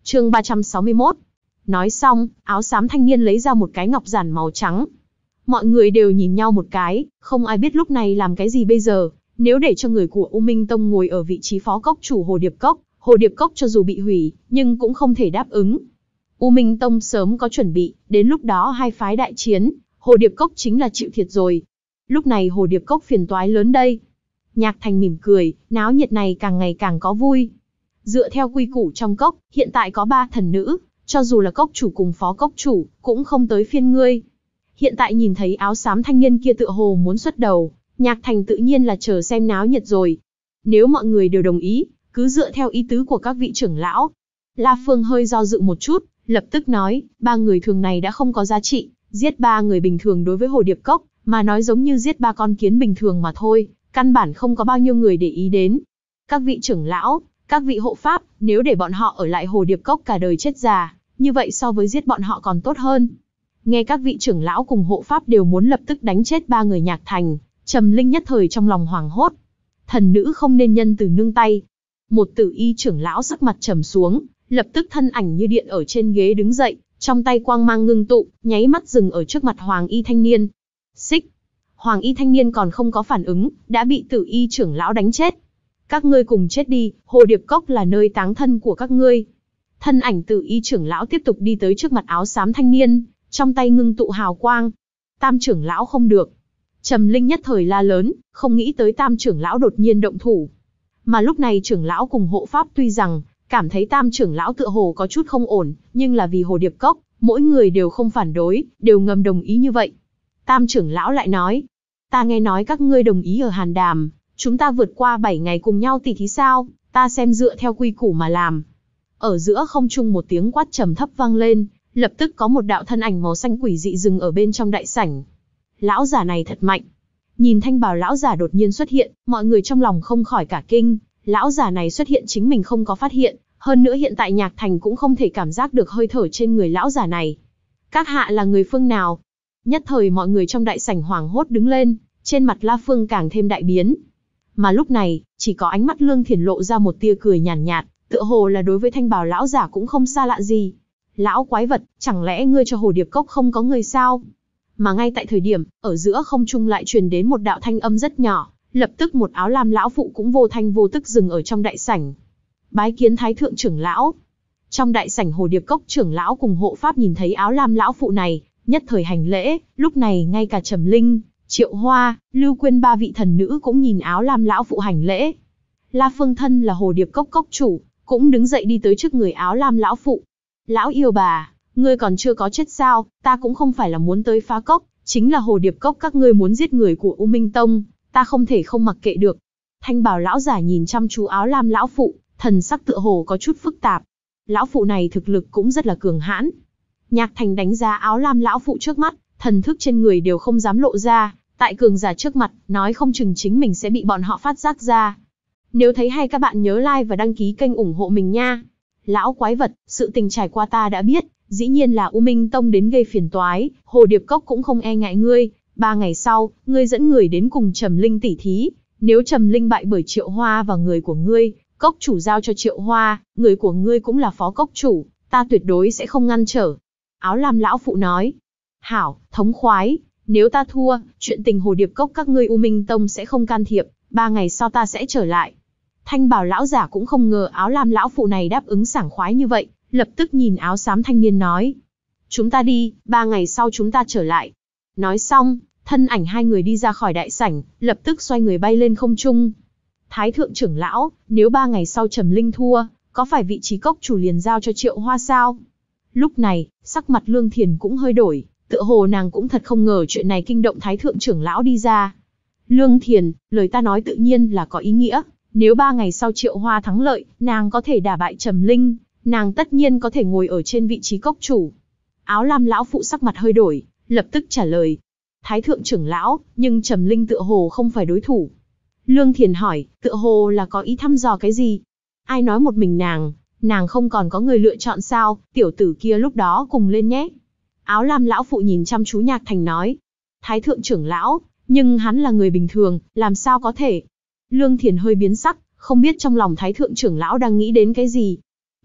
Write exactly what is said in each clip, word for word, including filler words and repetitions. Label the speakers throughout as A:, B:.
A: Chương ba trăm sáu mươi mốt. Nói xong, áo xám thanh niên lấy ra một cái ngọc giản màu trắng. Mọi người đều nhìn nhau một cái, không ai biết lúc này làm cái gì bây giờ. Nếu để cho người của U Minh Tông ngồi ở vị trí phó cốc chủ Hồ Điệp Cốc, Hồ Điệp Cốc cho dù bị hủy, nhưng cũng không thể đáp ứng. U Minh Tông sớm có chuẩn bị, đến lúc đó hai phái đại chiến, Hồ Điệp Cốc chính là chịu thiệt rồi. Lúc này Hồ Điệp Cốc phiền toái lớn đây. Nhạc Thành mỉm cười, náo nhiệt này càng ngày càng có vui. Dựa theo quy củ trong cốc, hiện tại có ba thần nữ, cho dù là cốc chủ cùng phó cốc chủ, cũng không tới phiên ngươi. Hiện tại nhìn thấy áo xám thanh niên kia tựa hồ muốn xuất đầu, Nhạc Thành tự nhiên là chờ xem náo nhiệt rồi. Nếu mọi người đều đồng ý, cứ dựa theo ý tứ của các vị trưởng lão. La Phương hơi do dự một chút, lập tức nói, ba người thường này đã không có giá trị, giết ba người bình thường đối với Hồ Điệp Cốc, mà nói giống như giết ba con kiến bình thường mà thôi, căn bản không có bao nhiêu người để ý đến. Các vị trưởng lão, các vị hộ pháp, nếu để bọn họ ở lại Hồ Điệp Cốc cả đời chết già, như vậy so với giết bọn họ còn tốt hơn. Nghe các vị trưởng lão cùng hộ pháp đều muốn lập tức đánh chết ba người Nhạc Thành, Trầm Linh nhất thời trong lòng hoảng hốt. Thần nữ không nên nhân từ nương tay. Một tử y trưởng lão sắc mặt trầm xuống, lập tức thân ảnh như điện ở trên ghế đứng dậy, trong tay quang mang ngưng tụ, nháy mắt dừng ở trước mặt Hoàng y thanh niên. Xích! Hoàng y thanh niên còn không có phản ứng, đã bị tử y trưởng lão đánh chết. Các ngươi cùng chết đi, Hồ Điệp Cốc là nơi táng thân của các ngươi. Thân ảnh tử y trưởng lão tiếp tục đi tới trước mặt áo xám thanh niên, trong tay ngưng tụ hào quang. Tam trưởng lão không được. Trầm Linh nhất thời la lớn, không nghĩ tới tam trưởng lão đột nhiên động thủ. Mà lúc này trưởng lão cùng hộ pháp tuy rằng cảm thấy tam trưởng lão tựa hồ có chút không ổn, nhưng là vì Hồ Điệp Cốc, mỗi người đều không phản đối, đều ngầm đồng ý như vậy. Tam trưởng lão lại nói, ta nghe nói các ngươi đồng ý ở Hàn Đàm, chúng ta vượt qua bảy ngày cùng nhau tỉ thí sao, ta xem dựa theo quy củ mà làm. Ở giữa không trung một tiếng quát trầm thấp vang lên, lập tức có một đạo thân ảnh màu xanh quỷ dị dừng ở bên trong đại sảnh. Lão giả này thật mạnh. Nhìn thanh bào lão giả đột nhiên xuất hiện, mọi người trong lòng không khỏi cả kinh. Lão giả này xuất hiện chính mình không có phát hiện, hơn nữa hiện tại Nhạc Thành cũng không thể cảm giác được hơi thở trên người lão giả này. Các hạ là người phương nào? Nhất thời mọi người trong đại sảnh hoảng hốt đứng lên, trên mặt La Phương càng thêm đại biến. Mà lúc này, chỉ có ánh mắt Lương Thiển lộ ra một tia cười nhàn nhạt, nhạt, tựa hồ là đối với thanh bào lão giả cũng không xa lạ gì. Lão quái vật, chẳng lẽ ngươi cho Hồ Điệp Cốc không có người sao? Mà ngay tại thời điểm, ở giữa không trung lại truyền đến một đạo thanh âm rất nhỏ, lập tức một áo lam lão phụ cũng vô thanh vô tức dừng ở trong đại sảnh. Bái kiến Thái thượng trưởng lão. Trong đại sảnh Hồ Điệp Cốc trưởng lão cùng hộ pháp nhìn thấy áo lam lão phụ này, nhất thời hành lễ, lúc này ngay cả Trầm Linh, Triệu Hoa, Lưu Quyên ba vị thần nữ cũng nhìn áo lam lão phụ hành lễ. La Phương thân là Hồ Điệp Cốc cốc chủ, cũng đứng dậy đi tới trước người áo lam lão phụ. Lão yêu bà, ngươi còn chưa có chết sao, ta cũng không phải là muốn tới phá cốc, chính là Hồ Điệp Cốc các ngươi muốn giết người của U Minh Tông, ta không thể không mặc kệ được. Thanh bào lão giả nhìn chăm chú áo lam lão phụ, thần sắc tựa hồ có chút phức tạp. Lão phụ này thực lực cũng rất là cường hãn. Nhạc Thành đánh giá áo lam lão phụ trước mắt, thần thức trên người đều không dám lộ ra, tại cường giả trước mặt, nói không chừng chính mình sẽ bị bọn họ phát giác ra. Nếu thấy hay các bạn nhớ like và đăng ký kênh ủng hộ mình nha. Lão quái vật, sự tình trải qua ta đã biết, dĩ nhiên là U Minh Tông đến gây phiền toái, Hồ Điệp Cốc cũng không e ngại ngươi. Ba ngày sau, ngươi dẫn người đến cùng Trầm Linh tỉ thí, nếu Trầm Linh bại bởi Triệu Hoa và người của ngươi, cốc chủ giao cho Triệu Hoa, người của ngươi cũng là phó cốc chủ, ta tuyệt đối sẽ không ngăn trở. Áo lam lão phụ nói, hảo, thống khoái, nếu ta thua, chuyện tình Hồ Điệp Cốc các ngươi U Minh Tông sẽ không can thiệp, ba ngày sau ta sẽ trở lại. Thanh bào lão giả cũng không ngờ áo lam lão phụ này đáp ứng sảng khoái như vậy, lập tức nhìn áo xám thanh niên nói, chúng ta đi, ba ngày sau chúng ta trở lại. Nói xong, thân ảnh hai người đi ra khỏi đại sảnh, lập tức xoay người bay lên không trung. Thái thượng trưởng lão, nếu ba ngày sau Trầm Linh thua, có phải vị trí cốc chủ liền giao cho Triệu Hoa sao? Lúc này, sắc mặt Lương Thiền cũng hơi đổi, tựa hồ nàng cũng thật không ngờ chuyện này kinh động Thái thượng trưởng lão đi ra. Lương Thiền, lời ta nói tự nhiên là có ý nghĩa, nếu ba ngày sau Triệu Hoa thắng lợi, nàng có thể đả bại Trầm Linh, nàng tất nhiên có thể ngồi ở trên vị trí cốc chủ. Áo lam lão phụ sắc mặt hơi đổi, lập tức trả lời. Thái thượng trưởng lão, nhưng Trầm Linh tựa hồ không phải đối thủ. Lương Thiền hỏi, tựa hồ là có ý thăm dò cái gì? Ai nói một mình nàng, nàng không còn có người lựa chọn sao, tiểu tử kia lúc đó cùng lên nhé. Áo lam lão phụ nhìn chăm chú Nhạc Thành nói. Thái thượng trưởng lão, nhưng hắn là người bình thường, làm sao có thể? Lương Thiền hơi biến sắc, không biết trong lòng Thái thượng trưởng lão đang nghĩ đến cái gì.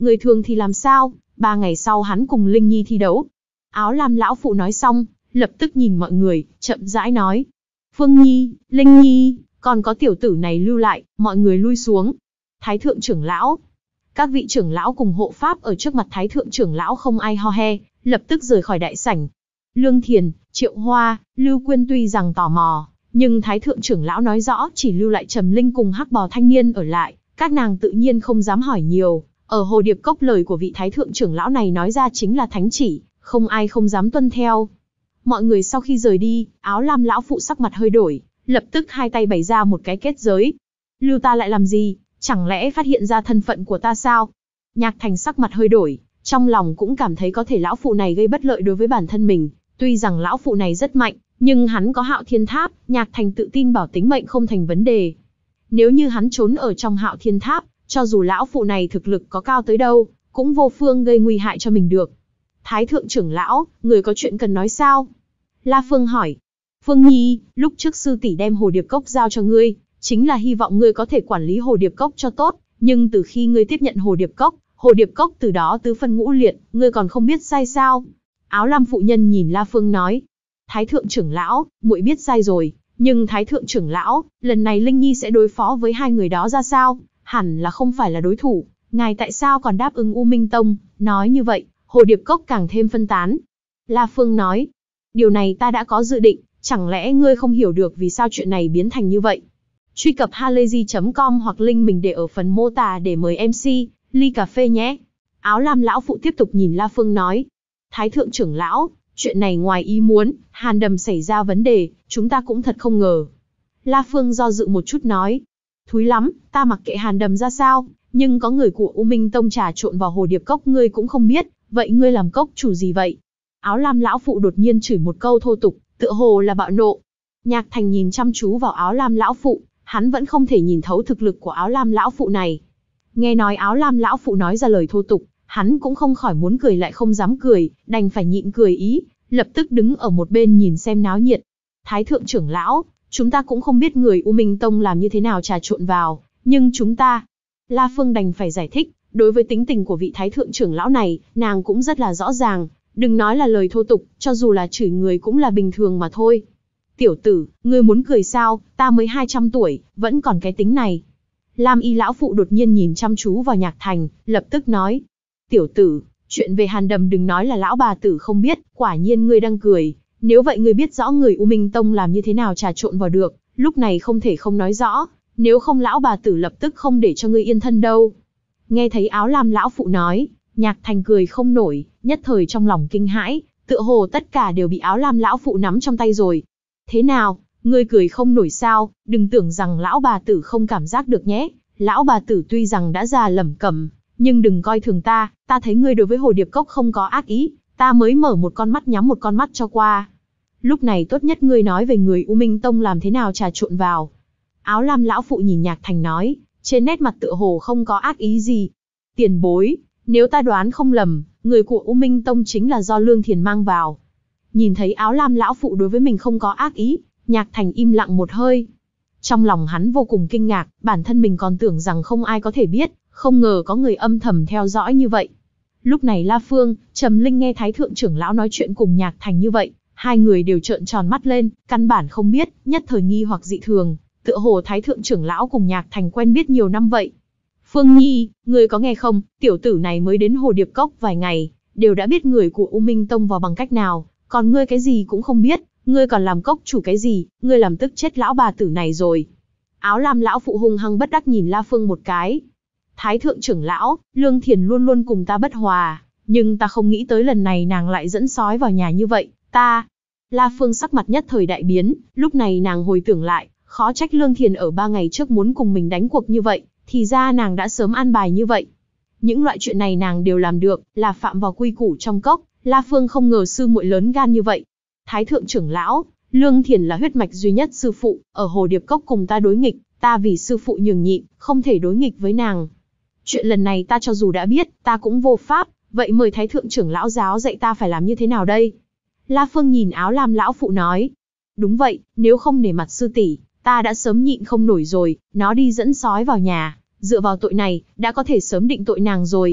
A: Người thường thì làm sao, ba ngày sau hắn cùng Linh Nhi thi đấu. Áo lam lão phụ nói xong, lập tức nhìn mọi người, chậm rãi nói. Phương Nhi, Linh Nhi, còn có tiểu tử này lưu lại, mọi người lui xuống. Thái thượng trưởng lão. Các vị trưởng lão cùng hộ pháp ở trước mặt thái thượng trưởng lão không ai ho he, lập tức rời khỏi đại sảnh. Lương Thiền, Triệu Hoa, Lưu Quyên tuy rằng tò mò, nhưng thái thượng trưởng lão nói rõ chỉ lưu lại Trầm Linh cùng hắc bào thanh niên ở lại, các nàng tự nhiên không dám hỏi nhiều. Ở Hồ Điệp Cốc lời của vị thái thượng trưởng lão này nói ra chính là thánh chỉ, không ai không dám tuân theo. Mọi người sau khi rời đi, áo lam lão phụ sắc mặt hơi đổi, lập tức hai tay bày ra một cái kết giới. Lưu ta lại làm gì, chẳng lẽ phát hiện ra thân phận của ta sao? Nhạc Thành sắc mặt hơi đổi, trong lòng cũng cảm thấy có thể lão phụ này gây bất lợi đối với bản thân mình. Tuy rằng lão phụ này rất mạnh, nhưng hắn có Hạo Thiên Tháp, Nhạc Thành tự tin bảo tính mệnh không thành vấn đề. Nếu như hắn trốn ở trong Hạo Thiên Tháp, cho dù lão phụ này thực lực có cao tới đâu, cũng vô phương gây nguy hại cho mình được. Thái thượng trưởng lão, người có chuyện cần nói sao? La Phương hỏi. Phương Nhi, lúc trước sư tỷ đem Hồ Điệp Cốc giao cho ngươi, chính là hy vọng ngươi có thể quản lý Hồ Điệp Cốc cho tốt, nhưng từ khi ngươi tiếp nhận Hồ Điệp Cốc, Hồ Điệp Cốc từ đó tứ phân ngũ liệt, ngươi còn không biết sai sao? Áo lam phụ nhân nhìn La Phương nói. Thái thượng trưởng lão, muội biết sai rồi, nhưng Thái thượng trưởng lão, lần này Linh Nhi sẽ đối phó với hai người đó ra sao? Hẳn là không phải là đối thủ, ngài tại sao còn đáp ứng U Minh Tông? Nói như vậy, Hồ Điệp Cốc càng thêm phân tán. La Phương nói. Điều này ta đã có dự định, chẳng lẽ ngươi không hiểu được vì sao chuyện này biến thành như vậy? Truy cập halayzi chấm com hoặc link mình để ở phần mô tả để mời em xê, ly cà phê nhé. Áo lam lão phụ tiếp tục nhìn La Phương nói. Thái thượng trưởng lão, chuyện này ngoài ý muốn, Hàn Đầm xảy ra vấn đề, chúng ta cũng thật không ngờ. La Phương do dự một chút nói. Thúi lắm, ta mặc kệ Hàn Đầm ra sao, nhưng có người của U Minh Tông trà trộn vào Hồ Điệp Cốc ngươi cũng không biết, vậy ngươi làm cốc chủ gì vậy? Áo lam lão phụ đột nhiên chửi một câu thô tục, tựa hồ là bạo nộ. Nhạc Thành nhìn chăm chú vào áo lam lão phụ, hắn vẫn không thể nhìn thấu thực lực của áo lam lão phụ này. Nghe nói áo lam lão phụ nói ra lời thô tục, hắn cũng không khỏi muốn cười lại không dám cười, đành phải nhịn cười ý, lập tức đứng ở một bên nhìn xem náo nhiệt. Thái thượng trưởng lão, chúng ta cũng không biết người U Minh Tông làm như thế nào trà trộn vào, nhưng chúng ta... La Phương đành phải giải thích, đối với tính tình của vị thái thượng trưởng lão này, nàng cũng rất là rõ ràng, đừng nói là lời thô tục, cho dù là chửi người cũng là bình thường mà thôi. Tiểu tử, ngươi muốn cười sao, ta mới hai trăm tuổi, vẫn còn cái tính này. Lam y lão phụ đột nhiên nhìn chăm chú vào Nhạc Thành, lập tức nói. Tiểu tử, chuyện về Hàn Đầm đừng nói là lão bà tử không biết, quả nhiên ngươi đang cười. Nếu vậy ngươi biết rõ người U Minh Tông làm như thế nào trà trộn vào được, lúc này không thể không nói rõ, nếu không lão bà tử lập tức không để cho ngươi yên thân đâu. Nghe thấy áo lam lão phụ nói, Nhạc Thành cười không nổi, nhất thời trong lòng kinh hãi, tựa hồ tất cả đều bị áo lam lão phụ nắm trong tay rồi. Thế nào, ngươi cười không nổi sao, đừng tưởng rằng lão bà tử không cảm giác được nhé, lão bà tử tuy rằng đã già lẩm cẩm, nhưng đừng coi thường ta, ta thấy ngươi đối với Hồ Điệp Cốc không có ác ý, ta mới mở một con mắt nhắm một con mắt cho qua. Lúc này tốt nhất ngươi nói về người U Minh Tông làm thế nào trà trộn vào. Áo lam lão phụ nhìn Nhạc Thành nói, trên nét mặt tựa hồ không có ác ý gì. Tiền bối, nếu ta đoán không lầm, người của U Minh Tông chính là do Lương Thiền mang vào. Nhìn thấy áo lam lão phụ đối với mình không có ác ý, Nhạc Thành im lặng một hơi. Trong lòng hắn vô cùng kinh ngạc, bản thân mình còn tưởng rằng không ai có thể biết, không ngờ có người âm thầm theo dõi như vậy. Lúc này La Phương, Trầm Linh nghe Thái thượng trưởng lão nói chuyện cùng Nhạc Thành như vậy, hai người đều trợn tròn mắt lên, căn bản không biết, nhất thời nghi hoặc dị thường, tựa hồ Thái thượng trưởng lão cùng Nhạc Thành quen biết nhiều năm vậy. Phương Nhi, ngươi có nghe không, tiểu tử này mới đến Hồ Điệp Cốc vài ngày, đều đã biết người của U Minh Tông vào bằng cách nào, còn ngươi cái gì cũng không biết, ngươi còn làm cốc chủ cái gì, ngươi làm tức chết lão bà tử này rồi. Áo lam lão phụ hung hăng bất đắc nhìn La Phương một cái. Thái thượng trưởng lão, Lương Thiền luôn luôn cùng ta bất hòa, nhưng ta không nghĩ tới lần này nàng lại dẫn sói vào nhà như vậy, ta... La Phương sắc mặt nhất thời đại biến, lúc này nàng hồi tưởng lại, khó trách Lương Thiền ở ba ngày trước muốn cùng mình đánh cuộc như vậy, thì ra nàng đã sớm an bài như vậy. Những loại chuyện này nàng đều làm được, là phạm vào quy củ trong cốc, La Phương không ngờ sư muội lớn gan như vậy. Thái thượng trưởng lão, Lương Thiền là huyết mạch duy nhất sư phụ, ở Hồ Điệp Cốc cùng ta đối nghịch, ta vì sư phụ nhường nhịn, không thể đối nghịch với nàng. Chuyện lần này ta cho dù đã biết, ta cũng vô pháp, vậy mời Thái thượng trưởng lão giáo dạy ta phải làm như thế nào đây? La Phương nhìn áo lam lão phụ nói. Đúng vậy, nếu không nể mặt sư tỷ, ta đã sớm nhịn không nổi rồi, nó đi dẫn sói vào nhà, dựa vào tội này, đã có thể sớm định tội nàng rồi.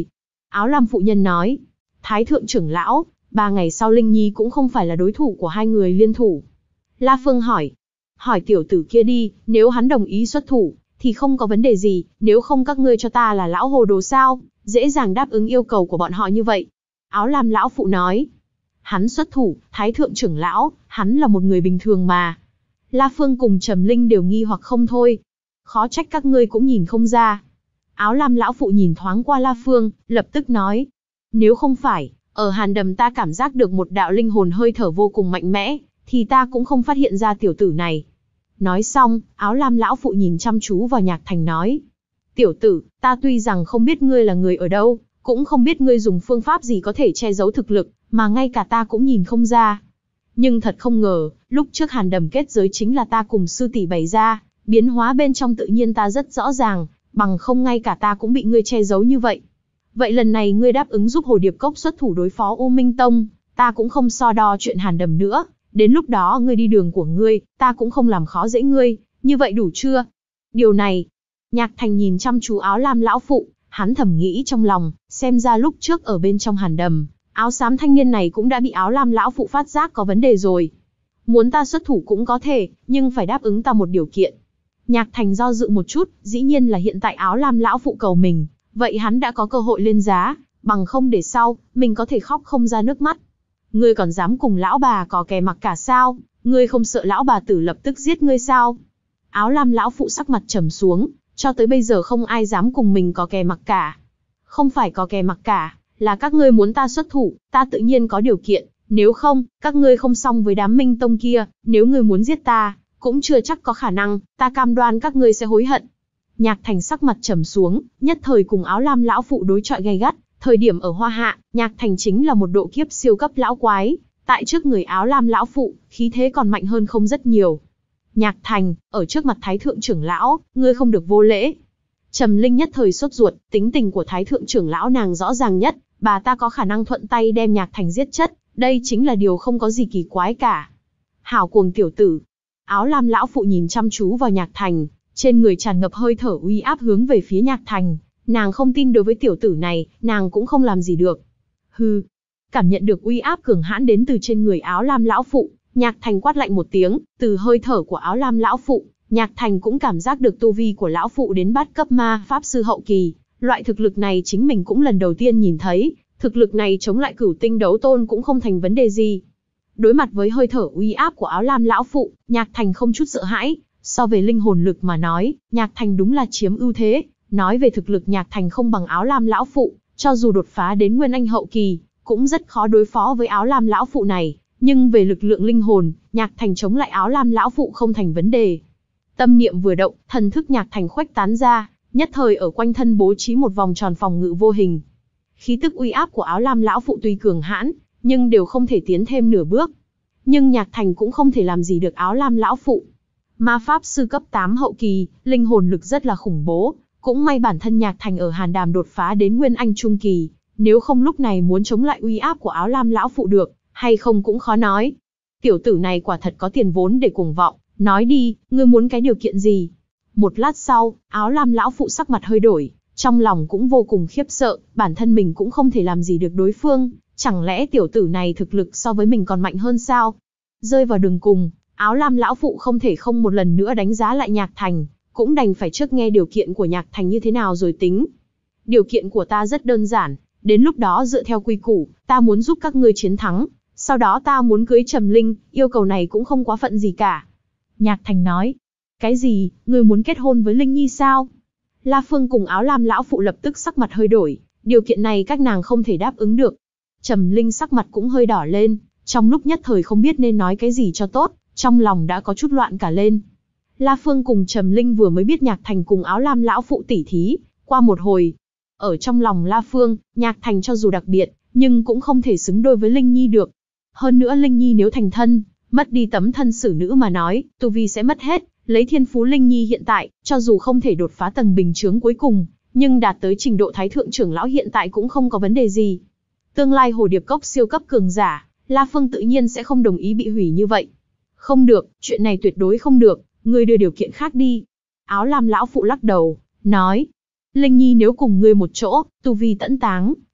A: Áo lam phụ nhân nói. Thái thượng trưởng lão, ba ngày sau Linh Nhi cũng không phải là đối thủ của hai người liên thủ. La Phương hỏi. Hỏi tiểu tử kia đi, nếu hắn đồng ý xuất thủ, thì không có vấn đề gì, nếu không các ngươi cho ta là lão hồ đồ sao, dễ dàng đáp ứng yêu cầu của bọn họ như vậy. Áo lam lão phụ nói. Hắn xuất thủ, Thái thượng trưởng lão, hắn là một người bình thường mà. La Phương cùng Trầm Linh đều nghi hoặc không thôi. Khó trách các ngươi cũng nhìn không ra. Áo lam lão phụ nhìn thoáng qua La Phương, lập tức nói. Nếu không phải, ở hàn đầm ta cảm giác được một đạo linh hồn hơi thở vô cùng mạnh mẽ, thì ta cũng không phát hiện ra tiểu tử này. Nói xong, áo lam lão phụ nhìn chăm chú vào Nhạc Thành nói. Tiểu tử, ta tuy rằng không biết ngươi là người ở đâu, cũng không biết ngươi dùng phương pháp gì có thể che giấu thực lực, mà ngay cả ta cũng nhìn không ra. Nhưng thật không ngờ, lúc trước hàn đầm kết giới chính là ta cùng sư tỷ bày ra, biến hóa bên trong tự nhiên ta rất rõ ràng, bằng không ngay cả ta cũng bị ngươi che giấu như vậy. Vậy lần này ngươi đáp ứng giúp Hồ Điệp Cốc xuất thủ đối phó U Minh Tông, ta cũng không so đo chuyện hàn đầm nữa, đến lúc đó ngươi đi đường của ngươi, ta cũng không làm khó dễ ngươi, như vậy đủ chưa? Điều này, Nhạc Thành nhìn chăm chú áo lam lão phụ, hắn thầm nghĩ trong lòng, xem ra lúc trước ở bên trong hàn đầm, áo xám thanh niên này cũng đã bị áo lam lão phụ phát giác có vấn đề rồi. Muốn ta xuất thủ cũng có thể, nhưng phải đáp ứng ta một điều kiện. Nhạc Thành do dự một chút, dĩ nhiên là hiện tại áo lam lão phụ cầu mình, vậy hắn đã có cơ hội lên giá, bằng không để sau, mình có thể khóc không ra nước mắt. Ngươi còn dám cùng lão bà có kè mặc cả sao? Ngươi không sợ lão bà tử lập tức giết ngươi sao? Áo lam lão phụ sắc mặt trầm xuống, cho tới bây giờ không ai dám cùng mình có kè mặc cả. Không phải có kè mặc cả, là các ngươi muốn ta xuất thủ, ta tự nhiên có điều kiện, nếu không, các ngươi không xong với đám Minh Tông kia, nếu ngươi muốn giết ta, cũng chưa chắc có khả năng, ta cam đoan các ngươi sẽ hối hận. Nhạc Thành sắc mặt trầm xuống, nhất thời cùng áo lam lão phụ đối chọi gay gắt, thời điểm ở Hoa Hạ, Nhạc Thành chính là một độ kiếp siêu cấp lão quái, tại trước người áo lam lão phụ, khí thế còn mạnh hơn không rất nhiều. Nhạc Thành, ở trước mặt Thái thượng trưởng lão, ngươi không được vô lễ. Trầm Linh nhất thời sốt ruột, tính tình của Thái thượng trưởng lão nàng rõ ràng nhất, bà ta có khả năng thuận tay đem Nhạc Thành giết chết, đây chính là điều không có gì kỳ quái cả. Hảo cuồng tiểu tử. Áo lam lão phụ nhìn chăm chú vào Nhạc Thành, trên người tràn ngập hơi thở uy áp hướng về phía Nhạc Thành, nàng không tin đối với tiểu tử này, nàng cũng không làm gì được. Hừ. Cảm nhận được uy áp cường hãn đến từ trên người áo lam lão phụ, Nhạc Thành quát lạnh một tiếng, từ hơi thở của áo lam lão phụ, Nhạc Thành cũng cảm giác được tu vi của lão phụ đến bát cấp ma pháp sư hậu kỳ, loại thực lực này chính mình cũng lần đầu tiên nhìn thấy, thực lực này chống lại cửu tinh đấu tôn cũng không thành vấn đề gì. Đối mặt với hơi thở uy áp của áo lam lão phụ, Nhạc Thành không chút sợ hãi, so về linh hồn lực mà nói, Nhạc Thành đúng là chiếm ưu thế, nói về thực lực Nhạc Thành không bằng áo lam lão phụ, cho dù đột phá đến nguyên anh hậu kỳ, cũng rất khó đối phó với áo lam lão phụ này, nhưng về lực lượng linh hồn, Nhạc Thành chống lại áo lam lão phụ không thành vấn đề. Tâm niệm vừa động, thần thức Nhạc Thành khuếch tán ra, nhất thời ở quanh thân bố trí một vòng tròn phòng ngự vô hình. Khí tức uy áp của áo lam lão phụ tuy cường hãn, nhưng đều không thể tiến thêm nửa bước. Nhưng Nhạc Thành cũng không thể làm gì được áo lam lão phụ. Ma pháp sư cấp tám hậu kỳ, linh hồn lực rất là khủng bố, cũng may bản thân Nhạc Thành ở Hàn Đàm đột phá đến nguyên anh trung kỳ, nếu không lúc này muốn chống lại uy áp của áo lam lão phụ được, hay không cũng khó nói. Tiểu tử này quả thật có tiền vốn để cuồng vọng, nói đi, ngươi muốn cái điều kiện gì? Một lát sau, áo lam lão phụ sắc mặt hơi đổi, trong lòng cũng vô cùng khiếp sợ, bản thân mình cũng không thể làm gì được đối phương, chẳng lẽ tiểu tử này thực lực so với mình còn mạnh hơn sao? Rơi vào đường cùng, áo lam lão phụ không thể không một lần nữa đánh giá lại Nhạc Thành, cũng đành phải trước nghe điều kiện của Nhạc Thành như thế nào rồi tính. Điều kiện của ta rất đơn giản, đến lúc đó dựa theo quy củ, ta muốn giúp các ngươi chiến thắng, sau đó ta muốn cưới Trầm Linh, yêu cầu này cũng không quá phận gì cả. Nhạc Thành nói, cái gì, ngươi muốn kết hôn với Linh Nhi sao? La Phương cùng áo lam lão phụ lập tức sắc mặt hơi đổi, điều kiện này các nàng không thể đáp ứng được. Trầm Linh sắc mặt cũng hơi đỏ lên, trong lúc nhất thời không biết nên nói cái gì cho tốt, trong lòng đã có chút loạn cả lên. La Phương cùng Trầm Linh vừa mới biết Nhạc Thành cùng áo lam lão phụ tỉ thí, qua một hồi. Ở trong lòng La Phương, Nhạc Thành cho dù đặc biệt, nhưng cũng không thể xứng đôi với Linh Nhi được. Hơn nữa Linh Nhi nếu thành thân, mất đi tấm thân xử nữ mà nói, tu vi sẽ mất hết, lấy thiên phú Linh Nhi hiện tại, cho dù không thể đột phá tầng bình chướng cuối cùng, nhưng đạt tới trình độ thái thượng trưởng lão hiện tại cũng không có vấn đề gì. Tương lai Hồ Điệp Cốc siêu cấp cường giả, La Phương tự nhiên sẽ không đồng ý bị hủy như vậy. Không được, chuyện này tuyệt đối không được, ngươi đưa điều kiện khác đi. Áo lam lão phụ lắc đầu, nói, Linh Nhi nếu cùng ngươi một chỗ, tu vi tẫn táng,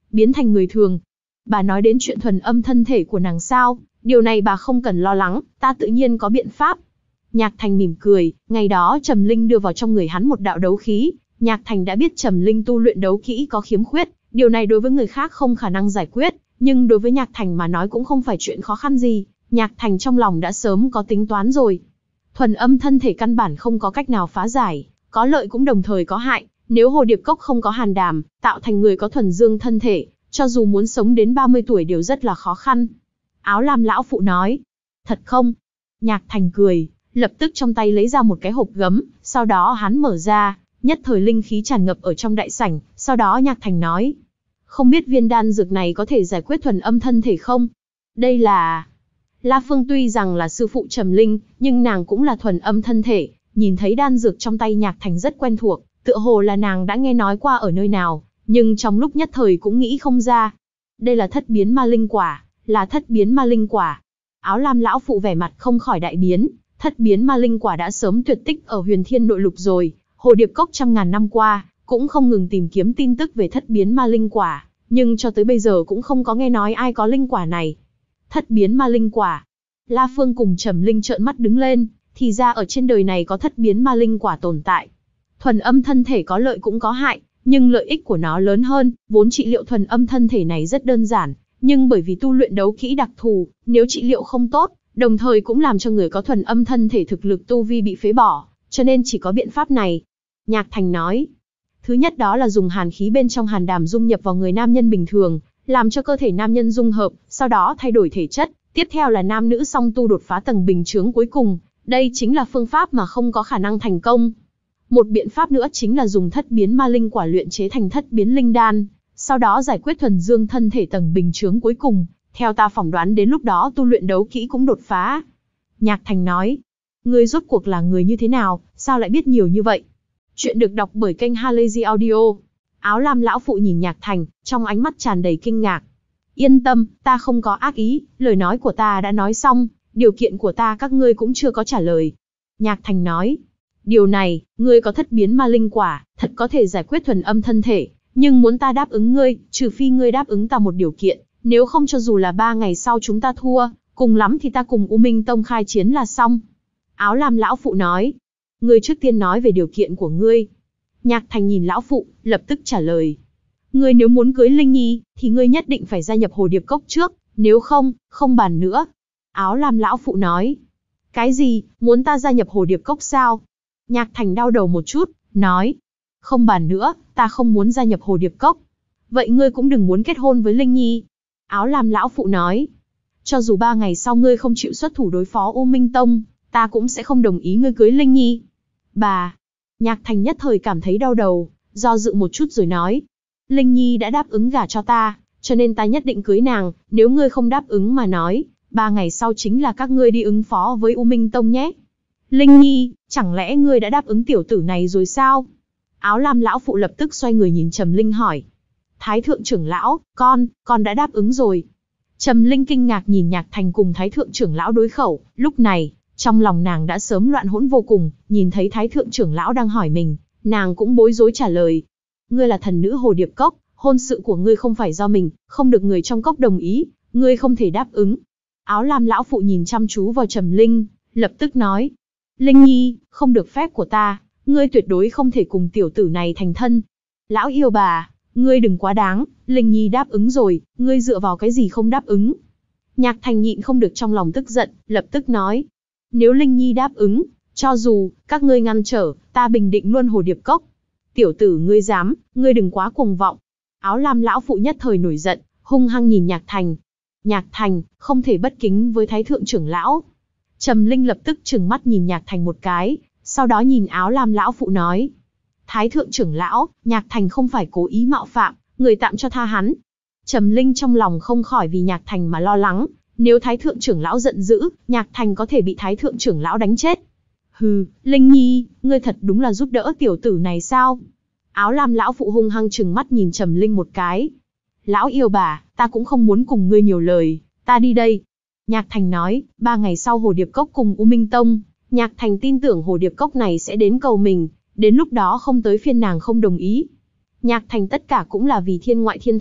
A: biến thành người thường. Bà nói đến chuyện thuần âm thân thể của nàng sao? Điều này bà không cần lo lắng, ta tự nhiên có biện pháp. Nhạc Thành mỉm cười, ngày đó Trầm Linh đưa vào trong người hắn một đạo đấu khí, Nhạc Thành đã biết Trầm Linh tu luyện đấu kỹ có khiếm khuyết, điều này đối với người khác không khả năng giải quyết, nhưng đối với Nhạc Thành mà nói cũng không phải chuyện khó khăn gì, Nhạc Thành trong lòng đã sớm có tính toán rồi. Thuần âm thân thể căn bản không có cách nào phá giải, có lợi cũng đồng thời có hại, nếu hồ điệp cốc không có hàn đàm, tạo thành người có thuần dương thân thể, cho dù muốn sống đến ba mươi tuổi đều rất là khó khăn. Áo lam lão phụ nói, thật không? Nhạc Thành cười, lập tức trong tay lấy ra một cái hộp gấm, sau đó hắn mở ra, nhất thời linh khí tràn ngập ở trong đại sảnh, sau đó Nhạc Thành nói, không biết viên đan dược này có thể giải quyết thuần âm thân thể không? Đây là... La Phương tuy rằng là sư phụ Trầm Linh, nhưng nàng cũng là thuần âm thân thể, nhìn thấy đan dược trong tay Nhạc Thành rất quen thuộc, tựa hồ là nàng đã nghe nói qua ở nơi nào, nhưng trong lúc nhất thời cũng nghĩ không ra. Đây là thất biến ma linh quả, là thất biến ma linh quả. Áo lam lão phụ vẻ mặt không khỏi đại biến, thất biến ma linh quả đã sớm tuyệt tích ở Huyền Thiên Nội Lục rồi, hồ điệp cốc trăm ngàn năm qua, cũng không ngừng tìm kiếm tin tức về thất biến ma linh quả, nhưng cho tới bây giờ cũng không có nghe nói ai có linh quả này. Thất biến ma linh quả. La Phương cùng Trầm Linh trợn mắt đứng lên, thì ra ở trên đời này có thất biến ma linh quả tồn tại. Thuần âm thân thể có lợi cũng có hại, nhưng lợi ích của nó lớn hơn, vốn trị liệu thuần âm thân thể này rất đơn giản, nhưng bởi vì tu luyện đấu kỹ đặc thù, nếu trị liệu không tốt, đồng thời cũng làm cho người có thuần âm thân thể thực lực tu vi bị phế bỏ, cho nên chỉ có biện pháp này. Nhạc Thành nói, thứ nhất đó là dùng hàn khí bên trong hàn đàm dung nhập vào người nam nhân bình thường, làm cho cơ thể nam nhân dung hợp, sau đó thay đổi thể chất, tiếp theo là nam nữ song tu đột phá tầng bình chướng cuối cùng, đây chính là phương pháp mà không có khả năng thành công. Một biện pháp nữa chính là dùng thất biến ma linh quả luyện chế thành thất biến linh đan, sau đó giải quyết thuần dương thân thể tầng bình chướng cuối cùng, theo ta phỏng đoán đến lúc đó tu luyện đấu kỹ cũng đột phá. Nhạc Thành nói, ngươi rốt cuộc là người như thế nào, sao lại biết nhiều như vậy? Chuyện được đọc bởi kênh Halazy Audio. Áo lam lão phụ nhìn Nhạc Thành, trong ánh mắt tràn đầy kinh ngạc. Yên tâm, ta không có ác ý, lời nói của ta đã nói xong, điều kiện của ta các ngươi cũng chưa có trả lời. Nhạc Thành nói, điều này, ngươi có thất biến ma linh quả, thật có thể giải quyết thuần âm thân thể, nhưng muốn ta đáp ứng ngươi, trừ phi ngươi đáp ứng ta một điều kiện, nếu không cho dù là ba ngày sau chúng ta thua, cùng lắm thì ta cùng U Minh Tông khai chiến là xong. Áo lam lão phụ nói, ngươi trước tiên nói về điều kiện của ngươi. Nhạc Thành nhìn lão phụ, lập tức trả lời, ngươi nếu muốn cưới Linh Nhi, thì ngươi nhất định phải gia nhập hồ điệp cốc trước, nếu không, không bàn nữa. Áo lam lão phụ nói, cái gì, muốn ta gia nhập hồ điệp cốc sao? Nhạc Thành đau đầu một chút, nói, không bàn nữa, ta không muốn gia nhập hồ điệp cốc. Vậy ngươi cũng đừng muốn kết hôn với Linh Nhi. Áo lam lão phụ nói, cho dù ba ngày sau ngươi không chịu xuất thủ đối phó U Minh Tông, ta cũng sẽ không đồng ý ngươi cưới Linh Nhi. Bà, Nhạc Thành nhất thời cảm thấy đau đầu, do dự một chút rồi nói, Linh Nhi đã đáp ứng gả cho ta, cho nên ta nhất định cưới nàng, nếu ngươi không đáp ứng mà nói, ba ngày sau chính là các ngươi đi ứng phó với U Minh Tông nhé. Linh Nhi, chẳng lẽ ngươi đã đáp ứng tiểu tử này rồi sao? Áo lam lão phụ lập tức xoay người nhìn Trầm Linh hỏi. Thái thượng trưởng lão, con, con đã đáp ứng rồi. Trầm Linh kinh ngạc nhìn Nhạc Thành cùng Thái thượng trưởng lão đối khẩu, lúc này, trong lòng nàng đã sớm loạn hỗn vô cùng, nhìn thấy Thái thượng trưởng lão đang hỏi mình, nàng cũng bối rối trả lời. Ngươi là thần nữ hồ điệp cốc, hôn sự của ngươi không phải do mình, không được người trong cốc đồng ý, ngươi không thể đáp ứng. Áo lam lão phụ nhìn chăm chú vào Trầm Linh, lập tức nói, Linh Nhi, không được phép của ta, ngươi tuyệt đối không thể cùng tiểu tử này thành thân. Lão yêu bà, ngươi đừng quá đáng, Linh Nhi đáp ứng rồi, ngươi dựa vào cái gì không đáp ứng? Nhạc Thành nhịn không được trong lòng tức giận, lập tức nói, nếu Linh Nhi đáp ứng, cho dù các ngươi ngăn trở, ta bình định luôn hồ điệp cốc. Tiểu tử ngươi dám, ngươi đừng quá cuồng vọng. Áo lam lão phụ nhất thời nổi giận, hung hăng nhìn Nhạc Thành. Nhạc Thành, không thể bất kính với Thái thượng trưởng lão. Trầm Linh lập tức trừng mắt nhìn Nhạc Thành một cái, sau đó nhìn áo lam lão phụ nói. Thái thượng trưởng lão, Nhạc Thành không phải cố ý mạo phạm, người tạm cho tha hắn. Trầm Linh trong lòng không khỏi vì Nhạc Thành mà lo lắng, nếu Thái thượng trưởng lão giận dữ, Nhạc Thành có thể bị Thái thượng trưởng lão đánh chết. Hừ, Linh Nhi, ngươi thật đúng là giúp đỡ tiểu tử này sao? Áo lam lão phụ hung hăng trừng mắt nhìn Trầm Linh một cái. Lão yêu bà, ta cũng không muốn cùng ngươi nhiều lời, ta đi đây. Nhạc Thành nói, ba ngày sau hồ điệp cốc cùng U Minh Tông, Nhạc Thành tin tưởng hồ điệp cốc này sẽ đến cầu mình, đến lúc đó không tới phiên nàng không đồng ý. Nhạc Thành tất cả cũng là vì thiên ngoại thiên thạch,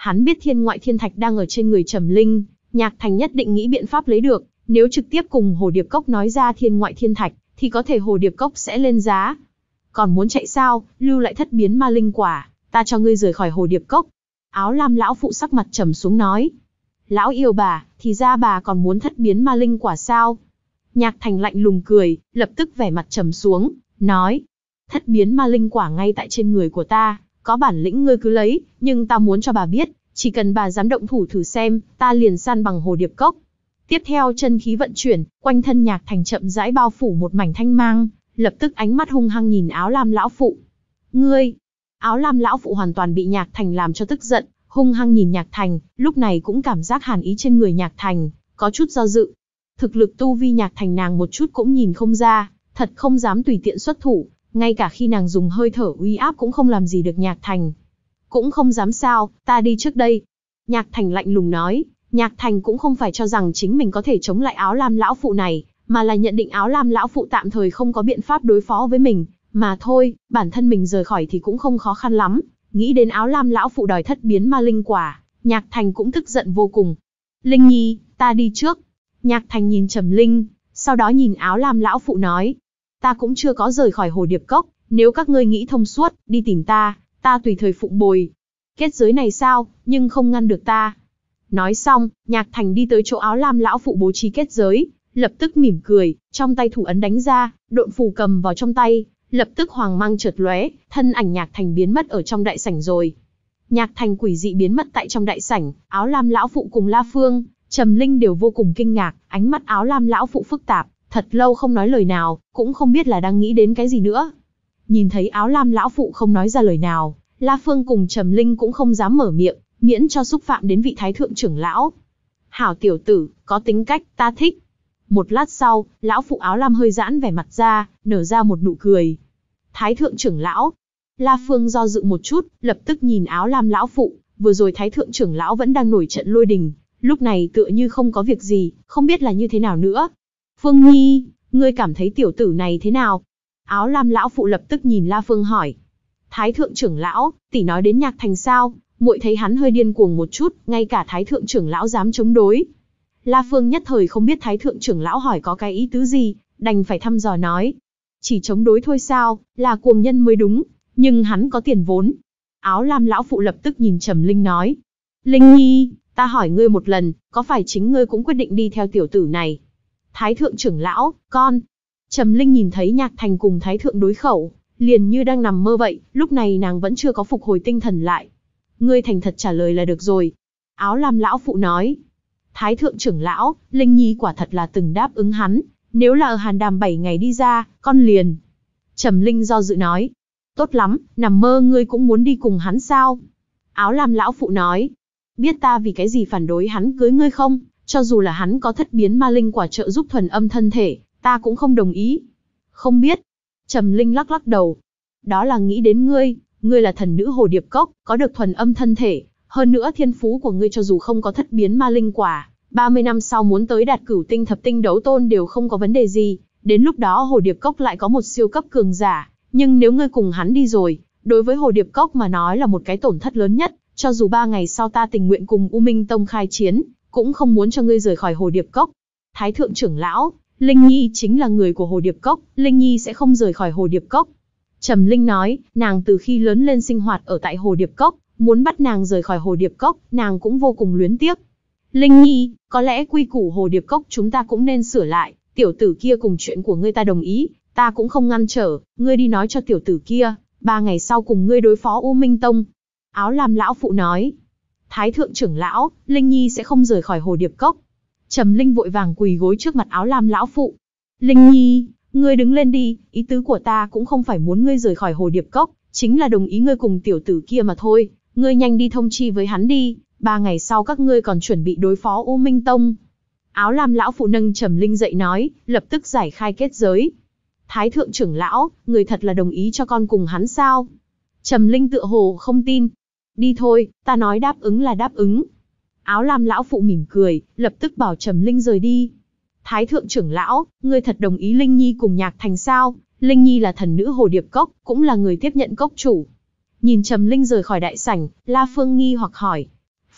A: Hắn biết thiên ngoại thiên thạch đang ở trên người Trầm Linh, Nhạc Thành nhất định nghĩ biện pháp lấy được, nếu trực tiếp cùng Hồ Điệp Cốc nói ra thiên ngoại thiên thạch, thì có thể Hồ Điệp Cốc sẽ lên giá. Còn muốn chạy sao, lưu lại thất biến ma linh quả, ta cho ngươi rời khỏi Hồ Điệp Cốc. Áo lam lão phụ sắc mặt trầm xuống nói. Lão yêu bà, thì ra bà còn muốn thất biến ma linh quả sao? Nhạc Thành lạnh lùng cười, lập tức vẻ mặt trầm xuống, nói. Thất biến ma linh quả ngay tại trên người của ta, có bản lĩnh ngươi cứ lấy, nhưng ta muốn cho bà biết, chỉ cần bà dám động thủ thử xem, ta liền san bằng Hồ Điệp Cốc. Tiếp theo chân khí vận chuyển, quanh thân Nhạc Thành chậm rãi bao phủ một mảnh thanh mang, lập tức ánh mắt hung hăng nhìn áo lam lão phụ. Ngươi! Áo lam lão phụ hoàn toàn bị Nhạc Thành làm cho tức giận, hung hăng nhìn Nhạc Thành, lúc này cũng cảm giác hàn ý trên người Nhạc Thành, có chút do dự. Thực lực tu vi Nhạc Thành nàng một chút cũng nhìn không ra, thật không dám tùy tiện xuất thủ, ngay cả khi nàng dùng hơi thở uy áp cũng không làm gì được Nhạc Thành. Cũng không dám sao, ta đi trước đây. Nhạc Thành lạnh lùng nói, Nhạc Thành cũng không phải cho rằng chính mình có thể chống lại áo lam lão phụ này, mà là nhận định áo lam lão phụ tạm thời không có biện pháp đối phó với mình, mà thôi, bản thân mình rời khỏi thì cũng không khó khăn lắm. Nghĩ đến áo lam lão phụ đòi thất biến ma linh quả, Nhạc Thành cũng tức giận vô cùng. Linh Nhi, ta đi trước. Nhạc Thành nhìn Trầm Linh, sau đó nhìn áo lam lão phụ nói. Ta cũng chưa có rời khỏi Hồ Điệp Cốc, nếu các ngươi nghĩ thông suốt, đi tìm ta, ta tùy thời phụng bồi. Kết giới này sao, nhưng không ngăn được ta. Nói xong, Nhạc Thành đi tới chỗ áo lam lão phụ bố trí kết giới, lập tức mỉm cười, trong tay thủ ấn đánh ra, độn phù cầm vào trong tay, lập tức hoàng mang chợt lóe, thân ảnh Nhạc Thành biến mất ở trong đại sảnh rồi. Nhạc Thành quỷ dị biến mất tại trong đại sảnh, áo lam lão phụ cùng La Phương, Trầm Linh đều vô cùng kinh ngạc, ánh mắt áo lam lão phụ phức tạp, thật lâu không nói lời nào, cũng không biết là đang nghĩ đến cái gì nữa. Nhìn thấy áo lam lão phụ không nói ra lời nào, La Phương cùng Trầm Linh cũng không dám mở miệng, miễn cho xúc phạm đến vị thái thượng trưởng lão. Hảo tiểu tử, có tính cách, ta thích. Một lát sau, lão phụ áo lam hơi giãn vẻ mặt ra, nở ra một nụ cười. Thái thượng trưởng lão. La Phương do dự một chút, lập tức nhìn áo lam lão phụ, vừa rồi thái thượng trưởng lão vẫn đang nổi trận lôi đình, lúc này tựa như không có việc gì, không biết là như thế nào nữa. Phương Nhi, ngươi cảm thấy tiểu tử này thế nào? Áo lam lão phụ lập tức nhìn La Phương hỏi. Thái thượng trưởng lão, tỷ nói đến Nhạc Thành sao? Muội thấy hắn hơi điên cuồng một chút, ngay cả thái thượng trưởng lão dám chống đối. La Phương nhất thời không biết thái thượng trưởng lão hỏi có cái ý tứ gì, đành phải thăm dò nói. Chỉ chống đối thôi sao, là cuồng nhân mới đúng, nhưng hắn có tiền vốn. Áo lam lão phụ lập tức nhìn Trầm Linh nói. Linh Nhi, ta hỏi ngươi một lần, có phải chính ngươi cũng quyết định đi theo tiểu tử này? Thái thượng trưởng lão, con. Trầm Linh nhìn thấy Nhạc Thành cùng thái thượng đối khẩu, liền như đang nằm mơ vậy, lúc này nàng vẫn chưa có phục hồi tinh thần lại. Ngươi thành thật trả lời là được rồi. Áo lam lão phụ nói. Thái thượng trưởng lão, Linh Nhi quả thật là từng đáp ứng hắn, nếu là ở Hàn Đàm bảy ngày đi ra, con liền. Trầm Linh do dự nói. Tốt lắm, nằm mơ ngươi cũng muốn đi cùng hắn sao? Áo lam lão phụ nói. Biết ta vì cái gì phản đối hắn cưới ngươi không? Cho dù là hắn có thất biến ma linh quả trợ giúp thuần âm thân thể, ta cũng không đồng ý. Không biết. Trầm Linh lắc lắc đầu. Đó là nghĩ đến ngươi, ngươi là thần nữ Hồ Điệp Cốc, có được thuần âm thân thể, hơn nữa thiên phú của ngươi cho dù không có thất biến ma linh quả, ba mươi năm sau muốn tới đạt cửu tinh thập tinh đấu tôn đều không có vấn đề gì, đến lúc đó Hồ Điệp Cốc lại có một siêu cấp cường giả, nhưng nếu ngươi cùng hắn đi rồi, đối với Hồ Điệp Cốc mà nói là một cái tổn thất lớn nhất, cho dù ba ngày sau ta tình nguyện cùng U Minh Tông khai chiến, cũng không muốn cho ngươi rời khỏi Hồ Điệp Cốc. Thái thượng trưởng lão, Linh Nhi chính là người của Hồ Điệp Cốc, Linh Nhi sẽ không rời khỏi Hồ Điệp Cốc. Trầm Linh nói, nàng từ khi lớn lên sinh hoạt ở tại Hồ Điệp Cốc, muốn bắt nàng rời khỏi Hồ Điệp Cốc, nàng cũng vô cùng luyến tiếc. Linh Nhi, có lẽ quy củ Hồ Điệp Cốc chúng ta cũng nên sửa lại, tiểu tử kia cùng chuyện của ngươi ta đồng ý, ta cũng không ngăn trở, ngươi đi nói cho tiểu tử kia, ba ngày sau cùng ngươi đối phó U Minh Tông. Áo lam lão phụ nói, Thái thượng trưởng lão, Linh Nhi sẽ không rời khỏi Hồ Điệp Cốc. Trầm Linh vội vàng quỳ gối trước mặt áo lam lão phụ. Linh Nhi, ngươi đứng lên đi, ý tứ của ta cũng không phải muốn ngươi rời khỏi Hồ Điệp Cốc, chính là đồng ý ngươi cùng tiểu tử kia mà thôi, ngươi nhanh đi thông chi với hắn đi, ba ngày sau các ngươi còn chuẩn bị đối phó U Minh Tông. Áo lam lão phụ nâng Trầm Linh dậy nói, lập tức giải khai kết giới. Thái thượng trưởng lão, người thật là đồng ý cho con cùng hắn sao? Trầm Linh tựa hồ không tin. Đi thôi, ta nói đáp ứng là đáp ứng. Áo lam lão phụ mỉm cười, lập tức bảo Trầm Linh rời đi. Thái thượng trưởng lão, ngươi thật đồng ý Linh Nhi cùng Nhạc Thành sao? Linh Nhi là thần nữ Hồ Điệp Cốc, cũng là người tiếp nhận cốc chủ. Nhìn Trầm Linh rời khỏi đại sảnh, La Phương nghi hoặc hỏi.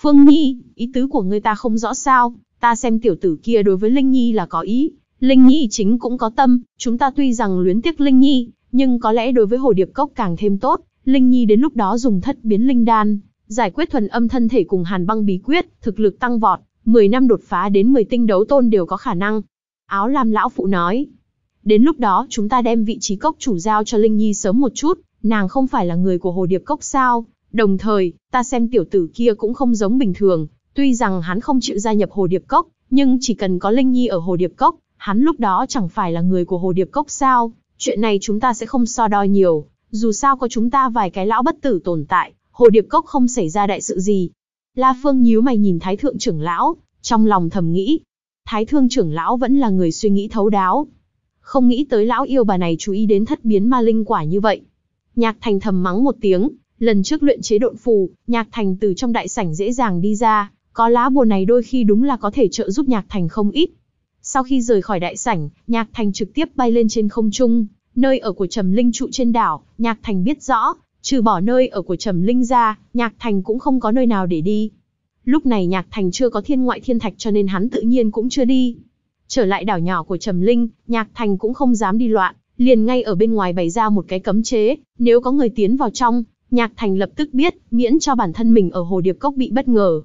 A: Phương Nhi, ý tứ của ngươi ta không rõ sao, ta xem tiểu tử kia đối với Linh Nhi là có ý. Linh Nhi chính cũng có tâm, chúng ta tuy rằng luyến tiếc Linh Nhi, nhưng có lẽ đối với Hồ Điệp Cốc càng thêm tốt. Linh Nhi đến lúc đó dùng thất biến linh đan, giải quyết thuần âm thân thể cùng hàn băng bí quyết, thực lực tăng vọt, mười năm đột phá đến mười tinh đấu tôn đều có khả năng. Áo lam lão phụ nói, đến lúc đó chúng ta đem vị trí cốc chủ giao cho Linh Nhi sớm một chút, nàng không phải là người của Hồ Điệp Cốc sao? Đồng thời, ta xem tiểu tử kia cũng không giống bình thường, tuy rằng hắn không chịu gia nhập Hồ Điệp Cốc, nhưng chỉ cần có Linh Nhi ở Hồ Điệp Cốc, hắn lúc đó chẳng phải là người của Hồ Điệp Cốc sao? Chuyện này chúng ta sẽ không so đo nhiều, dù sao có chúng ta vài cái lão bất tử tồn tại, Hồ Điệp Cốc không xảy ra đại sự gì. La Phương nhíu mày nhìn Thái thượng trưởng lão, trong lòng thầm nghĩ, Thái thượng trưởng lão vẫn là người suy nghĩ thấu đáo. Không nghĩ tới lão yêu bà này chú ý đến thất biến ma linh quả như vậy. Nhạc Thành thầm mắng một tiếng, lần trước luyện chế độn phù, Nhạc Thành từ trong đại sảnh dễ dàng đi ra, có lá bùa này đôi khi đúng là có thể trợ giúp Nhạc Thành không ít. Sau khi rời khỏi đại sảnh, Nhạc Thành trực tiếp bay lên trên không trung, nơi ở của Trầm Linh trụ trên đảo, Nhạc Thành biết rõ, trừ bỏ nơi ở của Trầm Linh ra, Nhạc Thành cũng không có nơi nào để đi. Lúc này Nhạc Thành chưa có thiên ngoại thiên thạch cho nên hắn tự nhiên cũng chưa đi. Trở lại đảo nhỏ của Trầm Linh, Nhạc Thành cũng không dám đi loạn, liền ngay ở bên ngoài bày ra một cái cấm chế, nếu có người tiến vào trong, Nhạc Thành lập tức biết, miễn cho bản thân mình ở Hồ Điệp Cốc bị bất ngờ.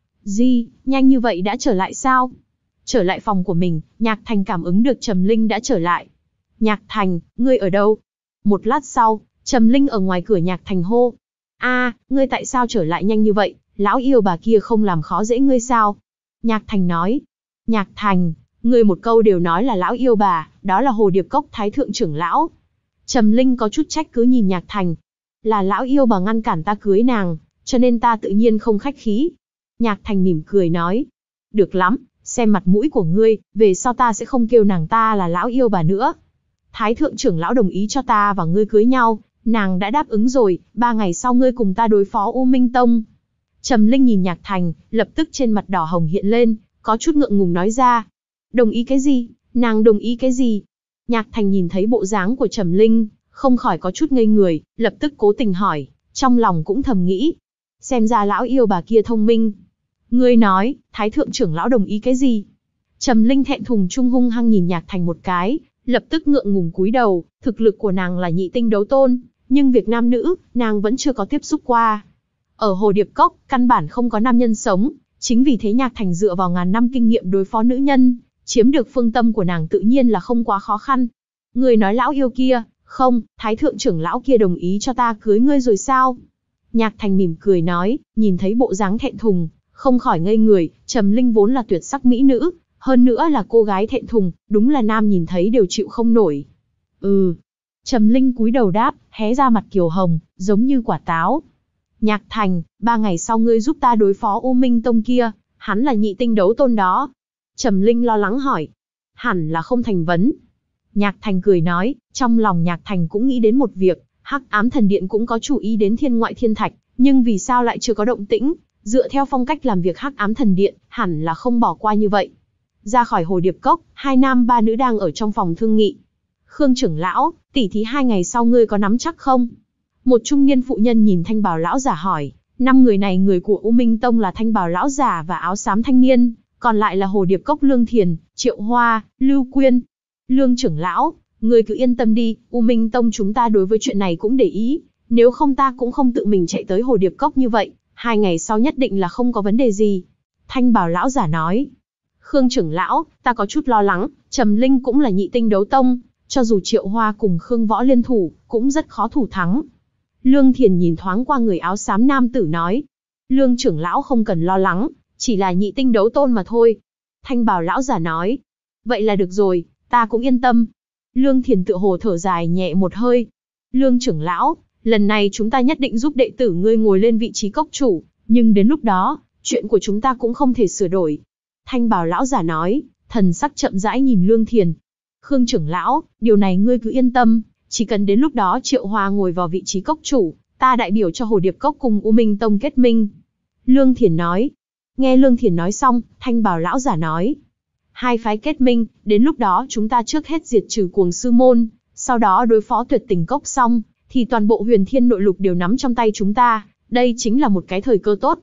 A: Gì, nhanh như vậy đã trở lại sao? Trở lại phòng của mình, Nhạc Thành cảm ứng được Trầm Linh đã trở lại. Nhạc Thành, ngươi ở đâu? Một lát sau, Trầm Linh ở ngoài cửa Nhạc Thành hô. A, ngươi tại sao trở lại nhanh như vậy? Lão yêu bà kia không làm khó dễ ngươi sao? Nhạc Thành nói. Nhạc Thành, ngươi một câu đều nói là lão yêu bà, đó là Hồ Điệp Cốc Thái thượng trưởng lão. Trầm Linh có chút trách cứ nhìn Nhạc Thành. Là lão yêu bà ngăn cản ta cưới nàng, cho nên ta tự nhiên không khách khí. Nhạc Thành mỉm cười nói. Được lắm, xem mặt mũi của ngươi, về sau ta sẽ không kêu nàng ta là lão yêu bà nữa. Thái thượng trưởng lão đồng ý cho ta và ngươi cưới nhau, nàng đã đáp ứng rồi, ba ngày sau ngươi cùng ta đối phó U Minh Tông. Trầm Linh nhìn Nhạc Thành, lập tức trên mặt đỏ hồng hiện lên, có chút ngượng ngùng nói ra. Đồng ý cái gì? Nàng đồng ý cái gì? Nhạc Thành nhìn thấy bộ dáng của Trầm Linh, không khỏi có chút ngây người, lập tức cố tình hỏi, trong lòng cũng thầm nghĩ. Xem ra lão yêu bà kia thông minh. Ngươi nói, Thái thượng trưởng lão đồng ý cái gì? Trầm Linh thẹn thùng trung hung hăng nhìn Nhạc Thành một cái, lập tức ngượng ngùng cúi đầu, thực lực của nàng là nhị tinh đấu tôn, nhưng việc nam nữ, nàng vẫn chưa có tiếp xúc qua. Ở Hồ Điệp Cốc, căn bản không có nam nhân sống, chính vì thế Nhạc Thành dựa vào ngàn năm kinh nghiệm đối phó nữ nhân, chiếm được phương tâm của nàng tự nhiên là không quá khó khăn. Người nói lão yêu kia, không, Thái thượng trưởng lão kia đồng ý cho ta cưới ngươi rồi sao? Nhạc Thành mỉm cười nói, nhìn thấy bộ dáng thẹn thùng, không khỏi ngây người, Trầm Linh vốn là tuyệt sắc mỹ nữ, hơn nữa là cô gái thẹn thùng, đúng là nam nhìn thấy đều chịu không nổi. Ừ. Trầm Linh cúi đầu đáp, hé ra mặt kiều hồng, giống như quả táo. Nhạc Thành, ba ngày sau ngươi giúp ta đối phó U Minh Tông kia, hắn là nhị tinh đấu tôn đó. Trầm Linh lo lắng hỏi. Hẳn là không thành vấn. Nhạc Thành cười nói, trong lòng Nhạc Thành cũng nghĩ đến một việc, Hắc Ám Thần Điện cũng có chủ ý đến thiên ngoại thiên thạch, nhưng vì sao lại chưa có động tĩnh? Dựa theo phong cách làm việc Hắc Ám Thần Điện, hẳn là không bỏ qua như vậy. Ra khỏi Hồ Điệp Cốc, hai nam ba nữ đang ở trong phòng thương nghị. Khương trưởng lão, tỉ thí hai ngày sau ngươi có nắm chắc không? Một trung niên phụ nhân nhìn thanh bào lão giả hỏi. Năm người này người của U Minh Tông là thanh bào lão giả và áo xám thanh niên, còn lại là Hồ Điệp Cốc Lương Thiền, Triệu Hoa, Lưu Quyên. Lương trưởng lão, ngươi cứ yên tâm đi, U Minh Tông chúng ta đối với chuyện này cũng để ý, nếu không ta cũng không tự mình chạy tới Hồ Điệp Cốc như vậy, hai ngày sau nhất định là không có vấn đề gì. Thanh bào lão giả nói. Khương trưởng lão, ta có chút lo lắng, Trầm Linh cũng là nhị tinh đấu tông, cho dù Triệu Hoa cùng Khương Võ liên thủ, cũng rất khó thủ thắng. Lương Thiền nhìn thoáng qua người áo xám nam tử nói. Lương trưởng lão không cần lo lắng, chỉ là nhị tinh đấu tôn mà thôi. Thanh bào lão giả nói. Vậy là được rồi, ta cũng yên tâm. Lương Thiền tựa hồ thở dài nhẹ một hơi. Lương trưởng lão, lần này chúng ta nhất định giúp đệ tử ngươi ngồi lên vị trí cốc chủ, nhưng đến lúc đó, chuyện của chúng ta cũng không thể sửa đổi. Thanh bào lão giả nói, thần sắc chậm rãi nhìn Lương Thiền. Khương trưởng lão, điều này ngươi cứ yên tâm, chỉ cần đến lúc đó Triệu Hoa ngồi vào vị trí cốc chủ, ta đại biểu cho Hồ Điệp Cốc cùng U Minh Tông kết minh. Lương Thiền nói. Nghe Lương Thiền nói xong, thanh bào lão giả nói. Hai phái kết minh, đến lúc đó chúng ta trước hết diệt trừ Cuồng Sư Môn, sau đó đối phó Tuyệt Tình Cốc xong, thì toàn bộ Huyền Thiên Nội Lục đều nắm trong tay chúng ta, đây chính là một cái thời cơ tốt.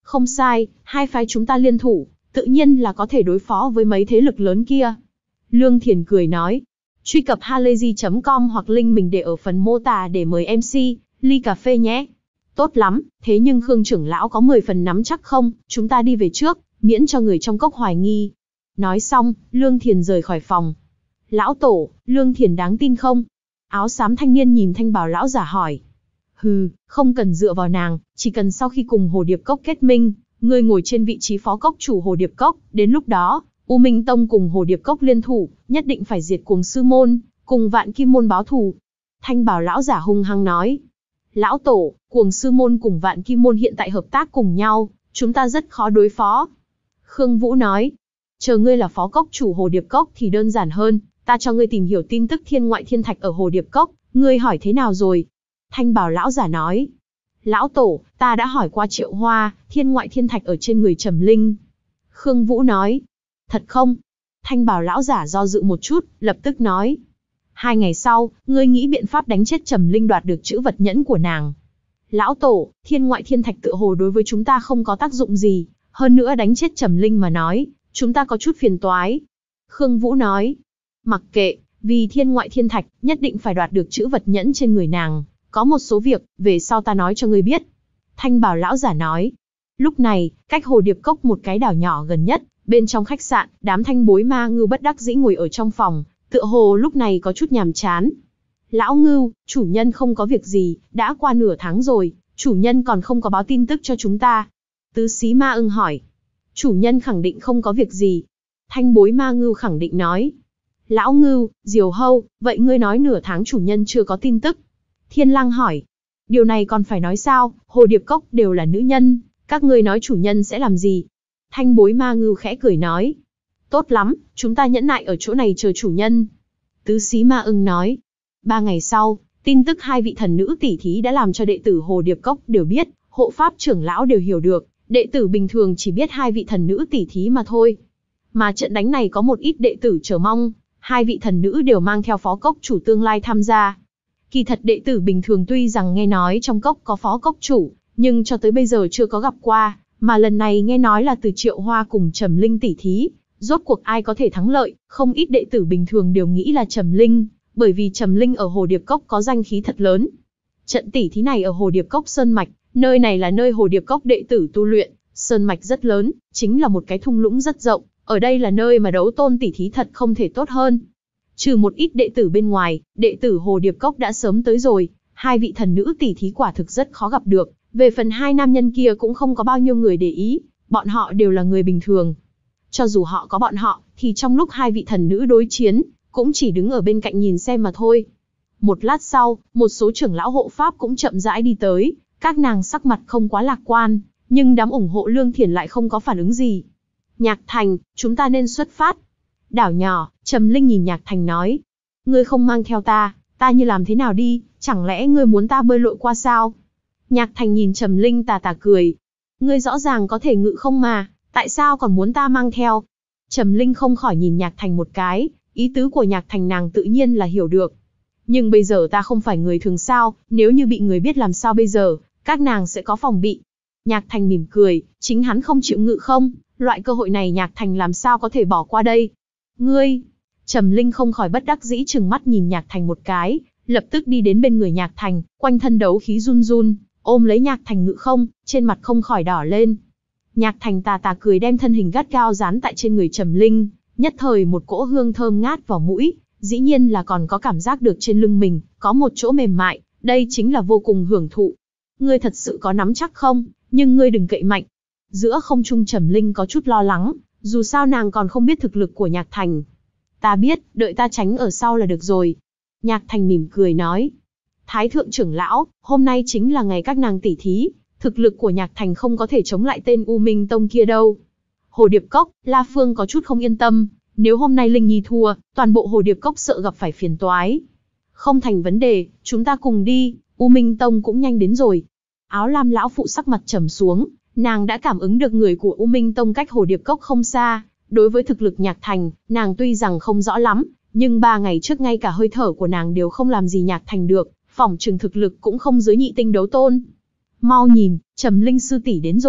A: Không sai, hai phái chúng ta liên thủ, tự nhiên là có thể đối phó với mấy thế lực lớn kia. Lương Thiền cười nói. Truy cập halayzi chấm com hoặc link mình để ở phần mô tả để mời em xê, ly cà phê nhé. Tốt lắm, thế nhưng Khương trưởng lão có mười phần nắm chắc không, chúng ta đi về trước, miễn cho người trong cốc hoài nghi. Nói xong, Lương Thiền rời khỏi phòng. Lão tổ, Lương Thiền đáng tin không? Áo xám thanh niên nhìn thanh bào lão giả hỏi. Hừ, không cần dựa vào nàng, chỉ cần sau khi cùng Hồ Điệp Cốc kết minh, ngươi ngồi trên vị trí phó cốc chủ Hồ Điệp Cốc, đến lúc đó, U Minh Tông cùng Hồ Điệp Cốc liên thủ, nhất định phải diệt Cuồng Sư Môn, cùng Vạn Kim Môn báo thù. Thanh bào lão giả hung hăng nói. Lão tổ, Cuồng Sư Môn cùng Vạn Kim Môn hiện tại hợp tác cùng nhau, chúng ta rất khó đối phó. Khương Vũ nói. Chờ ngươi là phó cốc chủ Hồ Điệp Cốc thì đơn giản hơn, ta cho ngươi tìm hiểu tin tức thiên ngoại thiên thạch ở Hồ Điệp Cốc, ngươi hỏi thế nào rồi? Thanh bào lão giả nói. Lão tổ, ta đã hỏi qua Triệu Hoa, thiên ngoại thiên thạch ở trên người Trầm Linh. Khương Vũ nói. Thật không? Thanh bào lão giả do dự một chút, lập tức nói. Hai ngày sau, ngươi nghĩ biện pháp đánh chết Trầm Linh đoạt được chữ vật nhẫn của nàng. Lão tổ, thiên ngoại thiên thạch tựa hồ đối với chúng ta không có tác dụng gì, hơn nữa đánh chết Trầm Linh mà nói, chúng ta có chút phiền toái. Khương Vũ nói. Mặc kệ, vì thiên ngoại thiên thạch, nhất định phải đoạt được chữ vật nhẫn trên người nàng. Có một số việc, về sau ta nói cho ngươi biết. Thanh bào lão giả nói. Lúc này, cách Hồ Điệp Cốc một cái đảo nhỏ gần nhất, bên trong khách sạn, đám thanh bối ma ngưu bất đắc dĩ ngồi ở trong phòng, tựa hồ lúc này có chút nhàm chán. Lão ngưu, chủ nhân không có việc gì, đã qua nửa tháng rồi, chủ nhân còn không có báo tin tức cho chúng ta. Tứ xí ma ưng hỏi. Chủ nhân khẳng định không có việc gì. Thanh bối ma ngưu khẳng định nói. Lão ngưu, diều hâu, vậy ngươi nói nửa tháng chủ nhân chưa có tin tức. Thiên lang hỏi. Điều này còn phải nói sao, Hồ Điệp Cốc đều là nữ nhân, các ngươi nói chủ nhân sẽ làm gì? Thanh bối ma ngưu khẽ cười nói. Tốt lắm, chúng ta nhẫn nại ở chỗ này chờ chủ nhân. Tứ xí ma ưng nói. Ba ngày sau, tin tức hai vị thần nữ tỷ thí đã làm cho đệ tử Hồ Điệp Cốc đều biết, hộ pháp trưởng lão đều hiểu được, đệ tử bình thường chỉ biết hai vị thần nữ tỷ thí mà thôi. Mà trận đánh này có một ít đệ tử chờ mong, hai vị thần nữ đều mang theo phó cốc chủ tương lai tham gia. Kỳ thật đệ tử bình thường tuy rằng nghe nói trong cốc có phó cốc chủ, nhưng cho tới bây giờ chưa có gặp qua, mà lần này nghe nói là từ Triệu Hoa cùng Trầm Linh tỷ thí, rốt cuộc ai có thể thắng lợi, không ít đệ tử bình thường đều nghĩ là Trầm Linh, bởi vì Trầm Linh ở Hồ Điệp Cốc có danh khí thật lớn. Trận tỷ thí này ở Hồ Điệp Cốc Sơn Mạch, nơi này là nơi Hồ Điệp Cốc đệ tử tu luyện, Sơn Mạch rất lớn, chính là một cái thung lũng rất rộng, ở đây là nơi mà đấu tôn tỷ thí thật không thể tốt hơn. Trừ một ít đệ tử bên ngoài, đệ tử Hồ Điệp Cốc đã sớm tới rồi, hai vị thần nữ tỷ thí quả thực rất khó gặp được, về phần hai nam nhân kia cũng không có bao nhiêu người để ý, bọn họ đều là người bình thường. Cho dù họ có bọn họ, thì trong lúc hai vị thần nữ đối chiến, cũng chỉ đứng ở bên cạnh nhìn xem mà thôi. Một lát sau, một số trưởng lão hộ pháp cũng chậm rãi đi tới, các nàng sắc mặt không quá lạc quan, nhưng đám ủng hộ Lương Thiền lại không có phản ứng gì. Nhạc Thành, chúng ta nên xuất phát. Đảo nhỏ, Trầm Linh nhìn Nhạc Thành nói. Ngươi không mang theo ta, ta như làm thế nào đi, chẳng lẽ ngươi muốn ta bơi lội qua sao? Nhạc Thành nhìn Trầm Linh tà tà cười. Ngươi rõ ràng có thể ngự không mà, tại sao còn muốn ta mang theo? Trầm Linh không khỏi nhìn Nhạc Thành một cái, ý tứ của Nhạc Thành nàng tự nhiên là hiểu được. Nhưng bây giờ ta không phải người thường sao, nếu như bị người biết làm sao bây giờ, các nàng sẽ có phòng bị. Nhạc Thành mỉm cười, chính hắn không chịu ngự không, loại cơ hội này Nhạc Thành làm sao có thể bỏ qua đây. Ngươi, Trầm Linh không khỏi bất đắc dĩ trừng mắt nhìn Nhạc Thành một cái, lập tức đi đến bên người Nhạc Thành, quanh thân đấu khí run run, ôm lấy Nhạc Thành ngự không, trên mặt không khỏi đỏ lên. Nhạc Thành tà tà cười đem thân hình gắt gao dán tại trên người Trầm Linh, nhất thời một cỗ hương thơm ngát vào mũi, dĩ nhiên là còn có cảm giác được trên lưng mình, có một chỗ mềm mại, đây chính là vô cùng hưởng thụ. Ngươi thật sự có nắm chắc không, nhưng ngươi đừng cậy mạnh. Giữa không trung Trầm Linh có chút lo lắng, dù sao nàng còn không biết thực lực của Nhạc Thành. Ta biết, đợi ta tránh ở sau là được rồi. Nhạc Thành mỉm cười nói. Thái thượng trưởng lão, hôm nay chính là ngày các nàng tỉ thí, thực lực của Nhạc Thành không có thể chống lại tên U Minh Tông kia đâu. Hồ Điệp Cốc, La Phương có chút không yên tâm, nếu hôm nay Linh Nhi thua, toàn bộ Hồ Điệp Cốc sợ gặp phải phiền toái. Không thành vấn đề, chúng ta cùng đi, U Minh Tông cũng nhanh đến rồi. Áo lam lão phụ sắc mặt trầm xuống, nàng đã cảm ứng được người của U Minh Tông cách Hồ Điệp Cốc không xa. Đối với thực lực Nhạc Thành, nàng tuy rằng không rõ lắm, nhưng ba ngày trước ngay cả hơi thở của nàng đều không làm gì Nhạc Thành được, phỏng chừng thực lực cũng không dưới nhị tinh đấu tôn. Mau nhìn, Trầm Linh sư tỷ đến rồi,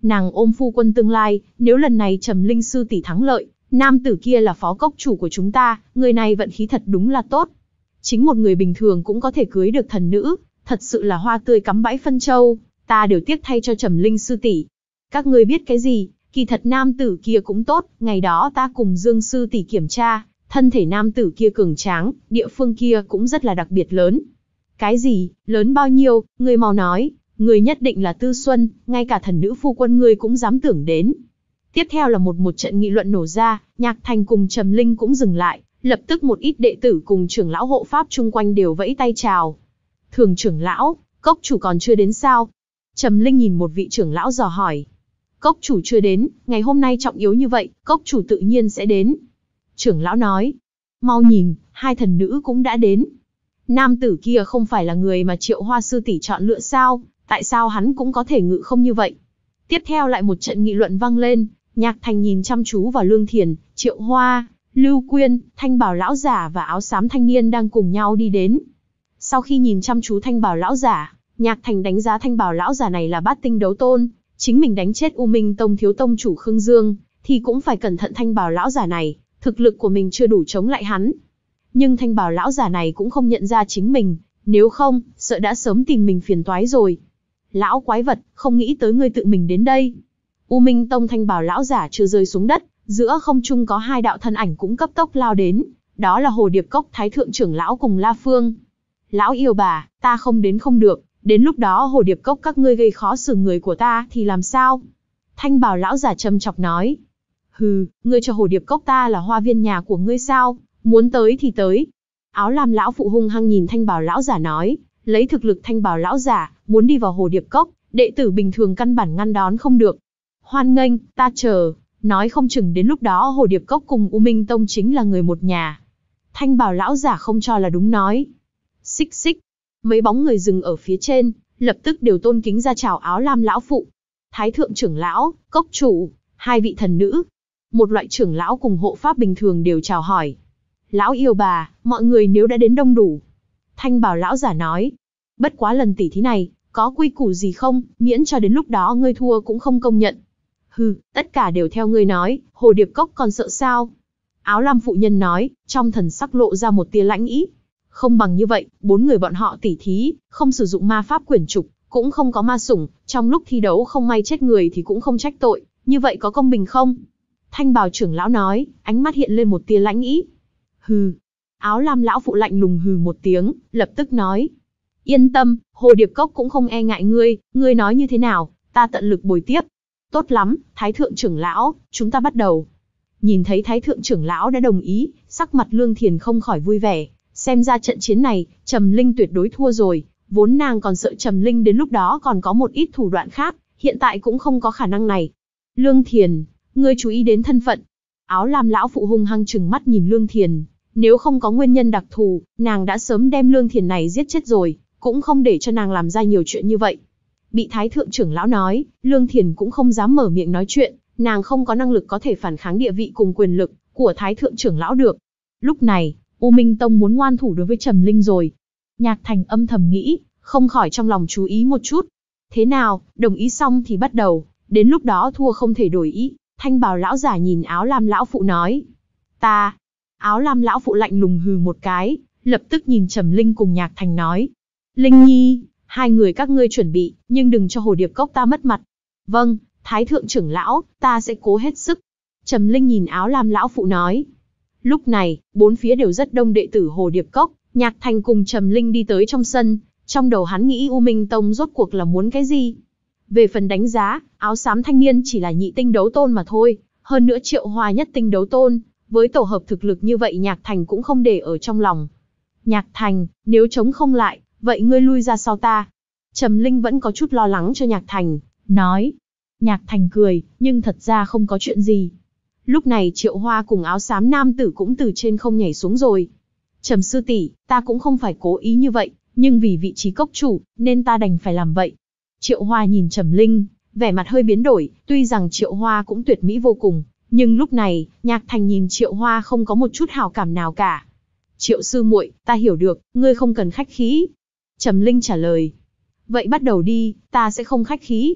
A: Nàng ôm phu quân tương lai, nếu lần này Trầm Linh sư tỷ thắng lợi, nam tử kia là phó cốc chủ của chúng ta, người này vận khí thật đúng là tốt. Chính một người bình thường cũng có thể cưới được thần nữ, thật sự là hoa tươi cắm bãi phân châu, ta đều tiếc thay cho Trầm Linh sư tỷ. Các ngươi biết cái gì, kỳ thật nam tử kia cũng tốt, ngày đó ta cùng Dương sư tỷ kiểm tra, thân thể nam tử kia cường tráng, địa phương kia cũng rất là đặc biệt lớn. Cái gì, lớn bao nhiêu, ngươi mau nói, ngươi nhất định là Tư Xuân, ngay cả thần nữ phu quân ngươi cũng dám tưởng đến. Tiếp theo là một một trận nghị luận nổ ra, Nhạc Thành cùng Trầm Linh cũng dừng lại, lập tức một ít đệ tử cùng trưởng lão hộ pháp chung quanh đều vẫy tay chào. Thường trưởng lão, cốc chủ còn chưa đến sao? Trầm Linh nhìn một vị trưởng lão dò hỏi. Cốc chủ chưa đến, ngày hôm nay trọng yếu như vậy, cốc chủ tự nhiên sẽ đến. Trưởng lão nói, mau nhìn, hai thần nữ cũng đã đến. Nam tử kia không phải là người mà Triệu Hoa sư tỷ chọn lựa sao, tại sao hắn cũng có thể ngự không như vậy? Tiếp theo lại một trận nghị luận vang lên, Nhạc Thành nhìn chăm chú vào Lương Thiền, Triệu Hoa, Lưu Quyên, Thanh Bào lão giả và áo xám thanh niên đang cùng nhau đi đến. Sau khi nhìn chăm chú Thanh Bào lão giả, Nhạc Thành đánh giá Thanh Bào lão giả này là bát tinh đấu tôn, chính mình đánh chết U Minh Tông thiếu tông chủ Khương Dương, thì cũng phải cẩn thận Thanh Bào lão giả này, thực lực của mình chưa đủ chống lại hắn. Nhưng Thanh Bào lão giả này cũng không nhận ra chính mình, nếu không, sợ đã sớm tìm mình phiền toái rồi. Lão quái vật, không nghĩ tới ngươi tự mình đến đây. U Minh Tông Thanh Bào lão giả chưa rơi xuống đất, giữa không trung có hai đạo thân ảnh cũng cấp tốc lao đến, đó là Hồ Điệp Cốc Thái thượng trưởng lão cùng La Phương. Lão yêu bà, ta không đến không được, đến lúc đó Hồ Điệp Cốc các ngươi gây khó xử người của ta thì làm sao? Thanh Bào lão giả châm chọc nói. Hừ, ngươi cho Hồ Điệp Cốc ta là hoa viên nhà của ngươi sao? Muốn tới thì tới. Áo lam lão phụ hung hăng nhìn Thanh Bào lão giả nói, lấy thực lực Thanh Bào lão giả, muốn đi vào Hồ Điệp Cốc, đệ tử bình thường căn bản ngăn đón không được. Hoan nghênh, ta chờ, nói không chừng đến lúc đó Hồ Điệp Cốc cùng U Minh Tông chính là người một nhà. Thanh Bào lão giả không cho là đúng nói. Xích xích, mấy bóng người dừng ở phía trên, lập tức đều tôn kính ra chào áo lam lão phụ. Thái thượng trưởng lão, cốc chủ, hai vị thần nữ. Một loại trưởng lão cùng hộ pháp bình thường đều chào hỏi. Lão yêu bà, mọi người nếu đã đến đông đủ. Thanh Bào lão giả nói. Bất quá lần tỉ thí này, có quy củ gì không, miễn cho đến lúc đó ngươi thua cũng không công nhận. Hừ, tất cả đều theo ngươi nói, Hồ Điệp Cốc còn sợ sao? Áo lam phụ nhân nói, trong thần sắc lộ ra một tia lãnh ý. Không bằng như vậy, bốn người bọn họ tỉ thí, không sử dụng ma pháp quyển trục, cũng không có ma sủng, trong lúc thi đấu không may chết người thì cũng không trách tội, như vậy có công bình không? Thanh Bào trưởng lão nói, ánh mắt hiện lên một tia lãnh ý. Hừ. Áo lam lão phụ lạnh lùng hừ một tiếng, lập tức nói. Yên tâm, Hồ Điệp Cốc cũng không e ngại ngươi, ngươi nói như thế nào, ta tận lực bồi tiếp. Tốt lắm, Thái thượng trưởng lão, chúng ta bắt đầu. Nhìn thấy Thái thượng trưởng lão đã đồng ý, sắc mặt Lương Thiền không khỏi vui vẻ, xem ra trận chiến này, Trầm Linh tuyệt đối thua rồi, vốn nàng còn sợ Trầm Linh đến lúc đó còn có một ít thủ đoạn khác, hiện tại cũng không có khả năng này. Lương Thiền, ngươi chú ý đến thân phận. Áo lam lão phụ hung hăng trừng mắt nhìn Lương Thiền, nếu không có nguyên nhân đặc thù, nàng đã sớm đem Lương Thiền này giết chết rồi, cũng không để cho nàng làm ra nhiều chuyện như vậy. Bị Thái thượng trưởng lão nói, Lương Thiền cũng không dám mở miệng nói chuyện, nàng không có năng lực có thể phản kháng địa vị cùng quyền lực của Thái thượng trưởng lão được. Lúc này, U Minh Tông muốn ngoan thủ đối với Trầm Linh rồi. Nhạc Thành âm thầm nghĩ, không khỏi trong lòng chú ý một chút. Thế nào, đồng ý xong thì bắt đầu, đến lúc đó thua không thể đổi ý. Thanh Bào lão giả nhìn áo lam lão phụ nói. Ta. Áo lam lão phụ lạnh lùng hừ một cái, lập tức nhìn Trầm Linh cùng Nhạc Thành nói. Linh Nhi, hai người các ngươi chuẩn bị, nhưng đừng cho Hồ Điệp Cốc ta mất mặt. Vâng, Thái thượng trưởng lão, ta sẽ cố hết sức. Trầm Linh nhìn áo lam lão phụ nói. Lúc này, bốn phía đều rất đông đệ tử Hồ Điệp Cốc, Nhạc Thành cùng Trầm Linh đi tới trong sân, trong đầu hắn nghĩ U Minh Tông rốt cuộc là muốn cái gì. Về phần đánh giá, áo xám thanh niên chỉ là nhị tinh đấu tôn mà thôi, hơn nữa Triệu Hoa nhất tinh đấu tôn, với tổ hợp thực lực như vậy Nhạc Thành cũng không để ở trong lòng. Nhạc Thành, nếu chống không lại, vậy ngươi lui ra sau ta. Trầm Linh vẫn có chút lo lắng cho Nhạc Thành, nói. Nhạc Thành cười, nhưng thật ra không có chuyện gì. Lúc này Triệu Hoa cùng áo xám nam tử cũng từ trên không nhảy xuống rồi. Trầm sư tỷ, ta cũng không phải cố ý như vậy, nhưng vì vị trí cốc chủ, nên ta đành phải làm vậy. Triệu Hoa nhìn Trầm Linh, vẻ mặt hơi biến đổi, tuy rằng Triệu Hoa cũng tuyệt mỹ vô cùng, nhưng lúc này, Nhạc Thành nhìn Triệu Hoa không có một chút hảo cảm nào cả. Triệu sư muội, ta hiểu được, ngươi không cần khách khí. Trầm Linh trả lời. Vậy bắt đầu đi, ta sẽ không khách khí.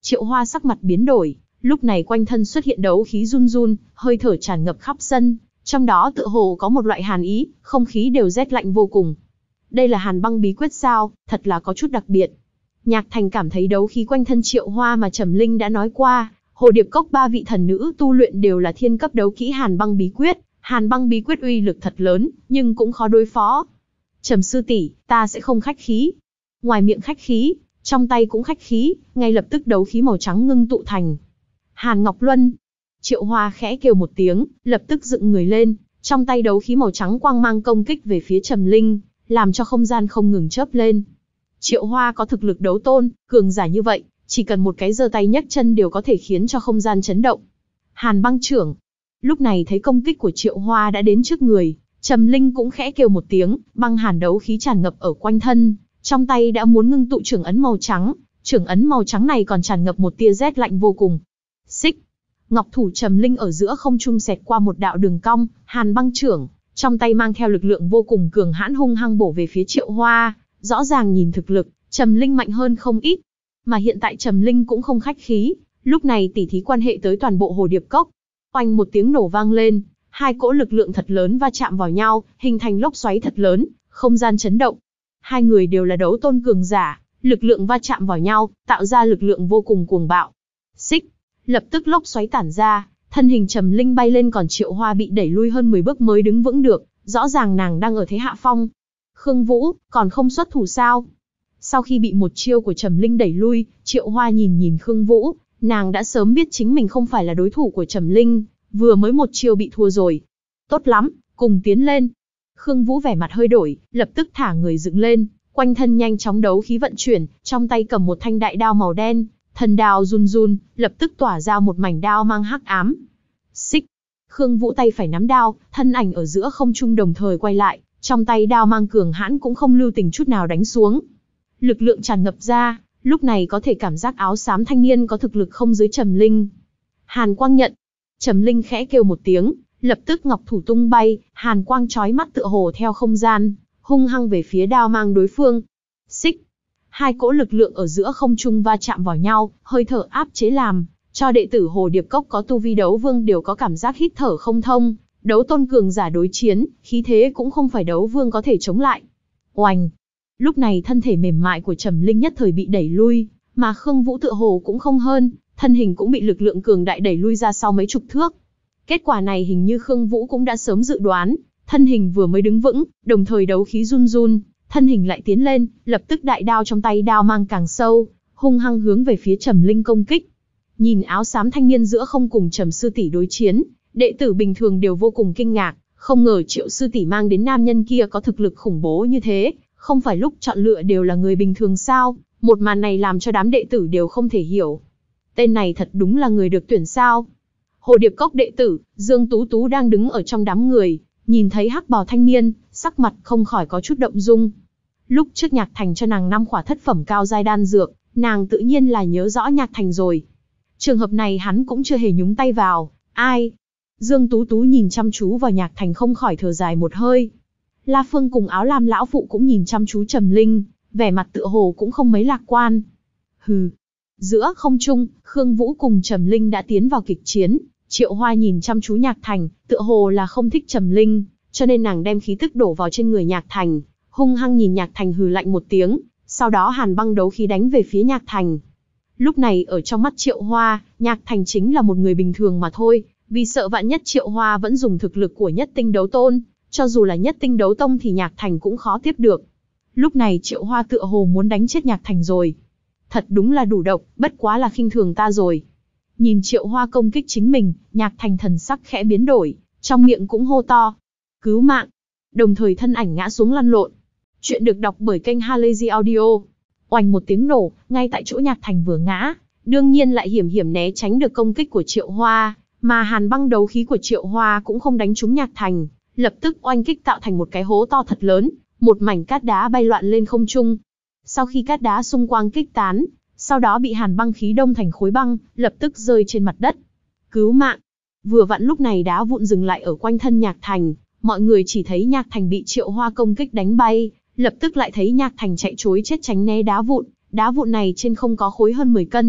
A: Triệu Hoa sắc mặt biến đổi, lúc này quanh thân xuất hiện đấu khí run run, hơi thở tràn ngập khắp sân, trong đó tựa hồ có một loại hàn ý, không khí đều rét lạnh vô cùng. Đây là Hàn Băng bí quyết sao, thật là có chút đặc biệt. Nhạc Thành cảm thấy đấu khí quanh thân Triệu Hoa mà Trầm Linh đã nói qua, Hồ Điệp Cốc ba vị thần nữ tu luyện đều là thiên cấp đấu kỹ Hàn Băng bí quyết, Hàn Băng bí quyết uy lực thật lớn, nhưng cũng khó đối phó. Trầm sư tỷ, ta sẽ không khách khí. Ngoài miệng khách khí, trong tay cũng khách khí, ngay lập tức đấu khí màu trắng ngưng tụ thành Hàn Ngọc Luân. Triệu Hoa khẽ kêu một tiếng, lập tức dựng người lên, trong tay đấu khí màu trắng quang mang công kích về phía Trầm Linh, làm cho không gian không ngừng chớp lên. Triệu Hoa có thực lực đấu tôn, cường giả như vậy, chỉ cần một cái giơ tay nhấc chân đều có thể khiến cho không gian chấn động. Hàn Băng trưởng. Lúc này thấy công kích của Triệu Hoa đã đến trước người, Trầm Linh cũng khẽ kêu một tiếng, băng hàn đấu khí tràn ngập ở quanh thân, trong tay đã muốn ngưng tụ trưởng ấn màu trắng, trưởng ấn màu trắng này còn tràn ngập một tia rét lạnh vô cùng. Xích. Ngọc thủ Trầm Linh ở giữa không trung xẹt qua một đạo đường cong, Hàn Băng trưởng, trong tay mang theo lực lượng vô cùng cường hãn hung hăng bổ về phía Triệu Hoa, rõ ràng nhìn thực lực, Trầm Linh mạnh hơn không ít. Mà hiện tại Trầm Linh cũng không khách khí, lúc này tỉ thí quan hệ tới toàn bộ Hồ Điệp Cốc. Oanh một tiếng nổ vang lên, hai cỗ lực lượng thật lớn va chạm vào nhau, hình thành lốc xoáy thật lớn, không gian chấn động. Hai người đều là đấu tôn cường giả, lực lượng va chạm vào nhau, tạo ra lực lượng vô cùng cuồng bạo. Xích, lập tức lốc xoáy tản ra, thân hình Trầm Linh bay lên, còn Triệu Hoa bị đẩy lui hơn mười bước mới đứng vững được, rõ ràng nàng đang ở thế hạ phong. Khương Vũ, còn không xuất thủ sao? Sau khi bị một chiêu của Trầm Linh đẩy lui, Triệu Hoa nhìn nhìn Khương Vũ, nàng đã sớm biết chính mình không phải là đối thủ của Trầm Linh, vừa mới một chiêu bị thua rồi. Tốt lắm, cùng tiến lên. Khương Vũ vẻ mặt hơi đổi, lập tức thả người dựng lên, quanh thân nhanh chóng đấu khí vận chuyển, trong tay cầm một thanh đại đao màu đen, thần đao run run, lập tức tỏa ra một mảnh đao mang hắc ám. Xích. Khương Vũ tay phải nắm đao, thân ảnh ở giữa không trung đồng thời quay lại, trong tay đao mang cường hãn cũng không lưu tình chút nào đánh xuống. Lực lượng tràn ngập ra, lúc này có thể cảm giác áo xám thanh niên có thực lực không dưới Trầm Linh. Hàn quang nhận. Trầm Linh khẽ kêu một tiếng, lập tức ngọc thủ tung bay, hàn quang chói mắt tựa hồ theo không gian, hung hăng về phía đao mang đối phương. Xích. Hai cỗ lực lượng ở giữa không trung va chạm vào nhau, hơi thở áp chế làm cho đệ tử Hồ Điệp Cốc có tu vi đấu vương đều có cảm giác hít thở không thông. Đấu tôn cường giả đối chiến, khí thế cũng không phải đấu vương có thể chống lại. Oành. Lúc này thân thể mềm mại của Trầm Linh nhất thời bị đẩy lui, mà Khương Vũ tựa hồ cũng không hơn, thân hình cũng bị lực lượng cường đại đẩy lui ra sau mấy chục thước. Kết quả này hình như Khương Vũ cũng đã sớm dự đoán, thân hình vừa mới đứng vững, đồng thời đấu khí run run, thân hình lại tiến lên, lập tức đại đao trong tay đao mang càng sâu, hung hăng hướng về phía Trầm Linh công kích. Nhìn áo xám thanh niên giữa không cùng Trầm sư tỷ đối chiến, đệ tử bình thường đều vô cùng kinh ngạc, không ngờ Triệu sư tỷ mang đến nam nhân kia có thực lực khủng bố như thế, không phải lúc chọn lựa đều là người bình thường sao? Một màn này làm cho đám đệ tử đều không thể hiểu. Tên này thật đúng là người được tuyển sao? Hồ Điệp Cốc đệ tử, Dương Tú Tú đang đứng ở trong đám người, nhìn thấy hắc bào thanh niên, sắc mặt không khỏi có chút động dung. Lúc trước Nhạc Thành cho nàng năm khỏa thất phẩm cao giai đan dược, nàng tự nhiên là nhớ rõ Nhạc Thành rồi. Trường hợp này hắn cũng chưa hề nhúng tay vào, ai? Dương Tú Tú nhìn chăm chú vào Nhạc Thành không khỏi thở dài một hơi. La Phương cùng áo lam lão phụ cũng nhìn chăm chú Trầm Linh, vẻ mặt tựa hồ cũng không mấy lạc quan. Hừ. Giữa không trung, Khương Vũ cùng Trầm Linh đã tiến vào kịch chiến. Triệu Hoa nhìn chăm chú Nhạc Thành, tựa hồ là không thích Trầm Linh, cho nên nàng đem khí tức đổ vào trên người Nhạc Thành, hung hăng nhìn Nhạc Thành hừ lạnh một tiếng, sau đó hàn băng đấu khí đánh về phía Nhạc Thành. Lúc này ở trong mắt Triệu Hoa, Nhạc Thành chính là một người bình thường mà thôi, vì sợ vạn nhất Triệu Hoa vẫn dùng thực lực của nhất tinh đấu tôn, cho dù là nhất tinh đấu tông thì Nhạc Thành cũng khó tiếp được. Lúc này Triệu Hoa tựa hồ muốn đánh chết Nhạc Thành rồi. Thật đúng là đủ độc, bất quá là khinh thường ta rồi. Nhìn Triệu Hoa công kích chính mình, Nhạc Thành thần sắc khẽ biến đổi, trong miệng cũng hô to. Cứu mạng! Đồng thời thân ảnh ngã xuống lăn lộn. Chuyện được đọc bởi kênh Halazy Audio. Oành một tiếng nổ, ngay tại chỗ Nhạc Thành vừa ngã, đương nhiên lại hiểm hiểm né tránh được công kích của Triệu Hoa, mà hàn băng đấu khí của Triệu Hoa cũng không đánh trúng Nhạc Thành, lập tức oanh kích tạo thành một cái hố to thật lớn, một mảnh cát đá bay loạn lên không trung. Sau khi cát đá xung quanh kích tán, sau đó bị hàn băng khí đông thành khối băng, lập tức rơi trên mặt đất. Cứu mạng! Vừa vặn lúc này đá vụn dừng lại ở quanh thân Nhạc Thành, mọi người chỉ thấy Nhạc Thành bị Triệu Hoa công kích đánh bay, lập tức lại thấy Nhạc Thành chạy trối chết tránh né đá vụn, đá vụn này trên không có khối hơn mười cân,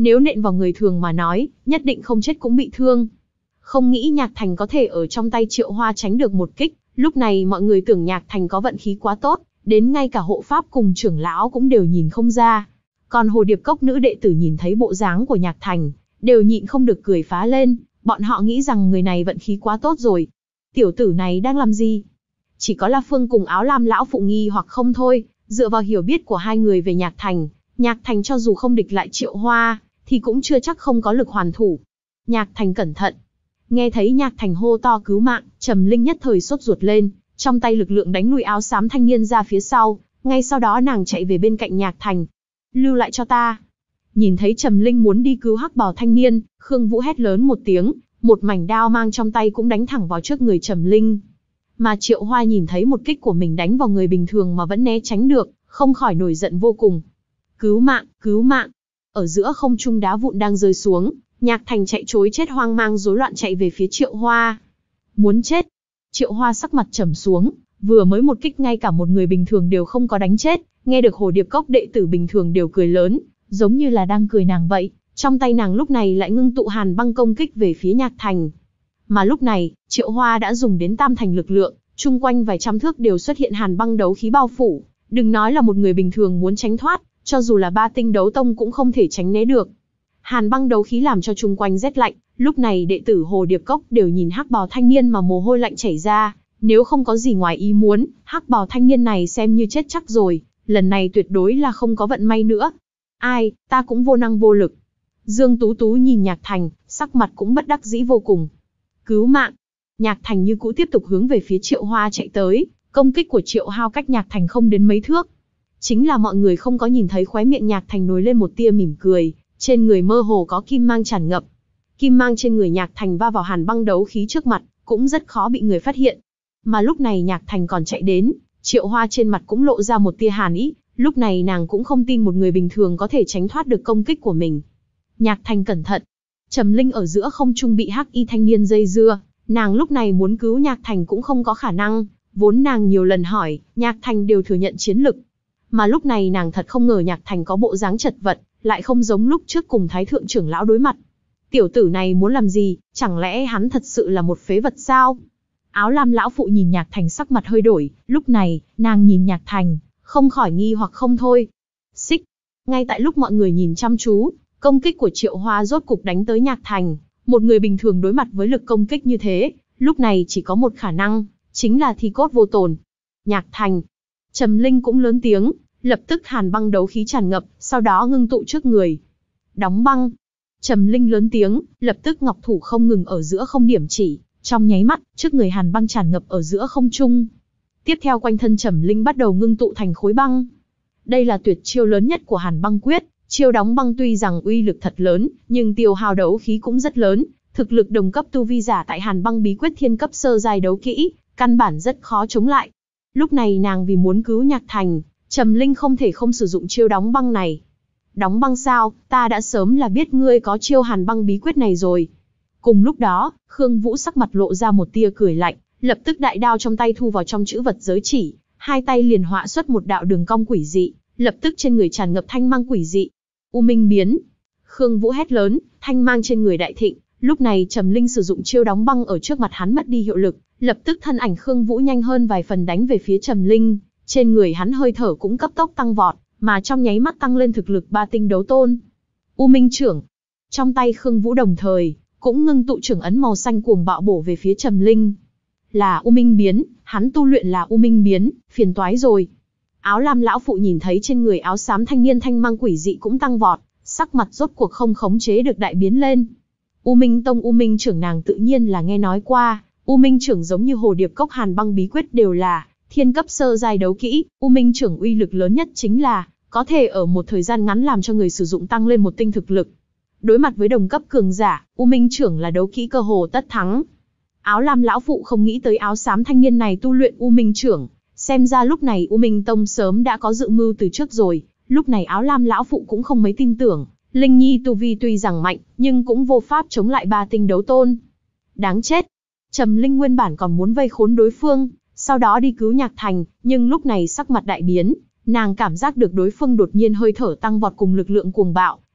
A: nếu nện vào người thường mà nói, nhất định không chết cũng bị thương. Không nghĩ Nhạc Thành có thể ở trong tay Triệu Hoa tránh được một kích, lúc này mọi người tưởng Nhạc Thành có vận khí quá tốt, đến ngay cả hộ pháp cùng trưởng lão cũng đều nhìn không ra. Còn Hồ Điệp Cốc nữ đệ tử nhìn thấy bộ dáng của Nhạc Thành, đều nhịn không được cười phá lên, bọn họ nghĩ rằng người này vận khí quá tốt rồi. Tiểu tử này đang làm gì? Chỉ có La Phương cùng Áo Lam lão phụ nghi hoặc không thôi, dựa vào hiểu biết của hai người về Nhạc Thành, Nhạc Thành cho dù không địch lại Triệu Hoa, thì cũng chưa chắc không có lực hoàn thủ. Nhạc Thành cẩn thận. Nghe thấy Nhạc Thành hô to cứu mạng, Trầm Linh nhất thời sốt ruột lên, trong tay lực lượng đánh lùi áo xám thanh niên ra phía sau, ngay sau đó nàng chạy về bên cạnh Nhạc Thành. Lưu lại cho ta. Nhìn thấy Trầm Linh muốn đi cứu hắc bào thanh niên, Khương Vũ hét lớn một tiếng, một mảnh đao mang trong tay cũng đánh thẳng vào trước người Trầm Linh. Mà Triệu Hoa nhìn thấy một kích của mình đánh vào người bình thường mà vẫn né tránh được, không khỏi nổi giận vô cùng. Cứu mạng, cứu mạng. Ở giữa không trung đá vụn đang rơi xuống, Nhạc Thành chạy trối chết hoang mang rối loạn chạy về phía Triệu Hoa. Muốn chết. Triệu Hoa sắc mặt trầm xuống, vừa mới một kích ngay cả một người bình thường đều không có đánh chết, nghe được Hồ Điệp Cốc đệ tử bình thường đều cười lớn, giống như là đang cười nàng vậy. Trong tay nàng lúc này lại ngưng tụ hàn băng công kích về phía Nhạc Thành. Mà lúc này, Triệu Hoa đã dùng đến tam thành lực lượng, chung quanh vài trăm thước đều xuất hiện hàn băng đấu khí bao phủ. Đừng nói là một người bình thường muốn tránh thoát, cho dù là ba tinh đấu tông cũng không thể tránh né được. Hàn băng đấu khí làm cho chung quanh rét lạnh, lúc này đệ tử Hồ Điệp Cốc đều nhìn hắc bào thanh niên mà mồ hôi lạnh chảy ra. Nếu không có gì ngoài ý muốn, hắc bào thanh niên này xem như chết chắc rồi, lần này tuyệt đối là không có vận may nữa. Ai, ta cũng vô năng vô lực. Dương Tú Tú nhìn Nhạc Thành, sắc mặt cũng bất đắc dĩ vô cùng. Cứu mạng. Nhạc Thành như cũ tiếp tục hướng về phía Triệu Hoa chạy tới, công kích của Triệu Hao cách Nhạc Thành không đến mấy thước. Chính là mọi người không có nhìn thấy khóe miệng Nhạc Thành nổi lên một tia mỉm cười, trên người mơ hồ có kim mang tràn ngập. Kim mang trên người Nhạc Thành va vào hàn băng đấu khí trước mặt, cũng rất khó bị người phát hiện. Mà lúc này Nhạc Thành còn chạy đến, Triệu Hoa trên mặt cũng lộ ra một tia hàn ý, lúc này nàng cũng không tin một người bình thường có thể tránh thoát được công kích của mình. Nhạc Thành cẩn thận. Trầm Linh ở giữa không trung bị hắc y thanh niên dây dưa, nàng lúc này muốn cứu Nhạc Thành cũng không có khả năng, vốn nàng nhiều lần hỏi, Nhạc Thành đều thừa nhận chiến lực. Mà lúc này nàng thật không ngờ Nhạc Thành có bộ dáng chật vật, lại không giống lúc trước cùng Thái Thượng trưởng lão đối mặt. Tiểu tử này muốn làm gì, chẳng lẽ hắn thật sự là một phế vật sao? Áo lam lão phụ nhìn Nhạc Thành sắc mặt hơi đổi, lúc này, nàng nhìn Nhạc Thành, không khỏi nghi hoặc không thôi. Xích. Ngay tại lúc mọi người nhìn chăm chú, công kích của Triệu Hoa rốt cục đánh tới Nhạc Thành. Một người bình thường đối mặt với lực công kích như thế, lúc này chỉ có một khả năng, chính là thi cốt vô tổn. Nhạc Thành. Trầm Linh cũng lớn tiếng, lập tức hàn băng đấu khí tràn ngập, sau đó ngưng tụ trước người. Đóng băng. Trầm Linh lớn tiếng, lập tức ngọc thủ không ngừng ở giữa không điểm chỉ, trong nháy mắt, trước người hàn băng tràn ngập ở giữa không trung. Tiếp theo quanh thân Trầm Linh bắt đầu ngưng tụ thành khối băng. Đây là tuyệt chiêu lớn nhất của Hàn Băng Quyết, chiêu đóng băng tuy rằng uy lực thật lớn, nhưng tiêu hao đấu khí cũng rất lớn, thực lực đồng cấp tu vi giả tại Hàn Băng Bí Quyết thiên cấp sơ giai đấu kỹ, căn bản rất khó chống lại. Lúc này nàng vì muốn cứu Nhạc Thành, Trầm Linh không thể không sử dụng chiêu đóng băng này. Đóng băng sao, ta đã sớm là biết ngươi có chiêu Hàn Băng Bí Quyết này rồi. Cùng lúc đó, Khương Vũ sắc mặt lộ ra một tia cười lạnh, lập tức đại đao trong tay thu vào trong chữ vật giới chỉ, hai tay liền họa xuất một đạo đường cong quỷ dị, lập tức trên người tràn ngập thanh mang quỷ dị. U Minh biến. Khương Vũ hét lớn, thanh mang trên người đại thịnh, lúc này Trầm Linh sử dụng chiêu đóng băng ở trước mặt hắn mất đi hiệu lực, lập tức thân ảnh Khương Vũ nhanh hơn vài phần đánh về phía Trầm Linh, trên người hắn hơi thở cũng cấp tốc tăng vọt, mà trong nháy mắt tăng lên thực lực ba tinh đấu tôn. U Minh trưởng. Trong tay Khương Vũ đồng thời cũng ngưng tụ trưởng ấn màu xanh cuồng bạo bổ về phía Trầm Linh. Là U Minh biến, hắn tu luyện là U Minh biến, phiền toái rồi. Áo lam lão phụ nhìn thấy trên người áo xám thanh niên thanh mang quỷ dị cũng tăng vọt, sắc mặt rốt cuộc không khống chế được đại biến lên. U Minh tông U Minh trưởng nàng tự nhiên là nghe nói qua, U Minh trưởng giống như Hồ Điệp Cốc Hàn Băng Bí Quyết đều là thiên cấp sơ giai đấu kỹ, U Minh trưởng uy lực lớn nhất chính là có thể ở một thời gian ngắn làm cho người sử dụng tăng lên một tinh thực lực. Đối mặt với đồng cấp cường giả, U Minh trưởng là đấu kỹ cơ hồ tất thắng. Áo lam lão phụ không nghĩ tới áo xám thanh niên này tu luyện U Minh trưởng, xem ra lúc này U Minh tông sớm đã có dự mưu từ trước rồi. Lúc này áo lam lão phụ cũng không mấy tin tưởng, Linh Nhi tu vi tuy rằng mạnh, nhưng cũng vô pháp chống lại ba tinh đấu tôn. Đáng chết. Trầm Linh nguyên bản còn muốn vây khốn đối phương, sau đó đi cứu Nhạc Thành, nhưng lúc này sắc mặt đại biến, nàng cảm giác được đối phương đột nhiên hơi thở tăng vọt cùng lực lượng cuồng bạo,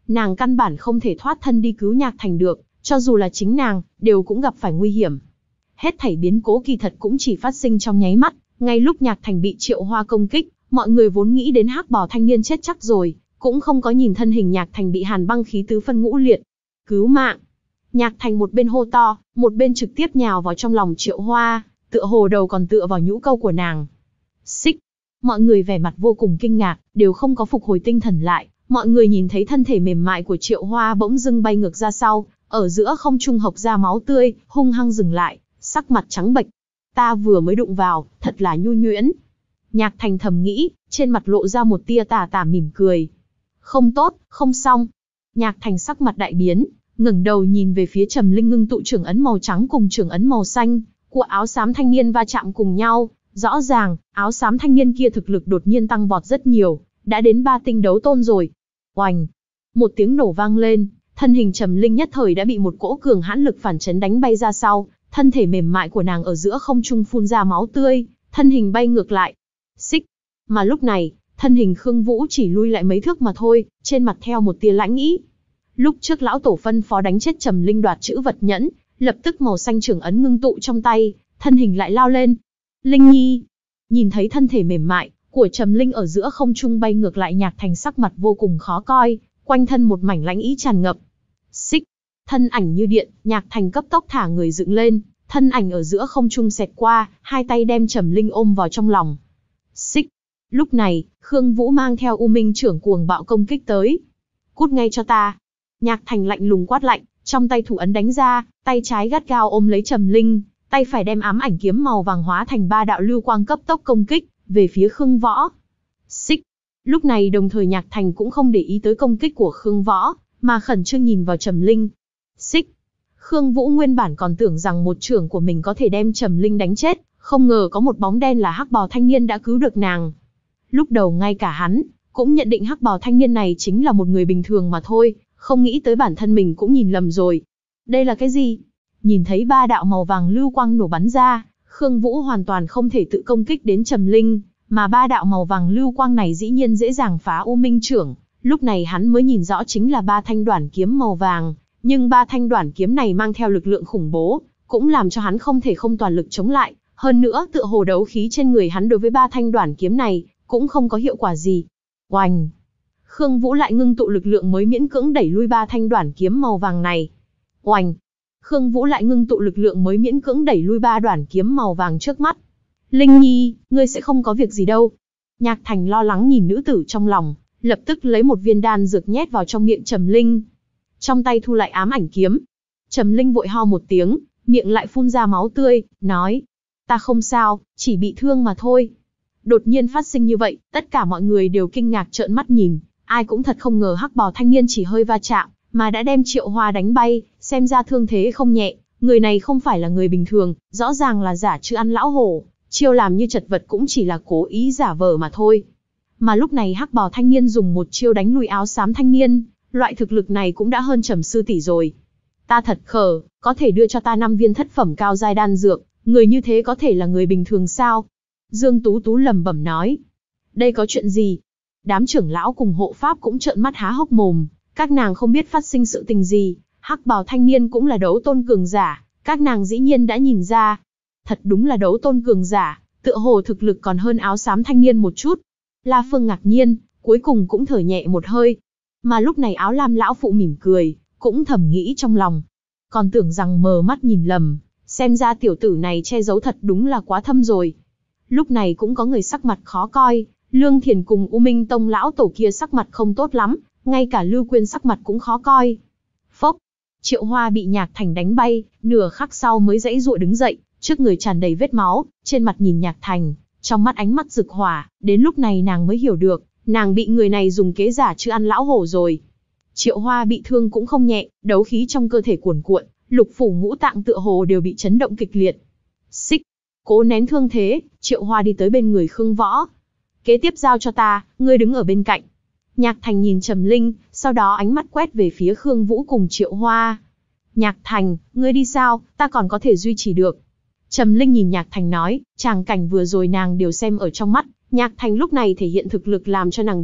A: Nàng căn bản không thể thoát thân đi cứu Nhạc Thành được, cho dù là chính nàng, đều cũng gặp phải nguy hiểm. Hết thảy biến cố kỳ thật cũng chỉ phát sinh trong nháy mắt, ngay lúc Nhạc Thành bị Triệu Hoa công kích, mọi người vốn nghĩ đến hắc bào thanh niên chết chắc rồi, cũng không có nhìn thân hình Nhạc Thành bị hàn băng khí tứ phân ngũ liệt. Cứu mạng! Nhạc Thành một bên hô to, một bên trực tiếp nhào vào trong lòng Triệu Hoa, tựa hồ đầu còn tựa vào nhũ câu của nàng. Xích! Mọi người vẻ mặt vô cùng kinh ngạc, đều không có phục hồi tinh thần lại. Mọi người nhìn thấy thân thể mềm mại của Triệu Hoa bỗng dưng bay ngược ra sau, ở giữa không trung hộc ra máu tươi, hung hăng dừng lại, sắc mặt trắng bệch. Ta vừa mới đụng vào, thật là nhu nhuyễn. Nhạc Thành thầm nghĩ, trên mặt lộ ra một tia tà tà mỉm cười. Không tốt, không xong. Nhạc Thành sắc mặt đại biến, ngẩng đầu nhìn về phía Trầm Linh ngưng tụ trưởng ấn màu trắng cùng trưởng ấn màu xanh của áo xám thanh niên va chạm cùng nhau. Rõ ràng, áo xám thanh niên kia thực lực đột nhiên tăng vọt rất nhiều, đã đến ba tinh đấu tôn rồi. Oành! Một tiếng nổ vang lên, thân hình Trầm Linh nhất thời đã bị một cỗ cường hãn lực phản chấn đánh bay ra sau, thân thể mềm mại của nàng ở giữa không trung phun ra máu tươi, thân hình bay ngược lại. Xích! Mà lúc này, thân hình Khương Vũ chỉ lui lại mấy thước mà thôi, trên mặt theo một tia lãnh ý. Lúc trước lão tổ phân phó đánh chết Trầm Linh đoạt chữ vật nhẫn, lập tức màu xanh trưởng ấn ngưng tụ trong tay, thân hình lại lao lên. Linh Nhi! Nhìn thấy thân thể mềm mại của Trầm Linh ở giữa không trung bay ngược lại, Nhạc Thành sắc mặt vô cùng khó coi, quanh thân một mảnh lãnh ý tràn ngập. Xích! Thân ảnh như điện, Nhạc Thành cấp tốc thả người dựng lên, thân ảnh ở giữa không trung xẹt qua, hai tay đem Trầm Linh ôm vào trong lòng. Xích! Lúc này, Khương Vũ mang theo U Minh trưởng cuồng bạo công kích tới. Cút ngay cho ta! Nhạc Thành lạnh lùng quát lạnh, trong tay thủ ấn đánh ra, tay trái gắt gao ôm lấy Trầm Linh, tay phải đem ám ảnh kiếm màu vàng hóa thành ba đạo lưu quang cấp tốc công kích về phía Khương Võ. Xích! Lúc này đồng thời Nhạc Thành cũng không để ý tới công kích của Khương Võ, mà khẩn trương nhìn vào Trầm Linh. Xích! Khương Vũ nguyên bản còn tưởng rằng một trưởng của mình có thể đem Trầm Linh đánh chết, không ngờ có một bóng đen là hắc bào thanh niên đã cứu được nàng. Lúc đầu ngay cả hắn cũng nhận định hắc bào thanh niên này chính là một người bình thường mà thôi, không nghĩ tới bản thân mình cũng nhìn lầm rồi. Đây là cái gì? Nhìn thấy ba đạo màu vàng lưu quang nổ bắn ra, Khương Vũ hoàn toàn không thể tự công kích đến Trầm Linh, mà ba đạo màu vàng lưu quang này dĩ nhiên dễ dàng phá U Minh trưởng. Lúc này hắn mới nhìn rõ chính là ba thanh đoản kiếm màu vàng, nhưng ba thanh đoản kiếm này mang theo lực lượng khủng bố, cũng làm cho hắn không thể không toàn lực chống lại. Hơn nữa, tựa hồ đấu khí trên người hắn đối với ba thanh đoản kiếm này cũng không có hiệu quả gì. Oành! Khương Vũ lại ngưng tụ lực lượng mới miễn cưỡng đẩy lui ba thanh đoản kiếm màu vàng này. Oành! Khương Vũ lại ngưng tụ lực lượng mới miễn cưỡng đẩy lui ba đoản kiếm màu vàng trước mắt. Linh Nhi, ngươi sẽ không có việc gì đâu. Nhạc Thành lo lắng nhìn nữ tử trong lòng, lập tức lấy một viên đan dược nhét vào trong miệng Trầm Linh. Trong tay thu lại ám ảnh kiếm. Trầm Linh vội ho một tiếng, miệng lại phun ra máu tươi, nói: Ta không sao, chỉ bị thương mà thôi. Đột nhiên phát sinh như vậy, tất cả mọi người đều kinh ngạc trợn mắt nhìn, ai cũng thật không ngờ hắc bào thanh niên chỉ hơi va chạm, mà đã đem Triệu Hoa đánh bay, xem ra thương thế không nhẹ, người này không phải là người bình thường, rõ ràng là giả chữ ăn lão hổ, chiêu làm như chật vật cũng chỉ là cố ý giả vờ mà thôi. Mà lúc này hắc bào thanh niên dùng một chiêu đánh lùi áo xám thanh niên, loại thực lực này cũng đã hơn Trầm sư tỷ rồi. Ta thật khờ, có thể đưa cho ta năm viên thất phẩm cao giai đan dược, người như thế có thể là người bình thường sao? Dương Tú Tú lẩm bẩm nói. Đây có chuyện gì? Đám trưởng lão cùng hộ pháp cũng trợn mắt há hốc mồm, các nàng không biết phát sinh sự tình gì, hắc bào thanh niên cũng là đấu tôn cường giả, các nàng dĩ nhiên đã nhìn ra. Thật đúng là đấu tôn cường giả, tựa hồ thực lực còn hơn áo xám thanh niên một chút. La Phương ngạc nhiên, cuối cùng cũng thở nhẹ một hơi. Mà lúc này áo lam lão phụ mỉm cười, cũng thầm nghĩ trong lòng. Còn tưởng rằng mờ mắt nhìn lầm, xem ra tiểu tử này che giấu thật đúng là quá thâm rồi. Lúc này cũng có người sắc mặt khó coi, Lương Thiền cùng U Minh Tông lão tổ kia sắc mặt không tốt lắm, ngay cả Lưu Quyên sắc mặt cũng khó coi. Phốc, Triệu Hoa bị Nhạc Thành đánh bay, nửa khắc sau mới giãy giụa đứng dậy, trước người tràn đầy vết máu, trên mặt nhìn Nhạc Thành, trong mắt ánh mắt rực hỏa, đến lúc này nàng mới hiểu được, nàng bị người này dùng kế giả chữ ăn lão hổ rồi. Triệu Hoa bị thương cũng không nhẹ, đấu khí trong cơ thể cuồn cuộn, lục phủ ngũ tạng tựa hồ đều bị chấn động kịch liệt. Xích, cố nén thương thế, Triệu Hoa đi tới bên người Khương Võ. Kế tiếp giao cho ta, ngươi đứng ở bên cạnh. Nhạc Thành nhìn Trầm Linh, sau đó ánh mắt quét về phía Khương Vũ cùng Triệu Hoa. Nhạc Thành, ngươi đi sao, ta còn có thể duy trì được. Trầm Linh nhìn Nhạc Thành nói, tràng cảnh vừa rồi nàng đều xem ở trong mắt, Nhạc Thành lúc này thể hiện thực lực làm cho nàng biết,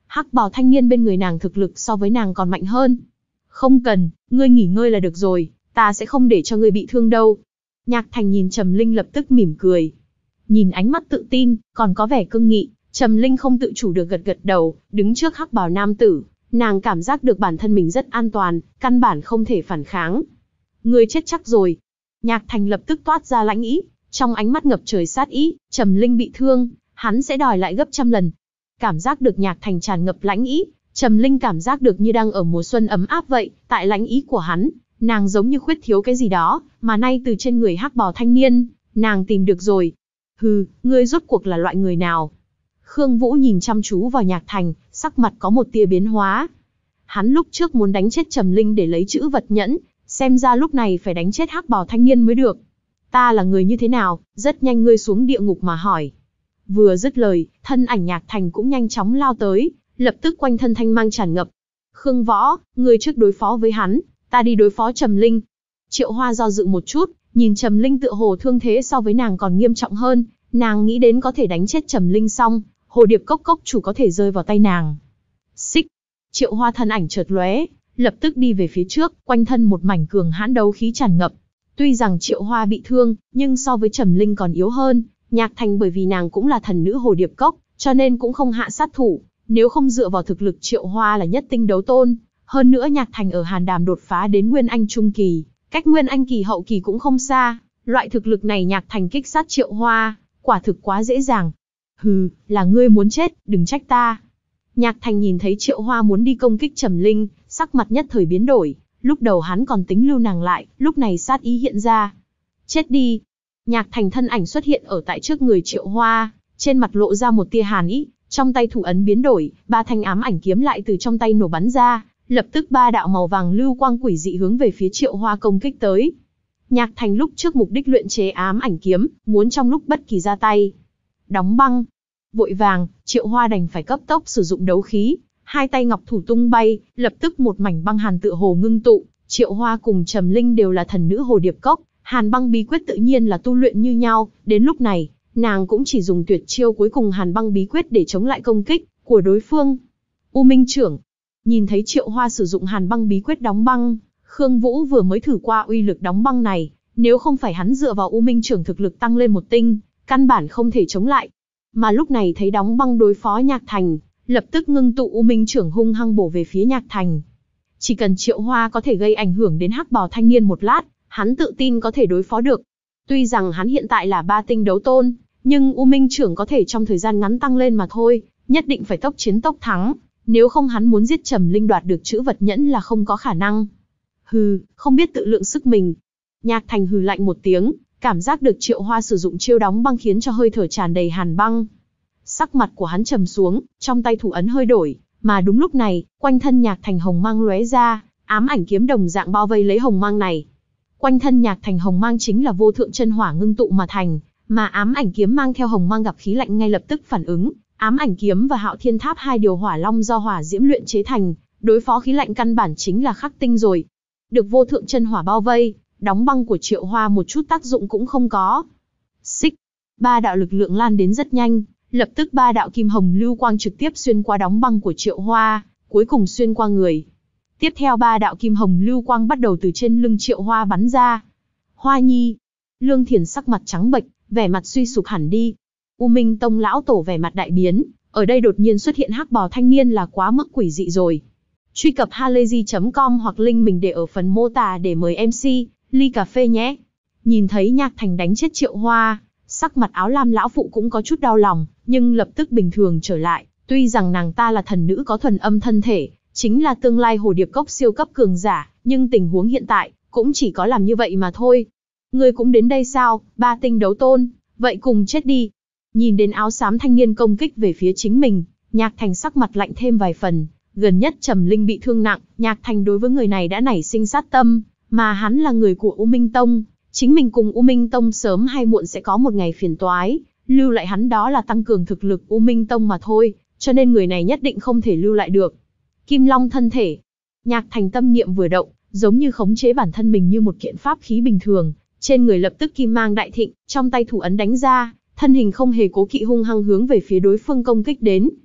A: Hắc bào thanh niên bên người nàng thực lực so với nàng còn mạnh hơn. Không cần, ngươi nghỉ ngơi là được rồi, ta sẽ không để cho ngươi bị thương đâu. Nhạc Thành nhìn Trầm Linh lập tức mỉm cười. Nhìn ánh mắt tự tin, còn có vẻ cương nghị, Trầm Linh không tự chủ được gật gật đầu, đứng trước hắc bào nam tử, nàng cảm giác được bản thân mình rất an toàn, căn bản không thể phản kháng. Ngươi chết chắc rồi. Nhạc Thành lập tức toát ra lãnh ý, trong ánh mắt ngập trời sát ý, Trầm Linh bị thương, hắn sẽ đòi lại gấp trăm lần. Cảm giác được Nhạc Thành tràn ngập lãnh ý, Trầm Linh cảm giác được như đang ở mùa xuân ấm áp vậy, tại lãnh ý của hắn, nàng giống như khuyết thiếu cái gì đó, mà nay từ trên người hắc bào thanh niên, nàng tìm được rồi. Hừ, ngươi rốt cuộc là loại người nào? Khương Vũ nhìn chăm chú vào Nhạc Thành, sắc mặt có một tia biến hóa. Hắn lúc trước muốn đánh chết Trầm Linh để lấy chữ vật nhẫn, xem ra lúc này phải đánh chết hắc bào thanh niên mới được. Ta là người như thế nào, rất nhanh ngươi xuống địa ngục mà hỏi. Vừa dứt lời, thân ảnh Nhạc Thành cũng nhanh chóng lao tới, lập tức quanh thân thanh mang tràn ngập. Khương Võ, ngươi trước đối phó với hắn, ta đi đối phó Trầm Linh. Triệu Hoa do dự một chút, nhìn Trầm Linh tựa hồ thương thế so với nàng còn nghiêm trọng hơn, nàng nghĩ đến có thể đánh chết Trầm Linh xong, hồ điệp cốc cốc chủ có thể rơi vào tay nàng. Xích! Triệu Hoa thân ảnh chợt lóe, lập tức đi về phía trước, quanh thân một mảnh cường hãn đấu khí tràn ngập. Tuy rằng Triệu Hoa bị thương, nhưng so với Trầm Linh còn yếu hơn. Nhạc Thành bởi vì nàng cũng là thần nữ hồ điệp cốc, cho nên cũng không hạ sát thủ. Nếu không dựa vào thực lực Triệu Hoa là nhất tinh đấu tôn, hơn nữa Nhạc Thành ở Hàn Đàm đột phá đến Nguyên Anh trung kỳ, cách Nguyên Anh kỳ hậu kỳ cũng không xa. Loại thực lực này Nhạc Thành kích sát Triệu Hoa, quả thực quá dễ dàng. Hừ, là ngươi muốn chết, đừng trách ta. Nhạc Thành nhìn thấy Triệu Hoa muốn đi công kích Trầm Linh, sắc mặt nhất thời biến đổi. Lúc đầu hắn còn tính lưu nàng lại, lúc này sát ý hiện ra. Chết đi. Nhạc Thành thân ảnh xuất hiện ở tại trước người Triệu Hoa, trên mặt lộ ra một tia hàn ý, trong tay thủ ấn biến đổi, ba thanh ám ảnh kiếm lại từ trong tay nổ bắn ra, lập tức ba đạo màu vàng lưu quang quỷ dị hướng về phía Triệu Hoa công kích tới. Nhạc Thành lúc trước mục đích luyện chế ám ảnh kiếm, muốn trong lúc bất kỳ ra tay. Đóng băng. Vội vàng, Triệu Hoa đành phải cấp tốc sử dụng đấu khí, hai tay ngọc thủ tung bay, lập tức một mảnh băng hàn tựa hồ ngưng tụ. Triệu Hoa cùng Trầm Linh đều là thần nữ hồ điệp cốc, hàn băng bí quyết tự nhiên là tu luyện như nhau. Đến lúc này, nàng cũng chỉ dùng tuyệt chiêu cuối cùng hàn băng bí quyết để chống lại công kích của đối phương. U Minh Trưởng. Nhìn thấy Triệu Hoa sử dụng hàn băng bí quyết đóng băng, Khương Vũ vừa mới thử qua uy lực đóng băng này, nếu không phải hắn dựa vào U Minh Trưởng thực lực tăng lên một tinh, căn bản không thể chống lại. Mà lúc này thấy đóng băng đối phó Nhạc Thành, lập tức ngưng tụ U Minh Trưởng hung hăng bổ về phía Nhạc Thành. Chỉ cần Triệu Hoa có thể gây ảnh hưởng đến hắc bào thanh niên một lát, hắn tự tin có thể đối phó được. Tuy rằng hắn hiện tại là ba tinh đấu tôn, nhưng U Minh Trưởng có thể trong thời gian ngắn tăng lên mà thôi, nhất định phải tốc chiến tốc thắng, nếu không hắn muốn giết Trầm Linh đoạt được chữ vật nhẫn là không có khả năng. Hừ, không biết tự lượng sức mình. Nhạc Thành hừ lạnh một tiếng, cảm giác được Triệu Hoa sử dụng chiêu đóng băng khiến cho hơi thở tràn đầy hàn băng. Sắc mặt của hắn trầm xuống, trong tay thủ ấn hơi đổi, mà đúng lúc này, quanh thân Nhạc Thành hồng mang lóe ra, ám ảnh kiếm đồng dạng bao vây lấy hồng mang này. Quanh thân Nhạc Thành hồng mang chính là vô thượng chân hỏa ngưng tụ mà thành, mà ám ảnh kiếm mang theo hồng mang gặp khí lạnh ngay lập tức phản ứng. Ám ảnh kiếm và Hạo Thiên Tháp hai điều hỏa long do hỏa diễm luyện chế thành, đối phó khí lạnh căn bản chính là khắc tinh rồi. Được vô thượng chân hỏa bao vây, đóng băng của Triệu Hoa một chút tác dụng cũng không có. Xích, ba đạo lực lượng lan đến rất nhanh, lập tức ba đạo kim hồng lưu quang trực tiếp xuyên qua đóng băng của Triệu Hoa, cuối cùng xuyên qua người. Tiếp theo ba đạo kim hồng lưu quang bắt đầu từ trên lưng Triệu Hoa bắn ra. Hoa Nhi, Lương Thiền sắc mặt trắng bệch, vẻ mặt suy sụp hẳn đi. U Minh Tông lão tổ vẻ mặt đại biến, ở đây đột nhiên xuất hiện hắc bào thanh niên là quá mức quỷ dị rồi. Truy cập halayzi chấm com hoặc link mình để ở phần mô tả để mời em xê, ly cà phê nhé. Nhìn thấy Nhạc Thành đánh chết Triệu Hoa, sắc mặt áo lam lão phụ cũng có chút đau lòng, nhưng lập tức bình thường trở lại. Tuy rằng nàng ta là thần nữ có thuần âm thân thể, chính là tương lai hồ điệp cốc siêu cấp cường giả, nhưng tình huống hiện tại, cũng chỉ có làm như vậy mà thôi. Ngươi cũng đến đây sao, ba tinh đấu tôn, vậy cùng chết đi. Nhìn đến áo xám thanh niên công kích về phía chính mình, Nhạc Thành sắc mặt lạnh thêm vài phần. Gần nhất Trầm Linh bị thương nặng, Nhạc Thành đối với người này đã nảy sinh sát tâm, mà hắn là người của U Minh Tông, chính mình cùng U Minh Tông sớm hay muộn sẽ có một ngày phiền toái, lưu lại hắn đó là tăng cường thực lực U Minh Tông mà thôi, cho nên người này nhất định không thể lưu lại được. Kim Long thân thể. Nhạc Thành tâm niệm vừa động, giống như khống chế bản thân mình như một kiện pháp khí bình thường, trên người lập tức kim mang đại thịnh, trong tay thủ ấn đánh ra, thân hình không hề cố kỵ hung hăng hướng về phía đối phương công kích đến.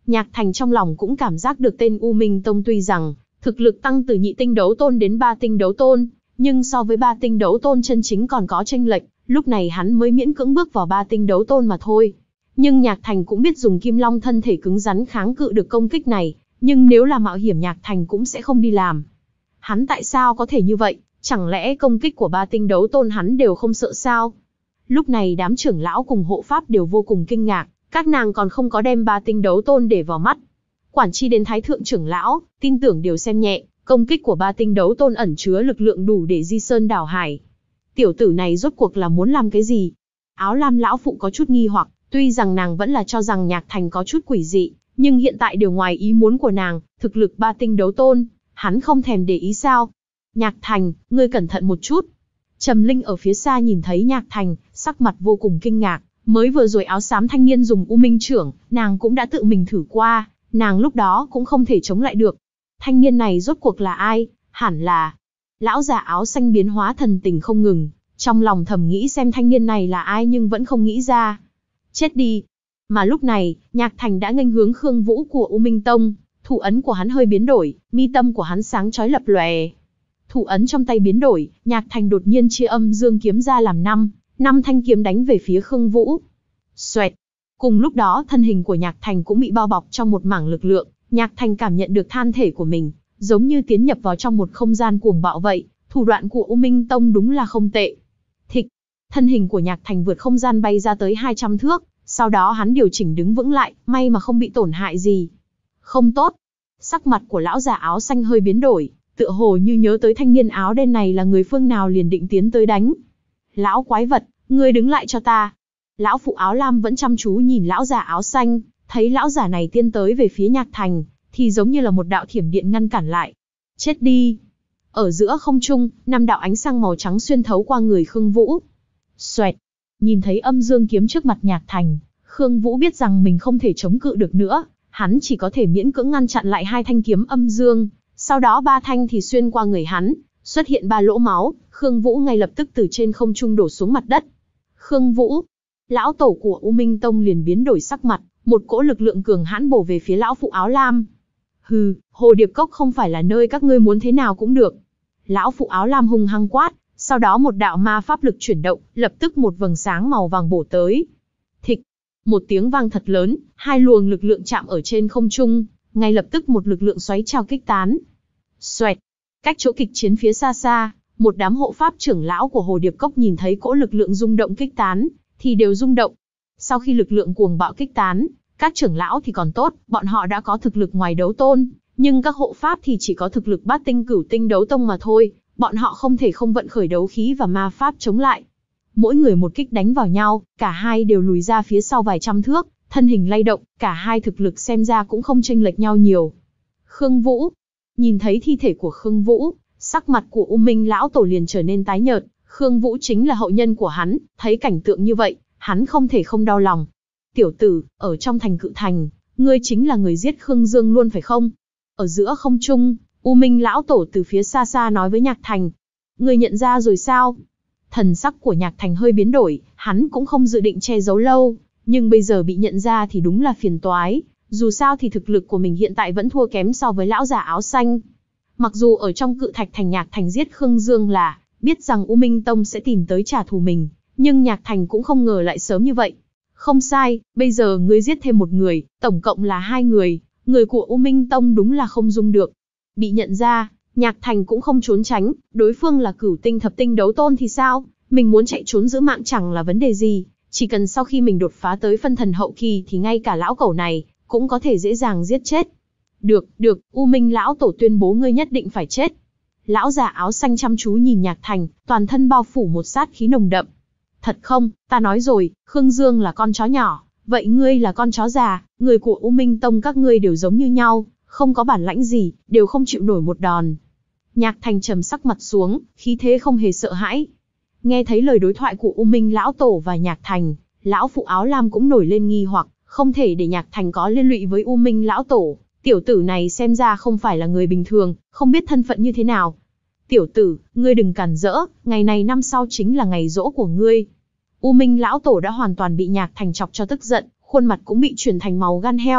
A: Nhạc Thành trong lòng cũng cảm giác được tên U Minh Tông tuy rằng thực lực tăng từ nhị tinh đấu tôn đến ba tinh đấu tôn, nhưng so với ba tinh đấu tôn chân chính còn có chênh lệch, lúc này hắn mới miễn cưỡng bước vào ba tinh đấu tôn mà thôi. Nhưng Nhạc Thành cũng biết dùng Kim Long thân thể cứng rắn kháng cự được công kích này, nhưng nếu là mạo hiểm Nhạc Thành cũng sẽ không đi làm. Hắn tại sao có thể như vậy, chẳng lẽ công kích của ba tinh đấu tôn hắn đều không sợ sao? Lúc này đám trưởng lão cùng hộ pháp đều vô cùng kinh ngạc, các nàng còn không có đem ba tinh đấu tôn để vào mắt. Quản chi đến thái thượng trưởng lão, tin tưởng đều xem nhẹ, công kích của ba tinh đấu tôn ẩn chứa lực lượng đủ để di sơn đảo hải. Tiểu tử này rốt cuộc là muốn làm cái gì? Áo lam lão phụ có chút nghi hoặc, tuy rằng nàng vẫn là cho rằng Nhạc Thành có chút quỷ dị, nhưng hiện tại điều ngoài ý muốn của nàng, thực lực ba tinh đấu tôn, hắn không thèm để ý sao? Nhạc Thành, ngươi cẩn thận một chút. Trầm Linh ở phía xa nhìn thấy Nhạc Thành, sắc mặt vô cùng kinh ngạc, mới vừa rồi áo xám thanh niên dùng U Minh Chưởng, nàng cũng đã tự mình thử qua, nàng lúc đó cũng không thể chống lại được. Thanh niên này rốt cuộc là ai? Hẳn là... Lão già áo xanh biến hóa thần tình không ngừng, trong lòng thầm nghĩ xem thanh niên này là ai nhưng vẫn không nghĩ ra. Chết đi! Mà lúc này, Nhạc Thành đã nghênh hướng Khương Vũ của U Minh Tông, thủ ấn của hắn hơi biến đổi, mi tâm của hắn sáng chói lập lòe. Thủ ấn trong tay biến đổi, Nhạc Thành đột nhiên chia âm dương kiếm ra làm năm, năm thanh kiếm đánh về phía Khương Vũ. Xoẹt! Cùng lúc đó thân hình của Nhạc Thành cũng bị bao bọc trong một mảng lực lượng, Nhạc Thành cảm nhận được than thể của mình, giống như tiến nhập vào trong một không gian cuồng bạo vậy, thủ đoạn của U Minh Tông đúng là không tệ. Thịch! Thân hình của Nhạc Thành vượt không gian bay ra tới hai trăm thước, sau đó hắn điều chỉnh đứng vững lại, may mà không bị tổn hại gì. Không tốt! Sắc mặt của lão già áo xanh hơi biến đổi, tựa hồ như nhớ tới thanh niên áo đen này là người phương nào liền định tiến tới đánh. Lão quái vật, ngươi đứng lại cho ta! Lão phụ áo lam vẫn chăm chú nhìn lão già áo xanh, thấy lão già này tiến tới về phía Nhạc Thành, thì giống như là một đạo thiểm điện ngăn cản lại. Chết đi! Ở giữa không trung, năm đạo ánh sáng màu trắng xuyên thấu qua người Khương Vũ. Xoẹt! Nhìn thấy âm dương kiếm trước mặt Nhạc Thành, Khương Vũ biết rằng mình không thể chống cự được nữa, hắn chỉ có thể miễn cưỡng ngăn chặn lại hai thanh kiếm âm dương, sau đó ba thanh thì xuyên qua người hắn, xuất hiện ba lỗ máu, Khương Vũ ngay lập tức từ trên không trung đổ xuống mặt đất. Khương Vũ! Lão tổ của U Minh Tông liền biến đổi sắc mặt, một cỗ lực lượng cường hãn bổ về phía lão phụ áo lam. Hừ, Hồ Điệp Cốc không phải là nơi các ngươi muốn thế nào cũng được. Lão phụ áo lam hung hăng quát, sau đó một đạo ma pháp lực chuyển động, lập tức một vầng sáng màu vàng bổ tới. Thịch! Một tiếng vang thật lớn, hai luồng lực lượng chạm ở trên không trung, ngay lập tức một lực lượng xoáy trào kích tán. Xoẹt! Cách chỗ kịch chiến phía xa xa, một đám hộ pháp trưởng lão của Hồ Điệp Cốc nhìn thấy cỗ lực lượng rung động kích tán, thì đều rung động. Sau khi lực lượng cuồng bạo kích tán, các trưởng lão thì còn tốt, bọn họ đã có thực lực ngoài đấu tôn, nhưng các hộ pháp thì chỉ có thực lực bát tinh cửu tinh đấu tông mà thôi, bọn họ không thể không vận khởi đấu khí và ma pháp chống lại. Mỗi người một kích đánh vào nhau, cả hai đều lùi ra phía sau vài trăm thước, thân hình lay động, cả hai thực lực xem ra cũng không chênh lệch nhau nhiều. Khương Vũ! Nhìn thấy thi thể của Khương Vũ, sắc mặt của U Minh lão tổ liền trở nên tái nhợt. Khương Vũ chính là hậu nhân của hắn, thấy cảnh tượng như vậy, hắn không thể không đau lòng. Tiểu tử, ở trong thành Cự Thành, ngươi chính là người giết Khương Dương luôn phải không? Ở giữa không trung, U Minh lão tổ từ phía xa xa nói với Nhạc Thành. Ngươi nhận ra rồi sao? Thần sắc của Nhạc Thành hơi biến đổi, hắn cũng không dự định che giấu lâu, nhưng bây giờ bị nhận ra thì đúng là phiền toái, dù sao thì thực lực của mình hiện tại vẫn thua kém so với lão già áo xanh. Mặc dù ở trong Cự Thạch Thành Nhạc Thành giết Khương Dương là biết rằng U Minh Tông sẽ tìm tới trả thù mình, nhưng Nhạc Thành cũng không ngờ lại sớm như vậy. Không sai, bây giờ ngươi giết thêm một người, tổng cộng là hai người, người của U Minh Tông đúng là không dung được. Bị nhận ra, Nhạc Thành cũng không trốn tránh, đối phương là cửu tinh thập tinh đấu tôn thì sao, mình muốn chạy trốn giữ mạng chẳng là vấn đề gì, chỉ cần sau khi mình đột phá tới phân thần hậu kỳ thì ngay cả lão cẩu này cũng có thể dễ dàng giết chết. Được, được, U Minh lão tổ tuyên bố ngươi nhất định phải chết. Lão già áo xanh chăm chú nhìn Nhạc Thành, toàn thân bao phủ một sát khí nồng đậm. Thật không, ta nói rồi, Khương Dương là con chó nhỏ, vậy ngươi là con chó già, người của U Minh Tông các ngươi đều giống như nhau, không có bản lãnh gì, đều không chịu nổi một đòn. Nhạc Thành trầm sắc mặt xuống, khí thế không hề sợ hãi. Nghe thấy lời đối thoại của U Minh lão tổ và Nhạc Thành, lão phụ áo lam cũng nổi lên nghi hoặc, không thể để Nhạc Thành có liên lụy với U Minh lão tổ. Tiểu tử này xem ra không phải là người bình thường, không biết thân phận như thế nào. Tiểu tử, ngươi đừng cản rỡ, ngày này năm sau chính là ngày giỗ của ngươi. U Minh lão tổ đã hoàn toàn bị Nhạc Thành chọc cho tức giận, khuôn mặt cũng bị chuyển thành màu gan heo,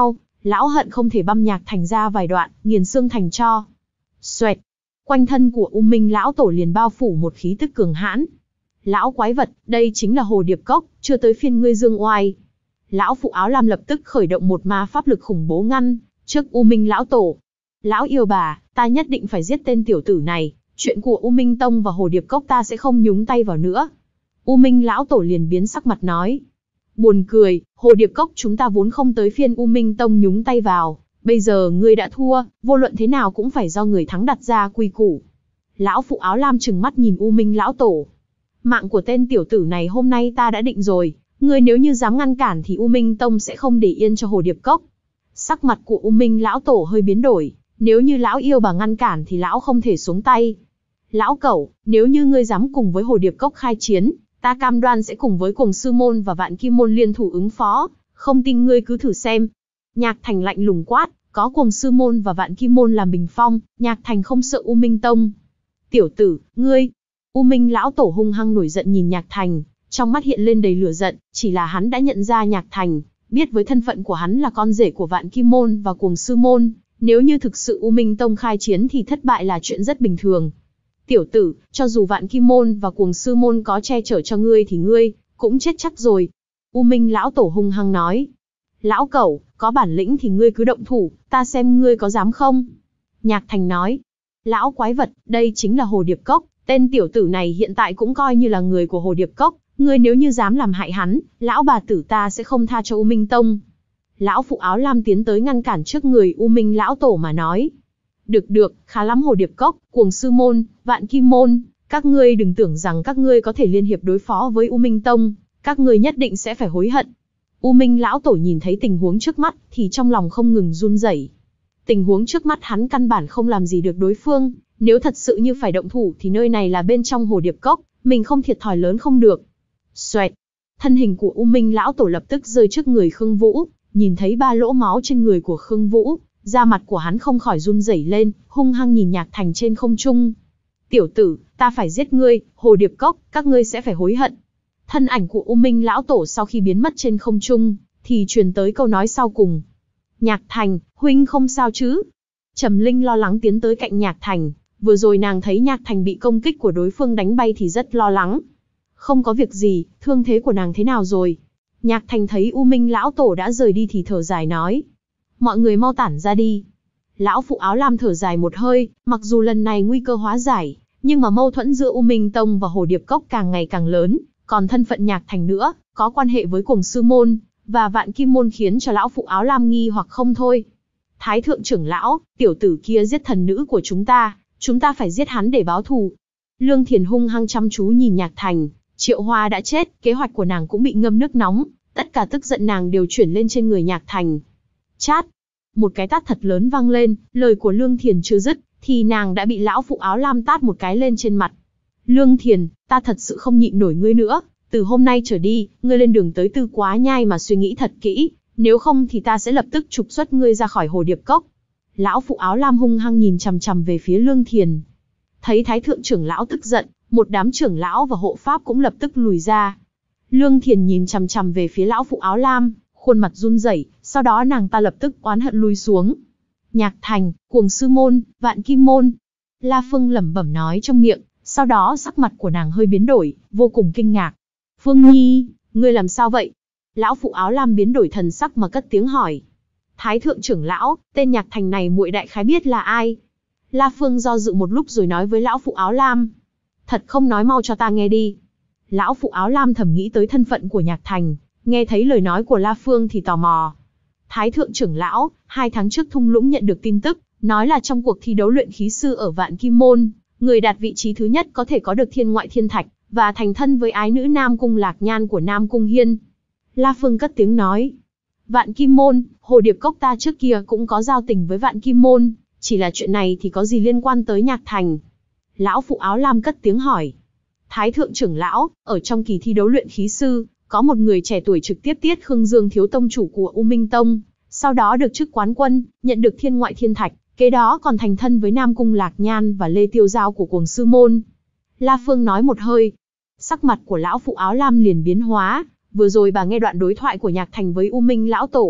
A: Lão hận không thể băm Nhạc Thành ra vài đoạn, nghiền xương thành tro. Xoẹt, quanh thân của U Minh lão tổ liền bao phủ một khí tức cường hãn. Lão quái vật, đây chính là Hồ Điệp Cốc, chưa tới phiên ngươi dương oai. Lão phụ áo lam lập tức khởi động một ma pháp lực khủng bố ngăn trước U Minh lão tổ. Lão yêu bà, ta nhất định phải giết tên tiểu tử này, chuyện của U Minh Tông và Hồ Điệp Cốc ta sẽ không nhúng tay vào nữa. U Minh lão tổ liền biến sắc mặt nói. Buồn cười, Hồ Điệp Cốc chúng ta vốn không tới phiên U Minh Tông nhúng tay vào, bây giờ ngươi đã thua, vô luận thế nào cũng phải do người thắng đặt ra quy củ. Lão phụ áo lam trừng mắt nhìn U Minh lão tổ. Mạng của tên tiểu tử này hôm nay ta đã định rồi, ngươi nếu như dám ngăn cản thì U Minh Tông sẽ không để yên cho Hồ Điệp Cốc. Sắc mặt của U Minh lão tổ hơi biến đổi, nếu như lão yêu bà ngăn cản thì lão không thể xuống tay. Lão cẩu, nếu như ngươi dám cùng với Hồ Điệp Cốc khai chiến, ta cam đoan sẽ cùng với Cuồng Sư Môn và Vạn Kim Môn liên thủ ứng phó, không tin ngươi cứ thử xem. Nhạc Thành lạnh lùng quát, có Cuồng Sư Môn và Vạn Kim Môn làm bình phong, Nhạc Thành không sợ U Minh Tông. Tiểu tử, ngươi! U Minh lão tổ hung hăng nổi giận nhìn Nhạc Thành, trong mắt hiện lên đầy lửa giận, chỉ là hắn đã nhận ra Nhạc Thành, biết với thân phận của hắn là con rể của Vạn Kim Môn và Cuồng Sư Môn, nếu như thực sự U Minh Tông khai chiến thì thất bại là chuyện rất bình thường. Tiểu tử, cho dù Vạn Kim Môn và Cuồng Sư Môn có che chở cho ngươi thì ngươi cũng chết chắc rồi. U Minh lão tổ hung hăng nói. Lão cẩu, có bản lĩnh thì ngươi cứ động thủ, ta xem ngươi có dám không? Nhạc Thành nói. Lão quái vật, đây chính là Hồ Điệp Cốc, tên tiểu tử này hiện tại cũng coi như là người của Hồ Điệp Cốc, ngươi nếu như dám làm hại hắn, lão bà tử ta sẽ không tha cho U Minh Tông. Lão phụ áo lam tiến tới ngăn cản trước người U Minh lão tổ mà nói. Được được, khá lắm Hồ Điệp Cốc, Cuồng Sư Môn, Vạn Kim Môn, các ngươi đừng tưởng rằng các ngươi có thể liên hiệp đối phó với U Minh Tông, các ngươi nhất định sẽ phải hối hận. U Minh lão tổ nhìn thấy tình huống trước mắt thì trong lòng không ngừng run rẩy. Tình huống trước mắt hắn căn bản không làm gì được đối phương, nếu thật sự như phải động thủ thì nơi này là bên trong Hồ Điệp Cốc, mình không thiệt thòi lớn không được. Xoẹt, thân hình của U Minh lão tổ lập tức rơi trước người Khương Vũ, nhìn thấy ba lỗ máu trên người của Khương Vũ, da mặt của hắn không khỏi run rẩy lên, hung hăng nhìn Nhạc Thành trên không trung. Tiểu tử, ta phải giết ngươi, Hồ Điệp Cốc, các ngươi sẽ phải hối hận. Thân ảnh của U Minh lão tổ sau khi biến mất trên không trung, thì truyền tới câu nói sau cùng. Nhạc Thành, huynh không sao chứ? Trầm Linh lo lắng tiến tới cạnh Nhạc Thành, vừa rồi nàng thấy Nhạc Thành bị công kích của đối phương đánh bay thì rất lo lắng. Không có việc gì, thương thế của nàng thế nào rồi? Nhạc Thành thấy U Minh lão tổ đã rời đi thì thở dài nói. Mọi người mau tản ra đi. Lão phụ áo lam thở dài một hơi, mặc dù lần này nguy cơ hóa giải, nhưng mà mâu thuẫn giữa U Minh Tông và Hồ Điệp Cốc càng ngày càng lớn, còn thân phận Nhạc Thành nữa, có quan hệ với Cuồng Sư Môn và Vạn Kim Môn khiến cho lão phụ áo lam nghi hoặc không thôi. Thái thượng trưởng lão, tiểu tử kia giết thần nữ của chúng ta, chúng ta phải giết hắn để báo thù. Lương Thiền hung hăng chăm chú nhìn Nhạc Thành, Triệu Hoa đã chết, kế hoạch của nàng cũng bị ngâm nước nóng, tất cả tức giận nàng đều chuyển lên trên người Nhạc Thành. Chát! Một cái tát thật lớn vang lên, lời của Lương Thiền chưa dứt, thì nàng đã bị lão phụ áo lam tát một cái lên trên mặt. Lương Thiền, ta thật sự không nhịn nổi ngươi nữa, từ hôm nay trở đi, ngươi lên đường tới Tư Quá Nhai mà suy nghĩ thật kỹ, nếu không thì ta sẽ lập tức trục xuất ngươi ra khỏi Hồ Điệp Cốc. Lão phụ áo lam hung hăng nhìn chằm chằm về phía Lương Thiền. Thấy Thái thượng trưởng lão tức giận, một đám trưởng lão và hộ pháp cũng lập tức lùi ra. Lương Thiền nhìn chằm chằm về phía lão phụ áo lam, khuôn mặt run rẩy, sau đó nàng ta lập tức oán hận lui xuống. Nhạc Thành, Cuồng Sư Môn, Vạn Kim Môn. La Phương lẩm bẩm nói trong miệng, sau đó sắc mặt của nàng hơi biến đổi, vô cùng kinh ngạc. Phương Nhi, ngươi làm sao vậy? Lão phụ áo lam biến đổi thần sắc mà cất tiếng hỏi. Thái thượng trưởng lão, tên Nhạc Thành này muội đại khái biết là ai? La Phương do dự một lúc rồi nói với lão phụ áo lam. Thật không nói mau cho ta nghe đi. Lão phụ áo lam thầm nghĩ tới thân phận của Nhạc Thành, nghe thấy lời nói của La Phương thì tò mò. Thái thượng trưởng lão, hai tháng trước thung lũng nhận được tin tức, nói là trong cuộc thi đấu luyện khí sư ở Vạn Kim Môn, người đạt vị trí thứ nhất có thể có được thiên ngoại thiên thạch, và thành thân với ái nữ Nam Cung Lạc Nhan của Nam Cung Hiên. La Phương cất tiếng nói. Vạn Kim Môn, Hồ Điệp Cốc ta trước kia cũng có giao tình với Vạn Kim Môn, chỉ là chuyện này thì có gì liên quan tới Nhạc Thành? Lão phụ áo lam cất tiếng hỏi. Thái thượng trưởng lão, ở trong kỳ thi đấu luyện khí sư, có một người trẻ tuổi trực tiếp tiết Khương Dương thiếu tông chủ của U Minh Tông, sau đó được chức quán quân, nhận được thiên ngoại thiên thạch, kế đó còn thành thân với Nam Cung Lạc Nhan và Lê Tiêu Giao của Cuồng Sư Môn. La Phương nói một hơi. Sắc mặt của lão phụ áo lam liền biến hóa, vừa rồi bà nghe đoạn đối thoại của Nhạc Thành với U Minh lão tổ,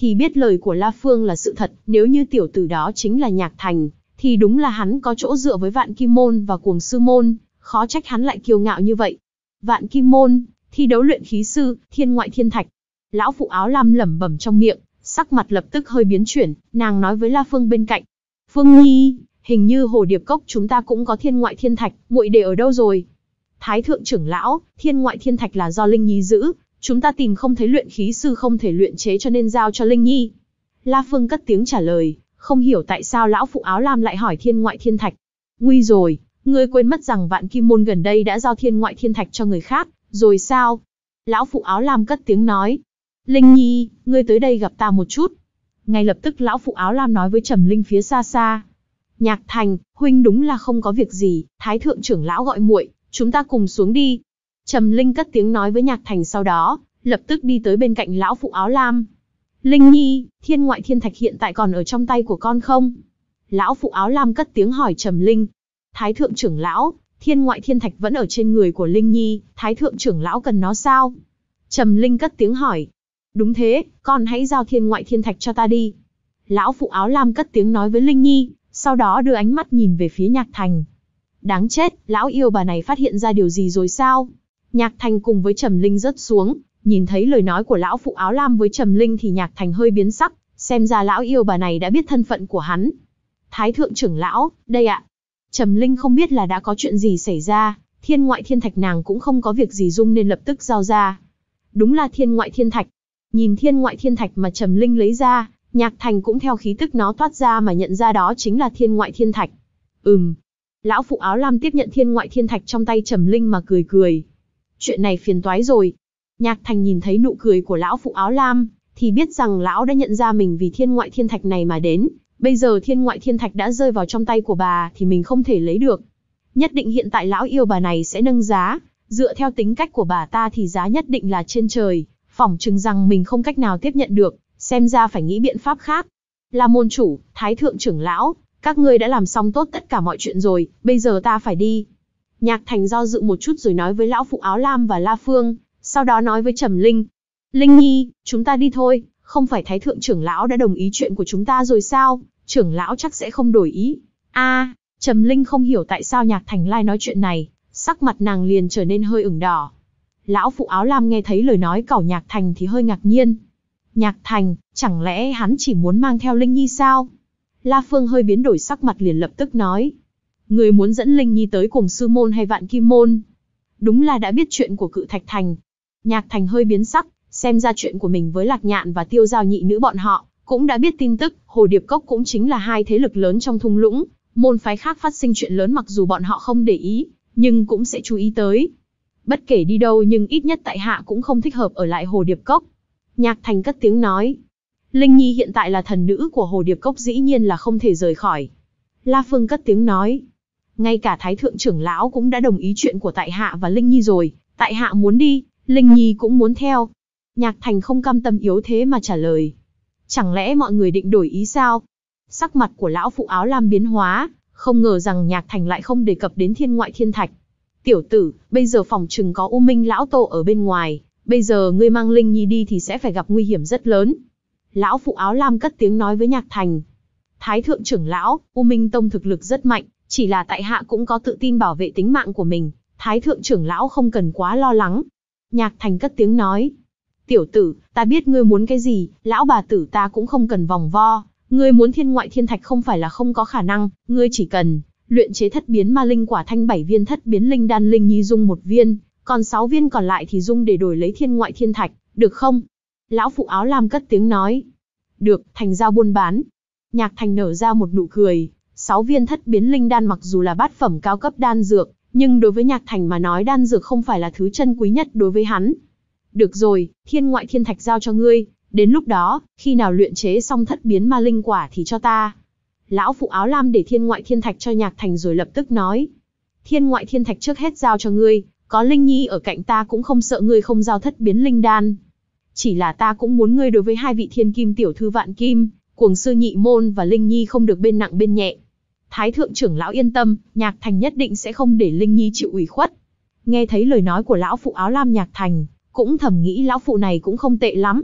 A: thì biết lời của La Phương là sự thật, nếu như tiểu tử đó chính là Nhạc Thành, thì đúng là hắn có chỗ dựa với Vạn Kim Môn và Cuồng Sư Môn, khó trách hắn lại kiêu ngạo như vậy. Vạn Kim Môn, thi đấu luyện khí sư, thiên ngoại thiên thạch. Lão phụ áo lam lẩm bẩm trong miệng, sắc mặt lập tức hơi biến chuyển, nàng nói với La Phương bên cạnh. Phương Nhi, hình như Hồ Điệp Cốc chúng ta cũng có thiên ngoại thiên thạch, muội để ở đâu rồi? Thái thượng trưởng lão, thiên ngoại thiên thạch là do Linh Nhi giữ, chúng ta tìm không thấy luyện khí sư không thể luyện chế cho nên giao cho Linh Nhi. La Phương cất tiếng trả lời, không hiểu tại sao lão phụ áo lam lại hỏi thiên ngoại thiên thạch. Nguy rồi, ngươi quên mất rằng Vạn Kim Môn gần đây đã giao thiên ngoại thiên thạch cho người khác, rồi sao? Lão phụ áo lam cất tiếng nói. Linh Nhi, ngươi tới đây gặp ta một chút. Ngay lập tức lão phụ áo lam nói với Trầm Linh phía xa xa. Nhạc Thành, huynh đúng là không có việc gì, Thái thượng trưởng lão gọi muội, chúng ta cùng xuống đi. Trầm Linh cất tiếng nói với Nhạc Thành, sau đó, lập tức đi tới bên cạnh lão phụ áo lam. Linh Nhi, thiên ngoại thiên thạch hiện tại còn ở trong tay của con không? Lão phụ áo lam cất tiếng hỏi Trầm Linh. Thái thượng trưởng lão, thiên ngoại thiên thạch vẫn ở trên người của Linh Nhi, Thái thượng trưởng lão cần nó sao? Trầm Linh cất tiếng hỏi. Đúng thế, con hãy giao thiên ngoại thiên thạch cho ta đi. Lão phụ áo lam cất tiếng nói với Linh Nhi, sau đó đưa ánh mắt nhìn về phía Nhạc Thành. Đáng chết, lão yêu bà này phát hiện ra điều gì rồi sao? Nhạc Thành cùng với Trầm Linh rớt xuống, nhìn thấy lời nói của lão phụ áo lam với Trầm Linh thì Nhạc Thành hơi biến sắc, xem ra lão yêu bà này đã biết thân phận của hắn. Thái thượng trưởng lão, đây ạ. Trầm Linh không biết là đã có chuyện gì xảy ra, thiên ngoại thiên thạch nàng cũng không có việc gì dung nên lập tức giao ra. Đúng là thiên ngoại thiên thạch. Nhìn thiên ngoại thiên thạch mà Trầm Linh lấy ra, Nhạc Thành cũng theo khí tức nó thoát ra mà nhận ra đó chính là thiên ngoại thiên thạch. Ừm. Lão phụ áo lam tiếp nhận thiên ngoại thiên thạch trong tay Trầm Linh mà cười cười. Chuyện này phiền toái rồi. Nhạc Thành nhìn thấy nụ cười của lão phụ áo lam, thì biết rằng lão đã nhận ra mình vì thiên ngoại thiên thạch này mà đến. Bây giờ thiên ngoại thiên thạch đã rơi vào trong tay của bà thì mình không thể lấy được. Nhất định hiện tại lão yêu bà này sẽ nâng giá, dựa theo tính cách của bà ta thì giá nhất định là trên trời, phỏng chừng rằng mình không cách nào tiếp nhận được, xem ra phải nghĩ biện pháp khác. Là môn chủ, Thái thượng trưởng lão, các ngươi đã làm xong tốt tất cả mọi chuyện rồi, bây giờ ta phải đi. Nhạc Thành do dự một chút rồi nói với lão phụ áo lam và La Phương, sau đó nói với Trầm Linh. Linh Nhi, chúng ta đi thôi, không phải Thái thượng trưởng lão đã đồng ý chuyện của chúng ta rồi sao, trưởng lão chắc sẽ không đổi ý. A, à, Trầm Linh không hiểu tại sao Nhạc Thành lai nói chuyện này, sắc mặt nàng liền trở nên hơi ửng đỏ. Lão phụ áo lam nghe thấy lời nói của Nhạc Thành thì hơi ngạc nhiên. Nhạc Thành, chẳng lẽ hắn chỉ muốn mang theo Linh Nhi sao? La Phương hơi biến đổi sắc mặt liền lập tức nói. Người muốn dẫn Linh Nhi tới cùng sư môn hay Vạn Kim Môn? Đúng là đã biết chuyện của Cự Thạch Thành. Nhạc Thành hơi biến sắc, xem ra chuyện của mình với Lạc Nhạn và Tiêu Giao nhị nữ bọn họ, cũng đã biết tin tức, Hồ Điệp Cốc cũng chính là hai thế lực lớn trong thung lũng, môn phái khác phát sinh chuyện lớn mặc dù bọn họ không để ý, nhưng cũng sẽ chú ý tới. Bất kể đi đâu nhưng ít nhất tại hạ cũng không thích hợp ở lại Hồ Điệp Cốc. Nhạc Thành cất tiếng nói. Linh Nhi hiện tại là thần nữ của Hồ Điệp Cốc dĩ nhiên là không thể rời khỏi. La Phương cất tiếng nói. Ngay cả Thái thượng trưởng lão cũng đã đồng ý chuyện của tại hạ và Linh Nhi rồi, tại hạ muốn đi, Linh Nhi cũng muốn theo. Nhạc Thành không cam tâm yếu thế mà trả lời. Chẳng lẽ mọi người định đổi ý sao? Sắc mặt của lão phụ áo lam biến hóa, không ngờ rằng Nhạc Thành lại không đề cập đến thiên ngoại thiên thạch. Tiểu tử, bây giờ phòng trừng có U Minh lão tổ ở bên ngoài, bây giờ ngươi mang Linh Nhi đi thì sẽ phải gặp nguy hiểm rất lớn. Lão phụ áo lam cất tiếng nói với Nhạc Thành. Thái thượng trưởng lão, U Minh Tông thực lực rất mạnh, chỉ là tại hạ cũng có tự tin bảo vệ tính mạng của mình, Thái thượng trưởng lão không cần quá lo lắng. Nhạc Thành cất tiếng nói. Tiểu tử, ta biết ngươi muốn cái gì, lão bà tử ta cũng không cần vòng vo, ngươi muốn thiên ngoại thiên thạch không phải là không có khả năng, ngươi chỉ cần luyện chế thất biến ma linh quả thanh bảy viên thất biến linh đan Linh Nhi dung một viên, còn sáu viên còn lại thì dung để đổi lấy thiên ngoại thiên thạch, được không? Lão phụ áo lam cất tiếng nói. Được, thành giao buôn bán. Nhạc Thành nở ra một nụ cười, sáu viên thất biến linh đan mặc dù là bát phẩm cao cấp đan dược, nhưng đối với Nhạc Thành mà nói đan dược không phải là thứ chân quý nhất đối với hắn. Được rồi, thiên ngoại thiên thạch giao cho ngươi, đến lúc đó, khi nào luyện chế xong thất biến ma linh quả thì cho ta. Lão phụ áo lam để thiên ngoại thiên thạch cho Nhạc Thành rồi lập tức nói. Thiên ngoại thiên thạch trước hết giao cho ngươi, có Linh Nhi ở cạnh ta cũng không sợ ngươi không giao thất biến linh đan. Chỉ là ta cũng muốn ngươi đối với hai vị thiên kim tiểu thư Vạn Kim, Cuồng sư nhị môn và Linh Nhi không được bên nặng bên nhẹ. Thái thượng trưởng lão yên tâm, Nhạc Thành nhất định sẽ không để Linh Nhi chịu ủy khuất. Nghe thấy lời nói của lão phụ áo lam Nhạc Thành, cũng thầm nghĩ lão phụ này cũng không tệ lắm.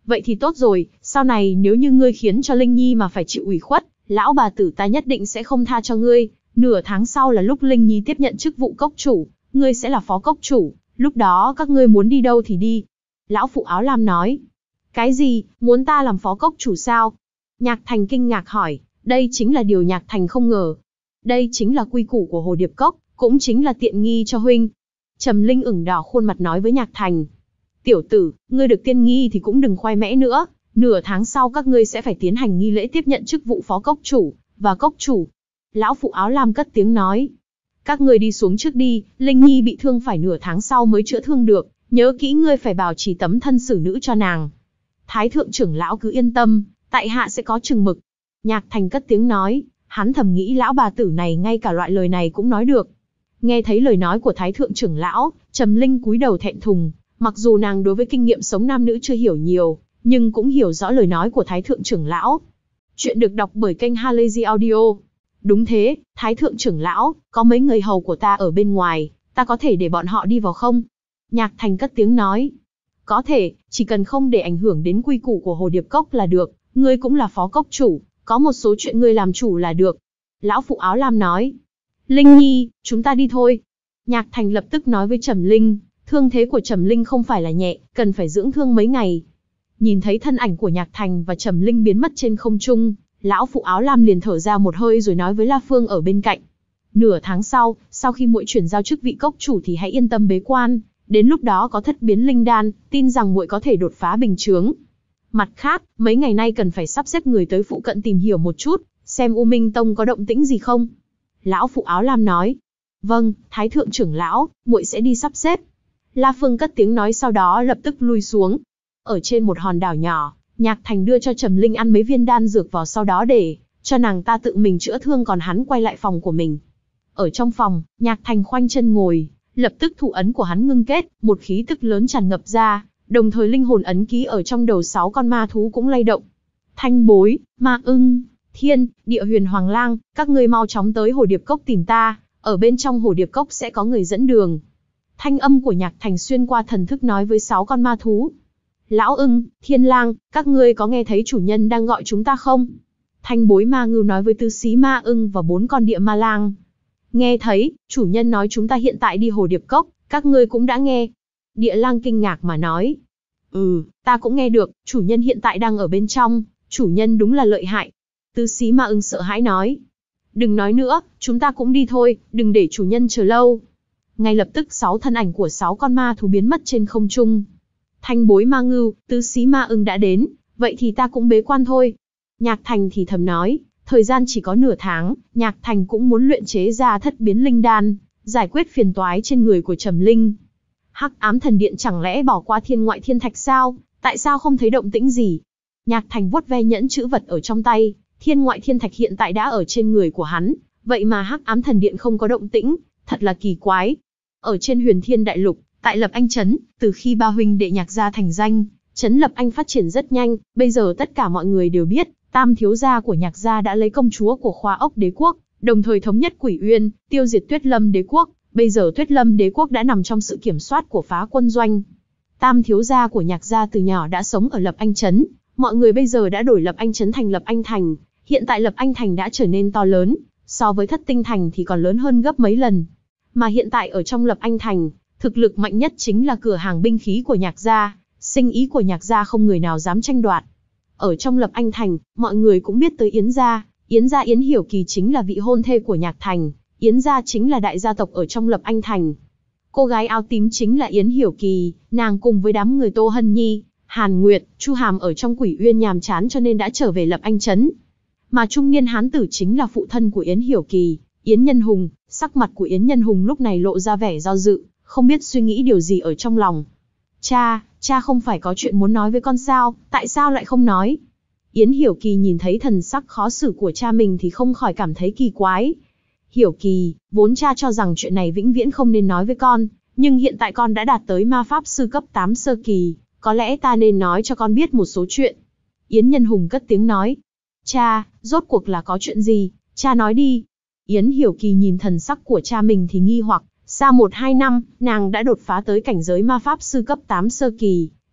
A: vậy thì tốt rồi, sau này nếu như ngươi khiến cho Linh Nhi mà phải chịu ủy khuất, lão bà tử ta nhất định sẽ không tha cho ngươi. Nửa tháng sau là lúc Linh Nhi tiếp nhận chức vụ cốc chủ, ngươi sẽ là phó cốc chủ, lúc đó các ngươi muốn đi đâu thì đi. Lão phụ áo lam nói. Cái gì, muốn ta làm phó cốc chủ sao? Nhạc Thành kinh ngạc hỏi, đây chính là điều Nhạc Thành không ngờ. Đây chính là quy củ của Hồ Điệp Cốc, cũng chính là tiện nghi cho huynh. Trầm Linh ửng đỏ khuôn mặt nói với Nhạc Thành. Tiểu tử, ngươi được tiên nghi thì cũng đừng khoe mẽ nữa, nửa tháng sau các ngươi sẽ phải tiến hành nghi lễ tiếp nhận chức vụ phó cốc chủ, và cốc chủ. Lão phụ áo lam cất tiếng nói. Các ngươi đi xuống trước đi, Linh Nhi bị thương phải nửa tháng sau mới chữa thương được, nhớ kỹ ngươi phải bảo trì tấm thân xử nữ cho nàng. Thái thượng trưởng lão cứ yên tâm, tại hạ sẽ có chừng mực. Nhạc Thành cất tiếng nói, hắn thầm nghĩ lão bà tử này ngay cả loại lời này cũng nói được. Nghe thấy lời nói của Thái thượng trưởng lão, Trầm Linh cúi đầu thẹn thùng, mặc dù nàng đối với kinh nghiệm sống nam nữ chưa hiểu nhiều, nhưng cũng hiểu rõ lời nói của Thái thượng trưởng lão. Chuyện được đọc bởi kênh Halazy Audio. Đúng thế, Thái thượng trưởng lão, có mấy người hầu của ta ở bên ngoài, ta có thể để bọn họ đi vào không? Nhạc Thành cất tiếng nói. Có thể, chỉ cần không để ảnh hưởng đến quy củ của Hồ Điệp Cốc là được, ngươi cũng là phó cốc chủ, có một số chuyện ngươi làm chủ là được. Lão phụ áo lam nói. Linh Nhi, chúng ta đi thôi. Nhạc Thành lập tức nói với Trầm Linh, thương thế của Trầm Linh không phải là nhẹ, cần phải dưỡng thương mấy ngày. Nhìn thấy thân ảnh của Nhạc Thành và Trầm Linh biến mất trên không trung, lão phụ áo lam liền thở ra một hơi rồi nói với La Phương ở bên cạnh. Nửa tháng sau, sau khi muội chuyển giao chức vị cốc chủ thì hãy yên tâm bế quan, đến lúc đó có thất biến linh đan, tin rằng muội có thể đột phá bình chướng. Mặt khác, mấy ngày nay cần phải sắp xếp người tới phụ cận tìm hiểu một chút, xem U Minh Tông có động tĩnh gì không. Lão phụ áo lam nói. Vâng, Thái thượng trưởng lão, muội sẽ đi sắp xếp. La Phương cất tiếng nói sau đó lập tức lui xuống. Ở trên một hòn đảo nhỏ, Nhạc Thành đưa cho Trầm Linh ăn mấy viên đan dược vào sau đó để cho nàng ta tự mình chữa thương, còn hắn quay lại phòng của mình. Ở trong phòng, Nhạc Thành khoanh chân ngồi, lập tức thủ ấn của hắn ngưng kết, một khí tức lớn tràn ngập ra, đồng thời linh hồn ấn ký ở trong đầu sáu con ma thú cũng lay động. Thanh Bối, Ma Ưng, Thiên, Địa Huyền Hoàng Lang, các ngươi mau chóng tới Hồ Điệp Cốc tìm ta, ở bên trong Hồ Điệp Cốc sẽ có người dẫn đường. Thanh âm của Nhạc Thành xuyên qua thần thức nói với sáu con ma thú. Lão Ưng, Thiên Lang, các ngươi có nghe thấy chủ nhân đang gọi chúng ta không? Thanh Bối Ma Ngưu nói với tứ xí Ma Ưng và bốn con địa ma lang. Nghe thấy, chủ nhân nói chúng ta hiện tại đi Hồ Điệp Cốc, các ngươi cũng đã nghe. Địa lang kinh ngạc mà nói. Ừ, ta cũng nghe được, chủ nhân hiện tại đang ở bên trong, chủ nhân đúng là lợi hại. Tứ xí Ma Ưng sợ hãi nói. Đừng nói nữa, chúng ta cũng đi thôi, đừng để chủ nhân chờ lâu. Ngay lập tức sáu thân ảnh của sáu con ma thú biến mất trên không trung. Thanh Bối Ma Ngưu, tứ xí Ma Ưng đã đến, vậy thì ta cũng bế quan thôi. Nhạc Thành thì thầm nói, thời gian chỉ có nửa tháng, Nhạc Thành cũng muốn luyện chế ra thất biến linh đan, giải quyết phiền toái trên người của Trầm Linh. Hắc ám thần điện chẳng lẽ bỏ qua thiên ngoại thiên thạch sao, tại sao không thấy động tĩnh gì? Nhạc Thành vuốt ve nhẫn chữ vật ở trong tay, thiên ngoại thiên thạch hiện tại đã ở trên người của hắn, vậy mà hắc ám thần điện không có động tĩnh, thật là kỳ quái. Ở trên Huyền Thiên Đại Lục, tại Lập Anh Trấn, từ khi ba huynh đệ Nhạc gia thành danh, trấn Lập Anh phát triển rất nhanh, bây giờ tất cả mọi người đều biết, tam thiếu gia của Nhạc gia đã lấy công chúa của Khoa Ốc Đế quốc, đồng thời thống nhất Quỷ Uyên, tiêu diệt Tuyết Lâm Đế quốc, bây giờ Tuyết Lâm Đế quốc đã nằm trong sự kiểm soát của Phá Quân Doanh. Tam thiếu gia của Nhạc gia từ nhỏ đã sống ở Lập Anh Trấn, mọi người bây giờ đã đổi Lập Anh Trấn thành Lập Anh Thành, hiện tại Lập Anh Thành đã trở nên to lớn, so với Thất Tinh Thành thì còn lớn hơn gấp mấy lần. Mà hiện tại ở trong Lập Anh Thành, thực lực mạnh nhất chính là cửa hàng binh khí của Nhạc gia, sinh ý của Nhạc gia không người nào dám tranh đoạt. Ở trong Lập Anh Thành, mọi người cũng biết tới Yến gia, Yến gia Yến Hiểu Kỳ chính là vị hôn thê của Nhạc Thành, Yến gia chính là đại gia tộc ở trong Lập Anh Thành. Cô gái áo tím chính là Yến Hiểu Kỳ, nàng cùng với đám người Tô Hân Nhi, Hàn Nguyệt, Chu Hàm ở trong Quỷ Uyên nhàm chán cho nên đã trở về Lập Anh Trấn. Mà trung niên hán tử chính là phụ thân của Yến Hiểu Kỳ, Yến Nhân Hùng. Sắc mặt của Yến Nhân Hùng lúc này lộ ra vẻ do dự, không biết suy nghĩ điều gì ở trong lòng. Cha, cha không phải có chuyện muốn nói với con sao, tại sao lại không nói? Yến Hiểu Kỳ nhìn thấy thần sắc khó xử của cha mình thì không khỏi cảm thấy kỳ quái. Hiểu Kỳ, vốn cha cho rằng chuyện này vĩnh viễn không nên nói với con, nhưng hiện tại con đã đạt tới ma pháp sư cấp tám sơ kỳ, có lẽ ta nên nói cho con biết một số chuyện. Yến Nhân Hùng cất tiếng nói. Cha, rốt cuộc là có chuyện gì, cha nói đi. Yến Hiểu Kỳ nhìn thần sắc của cha mình thì nghi hoặc, sau một hai năm, nàng đã đột phá tới cảnh giới ma pháp sư cấp tám sơ kỳ,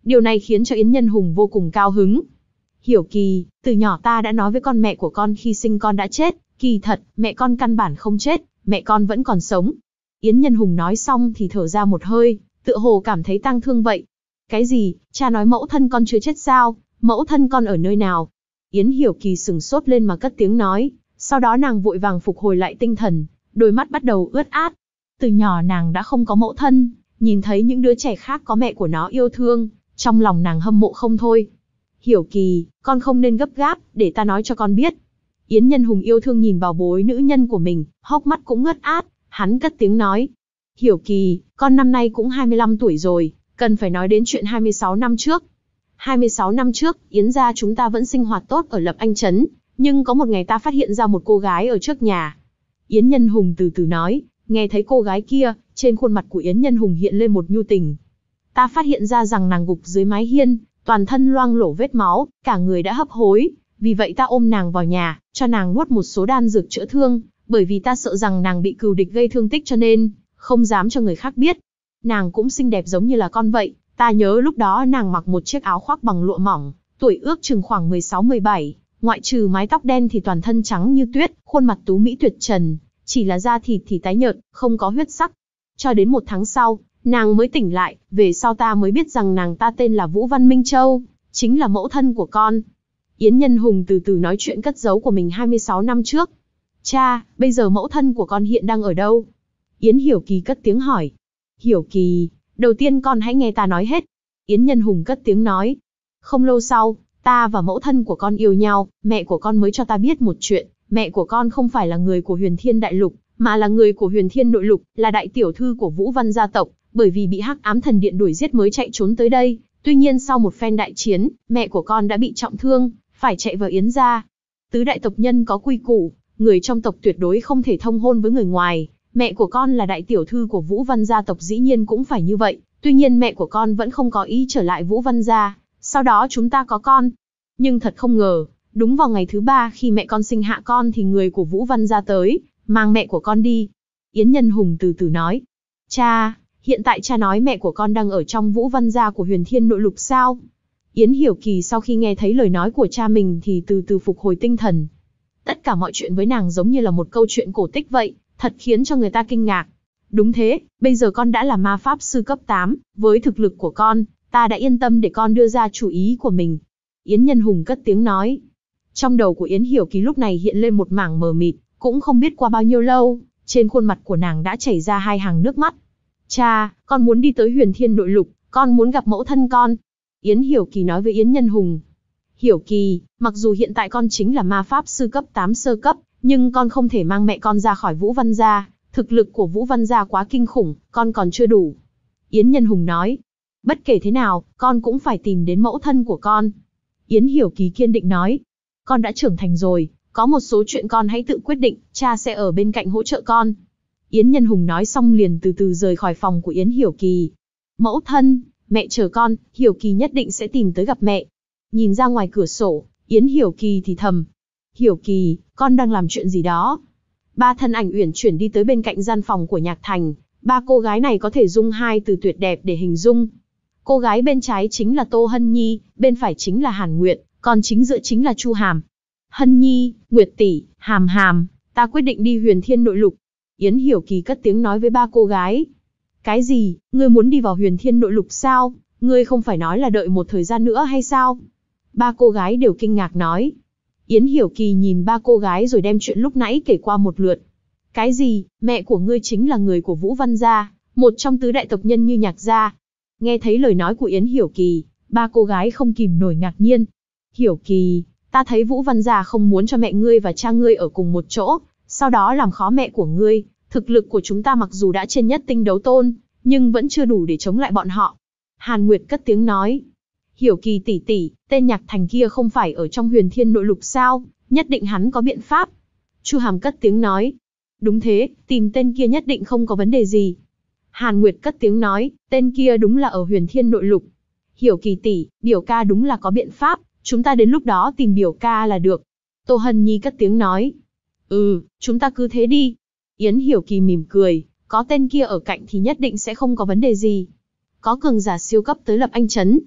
A: Điều này khiến cho Yến Nhân Hùng vô cùng cao hứng. Hiểu Kỳ, từ nhỏ ta đã nói với con mẹ của con khi sinh con đã chết, kỳ thật, mẹ con căn bản không chết, mẹ con vẫn còn sống. Yến Nhân Hùng nói xong thì thở ra một hơi, tựa hồ cảm thấy tang thương vậy. Cái gì, cha nói mẫu thân con chưa chết sao, mẫu thân con ở nơi nào? Yến Hiểu Kỳ sừng sốt lên mà cất tiếng nói, sau đó nàng vội vàng phục hồi lại tinh thần, đôi mắt bắt đầu ướt át. Từ nhỏ nàng đã không có mẫu thân, nhìn thấy những đứa trẻ khác có mẹ của nó yêu thương, trong lòng nàng hâm mộ không thôi. Hiểu Kỳ, con không nên gấp gáp, để ta nói cho con biết. Yến Nhân Hùng yêu thương nhìn bảo bối nữ nhân của mình, hốc mắt cũng ướt át, hắn cất tiếng nói. Hiểu Kỳ, con năm nay cũng hai mươi lăm tuổi rồi, cần phải nói đến chuyện hai mươi sáu năm trước. hai mươi sáu năm trước, Yến gia chúng ta vẫn sinh hoạt tốt ở Lập Anh Trấn, nhưng có một ngày ta phát hiện ra một cô gái ở trước nhà. Yến Nhân Hùng từ từ nói, nghe thấy cô gái kia, trên khuôn mặt của Yến Nhân Hùng hiện lên một nhu tình. Ta phát hiện ra rằng nàng gục dưới mái hiên, toàn thân loang lổ vết máu, cả người đã hấp hối, vì vậy ta ôm nàng vào nhà, cho nàng nuốt một số đan dược chữa thương, bởi vì ta sợ rằng nàng bị cừu địch gây thương tích cho nên, không dám cho người khác biết. Nàng cũng xinh đẹp giống như là con vậy, ta nhớ lúc đó nàng mặc một chiếc áo khoác bằng lụa mỏng, tuổi ước chừng khoảng mười sáu mười bảy, ngoại trừ mái tóc đen thì toàn thân trắng như tuyết, khuôn mặt tú mỹ tuyệt trần, chỉ là da thịt thì tái nhợt, không có huyết sắc. Cho đến một tháng sau, nàng mới tỉnh lại, về sau ta mới biết rằng nàng ta tên là Vũ Văn Minh Châu, chính là mẫu thân của con. Yến Nhân Hùng từ từ nói chuyện cất giấu của mình hai mươi sáu năm trước. Cha, bây giờ mẫu thân của con hiện đang ở đâu? Yến Hiểu Kỳ cất tiếng hỏi. Hiểu Kỳ, đầu tiên con hãy nghe ta nói hết. Yến Nhân Hùng cất tiếng nói. Không lâu sau, ta và mẫu thân của con yêu nhau, mẹ của con mới cho ta biết một chuyện. Mẹ của con không phải là người của Huyền Thiên Đại Lục, mà là người của Huyền Thiên Nội Lục, là đại tiểu thư của Vũ Văn gia tộc, bởi vì bị Hắc Ám Thần Điện đuổi giết mới chạy trốn tới đây. Tuy nhiên sau một phen đại chiến, mẹ của con đã bị trọng thương, phải chạy vào Yến gia. Tứ đại tộc nhân có quy củ, người trong tộc tuyệt đối không thể thông hôn với người ngoài. Mẹ của con là đại tiểu thư của Vũ Văn gia tộc dĩ nhiên cũng phải như vậy. Tuy nhiên mẹ của con vẫn không có ý trở lại Vũ Văn gia. Sau đó chúng ta có con. Nhưng thật không ngờ, đúng vào ngày thứ ba khi mẹ con sinh hạ con thì người của Vũ Văn gia tới, mang mẹ của con đi. Yến Nhân Hùng từ từ nói. Cha, hiện tại cha nói mẹ của con đang ở trong Vũ Văn gia của Huyền Thiên Nội Lục sao? Yến Hiểu Kỳ sau khi nghe thấy lời nói của cha mình thì từ từ phục hồi tinh thần. Tất cả mọi chuyện với nàng giống như là một câu chuyện cổ tích vậy, thật khiến cho người ta kinh ngạc. Đúng thế, bây giờ con đã là ma pháp sư cấp tám, với thực lực của con, ta đã yên tâm để con đưa ra chủ ý của mình. Yến Nhân Hùng cất tiếng nói. Trong đầu của Yến Hiểu Kỳ lúc này hiện lên một mảng mờ mịt, cũng không biết qua bao nhiêu lâu, trên khuôn mặt của nàng đã chảy ra hai hàng nước mắt. Cha, con muốn đi tới Huyền Thiên Nội Lục, con muốn gặp mẫu thân con. Yến Hiểu Kỳ nói với Yến Nhân Hùng. Hiểu Kỳ, mặc dù hiện tại con chính là ma pháp sư cấp tám sơ cấp, nhưng con không thể mang mẹ con ra khỏi Vũ Văn gia, thực lực của Vũ Văn gia quá kinh khủng, con còn chưa đủ. Yến Nhân Hùng nói. Bất kể thế nào, con cũng phải tìm đến mẫu thân của con. Yến Hiểu Kỳ kiên định nói. Con đã trưởng thành rồi, có một số chuyện con hãy tự quyết định, cha sẽ ở bên cạnh hỗ trợ con. Yến Nhân Hùng nói xong liền từ từ rời khỏi phòng của Yến Hiểu Kỳ. Mẫu thân, mẹ chờ con, Hiểu Kỳ nhất định sẽ tìm tới gặp mẹ. Nhìn ra ngoài cửa sổ, Yến Hiểu Kỳ thì thầm. Hiểu Kỳ, con đang làm chuyện gì đó? Ba thân ảnh uyển chuyển đi tới bên cạnh gian phòng của Nhạc Thành. Ba cô gái này có thể dùng hai từ tuyệt đẹp để hình dung. Cô gái bên trái chính là Tô Hân Nhi, bên phải chính là Hàn Nguyệt, còn chính giữa chính là Chu Hàm. Hân Nhi, Nguyệt tỷ, Hàm Hàm, ta quyết định đi Huyền Thiên Nội Lục. Yến Hiểu Kỳ cất tiếng nói với ba cô gái. Cái gì, ngươi muốn đi vào Huyền Thiên Nội Lục sao? Ngươi không phải nói là đợi một thời gian nữa hay sao? Ba cô gái đều kinh ngạc nói. Yến Hiểu Kỳ nhìn ba cô gái rồi đem chuyện lúc nãy kể qua một lượt. Cái gì, mẹ của ngươi chính là người của Vũ Văn gia, một trong tứ đại tộc nhân như Nhạc gia. Nghe thấy lời nói của Yến Hiểu Kỳ, ba cô gái không kìm nổi ngạc nhiên. Hiểu Kỳ, ta thấy Vũ Văn gia không muốn cho mẹ ngươi và cha ngươi ở cùng một chỗ, sau đó làm khó mẹ của ngươi. Thực lực của chúng ta mặc dù đã trên nhất tinh đấu tôn, nhưng vẫn chưa đủ để chống lại bọn họ. Hàn Nguyệt cất tiếng nói. Hiểu Kỳ tỷ tỷ, tên Nhạc Thành kia không phải ở trong Huyền Thiên Nội Lục sao, nhất định hắn có biện pháp. Chu Hàm cất tiếng nói. Đúng thế, tìm tên kia nhất định không có vấn đề gì. Hàn Nguyệt cất tiếng nói, tên kia đúng là ở Huyền Thiên Nội Lục. Hiểu Kỳ tỷ, biểu ca đúng là có biện pháp, chúng ta đến lúc đó tìm biểu ca là được. Tô Hân Nhi cất tiếng nói. Ừ, chúng ta cứ thế đi. Yến Hiểu Kỳ mỉm cười, có tên kia ở cạnh thì nhất định sẽ không có vấn đề gì. Có cường giả siêu cấp tới Lập Anh Trấn.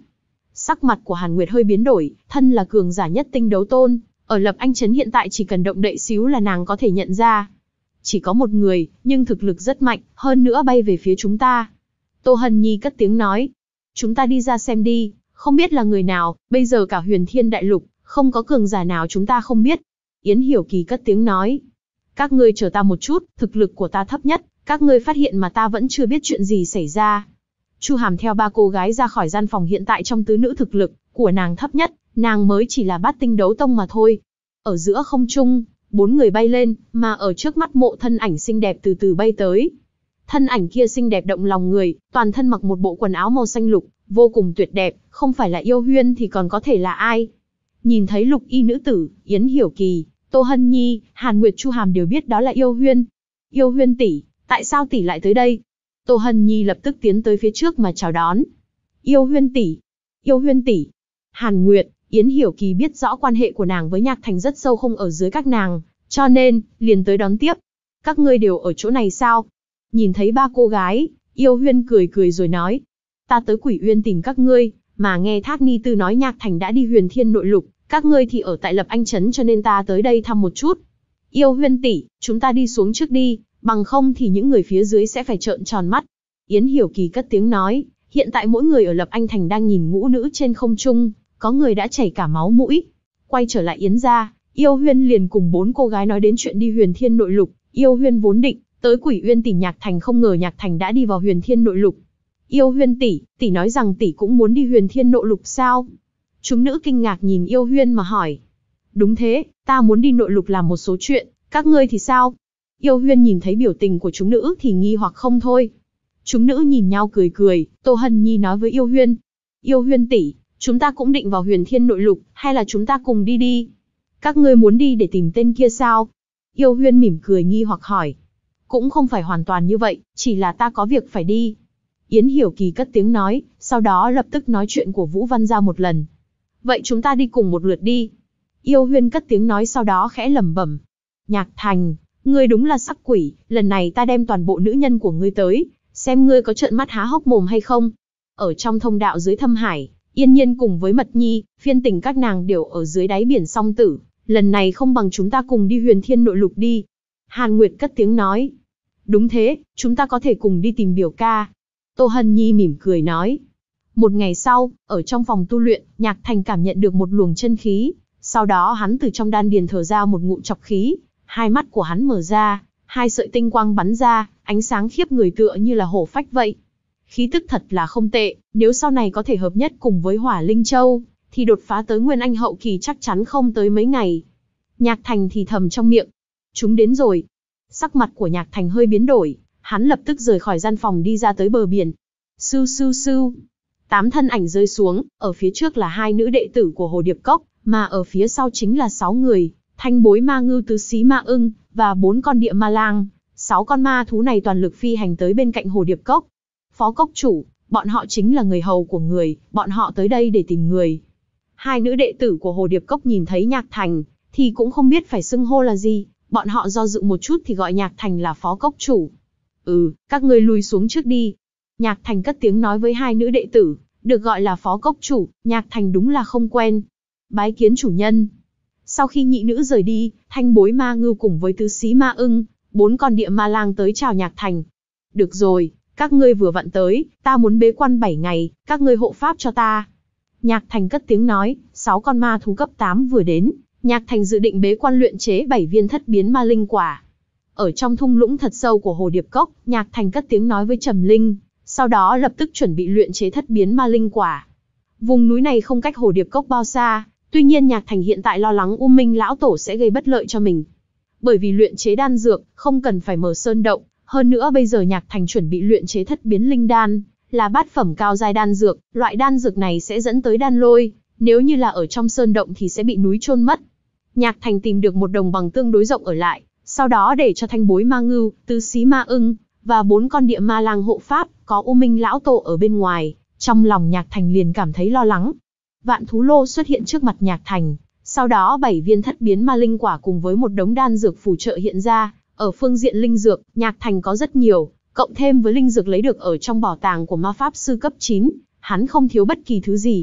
A: Sắc mặt của Hàn Nguyệt hơi biến đổi, thân là cường giả nhất tinh đấu tôn, ở Lập Anh Trấn hiện tại chỉ cần động đậy xíu là nàng có thể nhận ra. Chỉ có một người, nhưng thực lực rất mạnh, hơn nữa bay về phía chúng ta. Tô Hân Nhi cất tiếng nói. Chúng ta đi ra xem đi, không biết là người nào, bây giờ cả Huyền Thiên Đại Lục, không có cường giả nào chúng ta không biết. Yến Hiểu Kỳ cất tiếng nói. Các ngươi chờ ta một chút, thực lực của ta thấp nhất, các ngươi phát hiện mà ta vẫn chưa biết chuyện gì xảy ra. Chu Hàm theo ba cô gái ra khỏi gian phòng, hiện tại trong tứ nữ thực lực của nàng thấp nhất, nàng mới chỉ là bát tinh đấu tông mà thôi. Ở giữa không trung, bốn người bay lên, mà ở trước mắt Mộ thân ảnh xinh đẹp từ từ bay tới. Thân ảnh kia xinh đẹp động lòng người, toàn thân mặc một bộ quần áo màu xanh lục, vô cùng tuyệt đẹp, không phải là Yêu Huyên thì còn có thể là ai. Nhìn thấy lục y nữ tử, Yến Hiểu Kỳ, Tô Hân Nhi, Hàn Nguyệt, Chu Hàm đều biết đó là Yêu Huyên. Yêu Huyên tỷ, tại sao tỷ lại tới đây? Tô Hân Nhi lập tức tiến tới phía trước mà chào đón. Yêu Huyên tỷ, Yêu Huyên tỷ. Hàn Nguyệt, Yến Hiểu Kỳ biết rõ quan hệ của nàng với Nhạc Thành rất sâu không ở dưới các nàng, cho nên, liền tới đón tiếp. Các ngươi đều ở chỗ này sao? Nhìn thấy ba cô gái, Yêu Huyên cười cười rồi nói. Ta tới Quỷ Uyên tìm các ngươi, mà nghe Thác Ni Tư nói Nhạc Thành đã đi Huyền Thiên Nội Lục, các ngươi thì ở tại Lập Anh Trấn, cho nên ta tới đây thăm một chút. Yêu Huyên tỷ, chúng ta đi xuống trước đi, bằng không thì những người phía dưới sẽ phải trợn tròn mắt. Yến Hiểu Kỳ cất tiếng nói, hiện tại mỗi người ở Lập Anh Thành đang nhìn ngũ nữ trên không trung, có người đã chảy cả máu mũi. Quay trở lại Yến gia, Yêu Huyên liền cùng bốn cô gái nói đến chuyện đi Huyền Thiên Nội Lục. Yêu Huyên vốn định tới Quỷ Uyên tìm Nhạc Thành, không ngờ Nhạc Thành đã đi vào Huyền Thiên Nội Lục. Yêu Huyên tỷ, tỷ nói rằng tỷ cũng muốn đi Huyền Thiên Nội Lục sao? Chúng nữ kinh ngạc nhìn Yêu Huyên mà hỏi. Đúng thế, ta muốn đi Nội Lục làm một số chuyện, các ngươi thì sao? Yêu Huyên nhìn thấy biểu tình của chúng nữ thì nghi hoặc không thôi. Chúng nữ nhìn nhau cười cười, Tô Hân Nhi nói với Yêu Huyên. Yêu Huyên tỷ, chúng ta cũng định vào Huyền Thiên Nội Lục, hay là chúng ta cùng đi đi? Các ngươi muốn đi để tìm tên kia sao? Yêu Huyên mỉm cười nghi hoặc hỏi. Cũng không phải hoàn toàn như vậy, chỉ là ta có việc phải đi. Yến Hiểu Kỳ cất tiếng nói, sau đó lập tức nói chuyện của Vũ Văn ra một lần. Vậy chúng ta đi cùng một lượt đi. Yêu Huyên cất tiếng nói, sau đó khẽ lẩm bẩm. Nhạc Thành, ngươi đúng là sắc quỷ, lần này ta đem toàn bộ nữ nhân của ngươi tới, xem ngươi có trợn mắt há hốc mồm hay không. Ở trong thông đạo dưới Thâm Hải, Yên Nhiên cùng với Mật Nhi, Phiên Tình các nàng đều ở dưới đáy biển song tử, lần này không bằng chúng ta cùng đi Huyền Thiên Nội Lục đi. Hàn Nguyệt cất tiếng nói. Đúng thế, chúng ta có thể cùng đi tìm biểu ca. Tô Hân Nhi mỉm cười nói. Một ngày sau, ở trong phòng tu luyện, Nhạc Thành cảm nhận được một luồng chân khí, sau đó hắn từ trong đan điền thở ra một ngụm chọc khí, hai mắt của hắn mở ra, hai sợi tinh quang bắn ra, ánh sáng khiếp người tựa như là hổ phách vậy. Khí tức thật là không tệ, nếu sau này có thể hợp nhất cùng với Hỏa Linh Châu, thì đột phá tới Nguyên Anh hậu kỳ chắc chắn không tới mấy ngày. Nhạc Thành thì thầm trong miệng. Chúng đến rồi. Sắc mặt của Nhạc Thành hơi biến đổi, hắn lập tức rời khỏi gian phòng đi ra tới bờ biển. Sưu sưu sưu. Tám thân ảnh rơi xuống, ở phía trước là hai nữ đệ tử của Hồ Điệp Cốc, mà ở phía sau chính là sáu người, Thanh Bối Ma Ngưu, Tứ Xí Ma Ưng, và bốn con địa ma lang. Sáu con ma thú này toàn lực phi hành tới bên cạnh Hồ Điệp Cốc. Phó cốc chủ, bọn họ chính là người hầu của người, bọn họ tới đây để tìm người. Hai nữ đệ tử của Hồ Điệp Cốc nhìn thấy Nhạc Thành, thì cũng không biết phải xưng hô là gì, bọn họ do dự một chút thì gọi Nhạc Thành là phó cốc chủ. Ừ, các ngươi lùi xuống trước đi. Nhạc Thành cất tiếng nói với hai nữ đệ tử, được gọi là phó cốc chủ, Nhạc Thành đúng là không quen. Bái kiến chủ nhân. Sau khi nhị nữ rời đi, Thanh Bối Ma Ngưu cùng với Tứ Xí Ma Ưng, bốn con địa ma lang tới chào Nhạc Thành. Được rồi, các ngươi vừa vặn tới, ta muốn bế quan bảy ngày, các ngươi hộ pháp cho ta. Nhạc Thành cất tiếng nói, sáu con ma thú cấp tám vừa đến, Nhạc Thành dự định bế quan luyện chế bảy viên thất biến ma linh quả. Ở trong thung lũng thật sâu của Hồ Điệp Cốc, Nhạc Thành cất tiếng nói với Trầm Linh, sau đó lập tức chuẩn bị luyện chế thất biến ma linh quả. Vùng núi này không cách Hồ Điệp Cốc bao xa, tuy nhiên Nhạc Thành hiện tại lo lắng U Minh lão tổ sẽ gây bất lợi cho mình. Bởi vì luyện chế đan dược, không cần phải mở sơn động, hơn nữa bây giờ Nhạc Thành chuẩn bị luyện chế thất biến linh đan, là bát phẩm cao giai đan dược, loại đan dược này sẽ dẫn tới đan lôi, nếu như là ở trong sơn động thì sẽ bị núi chôn mất. Nhạc Thành tìm được một đồng bằng tương đối rộng ở lại, sau đó để cho Thanh Bối Ma Ngưu, Tứ Xí Ma Ưng và bốn con địa ma lang hộ pháp, có U Minh lão tổ ở bên ngoài, trong lòng Nhạc Thành liền cảm thấy lo lắng. Vạn thú lô xuất hiện trước mặt Nhạc Thành, sau đó bảy viên thất biến ma linh quả cùng với một đống đan dược phù trợ hiện ra. Ở phương diện linh dược, Nhạc Thành có rất nhiều, cộng thêm với linh dược lấy được ở trong bảo tàng của ma pháp sư cấp chín, hắn không thiếu bất kỳ thứ gì.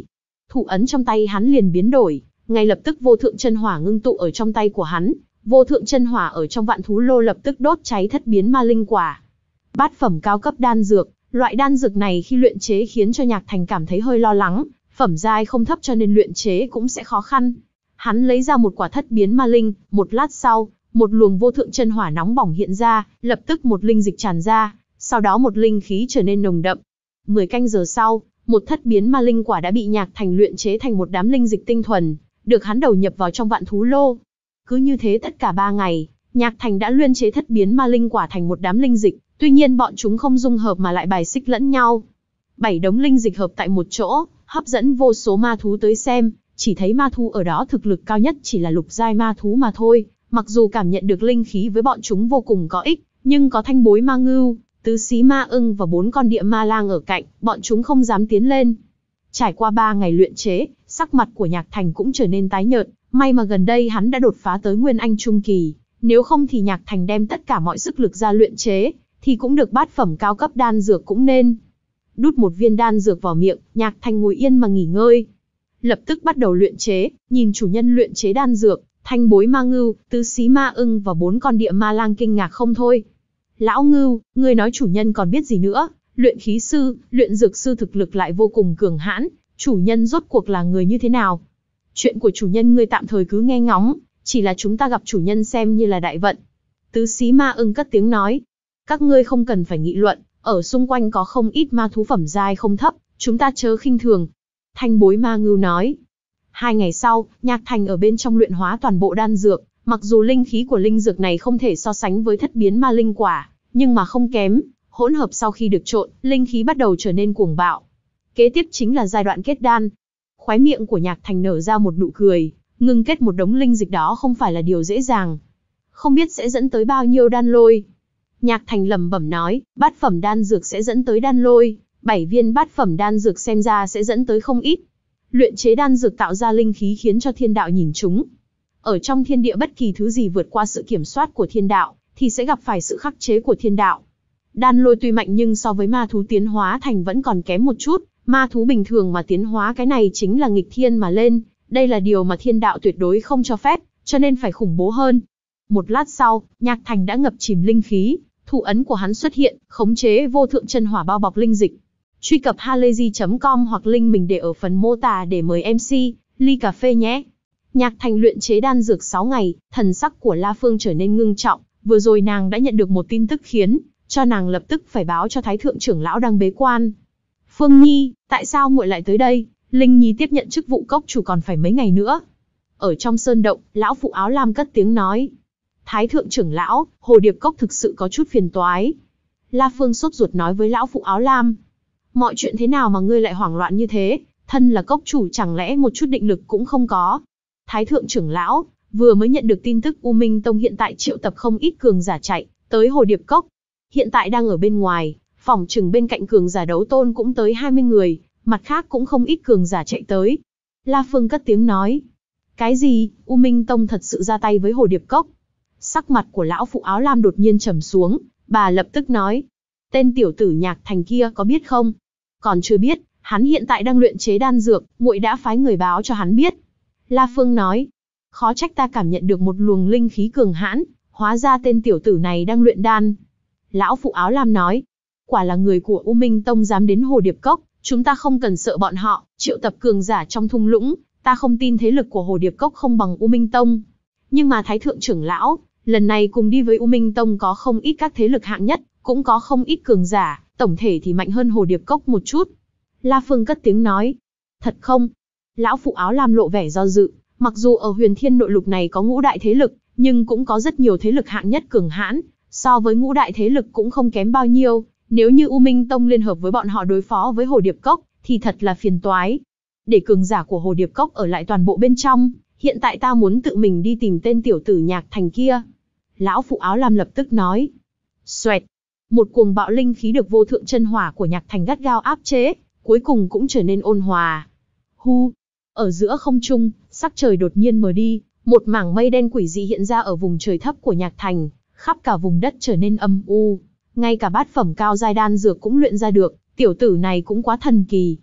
A: thủ ấn trong tay hắn liền biến đổi, ngay lập tức vô thượng chân hỏa ngưng tụ ở trong tay của hắn, vô thượng chân hỏa ở trong vạn thú lô lập tức đốt cháy thất biến ma linh quả. Bát phẩm cao cấp đan dược, loại đan dược này khi luyện chế khiến cho Nhạc Thành cảm thấy hơi lo lắng, phẩm giai không thấp cho nên luyện chế cũng sẽ khó khăn. Hắn lấy ra một quả thất biến ma linh, một lát sau, một luồng vô thượng chân hỏa nóng bỏng hiện ra, lập tức một linh dịch tràn ra, sau đó một linh khí trở nên nồng đậm. Mười canh giờ sau, một thất biến ma linh quả đã bị Nhạc Thành luyện chế thành một đám linh dịch tinh thuần, được hắn đầu nhập vào trong vạn thú lô. Cứ như thế tất cả ba ngày, Nhạc Thành đã luyện chế thất biến ma linh quả thành một đám linh dịch, tuy nhiên bọn chúng không dung hợp mà lại bài xích lẫn nhau. Bảy đống linh dịch hợp tại một chỗ, hấp dẫn vô số ma thú tới xem, chỉ thấy ma thú ở đó thực lực cao nhất chỉ là lục giai ma thú mà thôi, mặc dù cảm nhận được linh khí với bọn chúng vô cùng có ích, nhưng có thanh bối ma ngưu, tứ xí ma ưng và bốn con địa ma lang ở cạnh, bọn chúng không dám tiến lên. Trải qua ba ngày luyện chế, sắc mặt của Nhạc Thành cũng trở nên tái nhợt, may mà gần đây hắn đã đột phá tới Nguyên Anh Trung Kỳ, nếu không thì Nhạc Thành đem tất cả mọi sức lực ra luyện chế, thì cũng được bát phẩm cao cấp đan dược cũng nên. Đút một viên đan dược vào miệng, Nhạc Thành ngồi yên mà nghỉ ngơi. Lập tức bắt đầu luyện chế, nhìn chủ nhân luyện chế đan dược, thanh bối ma ngưu, tứ xí ma ưng và bốn con địa ma lang kinh ngạc không thôi. Lão Ngưu, ngươi nói chủ nhân còn biết gì nữa, luyện khí sư, luyện dược sư thực lực lại vô cùng cường hãn, chủ nhân rốt cuộc là người như thế nào? Chuyện của chủ nhân ngươi tạm thời cứ nghe ngóng, chỉ là chúng ta gặp chủ nhân xem như là đại vận. Tứ xí ma ưng cất tiếng nói, các ngươi không cần phải nghị luận, ở xung quanh có không ít ma thú phẩm giai không thấp, chúng ta chớ khinh thường. Thanh bối ma ngưu nói. Hai ngày sau, Nhạc Thành ở bên trong luyện hóa toàn bộ đan dược, mặc dù linh khí của linh dược này không thể so sánh với thất biến ma linh quả, nhưng mà không kém, hỗn hợp sau khi được trộn, linh khí bắt đầu trở nên cuồng bạo. Kế tiếp chính là giai đoạn kết đan. Khóe miệng của Nhạc Thành nở ra một nụ cười, ngưng kết một đống linh dịch đó không phải là điều dễ dàng. Không biết sẽ dẫn tới bao nhiêu đan lôi. Nhạc Thành lẩm bẩm nói, bát phẩm đan dược sẽ dẫn tới đan lôi, bảy viên bát phẩm đan dược xem ra sẽ dẫn tới không ít. Luyện chế đan dược tạo ra linh khí khiến cho thiên đạo nhìn chúng. Ở trong thiên địa bất kỳ thứ gì vượt qua sự kiểm soát của thiên đạo, thì sẽ gặp phải sự khắc chế của thiên đạo. Đan lôi tuy mạnh nhưng so với ma thú tiến hóa thành vẫn còn kém một chút, ma thú bình thường mà tiến hóa cái này chính là nghịch thiên mà lên, đây là điều mà thiên đạo tuyệt đối không cho phép, cho nên phải khủng bố hơn. Một lát sau, Nhạc Thành đã ngập chìm linh khí, thủ ấn của hắn xuất hiện, khống chế vô thượng chân hỏa bao bọc linh dịch. Truy cập halayzi chấm com hoặc link mình để ở phần mô tả để mời em xê, ly cà phê nhé. Nhạc Thành luyện chế đan dược sáu ngày, thần sắc của La Phương trở nên ngưng trọng, vừa rồi nàng đã nhận được một tin tức khiến cho nàng lập tức phải báo cho Thái thượng trưởng lão đang bế quan. Phương Nhi, tại sao muội lại tới đây? Linh Nhi tiếp nhận chức vụ cốc chủ còn phải mấy ngày nữa. Ở trong sơn động, lão phụ áo lam cất tiếng nói. Thái thượng trưởng lão, Hồ Điệp Cốc thực sự có chút phiền toái. La Phương sốt ruột nói với lão phụ áo lam. Mọi chuyện thế nào mà ngươi lại hoảng loạn như thế, thân là cốc chủ chẳng lẽ một chút định lực cũng không có. Thái thượng trưởng lão, vừa mới nhận được tin tức U Minh Tông hiện tại triệu tập không ít cường giả chạy tới Hồ Điệp Cốc. Hiện tại đang ở bên ngoài, phỏng chừng bên cạnh cường giả đấu tôn cũng tới hai mươi người, mặt khác cũng không ít cường giả chạy tới. La Phương cất tiếng nói. Cái gì, U Minh Tông thật sự ra tay với Hồ Điệp Cốc? Sắc mặt của lão phụ áo lam đột nhiên trầm xuống, bà lập tức nói. Tên tiểu tử Nhạc Thành kia có biết không? Còn chưa biết, hắn hiện tại đang luyện chế đan dược, muội đã phái người báo cho hắn biết. La Phương nói. Khó trách ta cảm nhận được một luồng linh khí cường hãn, hóa ra tên tiểu tử này đang luyện đan. Lão phụ áo lam nói. Quả là người của U Minh Tông dám đến Hồ Điệp Cốc, chúng ta không cần sợ bọn họ, triệu tập cường giả trong thung lũng, ta không tin thế lực của Hồ Điệp Cốc không bằng U Minh Tông. Nhưng mà Thái thượng trưởng lão, lần này cùng đi với U Minh Tông có không ít các thế lực hạng nhất, cũng có không ít cường giả, tổng thể thì mạnh hơn Hồ Điệp Cốc một chút. La Phương cất tiếng nói. Thật không? Lão phụ áo lam lộ vẻ do dự, mặc dù ở Huyền Thiên nội lục này có ngũ đại thế lực, nhưng cũng có rất nhiều thế lực hạng nhất cường hãn, so với ngũ đại thế lực cũng không kém bao nhiêu. Nếu như U Minh Tông liên hợp với bọn họ đối phó với Hồ Điệp Cốc, thì thật là phiền toái. Để cường giả của Hồ Điệp Cốc ở lại toàn bộ bên trong, hiện tại ta muốn tự mình đi tìm tên tiểu tử Nhạc Thành kia. Lão phụ áo lam lập tức nói. Xoẹt. Một cuồng bạo linh khí được vô thượng chân hỏa của Nhạc Thành gắt gao áp chế, cuối cùng cũng trở nên ôn hòa. Hu. Ở giữa không trung, sắc trời đột nhiên mờ đi, một mảng mây đen quỷ dị hiện ra ở vùng trời thấp của Nhạc Thành, khắp cả vùng đất trở nên âm u. Ngay cả bát phẩm cao giai đan dược cũng luyện ra được, tiểu tử này cũng quá thần kỳ.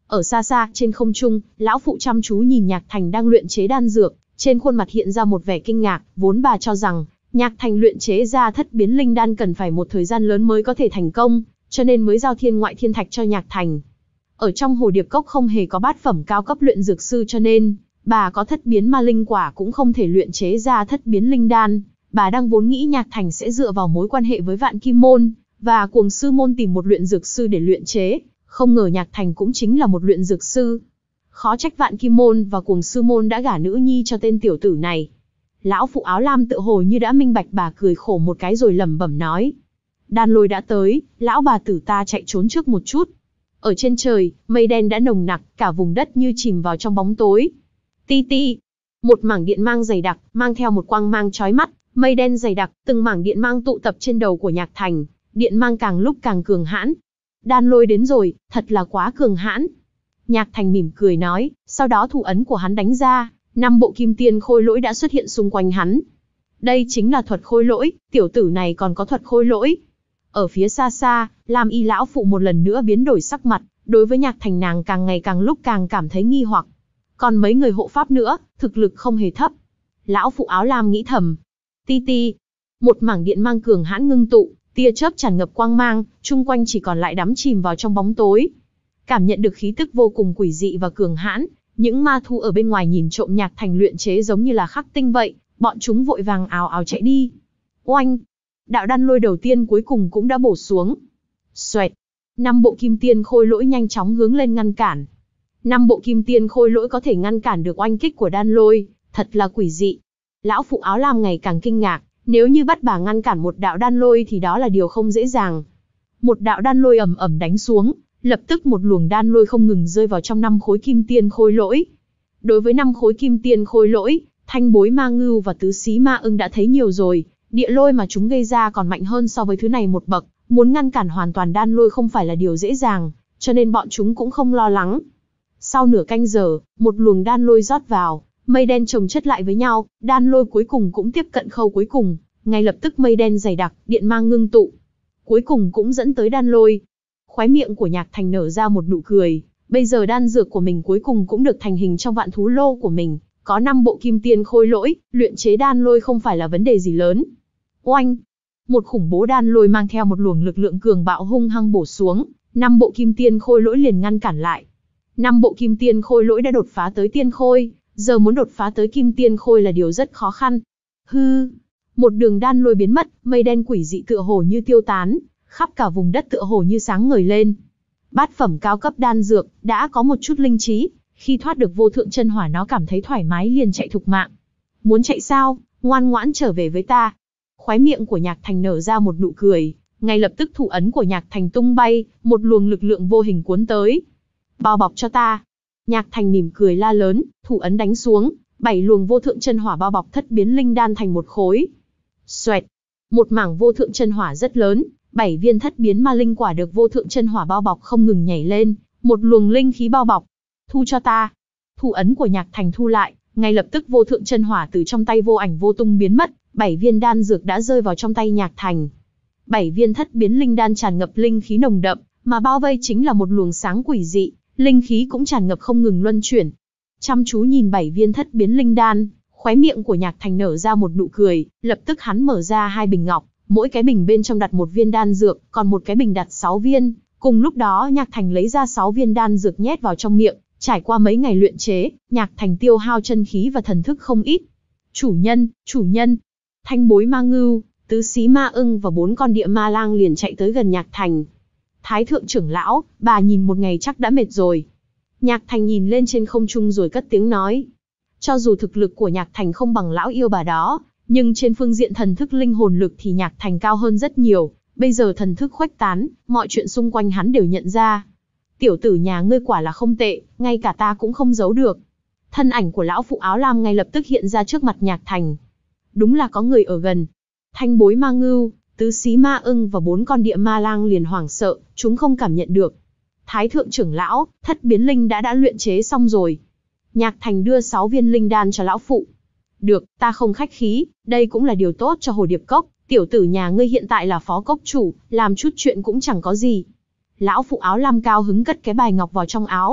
A: Ở xa xa, trên không trung, lão phụ chăm chú nhìn Nhạc Thành đang luyện chế đan dược, trên khuôn mặt hiện ra một vẻ kinh ngạc, vốn bà cho rằng, Nhạc Thành luyện chế ra thất biến linh đan cần phải một thời gian lớn mới có thể thành công, cho nên mới giao thiên ngoại thiên thạch cho Nhạc Thành. Ở trong Hồ Điệp Cốc không hề có bát phẩm cao cấp luyện dược sư cho nên, bà có thất biến ma linh quả cũng không thể luyện chế ra thất biến linh đan. Bà đang vốn nghĩ Nhạc Thành sẽ dựa vào mối quan hệ với Vạn Kim Môn và Cuồng Sư Môn tìm một luyện dược sư để luyện chế, không ngờ Nhạc Thành cũng chính là một luyện dược sư. Khó trách Vạn Kim Môn và Cuồng Sư Môn đã gả nữ nhi cho tên tiểu tử này. Lão phụ áo lam tựa hồ như đã minh bạch, bà cười khổ một cái rồi lẩm bẩm nói: Đan Lôi đã tới, lão bà tử ta chạy trốn trước một chút. Ở trên trời, mây đen đã nồng nặc, cả vùng đất như chìm vào trong bóng tối. Ti ti, một mảng điện mang dày đặc, mang theo một quang mang chói mắt, mây đen dày đặc, từng mảng điện mang tụ tập trên đầu của Nhạc Thành, điện mang càng lúc càng cường hãn. Đan Lôi đến rồi, thật là quá cường hãn. Nhạc Thành mỉm cười nói, sau đó thủ ấn của hắn đánh ra, năm bộ kim tiên khôi lỗi đã xuất hiện xung quanh hắn. Đây chính là thuật khôi lỗi, tiểu tử này còn có thuật khôi lỗi. Ở phía xa xa, Lam Y lão phụ một lần nữa biến đổi sắc mặt, đối với Nhạc Thành nàng càng ngày càng lúc càng cảm thấy nghi hoặc. Còn mấy người hộ pháp nữa, thực lực không hề thấp. Lão phụ áo lam nghĩ thầm. Ti ti, một mảng điện mang cường hãn ngưng tụ, tia chớp tràn ngập quang mang, chung quanh chỉ còn lại đắm chìm vào trong bóng tối. Cảm nhận được khí tức vô cùng quỷ dị và cường hãn, những ma thú ở bên ngoài nhìn trộm Nhạc Thành luyện chế giống như là khắc tinh vậy, bọn chúng vội vàng ào ào chạy đi. Oanh! Đạo đan lôi đầu tiên cuối cùng cũng đã bổ xuống. Xoẹt! Năm bộ kim tiên khôi lỗi nhanh chóng hướng lên ngăn cản. Năm bộ kim tiên khôi lỗi có thể ngăn cản được oanh kích của đan lôi, thật là quỷ dị. Lão phụ áo lam ngày càng kinh ngạc, nếu như bắt bà ngăn cản một đạo đan lôi thì đó là điều không dễ dàng. Một đạo đan lôi ầm ầm đánh xuống, lập tức một luồng đan lôi không ngừng rơi vào trong năm khối kim tiên khôi lỗi. Đối với năm khối kim tiên khôi lỗi, Thanh Bối Ma Ngưu và Tứ Xí Ma Ưng đã thấy nhiều rồi, địa lôi mà chúng gây ra còn mạnh hơn so với thứ này một bậc, muốn ngăn cản hoàn toàn đan lôi không phải là điều dễ dàng, cho nên bọn chúng cũng không lo lắng. Sau nửa canh giờ, một luồng đan lôi rót vào, mây đen chồng chất lại với nhau, đan lôi cuối cùng cũng tiếp cận khâu cuối cùng, ngay lập tức mây đen dày đặc, điện mang ngưng tụ. Cuối cùng cũng dẫn tới đan lôi. Khóe miệng của Nhạc Thành nở ra một nụ cười, bây giờ đan dược của mình cuối cùng cũng được thành hình trong vạn thú lô của mình, có năm bộ kim tiên khôi lỗi, luyện chế đan lôi không phải là vấn đề gì lớn. Oanh! Một khủng bố đan lôi mang theo một luồng lực lượng cường bạo hung hăng bổ xuống, năm bộ kim tiên khôi lỗi liền ngăn cản lại. Năm bộ kim tiên khôi lỗi đã đột phá tới tiên khôi, giờ muốn đột phá tới kim tiên khôi là điều rất khó khăn. Hư! Một đường đan lôi biến mất, mây đen quỷ dị tựa hồ như tiêu tán, khắp cả vùng đất tựa hồ như sáng ngời lên. Bát phẩm cao cấp đan dược, đã có một chút linh trí, khi thoát được vô thượng chân hỏa nó cảm thấy thoải mái liền chạy thục mạng. Muốn chạy sao, ngoan ngoãn trở về với ta. Khóe miệng của Nhạc Thành nở ra một nụ cười, ngay lập tức thủ ấn của Nhạc Thành tung bay, một luồng lực lượng vô hình cuốn tới. Bao bọc cho ta. Nhạc Thành mỉm cười la lớn, thủ ấn đánh xuống, bảy luồng vô thượng chân hỏa bao bọc thất biến linh đan thành một khối. Xoẹt, một mảng vô thượng chân hỏa rất lớn, bảy viên thất biến ma linh quả được vô thượng chân hỏa bao bọc không ngừng nhảy lên, một luồng linh khí bao bọc. Thu cho ta. Thủ ấn của Nhạc Thành thu lại, ngay lập tức vô thượng chân hỏa từ trong tay vô ảnh vô tung biến mất, bảy viên đan dược đã rơi vào trong tay Nhạc Thành. Bảy viên thất biến linh đan tràn ngập linh khí nồng đậm, mà bao vây chính là một luồng sáng quỷ dị, linh khí cũng tràn ngập không ngừng luân chuyển. Chăm chú nhìn bảy viên thất biến linh đan, khóe miệng của Nhạc Thành nở ra một nụ cười, lập tức hắn mở ra hai bình ngọc, mỗi cái bình bên trong đặt một viên đan dược, còn một cái bình đặt sáu viên. Cùng lúc đó Nhạc Thành lấy ra sáu viên đan dược nhét vào trong miệng, trải qua mấy ngày luyện chế, Nhạc Thành tiêu hao chân khí và thần thức không ít. Chủ nhân, chủ nhân. Thanh Bối Ma Ngưu, Tứ Xí Ma Ưng và bốn con địa ma lang liền chạy tới gần Nhạc Thành. Thái thượng trưởng lão, bà nhìn một ngày chắc đã mệt rồi. Nhạc Thành nhìn lên trên không trung rồi cất tiếng nói. Cho dù thực lực của Nhạc Thành không bằng lão yêu bà đó, nhưng trên phương diện thần thức linh hồn lực thì Nhạc Thành cao hơn rất nhiều. Bây giờ thần thức khuếch tán, mọi chuyện xung quanh hắn đều nhận ra. Tiểu tử nhà ngươi quả là không tệ, ngay cả ta cũng không giấu được. Thân ảnh của lão phụ áo lam ngay lập tức hiện ra trước mặt Nhạc Thành. Đúng là có người ở gần. Thanh Bối Ma Ngưu, Tứ Xí Ma Ưng và bốn con địa ma lang liền hoảng sợ, chúng không cảm nhận được. Thái thượng trưởng lão, thất biến linh đã đã luyện chế xong rồi. Nhạc Thành đưa sáu viên linh đan cho lão phụ. Được, ta không khách khí, đây cũng là điều tốt cho Hồ Điệp Cốc. Tiểu tử nhà ngươi hiện tại là phó cốc chủ, làm chút chuyện cũng chẳng có gì. Lão phụ áo lam cao hứng cất cái bài ngọc vào trong áo.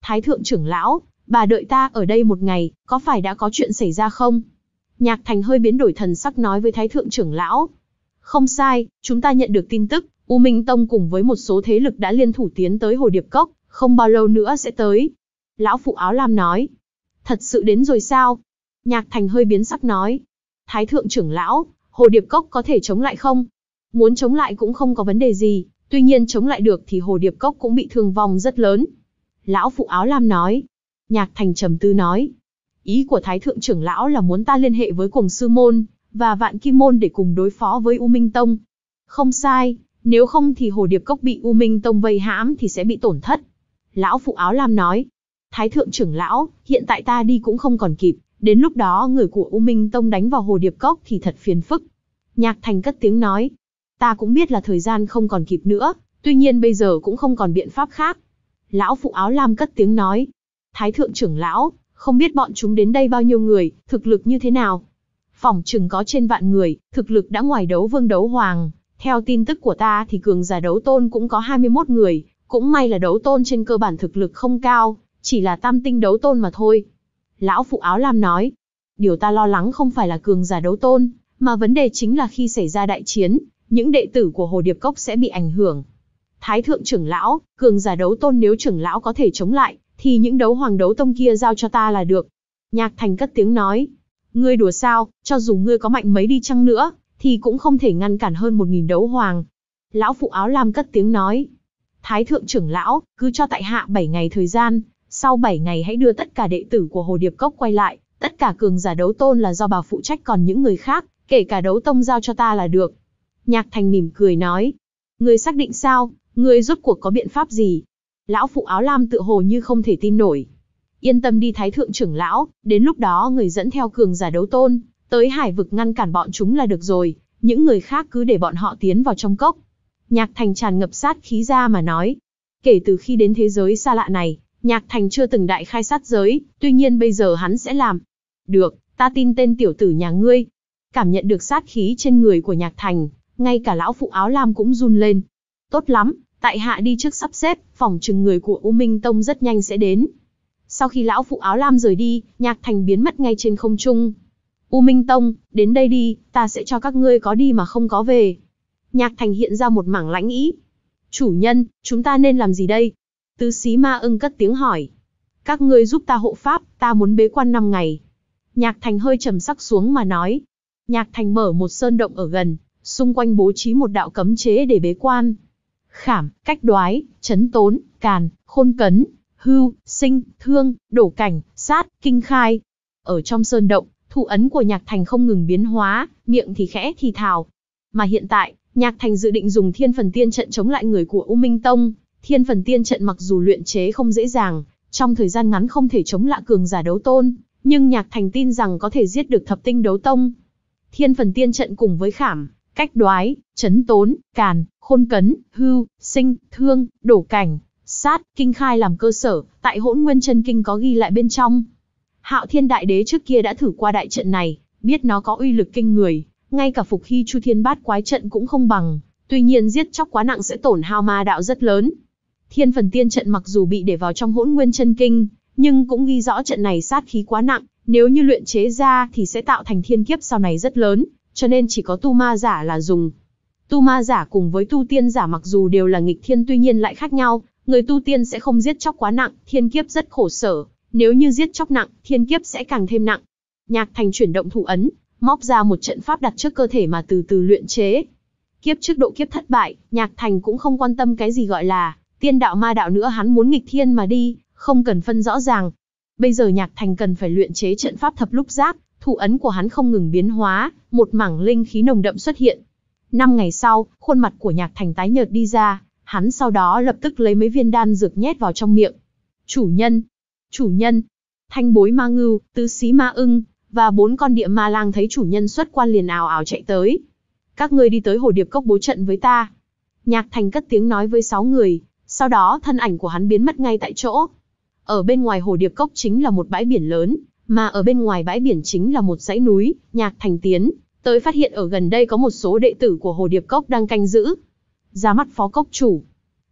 A: Thái thượng trưởng lão, bà đợi ta ở đây một ngày, có phải đã có chuyện xảy ra không? Nhạc Thành hơi biến đổi thần sắc nói với Thái thượng trưởng lão. Không sai, chúng ta nhận được tin tức, U Minh Tông cùng với một số thế lực đã liên thủ tiến tới Hồ Điệp Cốc, không bao lâu nữa sẽ tới. Lão phụ áo lam nói. Thật sự đến rồi sao? Nhạc Thành hơi biến sắc nói. Thái thượng trưởng lão, Hồ Điệp Cốc có thể chống lại không? Muốn chống lại cũng không có vấn đề gì, tuy nhiên chống lại được thì Hồ Điệp Cốc cũng bị thương vong rất lớn. Lão phụ áo lam nói. Nhạc Thành trầm tư nói. Ý của Thái thượng trưởng lão là muốn ta liên hệ với Cuồng Sư Môn và Vạn Kim Môn để cùng đối phó với U Minh Tông. Không sai, nếu không thì Hồ Điệp Cốc bị U Minh Tông vây hãm thì sẽ bị tổn thất. Lão phụ áo lam nói. Thái thượng trưởng lão, hiện tại ta đi cũng không còn kịp, đến lúc đó người của U Minh Tông đánh vào Hồ Điệp Cốc thì thật phiền phức. Nhạc Thành cất tiếng nói. Ta cũng biết là thời gian không còn kịp nữa, tuy nhiên bây giờ cũng không còn biện pháp khác. Lão phụ áo lam cất tiếng nói. Thái thượng trưởng lão, không biết bọn chúng đến đây bao nhiêu người, thực lực như thế nào? Phỏng chừng có trên vạn người, thực lực đã ngoài đấu vương đấu hoàng. Theo tin tức của ta thì cường giả đấu tôn cũng có hai mươi mốt người, cũng may là đấu tôn trên cơ bản thực lực không cao, chỉ là tam tinh đấu tôn mà thôi. Lão phụ áo lam nói. Điều ta lo lắng không phải là cường giả đấu tôn, mà vấn đề chính là khi xảy ra đại chiến, những đệ tử của Hồ Điệp Cốc sẽ bị ảnh hưởng. Thái thượng trưởng lão, cường giả đấu tôn nếu trưởng lão có thể chống lại, thì những đấu hoàng đấu tông kia giao cho ta là được. Nhạc Thành cất tiếng nói. Ngươi đùa sao, cho dù ngươi có mạnh mấy đi chăng nữa, thì cũng không thể ngăn cản hơn một nghìn đấu hoàng. Lão phụ áo lam cất tiếng nói. Thái thượng trưởng lão, cứ cho tại hạ bảy ngày thời gian, sau bảy ngày hãy đưa tất cả đệ tử của Hồ Điệp Cốc quay lại, tất cả cường giả đấu tôn là do bà phụ trách, còn những người khác, kể cả đấu tông giao cho ta là được. Nhạc Thành mỉm cười nói. Ngươi xác định sao, ngươi rốt cuộc có biện pháp gì? Lão phụ áo lam tựa hồ như không thể tin nổi. Yên tâm đi Thái thượng trưởng lão, đến lúc đó người dẫn theo cường giả đấu tôn, tới hải vực ngăn cản bọn chúng là được rồi, những người khác cứ để bọn họ tiến vào trong cốc. Nhạc Thành tràn ngập sát khí ra mà nói. Kể từ khi đến thế giới xa lạ này, Nhạc Thành chưa từng đại khai sát giới, tuy nhiên bây giờ hắn sẽ làm. Được, ta tin tên tiểu tử nhà ngươi. Cảm nhận được sát khí trên người của Nhạc Thành, ngay cả lão phụ áo lam cũng run lên. Tốt lắm, tại hạ đi trước sắp xếp, phỏng chừng người của U Minh Tông rất nhanh sẽ đến. Sau khi lão phụ áo lam rời đi, Nhạc Thành biến mất ngay trên không trung. U Minh Tông, đến đây đi, ta sẽ cho các ngươi có đi mà không có về. Nhạc Thành hiện ra một mảng lãnh ý. Chủ nhân, chúng ta nên làm gì đây? Tứ Xí Ma Ưng cất tiếng hỏi. Các ngươi giúp ta hộ pháp, ta muốn bế quan năm ngày. Nhạc Thành hơi trầm sắc xuống mà nói. Nhạc Thành mở một sơn động ở gần, xung quanh bố trí một đạo cấm chế để bế quan. Khảm, cách đoái, chấn tốn, càn, khôn cấn, hưu, sinh, thương, đổ cảnh, sát, kinh khai. Ở trong sơn động, thủ ấn của Nhạc Thành không ngừng biến hóa, miệng thì khẽ thì thào. Mà hiện tại, Nhạc Thành dự định dùng Thiên Phần Tiên Trận chống lại người của U Minh Tông. Thiên Phần Tiên Trận mặc dù luyện chế không dễ dàng, trong thời gian ngắn không thể chống lại cường giả đấu tôn, nhưng Nhạc Thành tin rằng có thể giết được thập tinh đấu tông. Thiên Phần Tiên Trận cùng với khảm, cách đoái, chấn tốn, càn, khôn cấn, hưu, sinh, thương, đổ cảnh, sát, kinh khai làm cơ sở, tại Hỗn Nguyên Chân Kinh có ghi lại bên trong. Hạo Thiên Đại Đế trước kia đã thử qua đại trận này, biết nó có uy lực kinh người, ngay cả Phục Hy Chu Thiên Bát Quái trận cũng không bằng, tuy nhiên giết chóc quá nặng sẽ tổn hao ma đạo rất lớn. Thiên Phần Tiên Trận mặc dù bị để vào trong Hỗn Nguyên Chân Kinh, nhưng cũng ghi rõ trận này sát khí quá nặng, nếu như luyện chế ra thì sẽ tạo thành thiên kiếp sau này rất lớn, cho nên chỉ có tu ma giả là dùng. Tu ma giả cùng với tu tiên giả mặc dù đều là nghịch thiên tuy nhiên lại khác nhau, người tu tiên sẽ không giết chóc quá nặng, thiên kiếp rất khổ sở, nếu như giết chóc nặng, thiên kiếp sẽ càng thêm nặng. Nhạc Thành chuyển động thủ ấn, móc ra một trận pháp đặt trước cơ thể mà từ từ luyện chế. Kiếp trước độ kiếp thất bại, Nhạc Thành cũng không quan tâm cái gì gọi là tiên đạo ma đạo nữa, hắn muốn nghịch thiên mà đi, không cần phân rõ ràng. Bây giờ Nhạc Thành cần phải luyện chế trận pháp thập lục giác, thủ ấn của hắn không ngừng biến hóa, một mảng linh khí nồng đậm xuất hiện. Năm ngày sau, khuôn mặt của Nhạc Thành tái nhợt đi ra, hắn sau đó lập tức lấy mấy viên đan dược nhét vào trong miệng. Chủ nhân, chủ nhân, Thanh Bối Ma Ngưu, Tứ Xí Ma Ưng và bốn con địa ma lang thấy chủ nhân xuất quan liền ào ào chạy tới. Các ngươi đi tới Hồ Điệp Cốc bố trận với ta. Nhạc Thành cất tiếng nói với sáu người, sau đó thân ảnh của hắn biến mất ngay tại chỗ. Ở bên ngoài Hồ Điệp Cốc chính là một bãi biển lớn, mà ở bên ngoài bãi biển chính là một dãy núi. Nhạc Thành tiến tới phát hiện ở gần đây có một số đệ tử của Hồ Điệp Cốc đang canh giữ. Ra mắt phó cốc chủ.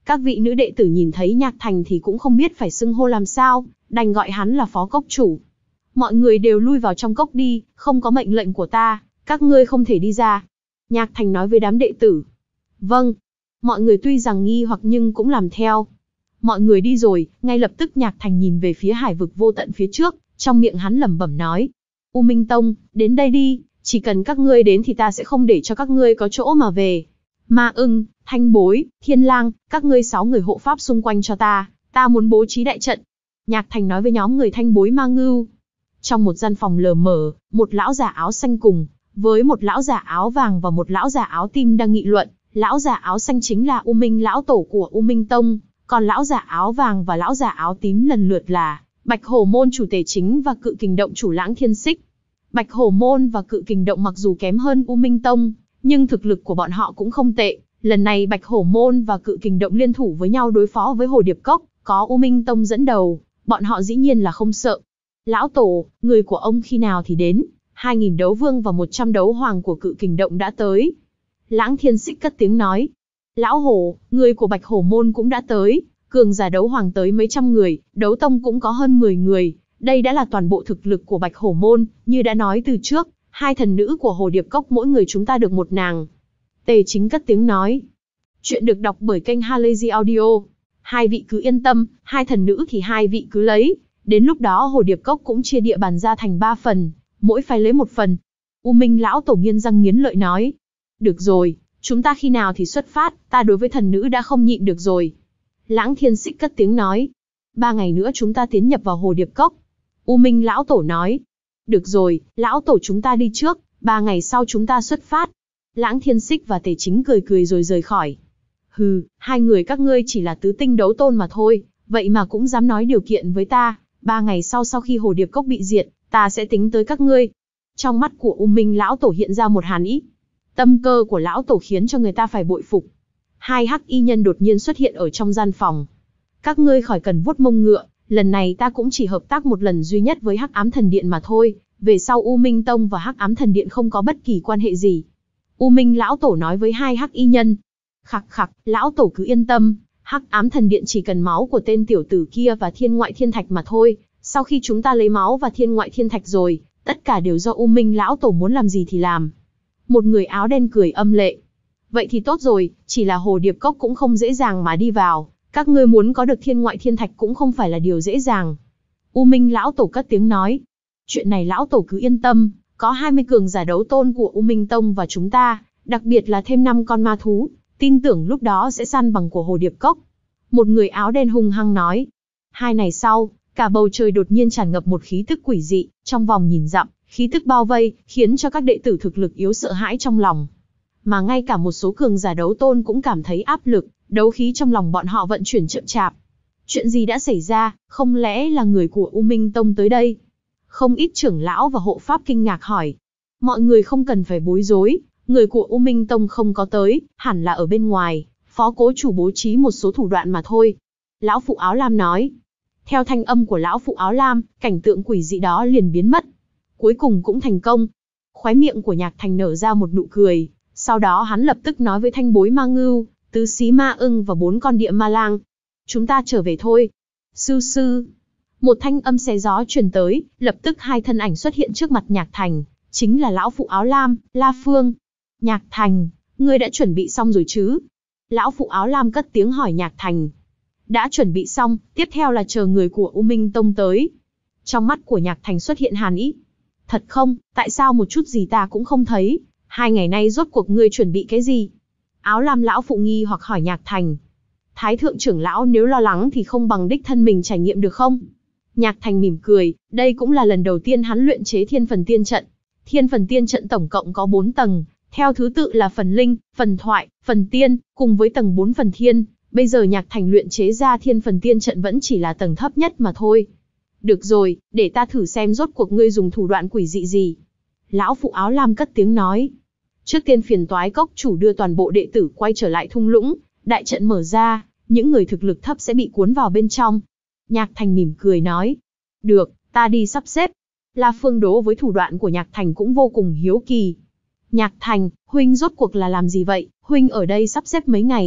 A: Các vị nữ đệ tử nhìn thấy Nhạc Thành thì cũng không biết phải xưng hô làm sao, đành gọi hắn là phó cốc chủ. Mọi người đều lui vào trong cốc đi, không có mệnh lệnh của ta, các ngươi không thể đi ra. Nhạc Thành nói với đám đệ tử. Vâng. Mọi người tuy rằng nghi hoặc nhưng cũng làm theo. Mọi người đi rồi, ngay lập tức Nhạc Thành nhìn về phía hải vực vô tận phía trước, trong miệng hắn lẩm bẩm nói. U Minh Tông, đến đây đi, chỉ cần các ngươi đến thì ta sẽ không để cho các ngươi có chỗ mà về. Ma Ưng, Thanh Bối, Thiên Lang, các ngươi sáu người hộ pháp xung quanh cho ta, ta muốn bố trí đại trận. Nhạc Thành nói với nhóm người Thanh Bối Ma Ngưu. Trong một gian phòng lờ mờ, một lão già áo xanh cùng với một lão già áo vàng và một lão già áo tím đang nghị luận. Lão già áo xanh chính là U Minh lão tổ của U Minh Tông, còn lão già áo vàng và lão già áo tím lần lượt là Bạch Hổ Môn chủ Tề Chính và Cự Kình Động chủ Lãng Thiên Xích. Bạch Hổ Môn và Cự Kình Động mặc dù kém hơn U Minh Tông, nhưng thực lực của bọn họ cũng không tệ. Lần này Bạch Hổ Môn và Cự Kình Động liên thủ với nhau đối phó với Hồ Điệp Cốc, có U Minh Tông dẫn đầu, bọn họ dĩ nhiên là không sợ. Lão tổ, người của ông khi nào thì đến? Hai nghìn đấu vương và một trăm đấu hoàng của Cự Kình Động đã tới. Lãng Thiên Xích cất tiếng nói. Lão Hổ, người của Bạch Hổ Môn cũng đã tới, cường giả đấu hoàng tới mấy trăm người, đấu tông cũng có hơn mười người. Đây đã là toàn bộ thực lực của Bạch Hổ Môn, như đã nói từ trước, hai thần nữ của Hồ Điệp Cốc mỗi người chúng ta được một nàng. Tề Chính cất tiếng nói. Chuyện được đọc bởi kênh Halazy Audio. Hai vị cứ yên tâm, hai thần nữ thì hai vị cứ lấy. Đến lúc đó Hồ Điệp Cốc cũng chia địa bàn ra thành ba phần, mỗi phái lấy một phần. U Minh lão tổ nghiến răng nghiến lợi nói. Được rồi, chúng ta khi nào thì xuất phát, ta đối với thần nữ đã không nhịn được rồi. Lãng Thiên Xích cất tiếng nói. Ba ngày nữa chúng ta tiến nhập vào Hồ Điệp Cốc. U Minh lão tổ nói. Được rồi, lão tổ chúng ta đi trước, ba ngày sau chúng ta xuất phát. Lãng Thiên Xích và Tề Chính cười cười rồi rời khỏi. Hừ, hai người các ngươi chỉ là tứ tinh đấu tôn mà thôi, vậy mà cũng dám nói điều kiện với ta. Ba ngày sau sau khi Hồ Điệp Cốc bị diệt, ta sẽ tính tới các ngươi. Trong mắt của U Minh lão tổ hiện ra một hàn ý. Tâm cơ của lão tổ khiến cho người ta phải bội phục. Hai hắc y nhân đột nhiên xuất hiện ở trong gian phòng. Các ngươi khỏi cần vuốt mông ngựa, lần này ta cũng chỉ hợp tác một lần duy nhất với Hắc Ám Thần Điện mà thôi, về sau U Minh Tông và Hắc Ám Thần Điện không có bất kỳ quan hệ gì. U Minh lão tổ nói với hai hắc y nhân. Khặc khặc, lão tổ cứ yên tâm, Hắc Ám Thần Điện chỉ cần máu của tên tiểu tử kia và Thiên Ngoại Thiên Thạch mà thôi, sau khi chúng ta lấy máu và Thiên Ngoại Thiên Thạch rồi, tất cả đều do U Minh lão tổ muốn làm gì thì làm. Một người áo đen cười âm lệ. Vậy thì tốt rồi, chỉ là Hồ Điệp Cốc cũng không dễ dàng mà đi vào, các ngươi muốn có được Thiên Ngoại Thiên Thạch cũng không phải là điều dễ dàng. U Minh lão tổ cất tiếng nói. Chuyện này lão tổ cứ yên tâm, có hai mươi cường giả đấu tôn của U Minh Tông và chúng ta, đặc biệt là thêm năm con ma thú, tin tưởng lúc đó sẽ săn bằng của Hồ Điệp Cốc. Một người áo đen hung hăng nói. Hai ngày sau, cả bầu trời đột nhiên tràn ngập một khí tức quỷ dị, trong vòng nhìn dặm, khí tức bao vây, khiến cho các đệ tử thực lực yếu sợ hãi trong lòng. Mà ngay cả một số cường giả đấu tôn cũng cảm thấy áp lực, đấu khí trong lòng bọn họ vận chuyển chậm chạp. Chuyện gì đã xảy ra, không lẽ là người của U Minh Tông tới đây? Không ít trưởng lão và hộ pháp kinh ngạc hỏi. Mọi người không cần phải bối rối, người của U Minh Tông không có tới, hẳn là ở bên ngoài, phó cố chủ bố trí một số thủ đoạn mà thôi. Lão phụ áo lam nói. Theo thanh âm của lão phụ áo lam, cảnh tượng quỷ dị đó liền biến mất. Cuối cùng cũng thành công. Khóe miệng của Nhạc Thành nở ra một nụ cười, sau đó hắn lập tức nói với Thanh Bối Ma Ngưu, Tứ Xí Ma Ưng và bốn con địa ma lang. Chúng ta trở về thôi. Sư sư. Một thanh âm xé gió truyền tới, lập tức hai thân ảnh xuất hiện trước mặt Nhạc Thành, chính là lão phụ áo lam, La Phương. Nhạc Thành, ngươi đã chuẩn bị xong rồi chứ? Lão phụ áo lam cất tiếng hỏi Nhạc Thành. Đã chuẩn bị xong, tiếp theo là chờ người của U Minh Tông tới. Trong mắt của Nhạc Thành xuất hiện hàn ý. Thật không, tại sao một chút gì ta cũng không thấy? Hai ngày nay rốt cuộc ngươi chuẩn bị cái gì? Áo lam lão phụ nghi hoặc hỏi Nhạc Thành. Thái thượng trưởng lão nếu lo lắng thì không bằng đích thân mình trải nghiệm được không? Nhạc Thành mỉm cười, đây cũng là lần đầu tiên hắn luyện chế Thiên Phần Tiên Trận. Thiên Phần Tiên Trận tổng cộng có bốn tầng, theo thứ tự là phần linh, phần thoại, phần tiên, cùng với tầng bốn phần thiên. Bây giờ Nhạc Thành luyện chế ra Thiên Phần Tiên Trận vẫn chỉ là tầng thấp nhất mà thôi. Được rồi, để ta thử xem rốt cuộc ngươi dùng thủ đoạn quỷ dị gì. Lão phụ áo lam cất tiếng nói. Trước tiên phiền toái cốc chủ đưa toàn bộ đệ tử quay trở lại thung lũng, đại trận mở ra, những người thực lực thấp sẽ bị cuốn vào bên trong. Nhạc Thành mỉm cười nói. Được, ta đi sắp xếp. La Phương đố với thủ đoạn của Nhạc Thành cũng vô cùng hiếu kỳ. Nhạc Thành, huynh rốt cuộc là làm gì vậy? Huynh ở đây sắp xếp mấy ngày,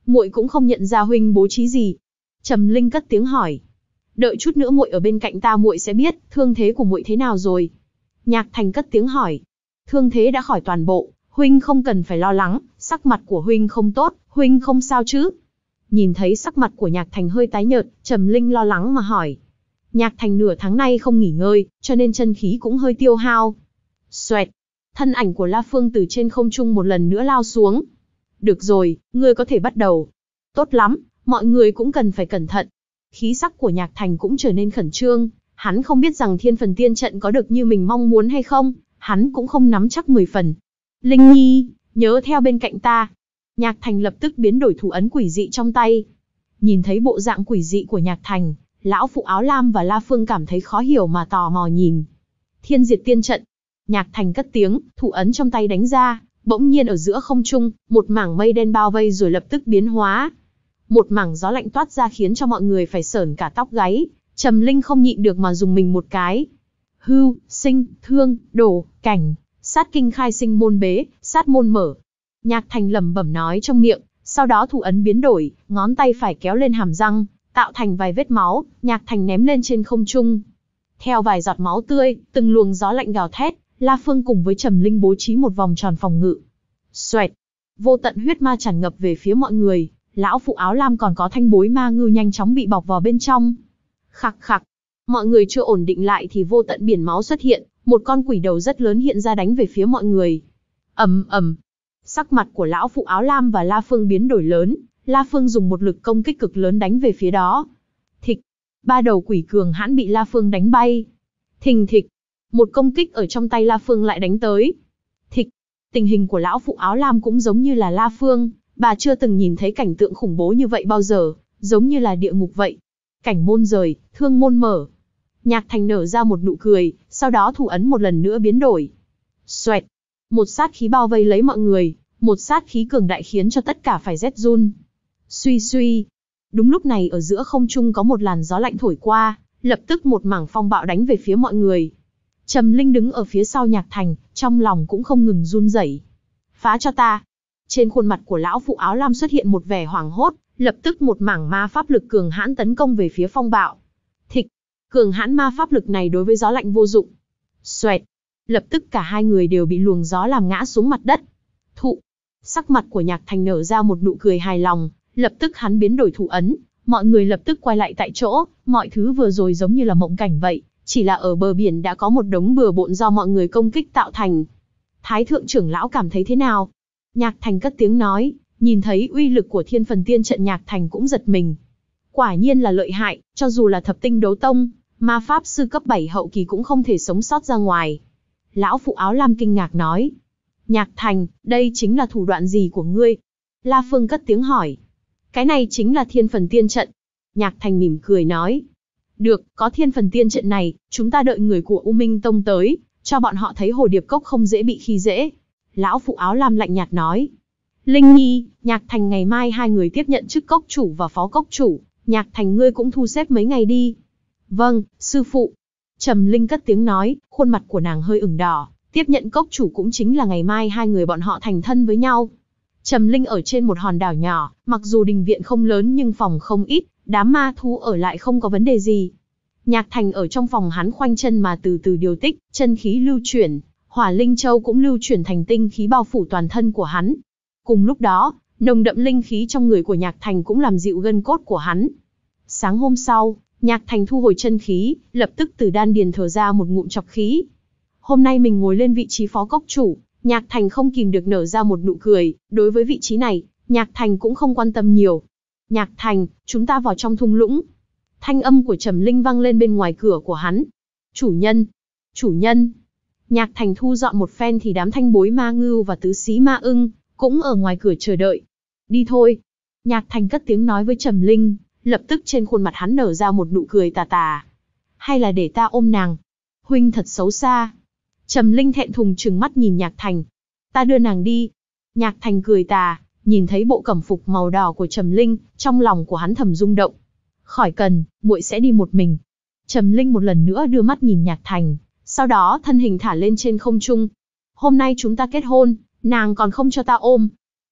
A: muội cũng không nhận ra huynh bố trí gì. Trầm Linh cất tiếng hỏi. Đợi chút nữa muội ở bên cạnh ta muội sẽ biết, thương thế của muội thế nào rồi? Nhạc Thành cất tiếng hỏi. Thương thế đã khỏi toàn bộ, huynh không cần phải lo lắng, sắc mặt của huynh không tốt, huynh không sao chứ? Nhìn thấy sắc mặt của Nhạc Thành hơi tái nhợt, Trầm Linh lo lắng mà hỏi. Nhạc Thành nửa tháng nay không nghỉ ngơi, cho nên chân khí cũng hơi tiêu hao. Xoẹt, thân ảnh của La Phương từ trên không trung một lần nữa lao xuống. Được rồi, ngươi có thể bắt đầu. Tốt lắm, mọi người cũng cần phải cẩn thận. Khí sắc của Nhạc Thành cũng trở nên khẩn trương, hắn không biết rằng thiên phần tiên trận có được như mình mong muốn hay không, hắn cũng không nắm chắc mười phần. Linh Nhi, nhớ theo bên cạnh ta. Nhạc Thành lập tức biến đổi thủ ấn quỷ dị trong tay. Nhìn thấy bộ dạng quỷ dị của Nhạc Thành, lão phụ áo lam và La Phương cảm thấy khó hiểu mà tò mò nhìn. Thiên diệt tiên trận. Nhạc Thành cất tiếng, thủ ấn trong tay đánh ra, bỗng nhiên ở giữa không trung, một mảng mây đen bao vây rồi lập tức biến hóa. Một mảng gió lạnh toát ra khiến cho mọi người phải sởn cả tóc gáy. Trầm Linh không nhịn được mà dùng mình một cái. Hưu, sinh, thương, đổ, cảnh, sát kinh khai sinh môn bế, sát môn mở. Nhạc Thành lẩm bẩm nói trong miệng, sau đó thủ ấn biến đổi, ngón tay phải kéo lên hàm răng, tạo thành vài vết máu, Nhạc Thành ném lên trên không trung. Theo vài giọt máu tươi, từng luồng gió lạnh gào thét, La Phương cùng với Trầm Linh bố trí một vòng tròn phòng ngự. Xoẹt, vô tận huyết ma tràn ngập về phía mọi người, lão phụ áo lam còn có thanh bối ma ngư nhanh chóng bị bọc vào bên trong. Khặc khặc, mọi người chưa ổn định lại thì vô tận biển máu xuất hiện, một con quỷ đầu rất lớn hiện ra đánh về phía mọi người. Ầm ầm, sắc mặt của lão phụ áo lam và La Phương biến đổi lớn, La Phương dùng một lực công kích cực lớn đánh về phía đó. Thịch, ba đầu quỷ cường hãn bị La Phương đánh bay. Thình thịch, một công kích ở trong tay La Phương lại đánh tới. Thịch, tình hình của lão phụ áo lam cũng giống như là La Phương, bà chưa từng nhìn thấy cảnh tượng khủng bố như vậy bao giờ, giống như là địa ngục vậy. Cảnh môn rời, thương môn mở. Nhạc Thành nở ra một nụ cười, sau đó thủ ấn một lần nữa biến đổi. Xoẹt, một sát khí bao vây lấy mọi người, một sát khí cường đại khiến cho tất cả phải rét run. Suy suy. Đúng lúc này ở giữa không trung có một làn gió lạnh thổi qua, lập tức một mảng phong bạo đánh về phía mọi người. Trầm Linh đứng ở phía sau Nhạc Thành, trong lòng cũng không ngừng run rẩy. Phá cho ta. Trên khuôn mặt của lão phụ áo lam xuất hiện một vẻ hoảng hốt, lập tức một mảng ma pháp lực cường hãn tấn công về phía phong bạo. Thịch, cường hãn ma pháp lực này đối với gió lạnh vô dụng. Xoẹt, lập tức cả hai người đều bị luồng gió làm ngã xuống mặt đất. Thụ, sắc mặt của Nhạc Thành nở ra một nụ cười hài lòng, lập tức hắn biến đổi thủ ấn, mọi người lập tức quay lại tại chỗ, mọi thứ vừa rồi giống như là mộng cảnh vậy, chỉ là ở bờ biển đã có một đống bừa bộn do mọi người công kích tạo thành. Thái thượng trưởng lão cảm thấy thế nào? Nhạc Thành cất tiếng nói, nhìn thấy uy lực của thiên phần tiên trận Nhạc Thành cũng giật mình. Quả nhiên là lợi hại, cho dù là thập tinh đấu tông, ma pháp sư cấp bảy hậu kỳ cũng không thể sống sót ra ngoài. Lão phụ áo lam kinh ngạc nói. Nhạc Thành, đây chính là thủ đoạn gì của ngươi? La Phương cất tiếng hỏi. Cái này chính là thiên phần tiên trận. Nhạc Thành mỉm cười nói. Được, có thiên phần tiên trận này, chúng ta đợi người của U Minh Tông tới, cho bọn họ thấy Hồ Điệp Cốc không dễ bị khi dễ. Lão phụ áo lam lạnh nhạt nói. Linh Nhi, Nhạc Thành ngày mai hai người tiếp nhận chức cốc chủ và phó cốc chủ, Nhạc Thành ngươi cũng thu xếp mấy ngày đi. Vâng, sư phụ. Trầm Linh cất tiếng nói, khuôn mặt của nàng hơi ửng đỏ, tiếp nhận cốc chủ cũng chính là ngày mai hai người bọn họ thành thân với nhau. Trầm Linh ở trên một hòn đảo nhỏ, mặc dù đình viện không lớn nhưng phòng không ít, đám ma thú ở lại không có vấn đề gì. Nhạc Thành ở trong phòng hắn khoanh chân mà từ từ điều tích, chân khí lưu chuyển, Hỏa Linh Châu cũng lưu chuyển thành tinh khí bao phủ toàn thân của hắn. Cùng lúc đó, nồng đậm linh khí trong người của Nhạc Thành cũng làm dịu gân cốt của hắn. Sáng hôm sau, Nhạc Thành thu hồi chân khí, lập tức từ đan điền thở ra một ngụm trọc khí. Hôm nay mình ngồi lên vị trí phó cốc chủ, Nhạc Thành không kìm được nở ra một nụ cười, đối với vị trí này, Nhạc Thành cũng không quan tâm nhiều. Nhạc Thành, chúng ta vào trong thung lũng. Thanh âm của Trầm Linh vang lên bên ngoài cửa của hắn. Chủ nhân, chủ nhân. Nhạc Thành thu dọn một phen thì đám thanh bối ma ngưu và tứ xí ma ưng, cũng ở ngoài cửa chờ đợi. Đi thôi. Nhạc Thành cất tiếng nói với Trầm Linh, lập tức trên khuôn mặt hắn nở ra một nụ cười tà tà. Hay là để ta ôm nàng? Huynh thật xấu xa. Trầm Linh thẹn thùng trừng mắt nhìn Nhạc Thành. Ta đưa nàng đi. Nhạc Thành cười tà, nhìn thấy bộ cẩm phục màu đỏ của Trầm Linh, trong lòng của hắn thầm rung động. Khỏi cần, muội sẽ đi một mình. Trầm Linh một lần nữa đưa mắt nhìn Nhạc Thành, sau đó thân hình thả lên trên không trung. Hôm nay chúng ta kết hôn, nàng còn không cho ta ôm.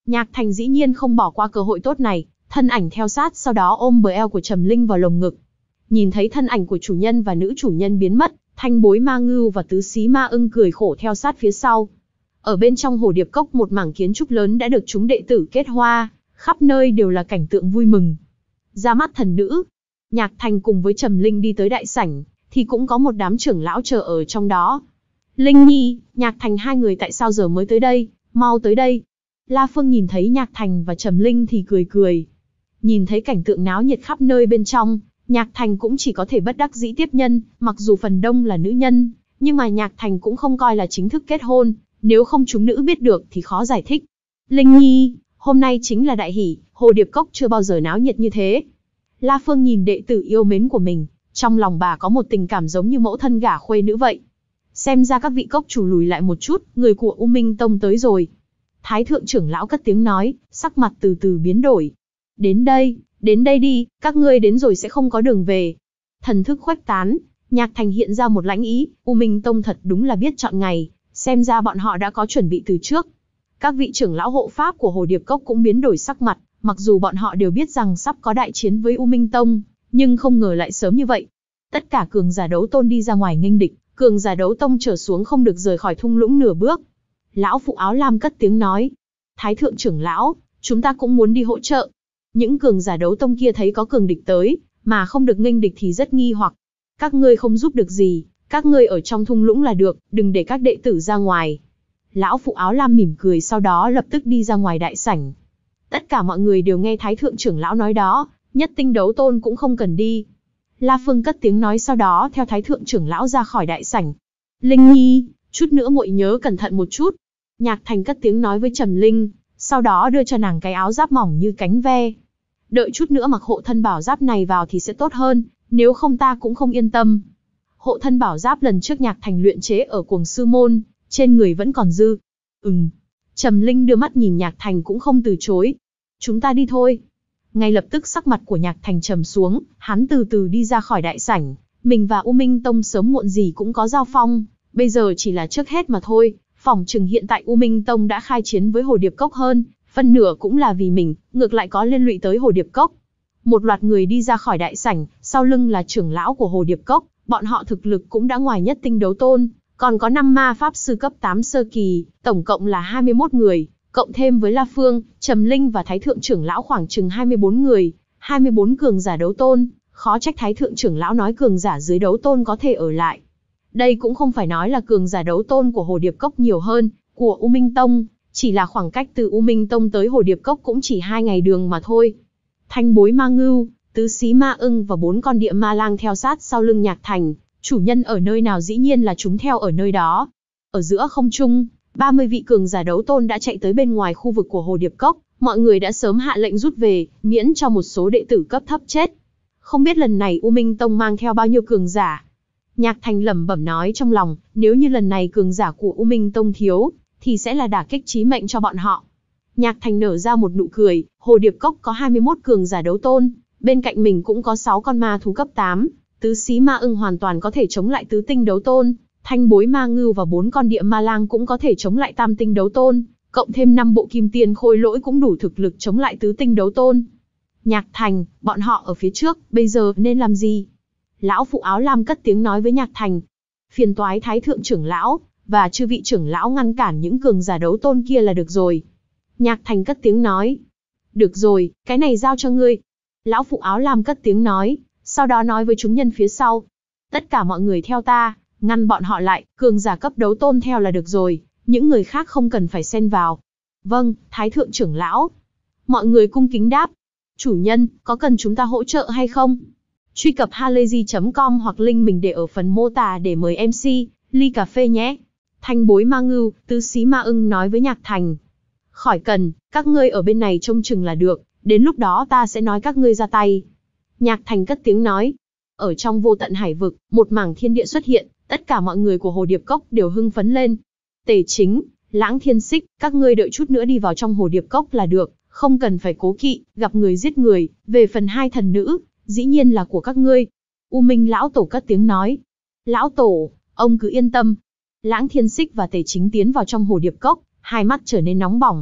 A: Nhạc Thành dĩ nhiên không bỏ qua cơ hội tốt này, thân ảnh theo sát sau đó ôm bờ eo của Trầm Linh vào lồng ngực. Nhìn thấy thân ảnh của chủ nhân và nữ chủ nhân biến mất, Thanh Bối Ma Ngưu và Tứ Xí Ma Ưng cười khổ theo sát phía sau. Ở bên trong Hồ Điệp Cốc một mảng kiến trúc lớn đã được chúng đệ tử kết hoa, khắp nơi đều là cảnh tượng vui mừng. Ra mắt thần nữ, Nhạc Thành cùng với Trầm Linh đi tới đại sảnh, thì cũng có một đám trưởng lão chờ ở trong đó. Linh Nhi, Nhạc Thành hai người tại sao giờ mới tới đây, mau tới đây. La Phương nhìn thấy Nhạc Thành và Trầm Linh thì cười cười. Nhìn thấy cảnh tượng náo nhiệt khắp nơi bên trong, Nhạc Thành cũng chỉ có thể bất đắc dĩ tiếp nhân, mặc dù phần đông là nữ nhân, nhưng mà Nhạc Thành cũng không coi là chính thức kết hôn, nếu không chúng nữ biết được thì khó giải thích. Linh Nhi, hôm nay chính là đại hỷ, Hồ Điệp Cốc chưa bao giờ náo nhiệt như thế. La Phương nhìn đệ tử yêu mến của mình, trong lòng bà có một tình cảm giống như mẫu thân gả khuê nữ vậy. Xem ra các vị cốc chủ lùi lại một chút, người của U Minh Tông tới rồi. Thái thượng trưởng lão cất tiếng nói, sắc mặt từ từ biến đổi. Đến đây, đến đây đi, các ngươi đến rồi sẽ không có đường về. Thần thức khuếch tán, Nhạc Thành hiện ra một lãnh ý, U Minh Tông thật đúng là biết chọn ngày, xem ra bọn họ đã có chuẩn bị từ trước. Các vị trưởng lão hộ pháp của Hồ Điệp Cốc cũng biến đổi sắc mặt, mặc dù bọn họ đều biết rằng sắp có đại chiến với U Minh Tông, nhưng không ngờ lại sớm như vậy. Tất cả cường giả đấu tôn đi ra ngoài nghênh địch, cường giả đấu tông trở xuống không được rời khỏi thung lũng nửa bước. Lão phụ áo lam cất tiếng nói, Thái thượng trưởng lão, chúng ta cũng muốn đi hỗ trợ. Những cường giả đấu tông kia thấy có cường địch tới, mà không được nghênh địch thì rất nghi hoặc. Các ngươi không giúp được gì, các ngươi ở trong thung lũng là được, đừng để các đệ tử ra ngoài. Lão phụ áo lam mỉm cười sau đó lập tức đi ra ngoài đại sảnh. Tất cả mọi người đều nghe Thái thượng trưởng lão nói đó, nhất tinh đấu tôn cũng không cần đi. La Phương cất tiếng nói sau đó theo Thái thượng trưởng lão ra khỏi đại sảnh. Linh Nhi, chút nữa muội nhớ cẩn thận một chút. Nhạc Thành cất tiếng nói với Trầm Linh, sau đó đưa cho nàng cái áo giáp mỏng như cánh ve. Đợi chút nữa mặc hộ thân bảo giáp này vào thì sẽ tốt hơn, nếu không ta cũng không yên tâm. Hộ thân bảo giáp lần trước Nhạc Thành luyện chế ở Cuồng Sư Môn, trên người vẫn còn dư. Ừm. Trầm Linh đưa mắt nhìn Nhạc Thành cũng không từ chối. Chúng ta đi thôi. Ngay lập tức sắc mặt của Nhạc Thành trầm xuống, hắn từ từ đi ra khỏi đại sảnh. Mình và U Minh Tông sớm muộn gì cũng có giao phong, bây giờ chỉ là trước hết mà thôi. Phỏng chừng hiện tại U Minh Tông đã khai chiến với Hồ Điệp Cốc hơn, phân nửa cũng là vì mình, ngược lại có liên lụy tới Hồ Điệp Cốc. Một loạt người đi ra khỏi đại sảnh, sau lưng là trưởng lão của Hồ Điệp Cốc, bọn họ thực lực cũng đã ngoài nhất tinh đấu tôn, còn có năm ma pháp sư cấp tám sơ kỳ, tổng cộng là hai mươi mốt người, cộng thêm với La Phương, Trầm Linh và Thái thượng trưởng lão khoảng chừng hai mươi bốn người, hai mươi bốn cường giả đấu tôn, khó trách Thái thượng trưởng lão nói cường giả dưới đấu tôn có thể ở lại. Đây cũng không phải nói là cường giả đấu tôn của Hồ Điệp Cốc nhiều hơn, của U Minh Tông, chỉ là khoảng cách từ U Minh Tông tới Hồ Điệp Cốc cũng chỉ hai ngày đường mà thôi. Thanh Bối Ma Ngưu, Tứ Xí Ma Ưng và bốn con địa ma lang theo sát sau lưng Nhạc Thành, chủ nhân ở nơi nào dĩ nhiên là chúng theo ở nơi đó. Ở giữa không trung, ba mươi vị cường giả đấu tôn đã chạy tới bên ngoài khu vực của Hồ Điệp Cốc, mọi người đã sớm hạ lệnh rút về, miễn cho một số đệ tử cấp thấp chết. Không biết lần này U Minh Tông mang theo bao nhiêu cường giả. Nhạc Thành lẩm bẩm nói trong lòng, nếu như lần này cường giả của U Minh Tông thiếu, thì sẽ là đả kích chí mệnh cho bọn họ. Nhạc Thành nở ra một nụ cười, Hồ Điệp Cốc có hai mươi mốt cường giả đấu tôn, bên cạnh mình cũng có sáu con ma thú cấp tám, Tứ Xí Ma Ưng hoàn toàn có thể chống lại tứ tinh đấu tôn, Thanh Bối Ma Ngưu và bốn con địa ma lang cũng có thể chống lại tam tinh đấu tôn, cộng thêm năm bộ kim tiên khôi lỗi cũng đủ thực lực chống lại tứ tinh đấu tôn. Nhạc Thành, bọn họ ở phía trước, bây giờ nên làm gì? Lão phụ áo lam cất tiếng nói với Nhạc Thành. Phiền toái Thái thượng trưởng lão và chư vị trưởng lão ngăn cản những cường giả đấu tôn kia là được rồi. Nhạc Thành cất tiếng nói. Được rồi, cái này giao cho ngươi. Lão phụ áo lam cất tiếng nói, sau đó nói với chúng nhân phía sau. Tất cả mọi người theo ta, ngăn bọn họ lại, cường giả cấp đấu tôn theo là được rồi, những người khác không cần phải xen vào. Vâng, Thái thượng trưởng lão. Mọi người cung kính đáp. Chủ nhân, có cần chúng ta hỗ trợ hay không? Truy cập halayzi chấm com hoặc link mình để ở phần mô tả để mời em xê, ly cà phê nhé. Thanh Bối Ma Ngưu, Tứ Xí Ma Ưng nói với Nhạc Thành. Khỏi cần, các ngươi ở bên này trông chừng là được, đến lúc đó ta sẽ nói các ngươi ra tay. Nhạc Thành cất tiếng nói. Ở trong vô tận hải vực, một mảng thiên địa xuất hiện, tất cả mọi người của Hồ Điệp Cốc đều hưng phấn lên. Tề Chính, Lãng Thiên Xích, các ngươi đợi chút nữa đi vào trong Hồ Điệp Cốc là được, không cần phải cố kỵ, gặp người giết người, về phần hai thần nữ, dĩ nhiên là của các ngươi. U Minh lão tổ cất tiếng nói. Lão tổ, ông cứ yên tâm. Lãng Thiên Xích và Tề Chính tiến vào trong Hồ Điệp Cốc, hai mắt trở nên nóng bỏng.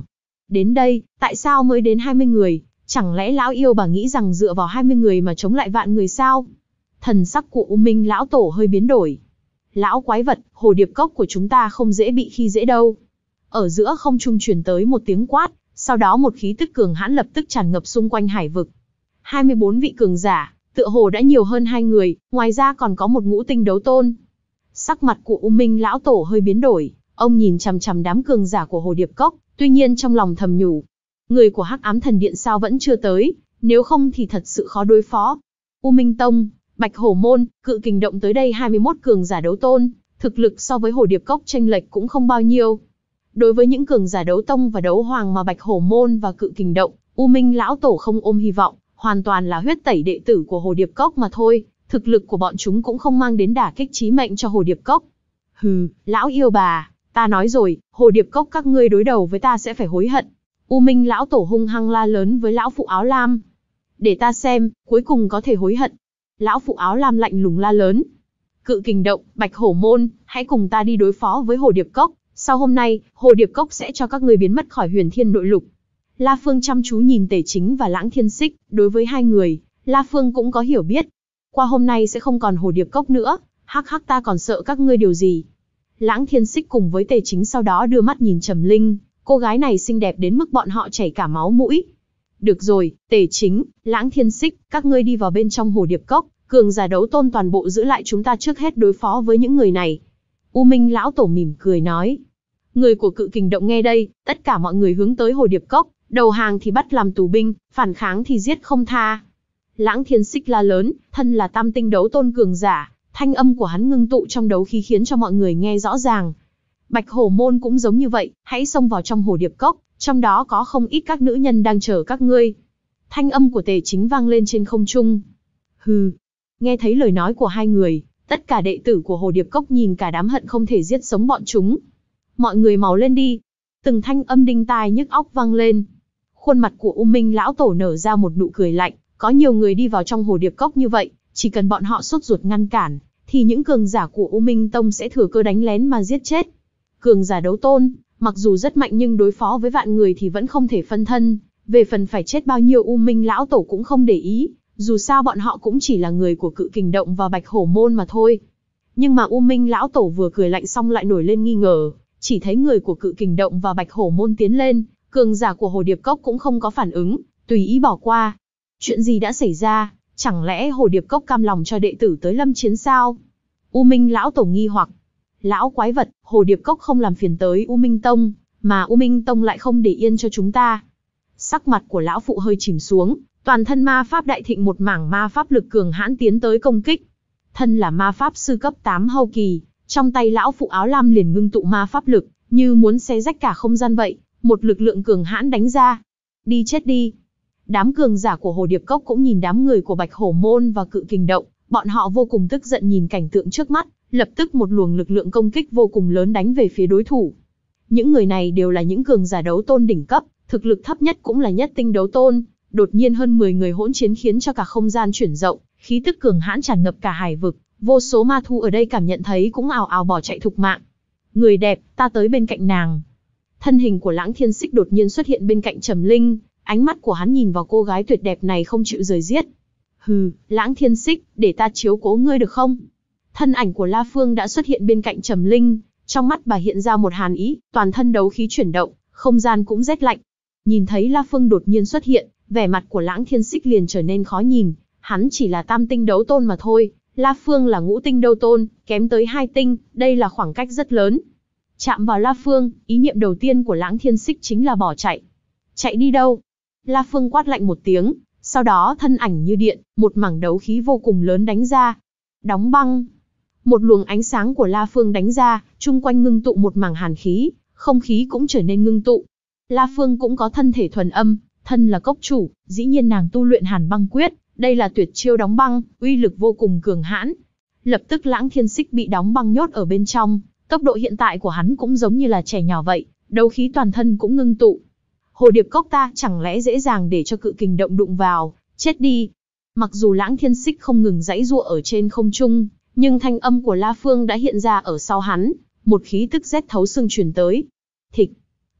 A: Đến đây, tại sao mới đến hai mươi người? Chẳng lẽ lão yêu bà nghĩ rằng dựa vào hai mươi người mà chống lại vạn người sao? Thần sắc của U Minh lão tổ hơi biến đổi. Lão quái vật, hồ điệp cốc của chúng ta không dễ bị khi dễ đâu. Ở giữa không trung truyền tới một tiếng quát, sau đó một khí tức cường hãn lập tức tràn ngập xung quanh hải vực. hai mươi bốn vị cường giả, tựa hồ đã nhiều hơn hai người, ngoài ra còn có một ngũ tinh đấu tôn. Sắc mặt của U Minh lão tổ hơi biến đổi, ông nhìn chằm chằm đám cường giả của hồ điệp cốc, tuy nhiên trong lòng thầm nhủ, người của Hắc Ám Thần Điện sao vẫn chưa tới, nếu không thì thật sự khó đối phó. U Minh Tông, Bạch Hổ Môn, Cự Kình Động tới đây hai mươi mốt cường giả đấu tôn, thực lực so với hồ điệp cốc chênh lệch cũng không bao nhiêu. Đối với những cường giả đấu tông và đấu hoàng mà Bạch Hổ Môn và Cự Kình Động, U Minh lão tổ không ôm hy vọng, hoàn toàn là huyết tẩy đệ tử của hồ điệp cốc mà thôi, thực lực của bọn chúng cũng không mang đến đả kích chí mệnh cho hồ điệp cốc. Hừ, lão yêu bà, ta nói rồi, hồ điệp cốc các ngươi đối đầu với ta sẽ phải hối hận. U Minh lão tổ hung hăng la lớn với lão phụ áo lam. Để ta xem, cuối cùng có thể hối hận. Lão phụ áo lam lạnh lùng la lớn. Cự Kình Động, Bạch Hổ Môn, hãy cùng ta đi đối phó với hồ điệp cốc. Sau hôm nay, hồ điệp cốc sẽ cho các ngươi biến mất khỏi huyền thiên nội lục. La Phương chăm chú nhìn Tề Chính và Lãng Thiên Xích, đối với hai người, La Phương cũng có hiểu biết. Qua hôm nay sẽ không còn hồ điệp cốc nữa, hắc hắc ta còn sợ các ngươi điều gì. Lãng Thiên Xích cùng với Tề Chính sau đó đưa mắt nhìn Trầm Linh, cô gái này xinh đẹp đến mức bọn họ chảy cả máu mũi. Được rồi, Tề Chính, Lãng Thiên Xích, các ngươi đi vào bên trong hồ điệp cốc, cường giả đấu tôn toàn bộ giữ lại chúng ta trước hết đối phó với những người này. U Minh lão tổ mỉm cười nói. Người của Cự Kình Động nghe đây, tất cả mọi người hướng tới hồ điệp cốc, đầu hàng thì bắt làm tù binh, phản kháng thì giết không tha. Lãng Thiên Xích la lớn, thân là tam tinh đấu tôn cường giả, thanh âm của hắn ngưng tụ trong đấu khí khiến cho mọi người nghe rõ ràng. Bạch Hổ Môn cũng giống như vậy, hãy xông vào trong hồ điệp cốc, trong đó có không ít các nữ nhân đang chờ các ngươi. Thanh âm của Tề Chính vang lên trên không trung. Hừ, nghe thấy lời nói của hai người, tất cả đệ tử của hồ điệp cốc nhìn cả đám hận không thể giết sống bọn chúng. Mọi người mau lên đi. Từng thanh âm đinh tai nhức óc vang lên. Khuôn mặt của U Minh lão tổ nở ra một nụ cười lạnh, có nhiều người đi vào trong hồ điệp cốc như vậy, chỉ cần bọn họ sốt ruột ngăn cản, thì những cường giả của U Minh Tông sẽ thừa cơ đánh lén mà giết chết. Cường giả đấu tôn, mặc dù rất mạnh nhưng đối phó với vạn người thì vẫn không thể phân thân, về phần phải chết bao nhiêu U Minh lão tổ cũng không để ý, dù sao bọn họ cũng chỉ là người của Cự Kình Động và Bạch Hổ Môn mà thôi. Nhưng mà U Minh lão tổ vừa cười lạnh xong lại nổi lên nghi ngờ, chỉ thấy người của Cự Kình Động và Bạch Hổ Môn tiến lên, cường giả của hồ điệp cốc cũng không có phản ứng, tùy ý bỏ qua. Chuyện gì đã xảy ra, chẳng lẽ hồ điệp cốc cam lòng cho đệ tử tới lâm chiến sao? U Minh lão tổ nghi hoặc. Lão quái vật, hồ điệp cốc không làm phiền tới U Minh Tông, mà U Minh Tông lại không để yên cho chúng ta. Sắc mặt của lão phụ hơi chìm xuống, toàn thân ma pháp đại thịnh một mảng ma pháp lực cường hãn tiến tới công kích. Thân là ma pháp sư cấp tám hậu kỳ, trong tay lão phụ áo lam liền ngưng tụ ma pháp lực, như muốn xé rách cả không gian vậy, một lực lượng cường hãn đánh ra. Đi chết đi. Đám cường giả của hồ điệp cốc cũng nhìn đám người của Bạch Hổ Môn và Cự Kình Động, bọn họ vô cùng tức giận nhìn cảnh tượng trước mắt, lập tức một luồng lực lượng công kích vô cùng lớn đánh về phía đối thủ. Những người này đều là những cường giả đấu tôn đỉnh cấp, thực lực thấp nhất cũng là nhất tinh đấu tôn, đột nhiên hơn mười người hỗn chiến khiến cho cả không gian chuyển rộng, khí tức cường hãn tràn ngập cả hải vực, vô số ma thu ở đây cảm nhận thấy cũng ào ào bỏ chạy thục mạng. Người đẹp, ta tới bên cạnh nàng. Thân hình của Lãng Thiên Xích đột nhiên xuất hiện bên cạnh Trầm Linh, ánh mắt của hắn nhìn vào cô gái tuyệt đẹp này không chịu rời giết. Hừ, Lãng Thiên Xích, để ta chiếu cố ngươi được không? Thân ảnh của La Phương đã xuất hiện bên cạnh Trầm Linh, trong mắt bà hiện ra một hàn ý, toàn thân đấu khí chuyển động, không gian cũng rét lạnh. Nhìn thấy La Phương đột nhiên xuất hiện, vẻ mặt của Lãng Thiên Xích liền trở nên khó nhìn, hắn chỉ là tam tinh đấu tôn mà thôi, La Phương là ngũ tinh đấu tôn, kém tới hai tinh, đây là khoảng cách rất lớn. Chạm vào La Phương, ý niệm đầu tiên của Lãng Thiên Xích chính là bỏ chạy. Chạy đi đâu? La Phương quát lạnh một tiếng, sau đó thân ảnh như điện, một mảng đấu khí vô cùng lớn đánh ra. Đóng băng. Một luồng ánh sáng của La Phương đánh ra, chung quanh ngưng tụ một mảng hàn khí, không khí cũng trở nên ngưng tụ. La Phương cũng có thân thể thuần âm, thân là cốc chủ, dĩ nhiên nàng tu luyện Hàn Băng Quyết, đây là tuyệt chiêu đóng băng, uy lực vô cùng cường hãn. Lập tức Lãng Thiên Xích bị đóng băng nhốt ở bên trong, tốc độ hiện tại của hắn cũng giống như là trẻ nhỏ vậy, đấu khí toàn thân cũng ngưng tụ. Hồ điệp cốc ta chẳng lẽ dễ dàng để cho Cự Kình Động đụng vào, chết đi. Mặc dù Lãng Thiên Xích không ngừng giãy giụa ở trên không trung, nhưng thanh âm của La Phương đã hiện ra ở sau hắn, một khí tức rét thấu xương truyền tới. Thịch.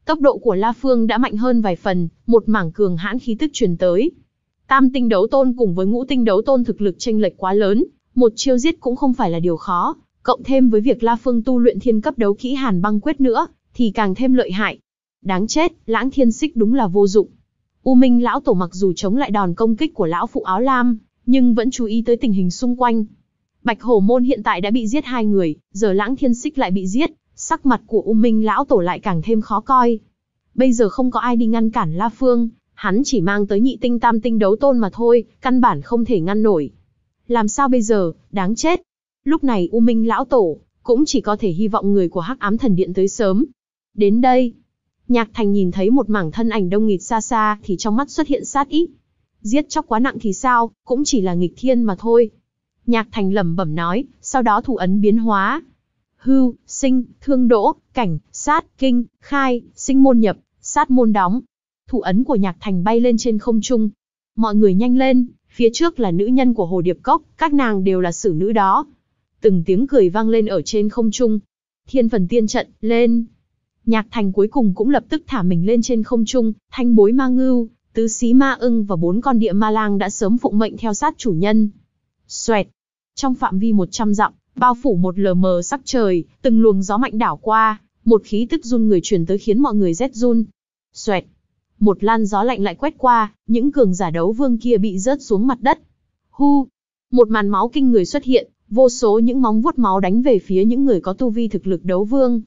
A: Tốc độ của La Phương đã mạnh hơn vài phần, một mảng cường hãn khí tức truyền tới. Tam tinh đấu tôn cùng với ngũ tinh đấu tôn thực lực chênh lệch quá lớn, một chiêu giết cũng không phải là điều khó, cộng thêm với việc La Phương tu luyện thiên cấp đấu kỹ Hàn Băng Quyết nữa, thì càng thêm lợi hại. Đáng chết, Lãng Thiên Xích đúng là vô dụng. U Minh lão tổ mặc dù chống lại đòn công kích của lão phụ áo lam, nhưng vẫn chú ý tới tình hình xung quanh. Bạch Hổ môn hiện tại đã bị giết hai người, giờ Lãng Thiên Xích lại bị giết, sắc mặt của U Minh lão tổ lại càng thêm khó coi. Bây giờ không có ai đi ngăn cản La Phương, hắn chỉ mang tới nhị tinh tam tinh đấu tôn mà thôi, căn bản không thể ngăn nổi. Làm sao bây giờ, đáng chết. Lúc này U Minh lão tổ cũng chỉ có thể hy vọng người của Hắc Ám Thần Điện tới sớm. Đến đây, Nhạc Thành nhìn thấy một mảng thân ảnh đông nghịt xa xa thì trong mắt xuất hiện sát ý. Giết chóc quá nặng thì sao, cũng chỉ là nghịch thiên mà thôi. Nhạc Thành lẩm bẩm nói, sau đó thủ ấn biến hóa. Hưu, sinh, thương đỗ, cảnh, sát, kinh, khai, sinh môn nhập, sát môn đóng. Thủ ấn của Nhạc Thành bay lên trên không trung. Mọi người nhanh lên, phía trước là nữ nhân của Hồ Điệp Cốc, các nàng đều là sử nữ đó. Từng tiếng cười vang lên ở trên không trung. Thiên Phần Tiên Trận, lên. Nhạc Thành cuối cùng cũng lập tức thả mình lên trên không trung, Thanh Bối Ma Ngưu, Tứ Xí Ma Ưng và bốn con địa ma lang đã sớm phụng mệnh theo sát chủ nhân. Xoẹt. Trong phạm vi một trăm dặm, bao phủ một lờ mờ sắc trời, từng luồng gió mạnh đảo qua, một khí tức run người truyền tới khiến mọi người rét run. Xoẹt. Một lan gió lạnh lại quét qua, những cường giả đấu vương kia bị rớt xuống mặt đất. Hu. Một màn máu kinh người xuất hiện, vô số những móng vuốt máu đánh về phía những người có tu vi thực lực đấu vương.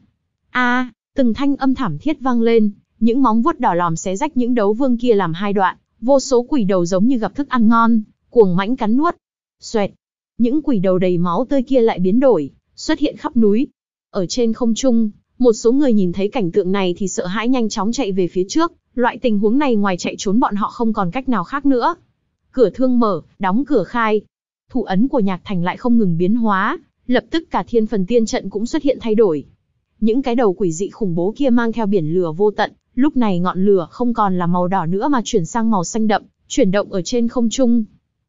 A: A, từng thanh âm thảm thiết vang lên, những móng vuốt đỏ lòm xé rách những đấu vương kia làm hai đoạn, vô số quỷ đầu giống như gặp thức ăn ngon, cuồng mãnh cắn nuốt. Xoẹt. Những quỷ đầu đầy máu tươi kia lại biến đổi, xuất hiện khắp núi. Ở trên không trung, một số người nhìn thấy cảnh tượng này thì sợ hãi nhanh chóng chạy về phía trước, loại tình huống này ngoài chạy trốn bọn họ không còn cách nào khác nữa. Cửa thương mở, đóng cửa khai. Thủ ấn của Nhạc Thành lại không ngừng biến hóa, lập tức cả Thiên Phần Tiên Trận cũng xuất hiện thay đổi. Những cái đầu quỷ dị khủng bố kia mang theo biển lửa vô tận, lúc này ngọn lửa không còn là màu đỏ nữa mà chuyển sang màu xanh đậm, chuyển động ở trên không trung.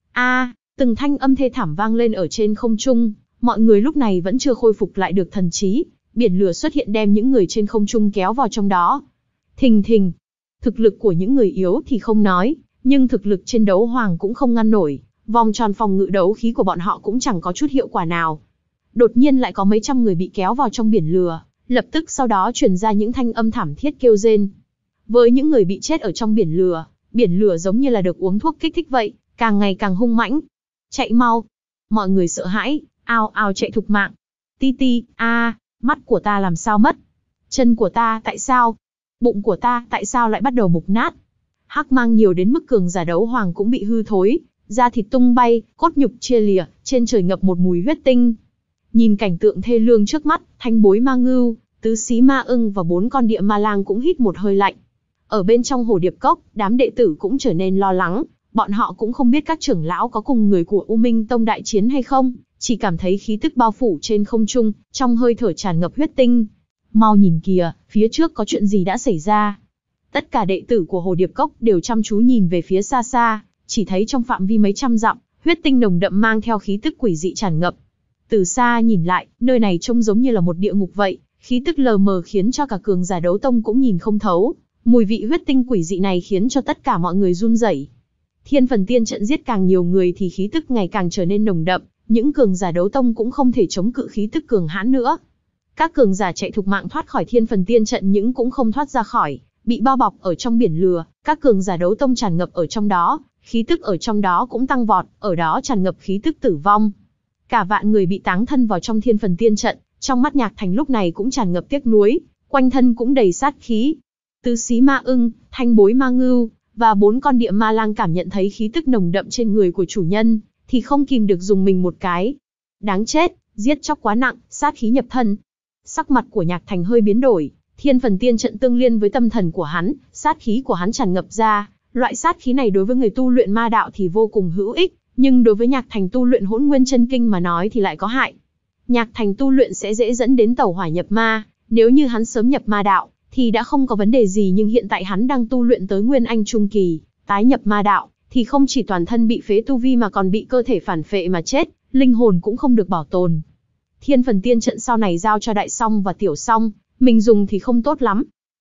A: A, từng thanh âm thê thảm vang lên ở trên không trung, mọi người lúc này vẫn chưa khôi phục lại được thần trí, biển lửa xuất hiện đem những người trên không trung kéo vào trong đó. Thình thình, thực lực của những người yếu thì không nói, nhưng thực lực trên đấu hoàng cũng không ngăn nổi, vòng tròn phòng ngự đấu khí của bọn họ cũng chẳng có chút hiệu quả nào. Đột nhiên lại có mấy trăm người bị kéo vào trong biển lửa, lập tức sau đó truyền ra những thanh âm thảm thiết kêu rên. Với những người bị chết ở trong biển lửa, biển lửa giống như là được uống thuốc kích thích vậy, càng ngày càng hung mãnh. Chạy mau! Mọi người sợ hãi, ao ao chạy thục mạng. Ti ti, a, mắt của ta làm sao mất? Chân của ta tại sao? Bụng của ta tại sao lại bắt đầu mục nát? Hắc mang nhiều đến mức cường giả đấu hoàng cũng bị hư thối, da thịt tung bay, cốt nhục chia lìa, trên trời ngập một mùi huyết tinh. Nhìn cảnh tượng thê lương trước mắt, Thanh Bối Ma Ngưu, Tứ Xí Ma Ưng và bốn con địa ma lang cũng hít một hơi lạnh. Ở bên trong Hồ Điệp Cốc, đám đệ tử cũng trở nên lo lắng, bọn họ cũng không biết các trưởng lão có cùng người của U Minh Tông đại chiến hay không, chỉ cảm thấy khí tức bao phủ trên không trung, trong hơi thở tràn ngập huyết tinh. Mau nhìn kìa, phía trước có chuyện gì đã xảy ra. Tất cả đệ tử của Hồ Điệp Cốc đều chăm chú nhìn về phía xa xa, chỉ thấy trong phạm vi mấy trăm dặm, huyết tinh nồng đậm mang theo khí tức quỷ dị tràn ngập. Từ xa nhìn lại, nơi này trông giống như là một địa ngục vậy, khí tức lờ mờ khiến cho cả cường giả đấu tông cũng nhìn không thấu. Mùi vị huyết tinh quỷ dị này khiến cho tất cả mọi người run rẩy. Thiên Phần Tiên Trận giết càng nhiều người thì khí tức ngày càng trở nên nồng đậm, những cường giả đấu tông cũng không thể chống cự khí tức cường hãn nữa. Các cường giả chạy thục mạng thoát khỏi Thiên Phần Tiên Trận nhưng cũng không thoát ra khỏi, bị bao bọc ở trong biển lửa, các cường giả đấu tông tràn ngập ở trong đó, khí tức ở trong đó cũng tăng vọt, ở đó tràn ngập khí tức tử vong. Cả vạn người bị táng thân vào trong Thiên Phần Tiên Trận, trong mắt Nhạc Thành lúc này cũng tràn ngập tiếc nuối, quanh thân cũng đầy sát khí. Tứ Xí Ma Ưng, Thanh Bối Ma Ngưu và bốn con địa ma lang cảm nhận thấy khí tức nồng đậm trên người của chủ nhân, thì không kìm được dùng mình một cái. Đáng chết, giết chóc quá nặng, sát khí nhập thân. Sắc mặt của Nhạc Thành hơi biến đổi, Thiên Phần Tiên Trận tương liên với tâm thần của hắn, sát khí của hắn tràn ngập ra, loại sát khí này đối với người tu luyện ma đạo thì vô cùng hữu ích, nhưng đối với Nhạc Thành tu luyện Hỗn Nguyên Chân Kinh mà nói thì lại có hại. Nhạc Thành tu luyện sẽ dễ dẫn đến tẩu hỏa nhập ma, nếu như hắn sớm nhập ma đạo thì đã không có vấn đề gì, nhưng hiện tại hắn đang tu luyện tới Nguyên Anh Trung Kỳ, tái nhập ma đạo thì không chỉ toàn thân bị phế tu vi mà còn bị cơ thể phản phệ mà chết, linh hồn cũng không được bảo tồn. Thiên Phần Tiên Trận sau này giao cho Đại Song và Tiểu Song, mình dùng thì không tốt lắm.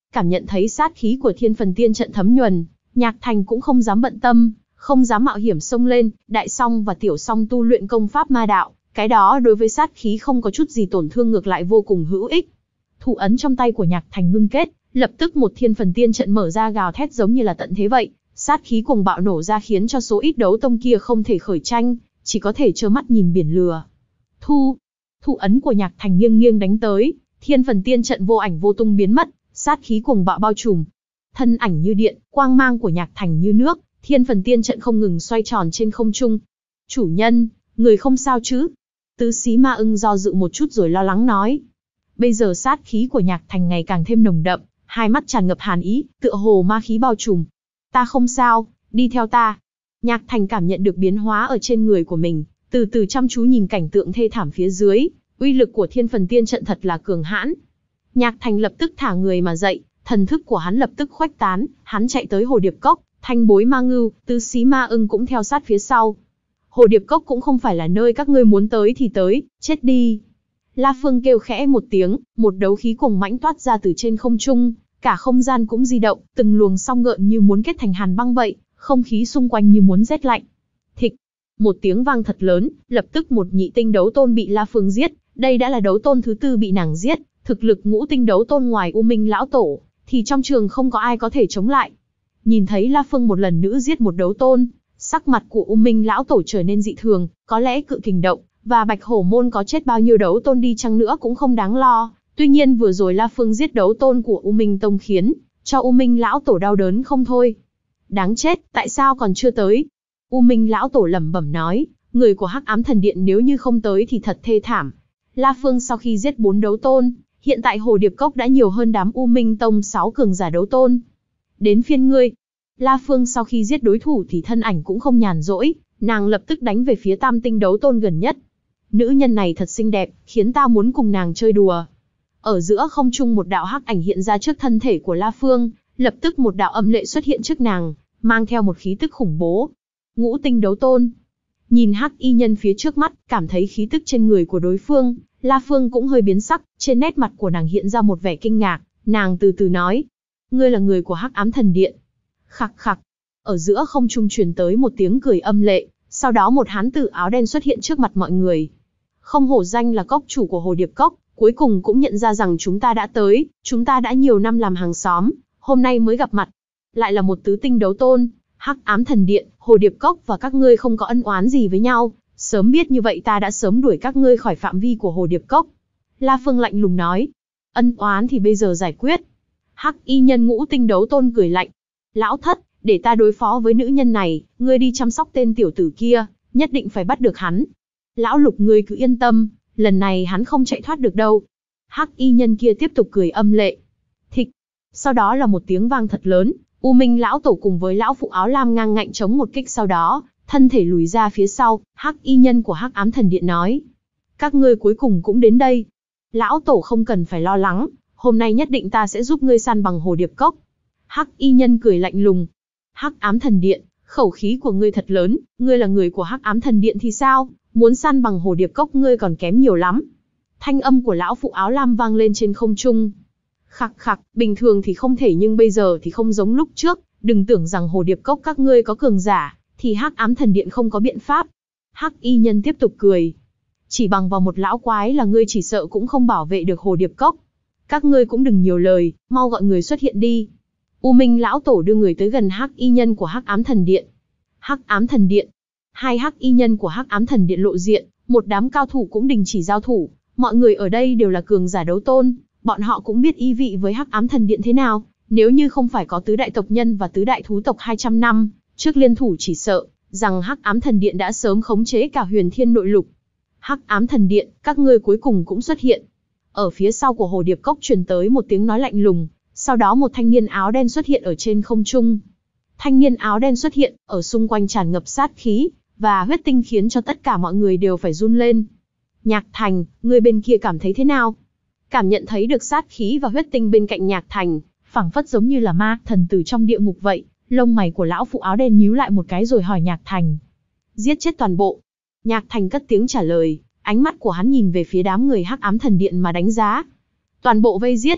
A: cảm nhận thấy sát khí của thiên phần tiên trận thấm nhuần, Nhạc Thành cũng không dám bận tâm, không dám mạo hiểm xông lên. Đại song và tiểu song tu luyện công pháp ma đạo, cái đó đối với sát khí không có chút gì tổn thương, ngược lại vô cùng hữu ích. Thủ ấn trong tay của Nhạc Thành ngưng kết, lập tức một thiên phần tiên trận mở ra gào thét giống như là tận thế vậy, sát khí cuồng bạo nổ ra khiến cho số ít đấu tông kia không thể khởi tranh, chỉ có thể trơ mắt nhìn biển lửa. Thu, thủ ấn của Nhạc Thành nghiêng nghiêng đánh tới, thiên phần tiên trận vô ảnh vô tung biến mất, sát khí cuồng bạo bao trùm. Thân ảnh như điện, quang mang của Nhạc Thành như nước, thiên phần tiên trận không ngừng xoay tròn trên không trung. Chủ nhân, người không sao chứ? Tứ xí ma ưng do dự một chút rồi lo lắng nói. Bây giờ sát khí của Nhạc Thành ngày càng thêm nồng đậm, hai mắt tràn ngập hàn ý, tựa hồ ma khí bao trùm. Ta không sao, đi theo ta. Nhạc Thành cảm nhận được biến hóa ở trên người của mình, từ từ chăm chú nhìn cảnh tượng thê thảm phía dưới, uy lực của thiên phần tiên trận thật là cường hãn. Nhạc Thành lập tức thả người mà dậy, thần thức của hắn lập tức khuếch tán, hắn chạy tới Hồ Điệp Cốc, Thanh Bối Ma Ngưu, Tứ Xí Ma Ưng cũng theo sát phía sau. Hồ Điệp Cốc cũng không phải là nơi các ngươi muốn tới thì tới, chết đi. La Phương kêu khẽ một tiếng, một đấu khí cuồng mãnh toát ra từ trên không trung, cả không gian cũng di động, từng luồng song gợn như muốn kết thành hàn băng vậy, không khí xung quanh như muốn rét lạnh. Thịch, một tiếng vang thật lớn, lập tức một nhị tinh đấu tôn bị La Phương giết, đây đã là đấu tôn thứ tư bị nàng giết, thực lực ngũ tinh đấu tôn ngoài U Minh lão tổ, thì trong trường không có ai có thể chống lại. Nhìn thấy La Phương một lần nữa giết một đấu tôn, sắc mặt của U Minh lão tổ trở nên dị thường, có lẽ cự kình động, và Bạch Hổ môn có chết bao nhiêu đấu tôn đi chăng nữa cũng không đáng lo. Tuy nhiên vừa rồi La Phương giết đấu tôn của U Minh Tông khiến cho U Minh lão tổ đau đớn không thôi. Đáng chết, tại sao còn chưa tới? U Minh lão tổ lẩm bẩm nói, người của Hắc Ám Thần Điện nếu như không tới thì thật thê thảm. La Phương sau khi giết bốn đấu tôn, hiện tại Hồ Điệp Cốc đã nhiều hơn đám U Minh Tông sáu cường giả đấu tôn. Đến phiên ngươi. La Phương sau khi giết đối thủ thì thân ảnh cũng không nhàn rỗi, nàng lập tức đánh về phía tam tinh đấu tôn gần nhất. Nữ nhân này thật xinh đẹp, khiến ta muốn cùng nàng chơi đùa. Ở giữa không trung một đạo hắc ảnh hiện ra trước thân thể của La Phương, lập tức một đạo âm lệ xuất hiện trước nàng, mang theo một khí tức khủng bố. Ngũ tinh đấu tôn. Nhìn hắc y nhân phía trước mắt, cảm thấy khí tức trên người của đối phương, La Phương cũng hơi biến sắc, trên nét mặt của nàng hiện ra một vẻ kinh ngạc, nàng từ từ nói. Ngươi là người của Hắc Ám Thần Điện. Khặc khặc. Ở giữa không trung truyền tới một tiếng cười âm lệ, sau đó một hán tử áo đen xuất hiện trước mặt mọi người. Không hổ danh là cốc chủ của Hồ Điệp Cốc, cuối cùng cũng nhận ra rằng chúng ta đã tới, chúng ta đã nhiều năm làm hàng xóm, hôm nay mới gặp mặt. Lại là một tứ tinh đấu tôn, Hắc Ám Thần Điện, Hồ Điệp Cốc và các ngươi không có ân oán gì với nhau, sớm biết như vậy ta đã sớm đuổi các ngươi khỏi phạm vi của Hồ Điệp Cốc. La Phương lạnh lùng nói, ân oán thì bây giờ giải quyết. Hắc y nhân ngũ tinh đấu tôn cười lạnh, lão thất, để ta đối phó với nữ nhân này, ngươi đi chăm sóc tên tiểu tử kia, nhất định phải bắt được hắn. Lão Lục ngươi cứ yên tâm, lần này hắn không chạy thoát được đâu. Hắc y nhân kia tiếp tục cười âm lệ. Thịch. Sau đó là một tiếng vang thật lớn, U Minh lão tổ cùng với lão phụ áo lam ngang ngạnh chống một kích, sau đó thân thể lùi ra phía sau. Hắc y nhân của Hắc Ám Thần Điện nói, các ngươi cuối cùng cũng đến đây. Lão tổ không cần phải lo lắng, hôm nay nhất định ta sẽ giúp ngươi san bằng Hồ Điệp Cốc. Hắc y nhân cười lạnh lùng. Hắc Ám Thần Điện, khẩu khí của ngươi thật lớn, ngươi là người của Hắc Ám Thần Điện thì sao, muốn san bằng Hồ Điệp Cốc ngươi còn kém nhiều lắm. Thanh âm của lão phụ áo lam vang lên trên không trung. Khặc khặc, bình thường thì không thể nhưng bây giờ thì không giống lúc trước, đừng tưởng rằng Hồ Điệp Cốc các ngươi có cường giả, thì Hắc Ám Thần Điện không có biện pháp. Hắc y nhân tiếp tục cười. Chỉ bằng vào một lão quái là ngươi chỉ sợ cũng không bảo vệ được Hồ Điệp Cốc. Các ngươi cũng đừng nhiều lời, mau gọi người xuất hiện đi. U Minh lão tổ đưa người tới gần Hắc y nhân của Hắc Ám Thần Điện. Hắc Ám Thần Điện. Hai Hắc y nhân của Hắc Ám Thần Điện lộ diện, một đám cao thủ cũng đình chỉ giao thủ, mọi người ở đây đều là cường giả đấu tôn, bọn họ cũng biết ý vị với Hắc Ám Thần Điện thế nào, nếu như không phải có tứ đại tộc nhân và tứ đại thú tộc hai trăm năm trước liên thủ, chỉ sợ rằng Hắc Ám Thần Điện đã sớm khống chế cả Huyền Thiên Nội Lục. Hắc Ám Thần Điện, các ngươi cuối cùng cũng xuất hiện. Ở phía sau của Hồ Điệp Cốc truyền tới một tiếng nói lạnh lùng, sau đó một thanh niên áo đen xuất hiện ở trên không trung. Thanh niên áo đen xuất hiện, ở xung quanh tràn ngập sát khí và huyết tinh khiến cho tất cả mọi người đều phải run lên. Nhạc Thành, người bên kia cảm thấy thế nào? Cảm nhận thấy được sát khí và huyết tinh bên cạnh Nhạc Thành, phảng phất giống như là ma thần từ trong địa ngục vậy. Lông mày của lão phụ áo đen nhíu lại một cái rồi hỏi Nhạc Thành. Giết chết toàn bộ. Nhạc Thành cất tiếng trả lời, ánh mắt của hắn nhìn về phía đám người Hắc Ám Thần Điện mà đánh giá. Toàn bộ vây giết.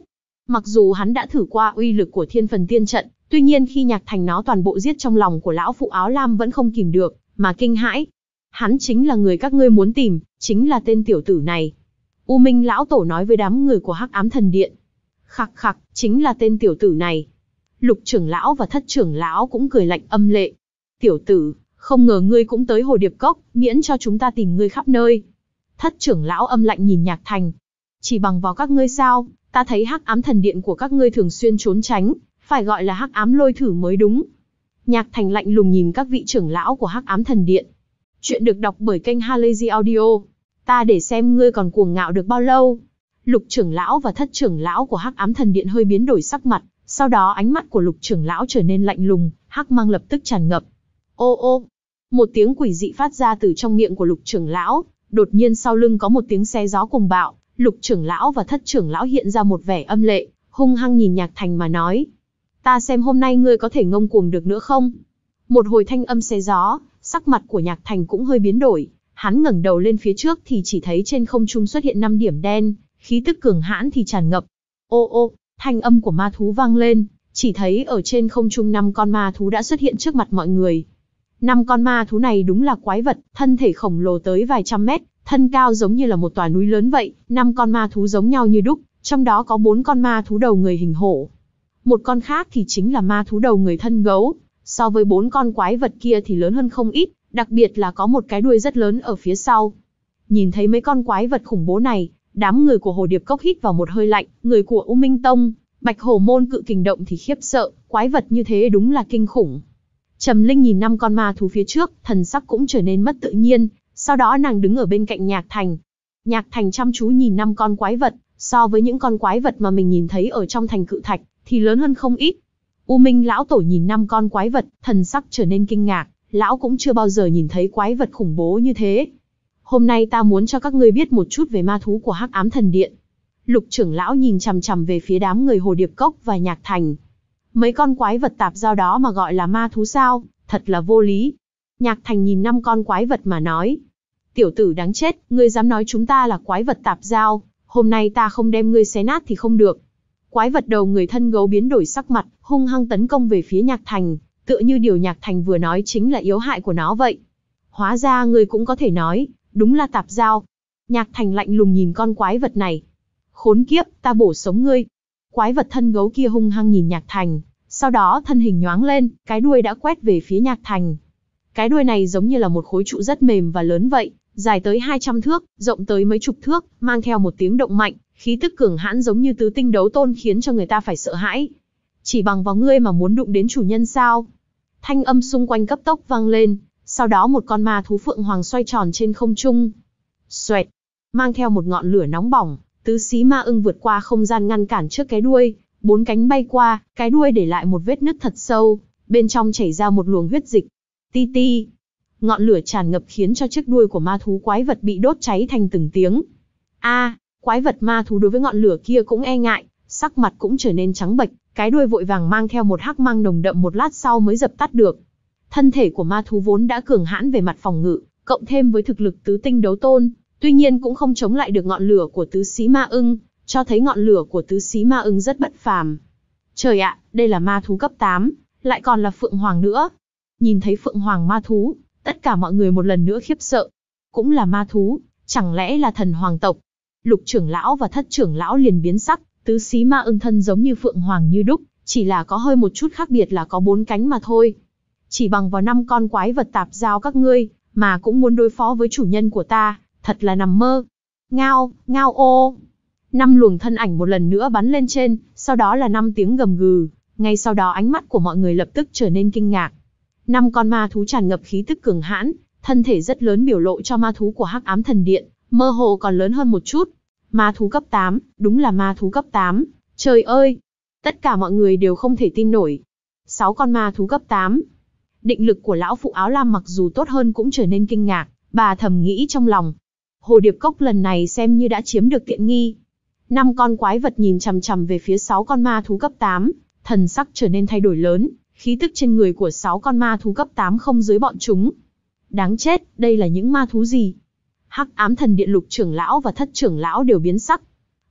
A: Mặc dù hắn đã thử qua uy lực của Thiên Phần Tiên Trận, tuy nhiên khi Nhạc Thành nó toàn bộ giết trong lòng của lão phụ áo lam vẫn không kìm được, mà kinh hãi. Hắn chính là người các ngươi muốn tìm, chính là tên tiểu tử này. U Minh lão tổ nói với đám người của Hắc Ám Thần Điện. Khặc khặc, chính là tên tiểu tử này. Lục trưởng lão và Thất trưởng lão cũng cười lạnh âm lệ. Tiểu tử, không ngờ ngươi cũng tới Hồ Điệp Cốc, miễn cho chúng ta tìm ngươi khắp nơi. Thất trưởng lão âm lạnh nhìn Nhạc Thành. Chỉ bằng vào các ngươi sao, ta thấy Hắc Ám Thần Điện của các ngươi thường xuyên trốn tránh, phải gọi là Hắc Ám Lôi Thử mới đúng. Nhạc Thành lạnh lùng nhìn các vị trưởng lão của Hắc Ám Thần Điện. Chuyện được đọc bởi kênh Halazy Audio. Ta để xem ngươi còn cuồng ngạo được bao lâu. Lục trưởng lão và Thất trưởng lão của Hắc Ám Thần Điện hơi biến đổi sắc mặt, sau đó ánh mắt của Lục trưởng lão trở nên lạnh lùng, hắc mang lập tức tràn ngập. Ô ô, một tiếng quỷ dị phát ra từ trong miệng của Lục trưởng lão, đột nhiên sau lưng có một tiếng xé gió cuồng bạo, Lục trưởng lão và Thất trưởng lão hiện ra một vẻ âm lệ, hung hăng nhìn Nhạc Thành mà nói: "Ta xem hôm nay ngươi có thể ngông cuồng được nữa không?" Một hồi thanh âm xé gió, sắc mặt của Nhạc Thành cũng hơi biến đổi, hắn ngẩng đầu lên phía trước thì chỉ thấy trên không trung xuất hiện năm điểm đen, khí tức cường hãn thì tràn ngập. Ô ô, thanh âm của ma thú vang lên, chỉ thấy ở trên không trung năm con ma thú đã xuất hiện trước mặt mọi người. Năm con ma thú này đúng là quái vật, thân thể khổng lồ tới vài trăm mét, thân cao giống như là một tòa núi lớn vậy. Năm con ma thú giống nhau như đúc, trong đó có bốn con ma thú đầu người hình hổ. Một con khác thì chính là ma thú đầu người thân gấu, so với bốn con quái vật kia thì lớn hơn không ít, đặc biệt là có một cái đuôi rất lớn ở phía sau. Nhìn thấy mấy con quái vật khủng bố này, đám người của Hồ Điệp Cốc hít vào một hơi lạnh, người của U Minh Tông, Bạch Hổ Môn Cự Kình Động thì khiếp sợ, quái vật như thế đúng là kinh khủng. Trầm Linh nhìn năm con ma thú phía trước, thần sắc cũng trở nên mất tự nhiên, sau đó nàng đứng ở bên cạnh Nhạc Thành. Nhạc Thành chăm chú nhìn năm con quái vật, so với những con quái vật mà mình nhìn thấy ở trong thành cự thạch, thì lớn hơn không ít. U Minh lão tổ nhìn năm con quái vật, thần sắc trở nên kinh ngạc, lão cũng chưa bao giờ nhìn thấy quái vật khủng bố như thế. Hôm nay ta muốn cho các ngươi biết một chút về ma thú của Hắc Ám Thần Điện. Lục trưởng lão nhìn chằm chằm về phía đám người Hồ Điệp Cốc và Nhạc Thành. Mấy con quái vật tạp giao đó mà gọi là ma thú sao, thật là vô lý. Nhạc Thành nhìn năm con quái vật mà nói. Tiểu tử đáng chết, ngươi dám nói chúng ta là quái vật tạp giao, hôm nay ta không đem ngươi xé nát thì không được. Quái vật đầu người thân gấu biến đổi sắc mặt, hung hăng tấn công về phía Nhạc Thành, tựa như điều Nhạc Thành vừa nói chính là yếu hại của nó vậy. Hóa ra ngươi cũng có thể nói, đúng là tạp giao. Nhạc Thành lạnh lùng nhìn con quái vật này. Khốn kiếp, ta bổ sống ngươi. Quái vật thân gấu kia hung hăng nhìn Nhạc Thành, sau đó thân hình nhoáng lên, cái đuôi đã quét về phía Nhạc Thành. Cái đuôi này giống như là một khối trụ rất mềm và lớn vậy, dài tới hai trăm thước, rộng tới mấy chục thước, mang theo một tiếng động mạnh, khí tức cường hãn giống như tứ tinh đấu tôn khiến cho người ta phải sợ hãi. Chỉ bằng vào ngươi mà muốn đụng đến chủ nhân sao? Thanh âm xung quanh cấp tốc vang lên, sau đó một con ma thú phượng hoàng xoay tròn trên không trung. Xoẹt, mang theo một ngọn lửa nóng bỏng, tứ xí ma ưng vượt qua không gian ngăn cản trước cái đuôi, bốn cánh bay qua, cái đuôi để lại một vết nứt thật sâu, bên trong chảy ra một luồng huyết dịch. Ti ti, ngọn lửa tràn ngập khiến cho chiếc đuôi của ma thú quái vật bị đốt cháy thành từng tiếng. A, quái vật ma thú đối với ngọn lửa kia cũng e ngại, sắc mặt cũng trở nên trắng bệch, cái đuôi vội vàng mang theo một hắc mang nồng đậm một lát sau mới dập tắt được. Thân thể của ma thú vốn đã cường hãn về mặt phòng ngự, cộng thêm với thực lực tứ tinh đấu tôn, tuy nhiên cũng không chống lại được ngọn lửa của tứ xí ma ưng, cho thấy ngọn lửa của tứ xí ma ưng rất bất phàm. Trời ạ, đây là ma thú cấp tám, lại còn là phượng hoàng nữa. Nhìn thấy phượng hoàng ma thú, tất cả mọi người một lần nữa khiếp sợ. Cũng là ma thú, chẳng lẽ là thần hoàng tộc? Lục trưởng lão và Thất trưởng lão liền biến sắc, tứ xí ma ưng thân giống như phượng hoàng như đúc, chỉ là có hơi một chút khác biệt là có bốn cánh mà thôi. Chỉ bằng vào năm con quái vật tạp giao các ngươi, mà cũng muốn đối phó với chủ nhân của ta, thật là nằm mơ. Ngao, ngao ô. Năm luồng thân ảnh một lần nữa bắn lên trên, sau đó là năm tiếng gầm gừ, ngay sau đó ánh mắt của mọi người lập tức trở nên kinh ngạc. Năm con ma thú tràn ngập khí tức cường hãn, thân thể rất lớn biểu lộ cho ma thú của Hắc Ám Thần Điện, mơ hồ còn lớn hơn một chút. Ma thú cấp tám, đúng là ma thú cấp tám, trời ơi! Tất cả mọi người đều không thể tin nổi. Sáu con ma thú cấp tám. Định lực của lão phụ áo lam mặc dù tốt hơn cũng trở nên kinh ngạc, bà thầm nghĩ trong lòng. Hồ Điệp Cốc lần này xem như đã chiếm được tiện nghi. Năm con quái vật nhìn chằm chằm về phía sáu con ma thú cấp tám, thần sắc trở nên thay đổi lớn, khí tức trên người của sáu con ma thú cấp tám không dưới bọn chúng. Đáng chết, đây là những ma thú gì? Hắc Ám Thần Điện Lục trưởng lão và Thất trưởng lão đều biến sắc.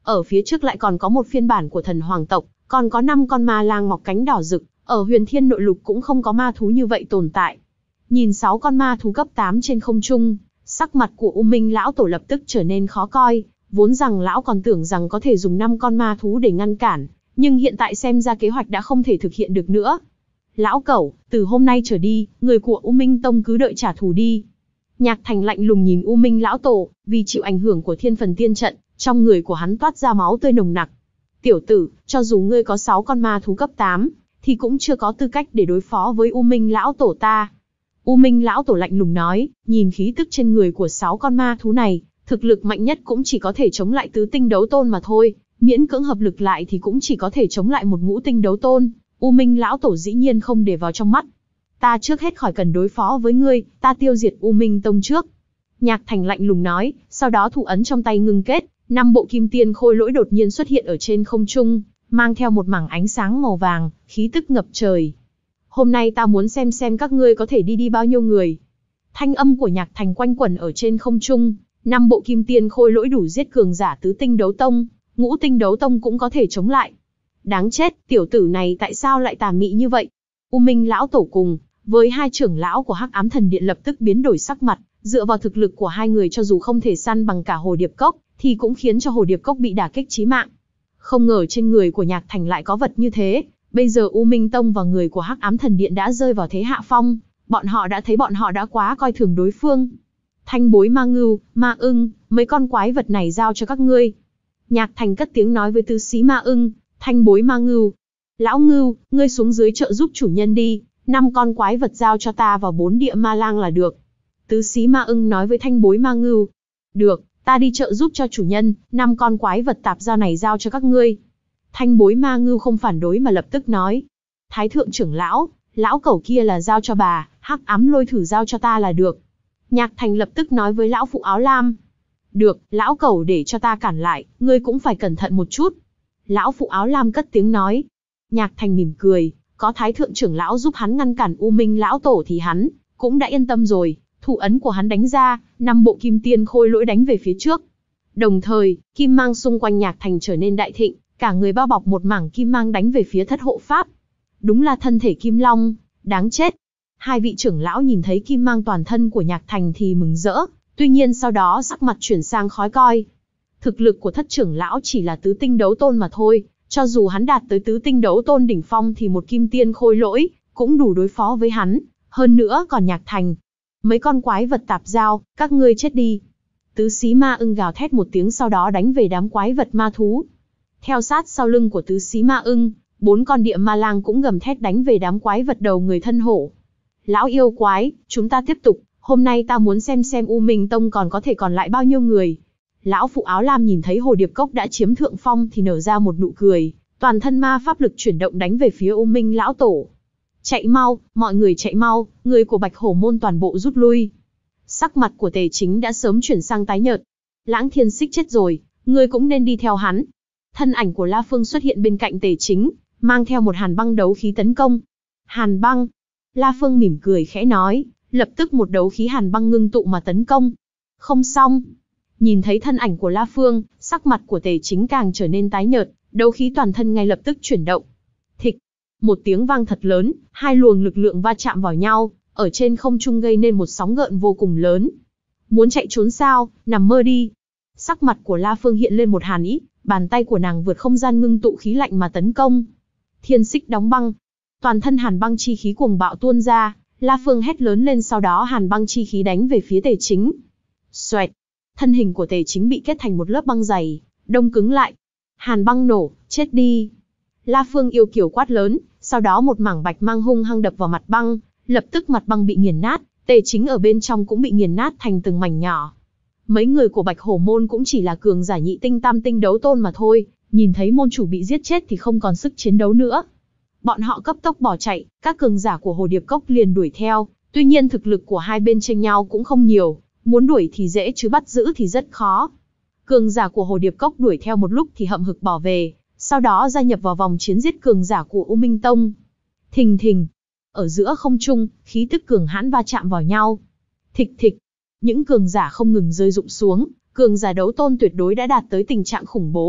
A: Ở phía trước lại còn có một phiên bản của thần hoàng tộc, còn có năm con ma lang mọc cánh đỏ rực, ở huyền thiên nội lục cũng không có ma thú như vậy tồn tại. Nhìn sáu con ma thú cấp tám trên không trung, sắc mặt của U Minh lão tổ lập tức trở nên khó coi, vốn rằng lão còn tưởng rằng có thể dùng năm con ma thú để ngăn cản, nhưng hiện tại xem ra kế hoạch đã không thể thực hiện được nữa. Lão cẩu, từ hôm nay trở đi, người của U Minh Tông cứ đợi trả thù đi. Nhạc Thành lạnh lùng nhìn U Minh lão tổ, vì chịu ảnh hưởng của thiên phần tiên trận, trong người của hắn toát ra máu tươi nồng nặc. Tiểu tử, cho dù ngươi có sáu con ma thú cấp tám, thì cũng chưa có tư cách để đối phó với U Minh lão tổ ta. U Minh lão tổ lạnh lùng nói, nhìn khí tức trên người của sáu con ma thú này, thực lực mạnh nhất cũng chỉ có thể chống lại tứ tinh đấu tôn mà thôi, miễn cưỡng hợp lực lại thì cũng chỉ có thể chống lại một ngũ tinh đấu tôn. U Minh lão tổ dĩ nhiên không để vào trong mắt. Ta trước hết khỏi cần đối phó với ngươi, ta tiêu diệt U Minh Tông trước. Nhạc Thành lạnh lùng nói, sau đó thủ ấn trong tay ngưng kết, năm bộ kim tiên khôi lỗi đột nhiên xuất hiện ở trên không trung, mang theo một mảng ánh sáng màu vàng, khí tức ngập trời. Hôm nay ta muốn xem xem các ngươi có thể đi đi bao nhiêu người. Thanh âm của Nhạc Thành quanh quẩn ở trên không trung, năm bộ kim tiên khôi lỗi đủ giết cường giả tứ tinh đấu tông, ngũ tinh đấu tông cũng có thể chống lại. Đáng chết, tiểu tử này tại sao lại tà mị như vậy? U Minh lão tổ cùng với hai trưởng lão của Hắc Ám Thần Điện lập tức biến đổi sắc mặt, dựa vào thực lực của hai người cho dù không thể săn bằng cả Hồ Điệp Cốc, thì cũng khiến cho Hồ Điệp Cốc bị đả kích chí mạng. Không ngờ trên người của Nhạc Thành lại có vật như thế, bây giờ U Minh Tông và người của Hắc Ám Thần Điện đã rơi vào thế hạ phong, bọn họ đã thấy bọn họ đã quá coi thường đối phương. Thanh bối ma ngưu, ma ưng, mấy con quái vật này giao cho các ngươi. Nhạc Thành cất tiếng nói với tứ xí ma ưng, thanh bối ma ngưu. Lão ngưu, ngươi xuống dưới trợ giúp chủ nhân đi, năm con quái vật giao cho ta và bốn địa ma lang là được. Tứ xí ma ưng nói với thanh bối ma ngưu. Được, ta đi trợ giúp cho chủ nhân, năm con quái vật tạp giao này giao cho các ngươi. Thanh bối ma ngưu không phản đối mà lập tức nói. Thái thượng trưởng lão, lão cẩu kia là giao cho bà, Hắc Ám lôi thử giao cho ta là được. Nhạc Thành lập tức nói với lão phụ áo lam. Được, lão cẩu để cho ta cản lại, ngươi cũng phải cẩn thận một chút. Lão phụ áo lam cất tiếng nói. Nhạc Thành mỉm cười, có thái thượng trưởng lão giúp hắn ngăn cản U Minh lão tổ thì hắn cũng đã yên tâm rồi. Thủ ấn của hắn đánh ra, năm bộ kim tiên khôi lỗi đánh về phía trước. Đồng thời, kim mang xung quanh Nhạc Thành trở nên đại thịnh, cả người bao bọc một mảng kim mang đánh về phía thất hộ pháp. Đúng là thân thể kim long, đáng chết. Hai vị trưởng lão nhìn thấy kim mang toàn thân của Nhạc Thành thì mừng rỡ, tuy nhiên sau đó sắc mặt chuyển sang khó coi. Thực lực của thất trưởng lão chỉ là tứ tinh đấu tôn mà thôi, cho dù hắn đạt tới tứ tinh đấu tôn đỉnh phong thì một kim tiên khôi lỗi cũng đủ đối phó với hắn, hơn nữa còn Nhạc Thành. Mấy con quái vật tạp giao, các ngươi chết đi. Tứ xí ma ưng gào thét một tiếng sau đó đánh về đám quái vật ma thú. Theo sát sau lưng của tứ xí ma ưng, bốn con địa ma lang cũng gầm thét đánh về đám quái vật đầu người thân hổ. Lão yêu quái, chúng ta tiếp tục, hôm nay ta muốn xem xem U Minh Tông còn có thể còn lại bao nhiêu người. Lão phụ áo lam nhìn thấy Hồ Điệp Cốc đã chiếm thượng phong thì nở ra một nụ cười, toàn thân ma pháp lực chuyển động đánh về phía U Minh lão tổ. Chạy mau, mọi người chạy mau, người của Bạch Hổ môn toàn bộ rút lui. Sắc mặt của Tề Chính đã sớm chuyển sang tái nhợt. Lãng Thiên Xích chết rồi, ngươi cũng nên đi theo hắn. Thân ảnh của La Phương xuất hiện bên cạnh Tề Chính, mang theo một hàn băng đấu khí tấn công. Hàn băng. La Phương mỉm cười khẽ nói, lập tức một đấu khí hàn băng ngưng tụ mà tấn công. Không xong. Nhìn thấy thân ảnh của La Phương, sắc mặt của Tề Chính càng trở nên tái nhợt, đấu khí toàn thân ngay lập tức chuyển động. Thịch. Một tiếng vang thật lớn, hai luồng lực lượng va chạm vào nhau, ở trên không trung gây nên một sóng gợn vô cùng lớn. Muốn chạy trốn sao, nằm mơ đi. Sắc mặt của La Phương hiện lên một hàn ý, bàn tay của nàng vượt không gian ngưng tụ khí lạnh mà tấn công. Thiên xích đóng băng. Toàn thân hàn băng chi khí cuồng bạo tuôn ra, La Phương hét lớn lên sau đó hàn băng chi khí đánh về phía Tề Chính. Xoẹt. Thân hình của Tề Chính bị kết thành một lớp băng dày, đông cứng lại. Hàn băng nổ, chết đi. La Phương yêu kiều quát lớn, sau đó một mảng bạch mang hung hăng đập vào mặt băng, lập tức mặt băng bị nghiền nát, Tề Chính ở bên trong cũng bị nghiền nát thành từng mảnh nhỏ. Mấy người của Bạch Hổ môn cũng chỉ là cường giả nhị tinh tam tinh đấu tôn mà thôi, nhìn thấy môn chủ bị giết chết thì không còn sức chiến đấu nữa. Bọn họ cấp tốc bỏ chạy, các cường giả của Hồ Điệp Cốc liền đuổi theo, tuy nhiên thực lực của hai bên chênh nhau cũng không nhiều, muốn đuổi thì dễ chứ bắt giữ thì rất khó. Cường giả của Hồ Điệp Cốc đuổi theo một lúc thì hậm hực bỏ về, sau đó gia nhập vào vòng chiến giết cường giả của U Minh Tông. Thình thình, ở giữa không trung, khí tức cường hãn va chạm vào nhau. Thịch thịch, những cường giả không ngừng rơi rụng xuống, cường giả đấu tôn tuyệt đối đã đạt tới tình trạng khủng bố,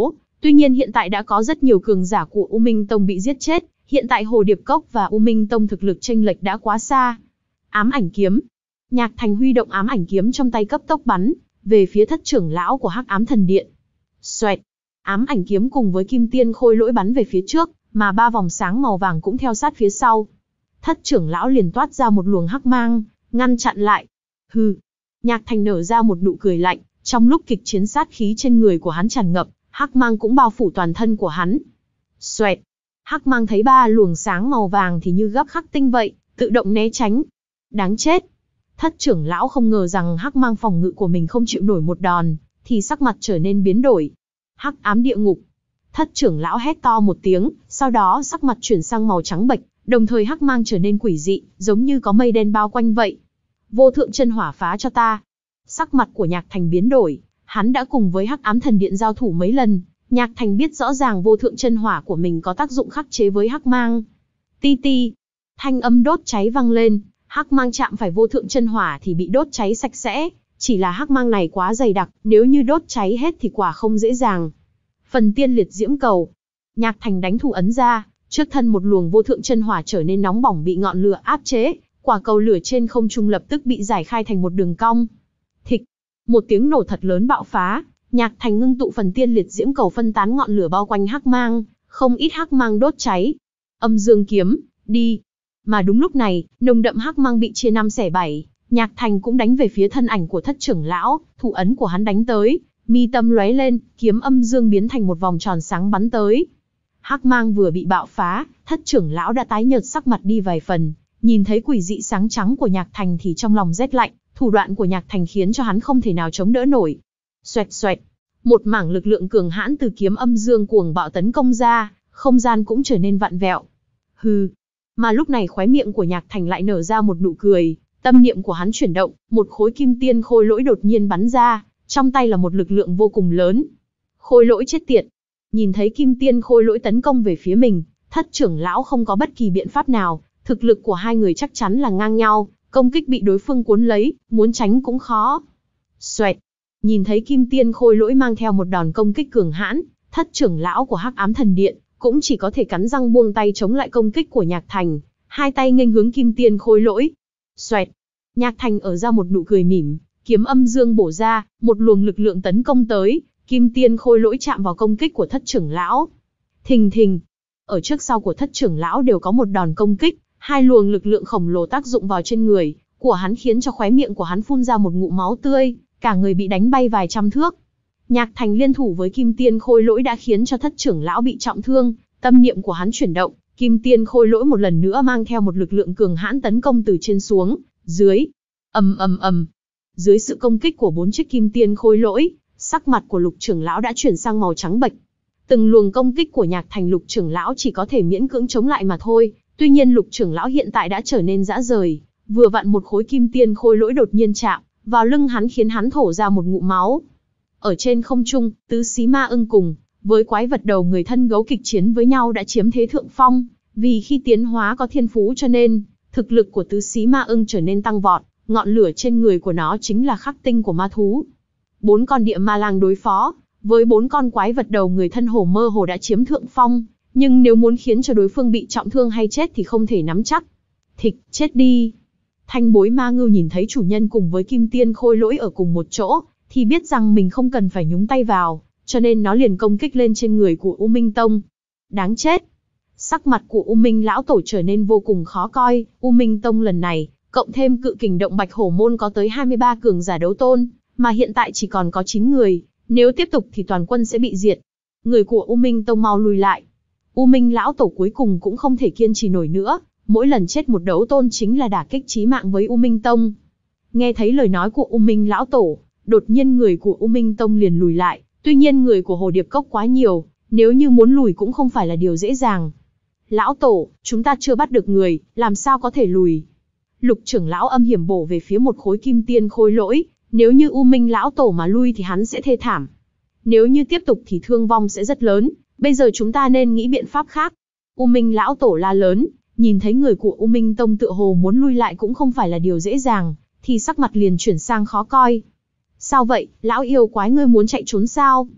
A: Tuy nhiên hiện tại đã có rất nhiều cường giả của U Minh Tông bị giết chết, hiện tại Hồ Điệp Cốc và U Minh Tông thực lực chênh lệch đã quá xa. Ám ảnh kiếm. Nhạc Thành huy động ám ảnh kiếm trong tay cấp tốc bắn về phía thất trưởng lão của Hắc Ám Thần Điện. Xoẹt. Ám ảnh kiếm cùng với kim tiên khôi lỗi bắn về phía trước, mà ba vòng sáng màu vàng cũng theo sát phía sau. Thất trưởng lão liền toát ra một luồng hắc mang, ngăn chặn lại. Hừ. Nhạc Thành nở ra một nụ cười lạnh, trong lúc kịch chiến sát khí trên người của hắn tràn ngập, hắc mang cũng bao phủ toàn thân của hắn. Xoẹt. Hắc mang thấy ba luồng sáng màu vàng thì như gấp khắc tinh vậy, tự động né tránh. Đáng chết. Thất trưởng lão không ngờ rằng hắc mang phòng ngự của mình không chịu nổi một đòn, thì sắc mặt trở nên biến đổi. Hắc ám địa ngục. Thất trưởng lão hét to một tiếng, sau đó sắc mặt chuyển sang màu trắng bệch, đồng thời hắc mang trở nên quỷ dị, giống như có mây đen bao quanh vậy. Vô thượng chân hỏa phá cho ta. Sắc mặt của Nhạc Thành biến đổi, hắn đã cùng với Hắc Ám Thần Điện giao thủ mấy lần, Nhạc Thành biết rõ ràng vô thượng chân hỏa của mình có tác dụng khắc chế với hắc mang. Ti ti. Thanh âm đốt cháy vang lên, hắc mang chạm phải vô thượng chân hỏa thì bị đốt cháy sạch sẽ, chỉ là hắc mang này quá dày đặc, nếu như đốt cháy hết thì quả không dễ dàng. Phần tiên liệt diễm cầu. Nhạc Thành đánh thủ ấn ra, trước thân một luồng vô thượng chân hỏa trở nên nóng bỏng bị ngọn lửa áp chế, quả cầu lửa trên không trung lập tức bị giải khai thành một đường cong. Thịch. Một tiếng nổ thật lớn bạo phá, Nhạc Thành ngưng tụ phần tiên liệt diễm cầu phân tán ngọn lửa bao quanh hắc mang, không ít hắc mang đốt cháy. Âm dương kiếm, đi. Mà đúng lúc này, nồng đậm hắc mang bị chia năm xẻ bảy, Nhạc Thành cũng đánh về phía thân ảnh của thất trưởng lão, thủ ấn của hắn đánh tới, mi tâm lóe lên, kiếm âm dương biến thành một vòng tròn sáng bắn tới. Hắc mang vừa bị bạo phá, thất trưởng lão đã tái nhợt sắc mặt đi vài phần, nhìn thấy quỷ dị sáng trắng của Nhạc Thành thì trong lòng rét lạnh, thủ đoạn của Nhạc Thành khiến cho hắn không thể nào chống đỡ nổi. Xoẹt xoẹt, một mảng lực lượng cường hãn từ kiếm âm dương cuồng bạo tấn công ra, không gian cũng trở nên vặn vẹo. Hừ. Mà lúc này khóe miệng của Nhạc Thành lại nở ra một nụ cười, tâm niệm của hắn chuyển động, một khối kim tiên khôi lỗi đột nhiên bắn ra, trong tay là một lực lượng vô cùng lớn. Khôi lỗi chết tiệt. Nhìn thấy kim tiên khôi lỗi tấn công về phía mình, thất trưởng lão không có bất kỳ biện pháp nào, thực lực của hai người chắc chắn là ngang nhau, công kích bị đối phương cuốn lấy, muốn tránh cũng khó. Xoẹt. Nhìn thấy kim tiên khôi lỗi mang theo một đòn công kích cường hãn, thất trưởng lão của Hắc Ám Thần Điện cũng chỉ có thể cắn răng buông tay chống lại công kích của Nhạc Thành, hai tay nghênh hướng kim tiên khôi lỗi. Xoẹt. Nhạc Thành ở ra một nụ cười mỉm, kiếm âm dương bổ ra, một luồng lực lượng tấn công tới, kim tiên khôi lỗi chạm vào công kích của thất trưởng lão. Thình thình. Ở trước sau của thất trưởng lão đều có một đòn công kích, hai luồng lực lượng khổng lồ tác dụng vào trên người của hắn khiến cho khóe miệng của hắn phun ra một ngụm máu tươi, cả người bị đánh bay vài trăm thước. Nhạc Thành liên thủ với kim tiên khôi lỗi đã khiến cho thất trưởng lão bị trọng thương, tâm niệm của hắn chuyển động, kim tiên khôi lỗi một lần nữa mang theo một lực lượng cường hãn tấn công từ trên xuống dưới. Ầm ầm ầm. Dưới sự công kích của bốn chiếc kim tiên khôi lỗi, sắc mặt của Lục trưởng lão đã chuyển sang màu trắng bệch. Từng luồng công kích của Nhạc Thành Lục trưởng lão chỉ có thể miễn cưỡng chống lại mà thôi, tuy nhiên Lục trưởng lão hiện tại đã trở nên rã rời, vừa vặn một khối kim tiên khôi lỗi đột nhiên chạm vào lưng hắn khiến hắn thổ ra một ngụm máu. Ở trên không trung, tứ xí ma ưng cùng với quái vật đầu người thân gấu kịch chiến với nhau đã chiếm thế thượng phong, vì khi tiến hóa có thiên phú cho nên thực lực của tứ xí ma ưng trở nên tăng vọt, ngọn lửa trên người của nó chính là khắc tinh của ma thú. Bốn con địa ma lang đối phó với bốn con quái vật đầu người thân hổ mơ hồ đã chiếm thượng phong, nhưng nếu muốn khiến cho đối phương bị trọng thương hay chết thì không thể nắm chắc. Thịch, chết đi. Thanh bối ma ngưu nhìn thấy chủ nhân cùng với kim tiên khôi lỗi ở cùng một chỗ, thì biết rằng mình không cần phải nhúng tay vào, cho nên nó liền công kích lên trên người của U Minh Tông. Đáng chết. Sắc mặt của U Minh lão tổ trở nên vô cùng khó coi, U Minh Tông lần này, cộng thêm cự kình động bạch hổ môn có tới hai mươi ba cường giả đấu tôn, mà hiện tại chỉ còn có chín người, nếu tiếp tục thì toàn quân sẽ bị diệt. Người của U Minh Tông mau lùi lại. U Minh lão tổ cuối cùng cũng không thể kiên trì nổi nữa, mỗi lần chết một đấu tôn chính là đả kích chí mạng với U Minh Tông. Nghe thấy lời nói của U Minh lão tổ, đột nhiên người của U Minh Tông liền lùi lại, tuy nhiên người của Hồ Điệp Cốc quá nhiều, nếu như muốn lùi cũng không phải là điều dễ dàng. Lão tổ, chúng ta chưa bắt được người, làm sao có thể lùi? Lục trưởng lão âm hiểm bổ về phía một khối kim tiên khôi lỗi, nếu như U Minh lão tổ mà lui thì hắn sẽ thê thảm. Nếu như tiếp tục thì thương vong sẽ rất lớn, bây giờ chúng ta nên nghĩ biện pháp khác. U Minh lão tổ la lớn, nhìn thấy người của U Minh Tông tựa hồ muốn lui lại cũng không phải là điều dễ dàng, thì sắc mặt liền chuyển sang khó coi. Sao vậy, lão yêu quái ngươi muốn chạy trốn sao?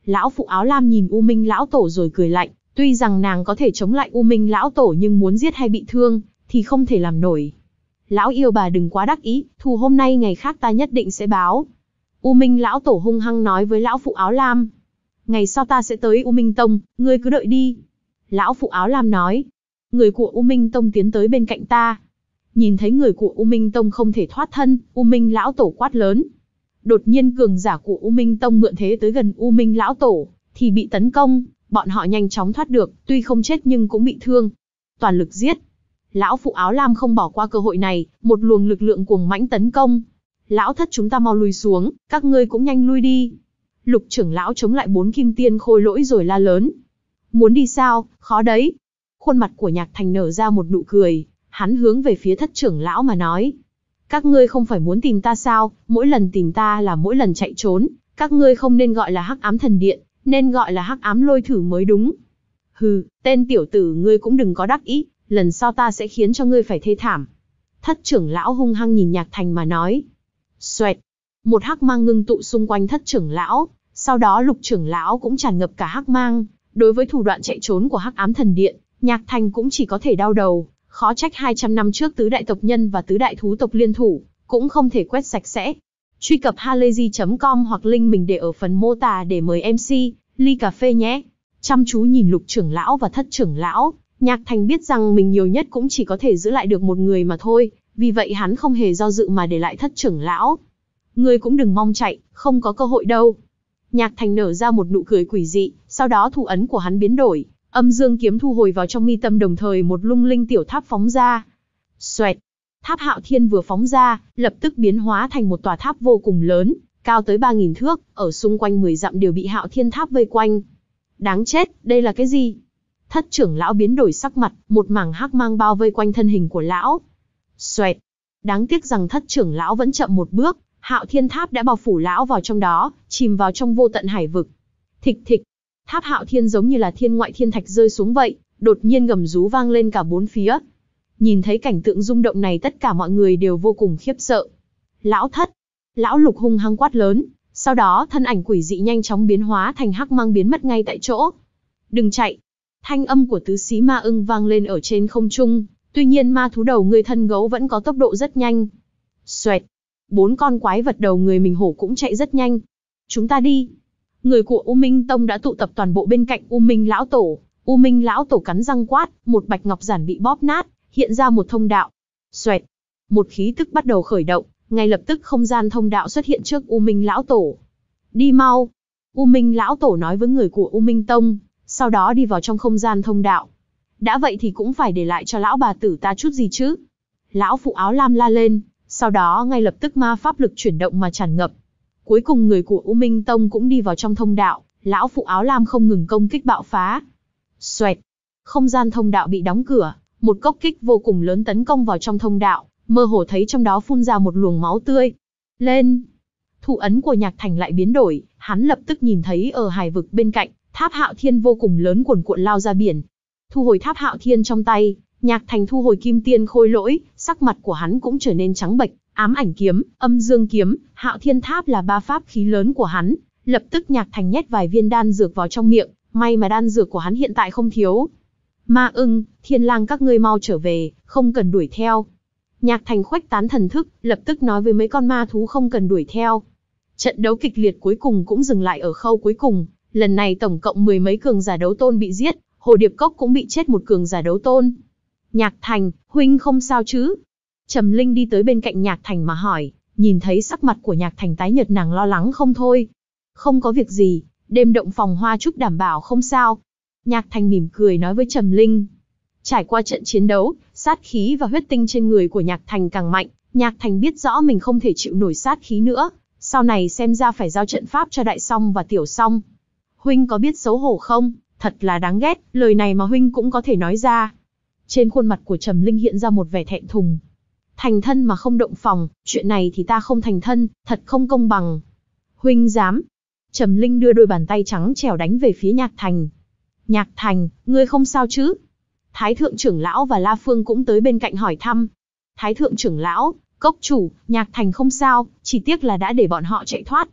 A: Lão phụ áo lam nhìn U Minh lão tổ rồi cười lạnh, tuy rằng nàng có thể chống lại U Minh lão tổ nhưng muốn giết hay bị thương, thì không thể làm nổi. Lão yêu bà đừng quá đắc ý, thù hôm nay ngày khác ta nhất định sẽ báo. U Minh lão tổ hung hăng nói với lão phụ áo lam. Ngày sau ta sẽ tới U Minh Tông, ngươi cứ đợi đi. Lão phụ áo lam nói. Người của U Minh Tông tiến tới bên cạnh ta. Nhìn thấy người của U Minh Tông không thể thoát thân, U Minh lão tổ quát lớn. Đột nhiên cường giả của U Minh Tông mượn thế tới gần U Minh lão tổ, thì bị tấn công, bọn họ nhanh chóng thoát được, tuy không chết nhưng cũng bị thương. Toàn lực giết. Lão phụ áo lam không bỏ qua cơ hội này, một luồng lực lượng cuồng mãnh tấn công. Lão thất chúng ta mau lui xuống, các ngươi cũng nhanh lui đi. Lục trưởng lão chống lại bốn kim tiên khôi lỗi rồi la lớn. Muốn đi sao, khó đấy. Khuôn mặt của Nhạc Thành nở ra một nụ cười, hắn hướng về phía thất trưởng lão mà nói. Các ngươi không phải muốn tìm ta sao, mỗi lần tìm ta là mỗi lần chạy trốn, các ngươi không nên gọi là hắc ám thần điện, nên gọi là hắc ám lôi thử mới đúng. Hừ, tên tiểu tử ngươi cũng đừng có đắc ý, lần sau ta sẽ khiến cho ngươi phải thê thảm. Thất trưởng lão hung hăng nhìn Nhạc Thành mà nói. Xoẹt, một hắc mang ngưng tụ xung quanh thất trưởng lão, sau đó lục trưởng lão cũng tràn ngập cả hắc mang. Đối với thủ đoạn chạy trốn của hắc ám thần điện, Nhạc Thành cũng chỉ có thể đau đầu, khó trách hai trăm năm trước tứ đại tộc nhân và tứ đại thú tộc liên thủ, cũng không thể quét sạch sẽ. Truy cập halayzi chấm com hoặc link mình để ở phần mô tả để mời em xê, ly cà phê nhé. Chăm chú nhìn lục trưởng lão và thất trưởng lão, Nhạc Thành biết rằng mình nhiều nhất cũng chỉ có thể giữ lại được một người mà thôi, vì vậy hắn không hề do dự mà để lại thất trưởng lão. Ngươi cũng đừng mong chạy, không có cơ hội đâu. Nhạc Thành nở ra một nụ cười quỷ dị, sau đó thủ ấn của hắn biến đổi, âm dương kiếm thu hồi vào trong mi tâm đồng thời một lung linh tiểu tháp phóng ra. Xoẹt, tháp Hạo Thiên vừa phóng ra, lập tức biến hóa thành một tòa tháp vô cùng lớn, cao tới ba nghìn thước, ở xung quanh mười dặm đều bị Hạo Thiên tháp vây quanh. Đáng chết, đây là cái gì? Thất trưởng lão biến đổi sắc mặt, một mảng hắc mang bao vây quanh thân hình của lão. Xoẹt, đáng tiếc rằng thất trưởng lão vẫn chậm một bước, Hạo Thiên tháp đã bao phủ lão vào trong đó, chìm vào trong vô tận hải vực. Thịch thịch, tháp Hạo Thiên giống như là thiên ngoại thiên thạch rơi xuống vậy, đột nhiên gầm rú vang lên cả bốn phía. Nhìn thấy cảnh tượng rung động này tất cả mọi người đều vô cùng khiếp sợ. Lão thất, lão lục hung hăng quát lớn, sau đó thân ảnh quỷ dị nhanh chóng biến hóa thành hắc mang biến mất ngay tại chỗ. Đừng chạy! Thanh âm của tứ xí ma ưng vang lên ở trên không trung, tuy nhiên ma thú đầu người thân gấu vẫn có tốc độ rất nhanh. Xoẹt! Bốn con quái vật đầu người mình hổ cũng chạy rất nhanh. Chúng ta đi! Người của U Minh Tông đã tụ tập toàn bộ bên cạnh U Minh lão tổ. U Minh lão tổ cắn răng quát, một bạch ngọc giản bị bóp nát, hiện ra một thông đạo. Xoẹt! Một khí tức bắt đầu khởi động, ngay lập tức không gian thông đạo xuất hiện trước U Minh lão tổ. Đi mau! U Minh lão tổ nói với người của U Minh Tông, sau đó đi vào trong không gian thông đạo. Đã vậy thì cũng phải để lại cho lão bà tử ta chút gì chứ? Lão phụ áo lam la lên, sau đó ngay lập tức ma pháp lực chuyển động mà tràn ngập. Cuối cùng người của U Minh Tông cũng đi vào trong thông đạo, lão phụ áo lam không ngừng công kích bạo phá. Xoẹt! Không gian thông đạo bị đóng cửa, một cốc kích vô cùng lớn tấn công vào trong thông đạo, mơ hồ thấy trong đó phun ra một luồng máu tươi. Lên! Thủ ấn của Nhạc Thành lại biến đổi, hắn lập tức nhìn thấy ở hải vực bên cạnh, tháp Hạo Thiên vô cùng lớn cuồn cuộn lao ra biển. Thu hồi tháp Hạo Thiên trong tay, Nhạc Thành thu hồi kim tiên khôi lỗi, sắc mặt của hắn cũng trở nên trắng bệch. Ám ảnh kiếm, âm dương kiếm, Hạo Thiên tháp là ba pháp khí lớn của hắn. Lập tức Nhạc Thành nhét vài viên đan dược vào trong miệng, may mà đan dược của hắn hiện tại không thiếu. Ma ưng, thiên lang các ngươi mau trở về, không cần đuổi theo. Nhạc Thành khuếch tán thần thức, lập tức nói với mấy con ma thú không cần đuổi theo. Trận đấu kịch liệt cuối cùng cũng dừng lại ở khâu cuối cùng. Lần này tổng cộng mười mấy cường giả đấu tôn bị giết, Hồ Điệp Cốc cũng bị chết một cường giả đấu tôn. Nhạc Thành, huynh không sao chứ? Trầm Linh đi tới bên cạnh Nhạc Thành mà hỏi, nhìn thấy sắc mặt của Nhạc Thành tái nhợt nàng lo lắng không thôi. Không có việc gì, đêm động phòng hoa trúc đảm bảo không sao. Nhạc Thành mỉm cười nói với Trầm Linh. Trải qua trận chiến đấu, sát khí và huyết tinh trên người của Nhạc Thành càng mạnh, Nhạc Thành biết rõ mình không thể chịu nổi sát khí nữa, sau này xem ra phải giao trận pháp cho Đại Song và Tiểu Song. Huynh có biết xấu hổ không? Thật là đáng ghét, lời này mà huynh cũng có thể nói ra. Trên khuôn mặt của Trầm Linh hiện ra một vẻ thẹn thùng. Thành thân mà không động phòng, chuyện này thì ta không thành thân, thật không công bằng. Huynh dám? Trầm Linh đưa đôi bàn tay trắng trẻo đánh về phía Nhạc Thành. Nhạc Thành, ngươi không sao chứ? Thái thượng trưởng lão và La Phương cũng tới bên cạnh hỏi thăm. Thái thượng trưởng lão, cốc chủ, Nhạc Thành không sao, chỉ tiếc là đã để bọn họ chạy thoát.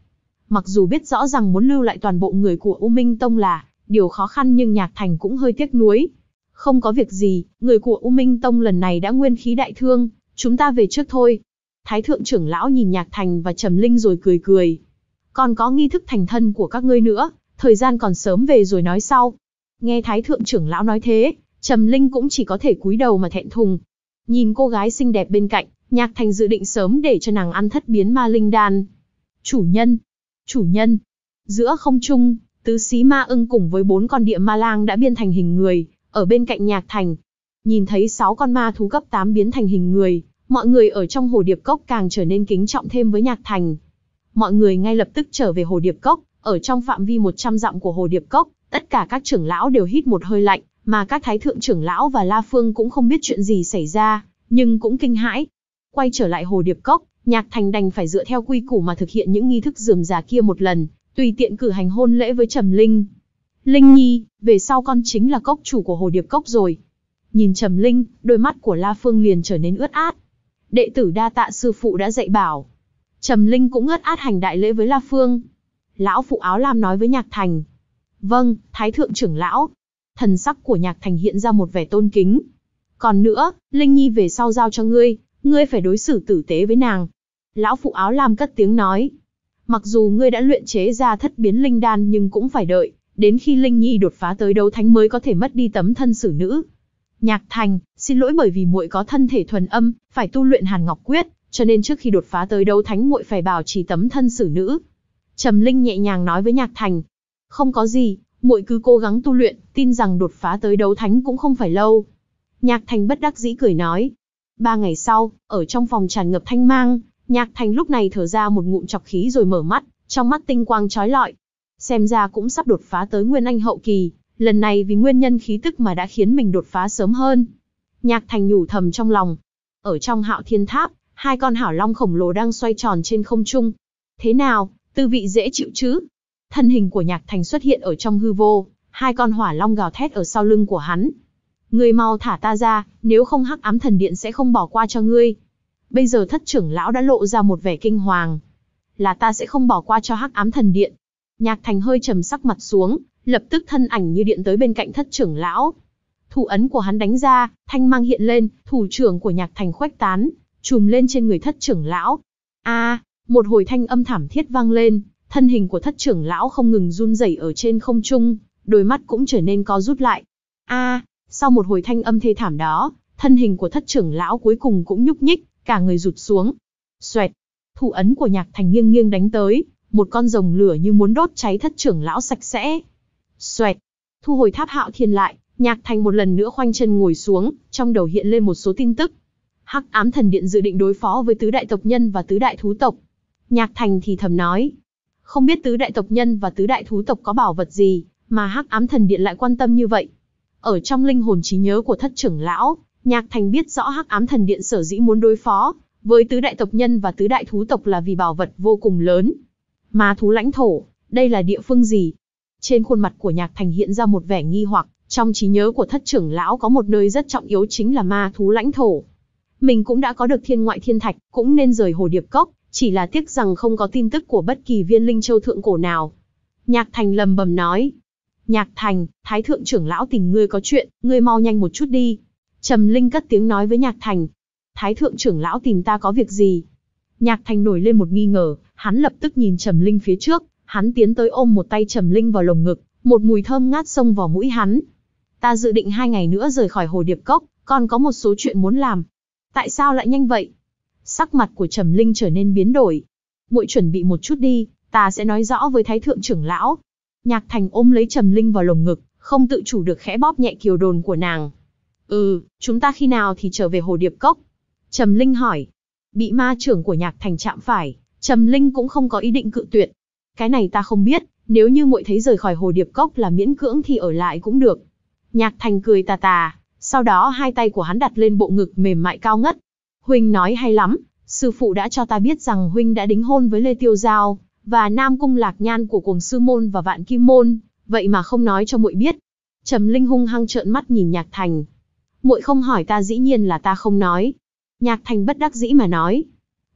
A: Mặc dù biết rõ rằng muốn lưu lại toàn bộ người của U Minh Tông là điều khó khăn nhưng Nhạc Thành cũng hơi tiếc nuối. Không có việc gì, người của U Minh Tông lần này đã nguyên khí đại thương, chúng ta về trước thôi. Thái thượng trưởng lão nhìn Nhạc Thành và Trầm Linh rồi cười cười. Còn có nghi thức thành thân của các ngươi nữa, thời gian còn sớm về rồi nói sau. Nghe Thái thượng trưởng lão nói thế, Trầm Linh cũng chỉ có thể cúi đầu mà thẹn thùng. Nhìn cô gái xinh đẹp bên cạnh, Nhạc Thành dự định sớm để cho nàng ăn thất biến ma linh đan. Chủ nhân, chủ nhân. Giữa không trung, tứ xí ma ưng cùng với bốn con địa ma lang đã biến thành hình người, ở bên cạnh Nhạc Thành. Nhìn thấy sáu con ma thú cấp tám biến thành hình người, mọi người ở trong Hồ Điệp Cốc càng trở nên kính trọng thêm với Nhạc Thành. Mọi người ngay lập tức trở về Hồ Điệp Cốc, ở trong phạm vi một trăm dặm của Hồ Điệp Cốc, tất cả các trưởng lão đều hít một hơi lạnh, mà các thái thượng trưởng lão và La Phương cũng không biết chuyện gì xảy ra, nhưng cũng kinh hãi. Quay trở lại Hồ Điệp Cốc, Nhạc Thành đành phải dựa theo quy củ mà thực hiện những nghi thức rườm rà kia một lần, tùy tiện cử hành hôn lễ với Trầm Linh. Linh Nhi, về sau con chính là cốc chủ của Hồ Điệp Cốc rồi. Nhìn Trầm Linh, đôi mắt của La Phương liền trở nên ướt át. Đệ tử đa tạ sư phụ đã dạy bảo. Trầm Linh cũng ướt át hành đại lễ với La Phương. Lão phụ áo lam nói với Nhạc Thành. Vâng, Thái thượng trưởng lão. Thần sắc của Nhạc Thành hiện ra một vẻ tôn kính. Còn nữa, Linh Nhi về sau giao cho ngươi, ngươi phải đối xử tử tế với nàng. Lão phụ áo lam cất tiếng nói. Mặc dù ngươi đã luyện chế ra thất biến linh đan nhưng cũng phải đợi, đến khi Linh Nhi đột phá tới đấu thánh mới có thể mất đi tấm thân xử nữ. Nhạc Thành, xin lỗi bởi vì muội có thân thể thuần âm, phải tu luyện Hàn Ngọc Quyết, cho nên trước khi đột phá tới đấu thánh muội phải bảo trì tấm thân xử nữ. Trầm Linh nhẹ nhàng nói với Nhạc Thành. Không có gì, muội cứ cố gắng tu luyện, tin rằng đột phá tới đấu thánh cũng không phải lâu. Nhạc Thành bất đắc dĩ cười nói. Ba ngày sau, ở trong phòng tràn ngập thanh mang, Nhạc Thành lúc này thở ra một ngụm trọc khí rồi mở mắt, trong mắt tinh quang chói lọi. Xem ra cũng sắp đột phá tới Nguyên Anh hậu kỳ, lần này vì nguyên nhân khí tức mà đã khiến mình đột phá sớm hơn. Nhạc Thành nhủ thầm trong lòng. Ở trong Hạo Thiên Tháp, hai con hảo long khổng lồ đang xoay tròn trên không trung. Thế nào, tư vị dễ chịu chứ? Thân hình của Nhạc Thành xuất hiện ở trong hư vô, hai con hỏa long gào thét ở sau lưng của hắn. Ngươi mau thả ta ra, nếu không Hắc Ám Thần Điện sẽ không bỏ qua cho ngươi. Bây giờ thất trưởng lão đã lộ ra một vẻ kinh hoàng. Là ta sẽ không bỏ qua cho Hắc Ám Thần Điện. Nhạc Thành hơi trầm sắc mặt xuống, lập tức thân ảnh như điện tới bên cạnh thất trưởng lão. Thủ ấn của hắn đánh ra, thanh mang hiện lên, thủ trưởng của Nhạc Thành khuếch tán, trùm lên trên người thất trưởng lão. A, à, một hồi thanh âm thảm thiết vang lên, thân hình của thất trưởng lão không ngừng run rẩy ở trên không trung, đôi mắt cũng trở nên co rút lại. A, à, sau một hồi thanh âm thê thảm đó, thân hình của thất trưởng lão cuối cùng cũng nhúc nhích, cả người rụt xuống. Xoẹt, thủ ấn của Nhạc Thành nghiêng nghiêng đánh tới, một con rồng lửa như muốn đốt cháy thất trưởng lão sạch sẽ. Xoẹt, thu hồi tháp Hạo Thiên lại, Nhạc Thành một lần nữa khoanh chân ngồi xuống, trong đầu hiện lên một số tin tức. Hắc Ám Thần Điện dự định đối phó với tứ đại tộc nhân và tứ đại thú tộc. Nhạc Thành thì thầm nói, không biết tứ đại tộc nhân và tứ đại thú tộc có bảo vật gì, mà Hắc Ám Thần Điện lại quan tâm như vậy. Ở trong linh hồn trí nhớ của thất trưởng lão, Nhạc Thành biết rõ Hắc Ám Thần Điện sở dĩ muốn đối phó với tứ đại tộc nhân và tứ đại thú tộc là vì bảo vật vô cùng lớn. Ma thú lãnh thổ, đây là địa phương gì? Trên khuôn mặt của Nhạc Thành hiện ra một vẻ nghi hoặc, trong trí nhớ của thất trưởng lão có một nơi rất trọng yếu chính là ma thú lãnh thổ. Mình cũng đã có được thiên ngoại thiên thạch, cũng nên rời Hồ Điệp Cốc, chỉ là tiếc rằng không có tin tức của bất kỳ viên linh châu thượng cổ nào. Nhạc Thành lầm bầm nói. Nhạc Thành, Thái thượng trưởng lão tìm ngươi có chuyện, ngươi mau nhanh một chút đi. Trầm Linh cất tiếng nói với Nhạc Thành. Thái thượng trưởng lão tìm ta có việc gì? Nhạc Thành nổi lên một nghi ngờ, hắn lập tức nhìn Trầm Linh phía trước, hắn tiến tới ôm một tay Trầm Linh vào lồng ngực, một mùi thơm ngát xông vào mũi hắn. Ta dự định hai ngày nữa rời khỏi Hồ Điệp Cốc, còn có một số chuyện muốn làm. Tại sao lại nhanh vậy? Sắc mặt của Trầm Linh trở nên biến đổi. Muội chuẩn bị một chút đi, ta sẽ nói rõ với Thái thượng trưởng lão. Nhạc Thành ôm lấy Trầm Linh vào lồng ngực, không tự chủ được khẽ bóp nhẹ kiều đồn của nàng. Ừ, chúng ta khi nào thì trở về Hồ Điệp Cốc? Trầm Linh hỏi. Bị ma trưởng của Nhạc Thành chạm phải, Trầm Linh cũng không có ý định cự tuyệt. Cái này ta không biết, nếu như muội thấy rời khỏi Hồ Điệp Cốc là miễn cưỡng thì ở lại cũng được. Nhạc Thành cười tà tà, sau đó hai tay của hắn đặt lên bộ ngực mềm mại cao ngất. Huynh nói hay lắm, sư phụ đã cho ta biết rằng huynh đã đính hôn với Lê Tiêu Giao và Nam Cung Lạc Nhan của Cuồng Sư Môn và Vạn Kim Môn, vậy mà không nói cho muội biết. Trầm Linh hung hăng trợn mắt nhìn Nhạc Thành. Muội không hỏi ta dĩ nhiên là ta không nói. Nhạc Thành bất đắc dĩ mà nói.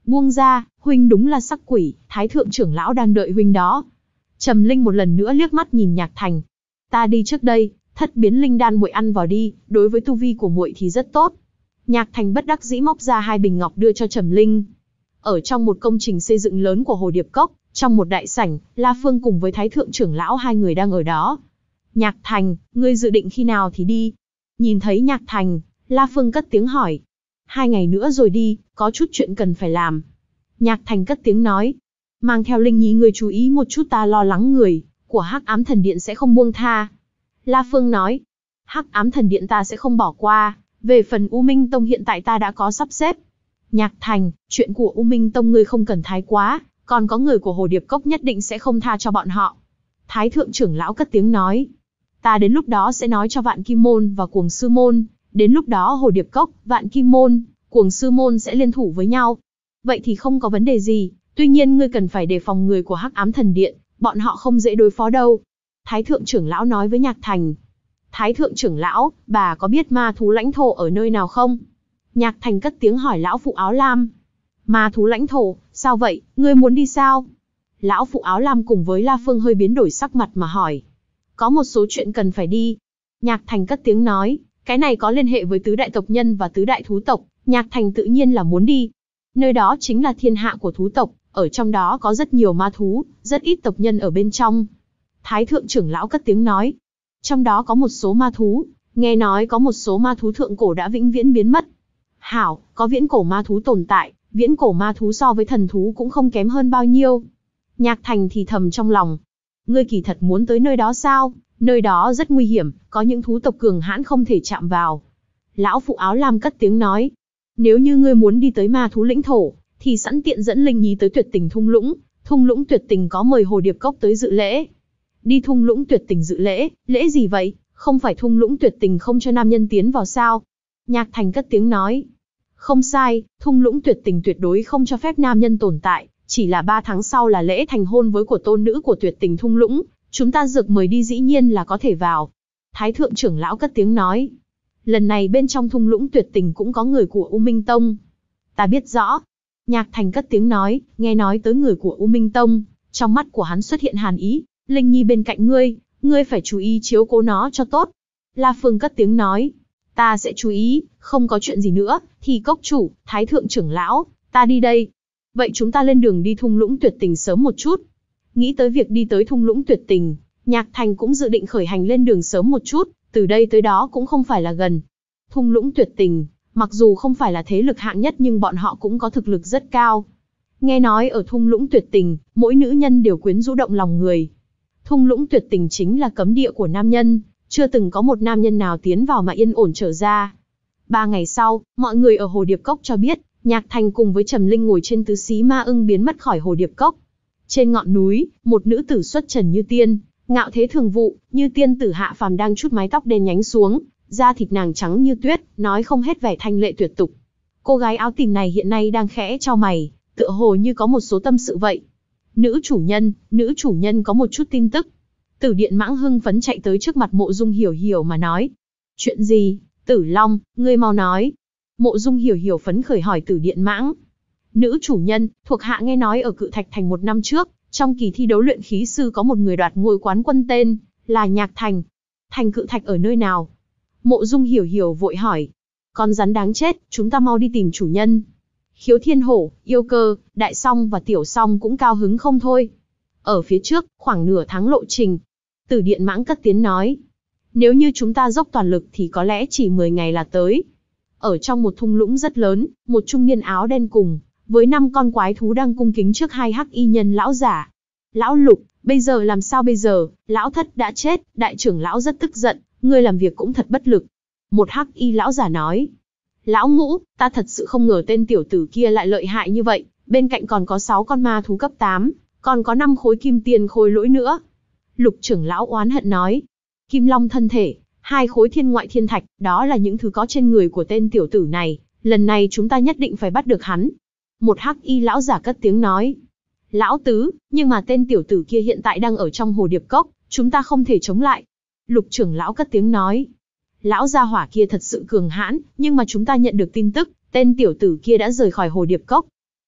A: Buông ra, huynh đúng là sắc quỷ, thái thượng trưởng lão đang đợi huynh đó. Trầm Linh một lần nữa liếc mắt nhìn Nhạc Thành. Ta đi trước đây, thất biến linh đan muội ăn vào đi, đối với tu vi của muội thì rất tốt. Nhạc Thành bất đắc dĩ móc ra hai bình ngọc đưa cho Trầm Linh. Ở trong một công trình xây dựng lớn của Hồ Điệp Cốc, trong một đại sảnh, La Phương cùng với thái thượng trưởng lão hai người đang ở đó. Nhạc Thành, ngươi dự định khi nào thì đi? Nhìn thấy Nhạc Thành, La Phương cất tiếng hỏi. Hai ngày nữa rồi đi, có chút chuyện cần phải làm. Nhạc Thành cất tiếng nói. Mang theo Linh Nhi ngươi chú ý một chút, ta lo lắng người của Hắc Ám Thần Điện sẽ không buông tha. La Phương nói. Hắc Ám Thần Điện ta sẽ không bỏ qua, về phần U Minh Tông hiện tại ta đã có sắp xếp. Nhạc Thành, chuyện của U Minh Tông ngươi không cần thái quá, còn có người của Hồ Điệp Cốc nhất định sẽ không tha cho bọn họ. Thái thượng trưởng lão cất tiếng nói. Ta đến lúc đó sẽ nói cho Vạn Kim Môn và Cuồng Sư Môn, đến lúc đó Hồ Điệp Cốc, Vạn Kim Môn, Cuồng Sư Môn sẽ liên thủ với nhau. Vậy thì không có vấn đề gì, tuy nhiên ngươi cần phải đề phòng người của Hắc Ám Thần Điện, bọn họ không dễ đối phó đâu. Thái thượng trưởng lão nói với Nhạc Thành. Thái thượng trưởng lão, bà có biết ma thú lãnh thổ ở nơi nào không? Nhạc Thành cất tiếng hỏi lão phụ áo lam. Ma thú lãnh thổ, sao vậy, ngươi muốn đi sao? Lão phụ áo lam cùng với La Phương hơi biến đổi sắc mặt mà hỏi. Có một số chuyện cần phải đi. Nhạc Thành cất tiếng nói, cái này có liên hệ với tứ đại tộc nhân và tứ đại thú tộc, Nhạc Thành tự nhiên là muốn đi. Nơi đó chính là thiên hạ của thú tộc, ở trong đó có rất nhiều ma thú, rất ít tộc nhân ở bên trong. Thái thượng trưởng lão cất tiếng nói. Trong đó có một số ma thú, nghe nói có một số ma thú thượng cổ đã vĩnh viễn biến mất. Hảo, có viễn cổ ma thú tồn tại, viễn cổ ma thú so với thần thú cũng không kém hơn bao nhiêu. Nhạc Thành thì thầm trong lòng. Ngươi kỳ thật muốn tới nơi đó sao? Nơi đó rất nguy hiểm, có những thú tộc cường hãn không thể chạm vào. Lão phụ áo lam cất tiếng nói. Nếu như ngươi muốn đi tới ma thú lĩnh thổ, thì sẵn tiện dẫn Linh Nhi tới Tuyệt Tình Thung Lũng. Thung Lũng Tuyệt Tình có mời Hồ Điệp Cốc tới dự lễ. Đi Thung Lũng Tuyệt Tình dự lễ, lễ gì vậy? Không phải Thung Lũng Tuyệt Tình không cho nam nhân tiến vào sao? Nhạc Thành cất tiếng nói. Không sai, Thung Lũng Tuyệt Tình tuyệt đối không cho phép nam nhân tồn tại, chỉ là ba tháng sau là lễ thành hôn với của tôn nữ của Tuyệt Tình Thung Lũng, chúng ta dược mời đi dĩ nhiên là có thể vào. Thái thượng trưởng lão cất tiếng nói. Lần này bên trong Thung Lũng Tuyệt Tình cũng có người của U Minh Tông. Ta biết rõ. Nhạc Thành cất tiếng nói, nghe nói tới người của U Minh Tông, trong mắt của hắn xuất hiện hàn ý. Linh Nhi bên cạnh ngươi, ngươi phải chú ý chiếu cố nó cho tốt. La Phương cất tiếng nói. Ta sẽ chú ý, không có chuyện gì nữa, thì cốc chủ, thái thượng trưởng lão, ta đi đây. Vậy chúng ta lên đường đi Thung Lũng Tuyệt Tình sớm một chút. Nghĩ tới việc đi tới Thung Lũng Tuyệt Tình, Nhạc Thành cũng dự định khởi hành lên đường sớm một chút, từ đây tới đó cũng không phải là gần. Thung Lũng Tuyệt Tình, mặc dù không phải là thế lực hạng nhất nhưng bọn họ cũng có thực lực rất cao. Nghe nói ở Thung Lũng Tuyệt Tình, mỗi nữ nhân đều quyến rũ động lòng người. Thung Lũng Tuyệt Tình chính là cấm địa của nam nhân, chưa từng có một nam nhân nào tiến vào mà yên ổn trở ra. Ba ngày sau, mọi người ở Hồ Điệp Cốc cho biết, Nhạc Thành cùng với Trầm Linh ngồi trên tứ xí ma ưng biến mất khỏi Hồ Điệp Cốc. Trên ngọn núi, một nữ tử xuất trần như tiên, ngạo thế thường vụ, như tiên tử hạ phàm đang trút mái tóc đen nhánh xuống, da thịt nàng trắng như tuyết, nói không hết vẻ thanh lệ tuyệt tục. Cô gái áo tím này hiện nay đang khẽ chau mày, tựa hồ như có một số tâm sự vậy. Nữ chủ nhân, nữ chủ nhân có một chút tin tức. Tử Điện Mãng hưng phấn chạy tới trước mặt Mộ Dung Hiểu Hiểu mà nói. Chuyện gì? Tử Long, ngươi mau nói. Mộ Dung Hiểu Hiểu phấn khởi hỏi Tử Điện Mãng. Nữ chủ nhân, thuộc hạ nghe nói ở Cự Thạch Thành một năm trước, trong kỳ thi đấu luyện khí sư có một người đoạt ngôi quán quân tên là Nhạc Thành. Thành Cự Thạch ở nơi nào? Mộ Dung Hiểu Hiểu vội hỏi. Con rắn đáng chết, chúng ta mau đi tìm chủ nhân. Khiếu Thiên Hổ, Yêu Cơ, Đại Song và Tiểu Song cũng cao hứng không thôi. Ở phía trước, khoảng nửa tháng lộ trình. Tử Điện Mãng cất tiếng nói. Nếu như chúng ta dốc toàn lực thì có lẽ chỉ mười ngày là tới. Ở trong một thung lũng rất lớn, một trung niên áo đen cùng với năm con quái thú đang cung kính trước hai hắc y nhân lão giả. Lão Lục, bây giờ làm sao bây giờ, lão thất đã chết, đại trưởng lão rất tức giận, ngươi làm việc cũng thật bất lực. Một hắc y lão giả nói. Lão Ngũ, ta thật sự không ngờ tên tiểu tử kia lại lợi hại như vậy, bên cạnh còn có sáu con ma thú cấp tám, còn có năm khối kim tiền khôi lỗi nữa. Lục trưởng lão oán hận nói. Kim Long thân thể, hai khối thiên ngoại thiên thạch, đó là những thứ có trên người của tên tiểu tử này, lần này chúng ta nhất định phải bắt được hắn. Một hắc y lão giả cất tiếng nói. Lão Tứ, nhưng mà tên tiểu tử kia hiện tại đang ở trong Hồ Điệp Cốc, chúng ta không thể chống lại. Lục trưởng lão cất tiếng nói. Lão gia hỏa kia thật sự cường hãn, nhưng mà chúng ta nhận được tin tức, tên tiểu tử kia đã rời khỏi Hồ Điệp Cốc.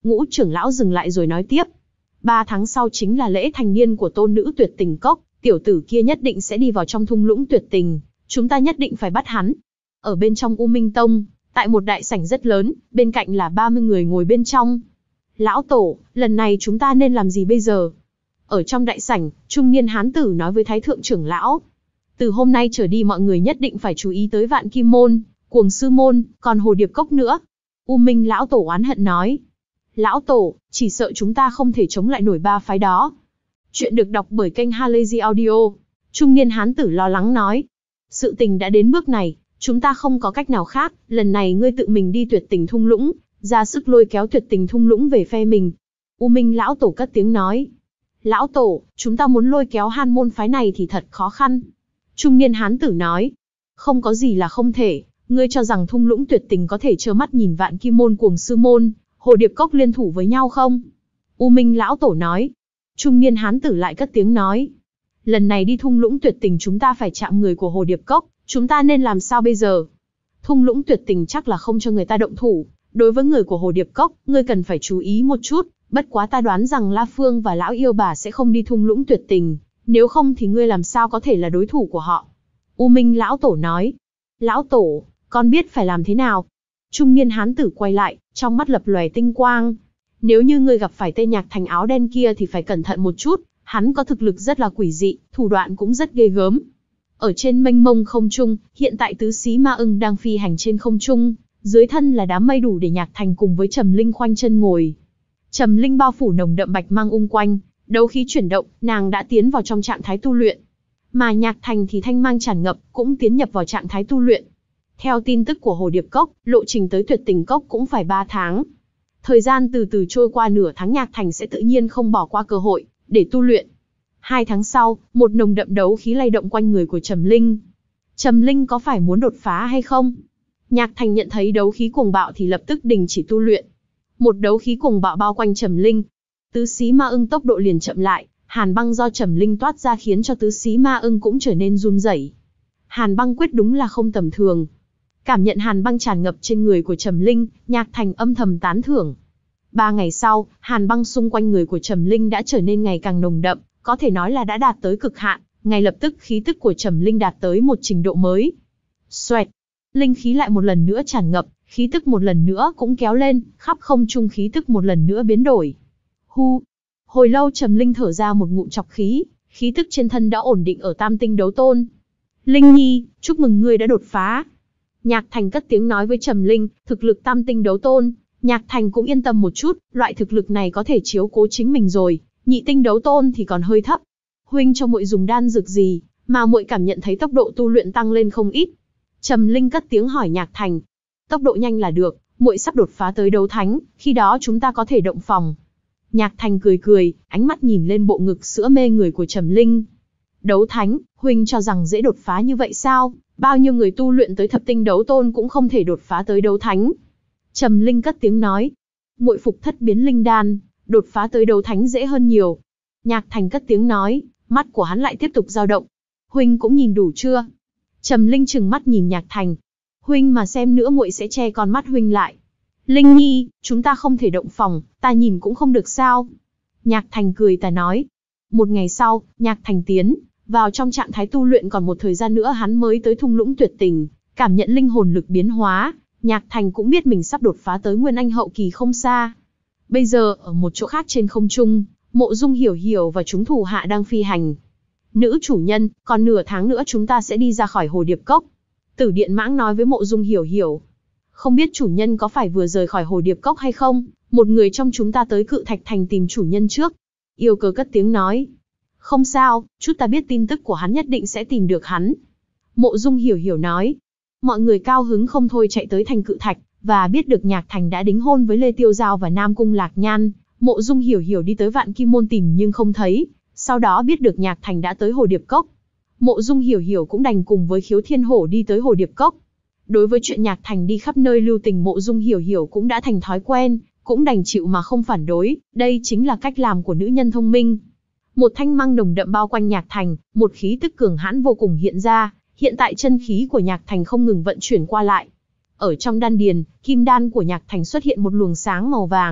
A: Ngũ trưởng lão dừng lại rồi nói tiếp. Ba tháng sau chính là lễ thành niên của tôn nữ Tuyệt Tình Cốc, tiểu tử kia nhất định sẽ đi vào trong thung lũng tuyệt tình, chúng ta nhất định phải bắt hắn. Ở bên trong U Minh Tông, tại một đại sảnh rất lớn, bên cạnh là ba mươi người ngồi bên trong. Lão tổ, lần này chúng ta nên làm gì bây giờ? Ở trong đại sảnh, trung niên hán tử nói với Thái thượng trưởng lão. Từ hôm nay trở đi mọi người nhất định phải chú ý tới Vạn Kim Môn, Cuồng Sư Môn, còn Hồ Điệp Cốc nữa. U Minh lão tổ oán hận nói. Lão tổ, chỉ sợ chúng ta không thể chống lại nổi ba phái đó. Chuyện được đọc bởi kênh Halazy Audio. Trung niên hán tử lo lắng nói. Sự tình đã đến bước này, chúng ta không có cách nào khác, lần này ngươi tự mình đi Tuyệt Tình thung lũng, ra sức lôi kéo Tuyệt Tình thung lũng về phe mình. U Minh lão tổ cất tiếng nói. Lão tổ, chúng ta muốn lôi kéo Han môn phái này thì thật khó khăn. Trung niên hán tử nói. Không có gì là không thể, ngươi cho rằng thung lũng Tuyệt Tình có thể trơ mắt nhìn Vạn Kim Môn Cuồng Sư Môn, Hồ Điệp Cốc liên thủ với nhau không? U Minh lão tổ nói. Trung niên hán tử lại cất tiếng nói. Lần này đi thung lũng Tuyệt Tình chúng ta phải chạm người của Hồ Điệp Cốc, chúng ta nên làm sao bây giờ? Thung lũng Tuyệt Tình chắc là không cho người ta động thủ, đối với người của Hồ Điệp Cốc, ngươi cần phải chú ý một chút, bất quá ta đoán rằng La Phương và lão yêu bà sẽ không đi thung lũng Tuyệt Tình, nếu không thì ngươi làm sao có thể là đối thủ của họ? U Minh lão tổ nói. Lão tổ, con biết phải làm thế nào? Trung niên hán tử quay lại, trong mắt lập lòe tinh quang. Nếu như ngươi gặp phải tên Nhạc Thành áo đen kia thì phải cẩn thận một chút, hắn có thực lực rất là quỷ dị, thủ đoạn cũng rất ghê gớm. Ở trên mênh mông không trung, hiện tại tứ xí ma ưng đang phi hành trên không trung, dưới thân là đám mây đủ để Nhạc Thành cùng với Trầm Linh khoanh chân ngồi. Trầm Linh bao phủ nồng đậm bạch mang ung quanh, đấu khí chuyển động, nàng đã tiến vào trong trạng thái tu luyện. Mà Nhạc Thành thì thanh mang tràn ngập, cũng tiến nhập vào trạng thái tu luyện. Theo tin tức của Hồ Điệp Cốc, lộ trình tới Tuyệt Tình Cốc cũng phải ba tháng. Thời gian từ từ trôi qua, nửa tháng Nhạc Thành sẽ tự nhiên không bỏ qua cơ hội để tu luyện. Hai tháng sau, một nồng đậm đấu khí lay động quanh người của Trầm Linh. Trầm Linh có phải muốn đột phá hay không? Nhạc Thành nhận thấy đấu khí cuồng bạo thì lập tức đình chỉ tu luyện. Một đấu khí cuồng bạo bao quanh Trầm Linh. Tứ xí ma ưng tốc độ liền chậm lại, hàn băng do Trầm Linh toát ra khiến cho tứ xí ma ưng cũng trở nên run rẩy. Hàn băng quyết đúng là không tầm thường. Cảm nhận hàn băng tràn ngập trên người của Trầm Linh, Nhạc Thành âm thầm tán thưởng. Ba ngày sau, hàn băng xung quanh người của Trầm Linh đã trở nên ngày càng nồng đậm, có thể nói là đã đạt tới cực hạn. Ngay lập tức khí tức của Trầm Linh đạt tới một trình độ mới. Xoẹt, linh khí lại một lần nữa tràn ngập, khí tức một lần nữa cũng kéo lên, khắp không trung khí tức một lần nữa biến đổi. Hu, hồi lâu Trầm Linh thở ra một ngụm trọc khí, khí tức trên thân đã ổn định ở Tam Tinh Đấu Tôn. Linh Nhi, chúc mừng ngươi đã đột phá. Nhạc Thành cất tiếng nói với Trầm Linh, thực lực Tam Tinh Đấu Tôn, Nhạc Thành cũng yên tâm một chút, loại thực lực này có thể chiếu cố chính mình rồi, Nhị Tinh Đấu Tôn thì còn hơi thấp. Huynh cho muội dùng đan dược gì, mà muội cảm nhận thấy tốc độ tu luyện tăng lên không ít? Trầm Linh cất tiếng hỏi Nhạc Thành. Tốc độ nhanh là được, muội sắp đột phá tới đấu thánh, khi đó chúng ta có thể động phòng. Nhạc Thành cười cười, ánh mắt nhìn lên bộ ngực sữa mê người của Trầm Linh. Đấu thánh, huynh cho rằng dễ đột phá như vậy sao? Bao nhiêu người tu luyện tới thập tinh đấu tôn cũng không thể đột phá tới đấu thánh. Trầm Linh cất tiếng nói. Muội phục thất biến linh đan, đột phá tới đấu thánh dễ hơn nhiều. Nhạc Thành cất tiếng nói, mắt của hắn lại tiếp tục dao động. Huynh cũng nhìn đủ chưa? Trầm Linh trừng mắt nhìn Nhạc Thành. Huynh mà xem nữa muội sẽ che con mắt huynh lại. Linh Nhi, chúng ta không thể động phòng, ta nhìn cũng không được sao? Nhạc Thành cười tà nói. Một ngày sau, Nhạc Thành tiến vào trong trạng thái tu luyện, còn một thời gian nữa hắn mới tới thung lũng Tuyệt Tình, cảm nhận linh hồn lực biến hóa, Nhạc Thành cũng biết mình sắp đột phá tới Nguyên Anh hậu kỳ không xa. Bây giờ, ở một chỗ khác trên không trung, Mộ Dung Hiểu Hiểu và chúng thủ hạ đang phi hành. Nữ chủ nhân, còn nửa tháng nữa chúng ta sẽ đi ra khỏi Hồ Điệp Cốc. Tử Điện Mãng nói với Mộ Dung Hiểu Hiểu. Không biết chủ nhân có phải vừa rời khỏi Hồ Điệp Cốc hay không? Một người trong chúng ta tới Cự Thạch Thành tìm chủ nhân trước. Yêu Cơ cất tiếng nói. Không sao, chút ta biết tin tức của hắn nhất định sẽ tìm được hắn. Mộ Dung Hiểu Hiểu nói. Mọi người cao hứng không thôi chạy tới thành Cự Thạch, và biết được Nhạc Thành đã đính hôn với Lê Tiêu Giao và Nam Cung Lạc Nhan. Mộ Dung Hiểu Hiểu đi tới Vạn Kim Môn tìm nhưng không thấy, sau đó biết được Nhạc Thành đã tới Hồ Điệp Cốc. Mộ Dung Hiểu Hiểu cũng đành cùng với Khiếu Thiên Hổ đi tới Hồ Điệp Cốc. Đối với chuyện Nhạc Thành đi khắp nơi lưu tình, Mộ Dung Hiểu Hiểu cũng đã thành thói quen, cũng đành chịu mà không phản đối, đây chính là cách làm của nữ nhân thông minh. Một thanh mang nồng đậm bao quanh Nhạc Thành, một khí tức cường hãn vô cùng hiện ra, hiện tại chân khí của Nhạc Thành không ngừng vận chuyển qua lại. Ở trong đan điền, kim đan của Nhạc Thành xuất hiện một luồng sáng màu vàng,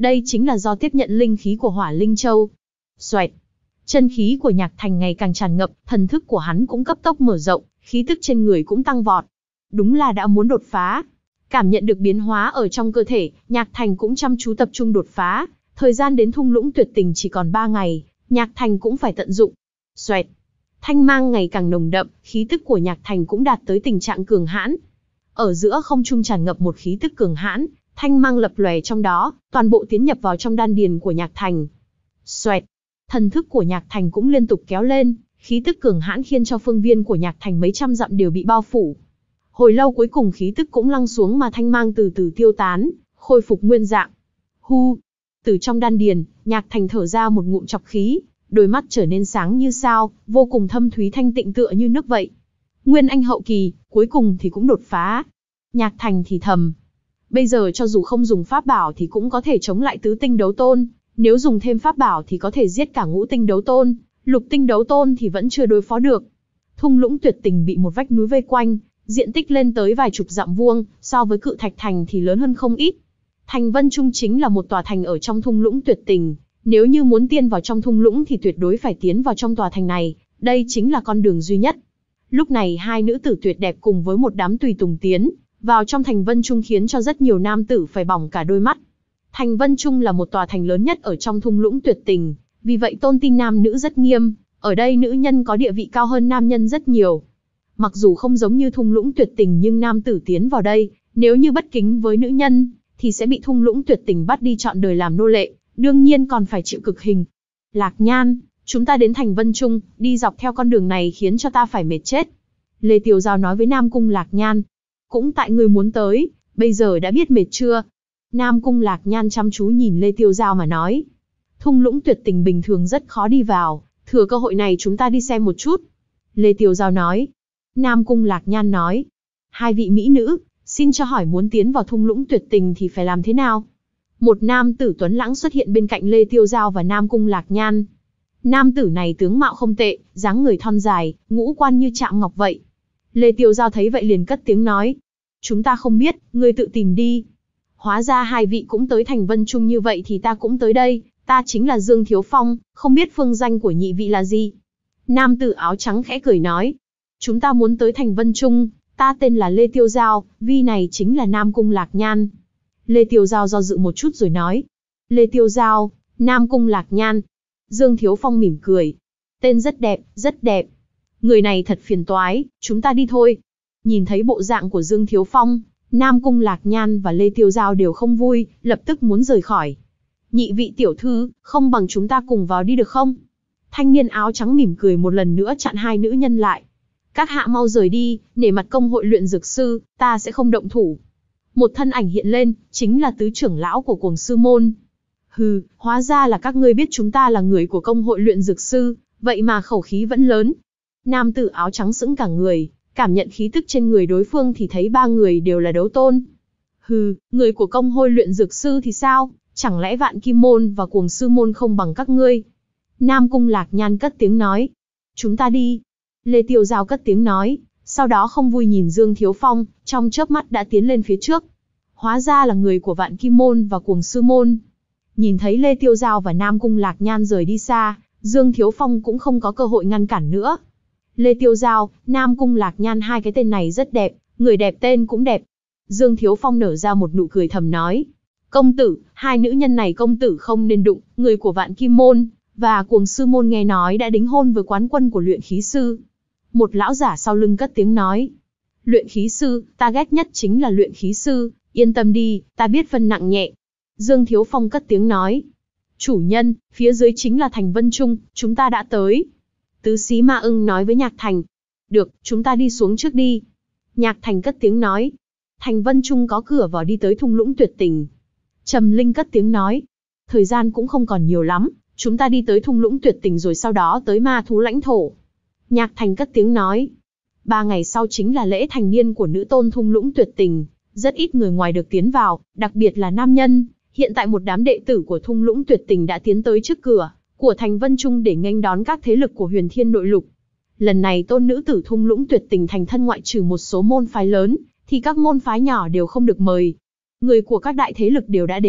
A: Đây chính là do tiếp nhận linh khí của Hỏa Linh Châu. Xoẹt. Chân khí của Nhạc Thành ngày càng tràn ngập, thần thức của hắn cũng cấp tốc mở rộng, khí tức trên người cũng tăng vọt. Đúng là đã muốn đột phá. Cảm nhận được biến hóa ở trong cơ thể, Nhạc Thành cũng chăm chú tập trung đột phá. Thời gian đến thung lũng tuyệt tình chỉ còn ba ngày, Nhạc Thành cũng phải tận dụng. Xoẹt. Thanh mang ngày càng nồng đậm, khí tức của Nhạc Thành cũng đạt tới tình trạng cường hãn. Ở giữa không trung tràn ngập một khí tức cường hãn, thanh mang lập lòe trong đó, toàn bộ tiến nhập vào trong đan điền của Nhạc Thành. Xoẹt. Thần thức của Nhạc Thành cũng liên tục kéo lên, khí tức cường hãn khiến cho phương viên của Nhạc Thành mấy trăm dặm đều bị bao phủ. Hồi lâu cuối cùng khí tức cũng lăng xuống mà thanh mang từ từ tiêu tán, khôi phục nguyên dạng. Hu. Từ trong đan điền, Nhạc Thành thở ra một ngụm trọc khí, đôi mắt trở nên sáng như sao, vô cùng thâm thúy thanh tịnh tựa như nước vậy. Nguyên anh hậu kỳ, cuối cùng thì cũng đột phá. Nhạc Thành thì thầm. Bây giờ cho dù không dùng pháp bảo thì cũng có thể chống lại tứ tinh đấu tôn, nếu dùng thêm pháp bảo thì có thể giết cả ngũ tinh đấu tôn, lục tinh đấu tôn thì vẫn chưa đối phó được. Thung lũng tuyệt tình bị một vách núi vây quanh, diện tích lên tới vài chục dặm vuông, so với Cự Thạch Thành thì lớn hơn không ít. Thành Vân Trung chính là một tòa thành ở trong thung lũng tuyệt tình, nếu như muốn tiến vào trong thung lũng thì tuyệt đối phải tiến vào trong tòa thành này, đây chính là con đường duy nhất. Lúc này hai nữ tử tuyệt đẹp cùng với một đám tùy tùng tiến vào trong Thành Vân Trung khiến cho rất nhiều nam tử phải bỏng cả đôi mắt. Thành Vân Trung là một tòa thành lớn nhất ở trong thung lũng tuyệt tình, vì vậy tôn tin nam nữ rất nghiêm, ở đây nữ nhân có địa vị cao hơn nam nhân rất nhiều. Mặc dù không giống như thung lũng tuyệt tình nhưng nam tử tiến vào đây, nếu như bất kính với nữ nhân, thì sẽ bị thung lũng tuyệt tình bắt đi trọn đời làm nô lệ, đương nhiên còn phải chịu cực hình. Lạc Nhan, chúng ta đến Thành Vân Trung, đi dọc theo con đường này khiến cho ta phải mệt chết. Lê Tiểu Giao nói với Nam Cung Lạc Nhan. Cũng tại người muốn tới, bây giờ đã biết mệt chưa? Nam Cung Lạc Nhan chăm chú nhìn Lê Tiêu Giao mà nói. Thung lũng tuyệt tình bình thường rất khó đi vào, thừa cơ hội này chúng ta đi xem một chút. Lê Tiêu Giao nói. Nam Cung Lạc Nhan nói. Hai vị mỹ nữ, xin cho hỏi muốn tiến vào thung lũng tuyệt tình thì phải làm thế nào? Một nam tử tuấn lãng xuất hiện bên cạnh Lê Tiêu Giao và Nam Cung Lạc Nhan. Nam tử này tướng mạo không tệ, dáng người thon dài, ngũ quan như chạm ngọc vậy. Lê Tiêu Giao thấy vậy liền cất tiếng nói. Chúng ta không biết, ngươi tự tìm đi. Hóa ra hai vị cũng tới Thành Vân Trung như vậy thì ta cũng tới đây, ta chính là Dương Thiếu Phong, không biết phương danh của nhị vị là gì. Nam tử áo trắng khẽ cười nói. Chúng ta muốn tới Thành Vân Trung, ta tên là Lê Tiêu Giao, vi này chính là Nam Cung Lạc Nhan. Lê Tiêu Giao do dự một chút rồi nói. Lê Tiêu Giao, Nam Cung Lạc Nhan. Dương Thiếu Phong mỉm cười. Tên rất đẹp, rất đẹp. Người này thật phiền toái, chúng ta đi thôi. Nhìn thấy bộ dạng của Dương Thiếu Phong, Nam Cung Lạc Nhan và Lê Tiêu Giao đều không vui, lập tức muốn rời khỏi. Nhị vị tiểu thư, không bằng chúng ta cùng vào đi được không? Thanh niên áo trắng mỉm cười một lần nữa chặn hai nữ nhân lại. Các hạ mau rời đi, nể mặt công hội luyện dược sư, ta sẽ không động thủ. Một thân ảnh hiện lên, chính là tứ trưởng lão của Cuồng Sư Môn. Hừ, hóa ra là các ngươi biết chúng ta là người của công hội luyện dược sư, vậy mà khẩu khí vẫn lớn. Nam tử áo trắng sững cả người, cảm nhận khí tức trên người đối phương thì thấy ba người đều là đấu tôn. Hừ, người của công hội luyện dược sư thì sao, chẳng lẽ Vạn Kim Môn và Cuồng Sư Môn không bằng các ngươi? Nam Cung Lạc Nhan cất tiếng nói. Chúng ta đi. Lê Tiêu Giao cất tiếng nói, sau đó không vui nhìn Dương Thiếu Phong, trong chớp mắt đã tiến lên phía trước. Hóa ra là người của Vạn Kim Môn và Cuồng Sư Môn. Nhìn thấy Lê Tiêu Giao và Nam Cung Lạc Nhan rời đi xa, Dương Thiếu Phong cũng không có cơ hội ngăn cản nữa. Lê Tiêu Giao, Nam Cung Lạc Nhan hai cái tên này rất đẹp, người đẹp tên cũng đẹp. Dương Thiếu Phong nở ra một nụ cười thầm nói. Công tử, hai nữ nhân này công tử không nên đụng, người của Vạn Kim Môn và Cuồng Sư Môn nghe nói đã đính hôn với quán quân của luyện khí sư. Một lão giả sau lưng cất tiếng nói. Luyện khí sư, ta ghét nhất chính là luyện khí sư, yên tâm đi, ta biết phân nặng nhẹ. Dương Thiếu Phong cất tiếng nói. Chủ nhân, phía dưới chính là Thành Vân Trung, chúng ta đã tới. Tứ Xí Ma Ưng nói với Nhạc Thành. Được, chúng ta đi xuống trước đi. Nhạc Thành cất tiếng nói. Thành Vân Trung có cửa vào đi tới thung lũng tuyệt tình. Trầm Linh cất tiếng nói. Thời gian cũng không còn nhiều lắm, chúng ta đi tới thung lũng tuyệt tình rồi sau đó tới ma thú lãnh thổ. Nhạc Thành cất tiếng nói. Ba ngày sau chính là lễ thành niên của nữ tôn thung lũng tuyệt tình. Rất ít người ngoài được tiến vào, đặc biệt là nam nhân. Hiện tại một đám đệ tử của thung lũng tuyệt tình đã tiến tới trước cửa của Thành Vân Trung để nghênh đón các thế lực của Huyền Thiên Nội Lục. Lần này tôn nữ tử thung lũng tuyệt tình thành thân ngoại trừ một số môn phái lớn, thì các môn phái nhỏ đều không được mời. Người của các đại thế lực đều đã đến,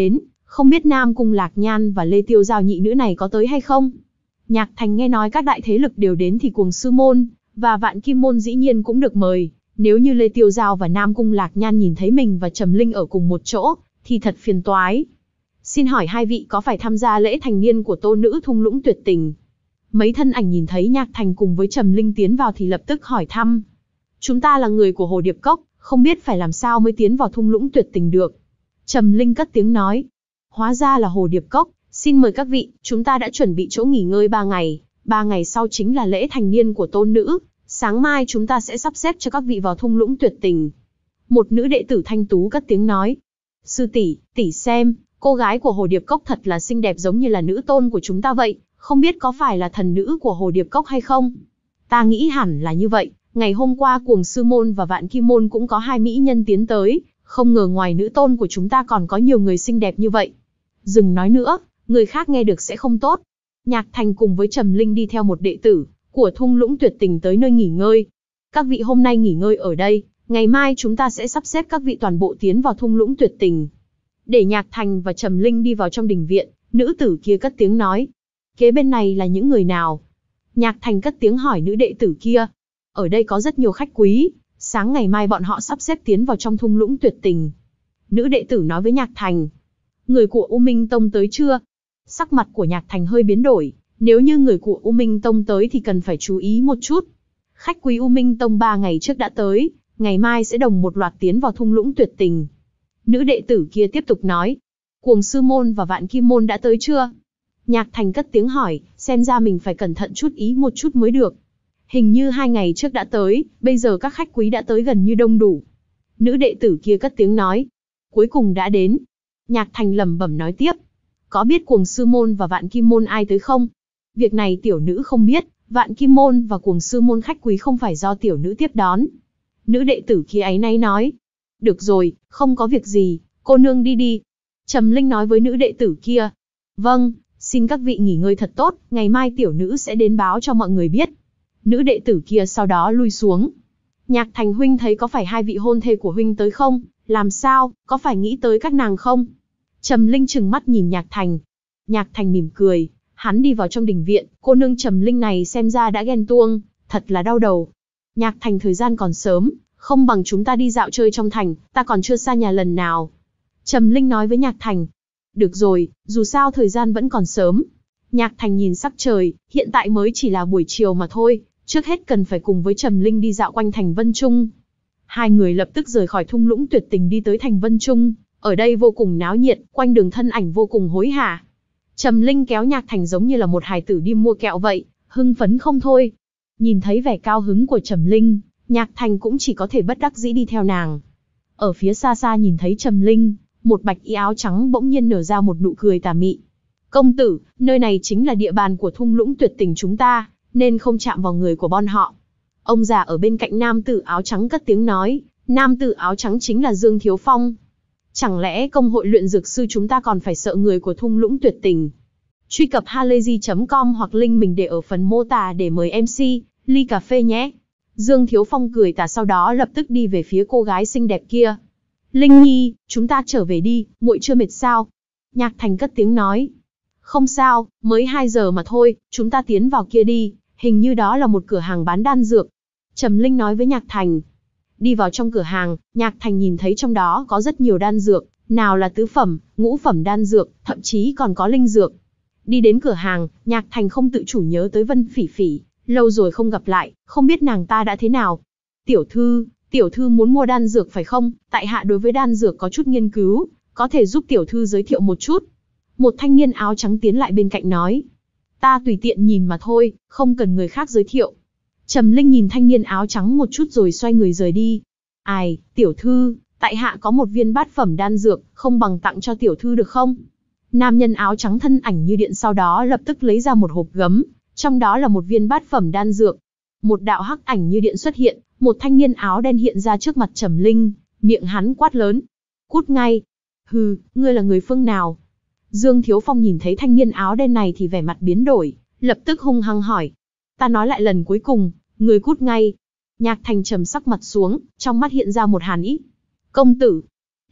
A: Không biết Nam Cung Lạc Nhan và Lê Tiêu Giao nhị nữ này có tới hay không? Nhạc Thành nghe nói các đại thế lực đều đến thì Cuồng Sư Môn và Vạn Kim Môn dĩ nhiên cũng được mời. Nếu như Lê Tiêu Giao và Nam Cung Lạc Nhan nhìn thấy mình và Trầm Linh ở cùng một chỗ, thì thật phiền toái. Xin hỏi hai vị có phải tham gia lễ thành niên của tô nữ thung lũng tuyệt tình? Mấy thân ảnh nhìn thấy Nhạc Thành cùng với Trầm Linh tiến vào thì lập tức hỏi thăm. Chúng ta là người của Hồ Điệp Cốc, không biết phải làm sao mới tiến vào thung lũng tuyệt tình được. Trầm Linh cất tiếng nói. Hóa ra là Hồ Điệp Cốc, xin mời các vị, chúng ta đã chuẩn bị chỗ nghỉ ngơi ba ngày, ba ngày sau chính là lễ thành niên của tôn nữ, sáng mai chúng ta sẽ sắp xếp cho các vị vào thung lũng tuyệt tình. Một nữ đệ tử thanh tú cất tiếng nói. Sư tỷ, tỷ xem, cô gái của Hồ Điệp Cốc thật là xinh đẹp giống như là nữ tôn của chúng ta vậy, không biết có phải là thần nữ của Hồ Điệp Cốc hay không? Ta nghĩ hẳn là như vậy, ngày hôm qua Cuồng Sư Môn và Vạn Kim Môn cũng có hai mỹ nhân tiến tới, không ngờ ngoài nữ tôn của chúng ta còn có nhiều người xinh đẹp như vậy. Dừng nói nữa, người khác nghe được sẽ không tốt. Nhạc Thành cùng với Trầm Linh đi theo một đệ tử của thung lũng tuyệt tình tới nơi nghỉ ngơi. Các vị hôm nay nghỉ ngơi ở đây, ngày mai chúng ta sẽ sắp xếp các vị toàn bộ tiến vào thung lũng tuyệt tình. Để Nhạc Thành và Trầm Linh đi vào trong đình viện, nữ tử kia cất tiếng nói. Kế bên này là những người nào? Nhạc Thành cất tiếng hỏi nữ đệ tử kia. Ở đây có rất nhiều khách quý, sáng ngày mai bọn họ sắp xếp tiến vào trong thung lũng tuyệt tình. Nữ đệ tử nói với Nhạc Thành. Người của U Minh Tông tới chưa? Sắc mặt của Nhạc Thành hơi biến đổi, nếu như người của U Minh Tông tới thì cần phải chú ý một chút. Khách quý U Minh Tông ba ngày trước đã tới, ngày mai sẽ đồng một loạt tiến vào thung lũng tuyệt tình. Nữ đệ tử kia tiếp tục nói. Cuồng Sư Môn và Vạn Kim Môn đã tới chưa? Nhạc Thành cất tiếng hỏi, xem ra mình phải cẩn thận chút ý một chút mới được. Hình như hai ngày trước đã tới, bây giờ các khách quý đã tới gần như đông đủ. Nữ đệ tử kia cất tiếng nói. Cuối cùng đã đến. Nhạc Thành lẩm bẩm nói tiếp. Có biết Cuồng Sư Môn và Vạn Kim Môn ai tới không? Việc này tiểu nữ không biết, Vạn Kim Môn và Cuồng Sư Môn khách quý không phải do tiểu nữ tiếp đón. Nữ đệ tử kia áy náy nói. Được rồi, không có việc gì, cô nương đi đi. Trầm Linh nói với nữ đệ tử kia. Vâng, xin các vị nghỉ ngơi thật tốt, ngày mai tiểu nữ sẽ đến báo cho mọi người biết. Nữ đệ tử kia sau đó lui xuống. Nhạc Thành huynh thấy có phải hai vị hôn thê của huynh tới không? Làm sao, có phải nghĩ tới các nàng không? Trầm Linh trừng mắt nhìn Nhạc Thành. Nhạc Thành mỉm cười, hắn đi vào trong đình viện, cô nương Trầm Linh này xem ra đã ghen tuông, thật là đau đầu. Nhạc Thành thời gian còn sớm, không bằng chúng ta đi dạo chơi trong thành, ta còn chưa xa nhà lần nào. Trầm Linh nói với Nhạc Thành. Được rồi, dù sao thời gian vẫn còn sớm. Nhạc Thành nhìn sắc trời, hiện tại mới chỉ là buổi chiều mà thôi, trước hết cần phải cùng với Trầm Linh đi dạo quanh thành Vân Trung. Hai người lập tức rời khỏi thung lũng tuyệt tình đi tới thành Vân Trung, ở đây vô cùng náo nhiệt, quanh đường thân ảnh vô cùng hối hả. Trầm Linh kéo Nhạc Thành giống như là một hài tử đi mua kẹo vậy, hưng phấn không thôi. Nhìn thấy vẻ cao hứng của Trầm Linh, Nhạc Thành cũng chỉ có thể bất đắc dĩ đi theo nàng. Ở phía xa xa nhìn thấy Trầm Linh, một bạch y áo trắng bỗng nhiên nở ra một nụ cười tà mị. Công tử, nơi này chính là địa bàn của thung lũng tuyệt tình chúng ta, nên không chạm vào người của bọn họ. Ông già ở bên cạnh nam tử áo trắng cất tiếng nói, nam tử áo trắng chính là Dương Thiếu Phong. Chẳng lẽ công hội luyện dược sư chúng ta còn phải sợ người của thung lũng tuyệt tình? Truy cập halayzi chấm com hoặc link mình để ở phần mô tả để mời em xê, ly cà phê nhé. Dương Thiếu Phong cười tà sau đó lập tức đi về phía cô gái xinh đẹp kia. Linh Nhi, chúng ta trở về đi, muội chưa mệt sao? Nhạc Thành cất tiếng nói. Không sao, mới hai giờ mà thôi, chúng ta tiến vào kia đi, hình như đó là một cửa hàng bán đan dược. Trầm Linh nói với Nhạc Thành. Đi vào trong cửa hàng, Nhạc Thành nhìn thấy trong đó có rất nhiều đan dược, nào là tứ phẩm, ngũ phẩm đan dược, thậm chí còn có linh dược. Đi đến cửa hàng, Nhạc Thành không tự chủ nhớ tới Vân Phỉ Phỉ, lâu rồi không gặp lại, không biết nàng ta đã thế nào. Tiểu thư, tiểu thư muốn mua đan dược phải không? Tại hạ đối với đan dược có chút nghiên cứu, có thể giúp tiểu thư giới thiệu một chút. Một thanh niên áo trắng tiến lại bên cạnh nói. Ta tùy tiện nhìn mà thôi, không cần người khác giới thiệu. Trầm Linh nhìn thanh niên áo trắng một chút rồi xoay người rời đi. Ai, tiểu thư, tại hạ có một viên bát phẩm đan dược, không bằng tặng cho tiểu thư được không? Nam nhân áo trắng thân ảnh như điện sau đó lập tức lấy ra một hộp gấm, trong đó là một viên bát phẩm đan dược. Một đạo hắc ảnh như điện xuất hiện, một thanh niên áo đen hiện ra trước mặt Trầm Linh, miệng hắn quát lớn. Cút ngay. Hừ, ngươi là người phương nào? Dương Thiếu Phong nhìn thấy thanh niên áo đen này thì vẻ mặt biến đổi, lập tức hung hăng hỏi. Ta nói lại lần cuối cùng, ngươi cút ngay. Nhạc Thành trầm sắc mặt xuống, trong mắt hiện ra một hàn ý. Công tử.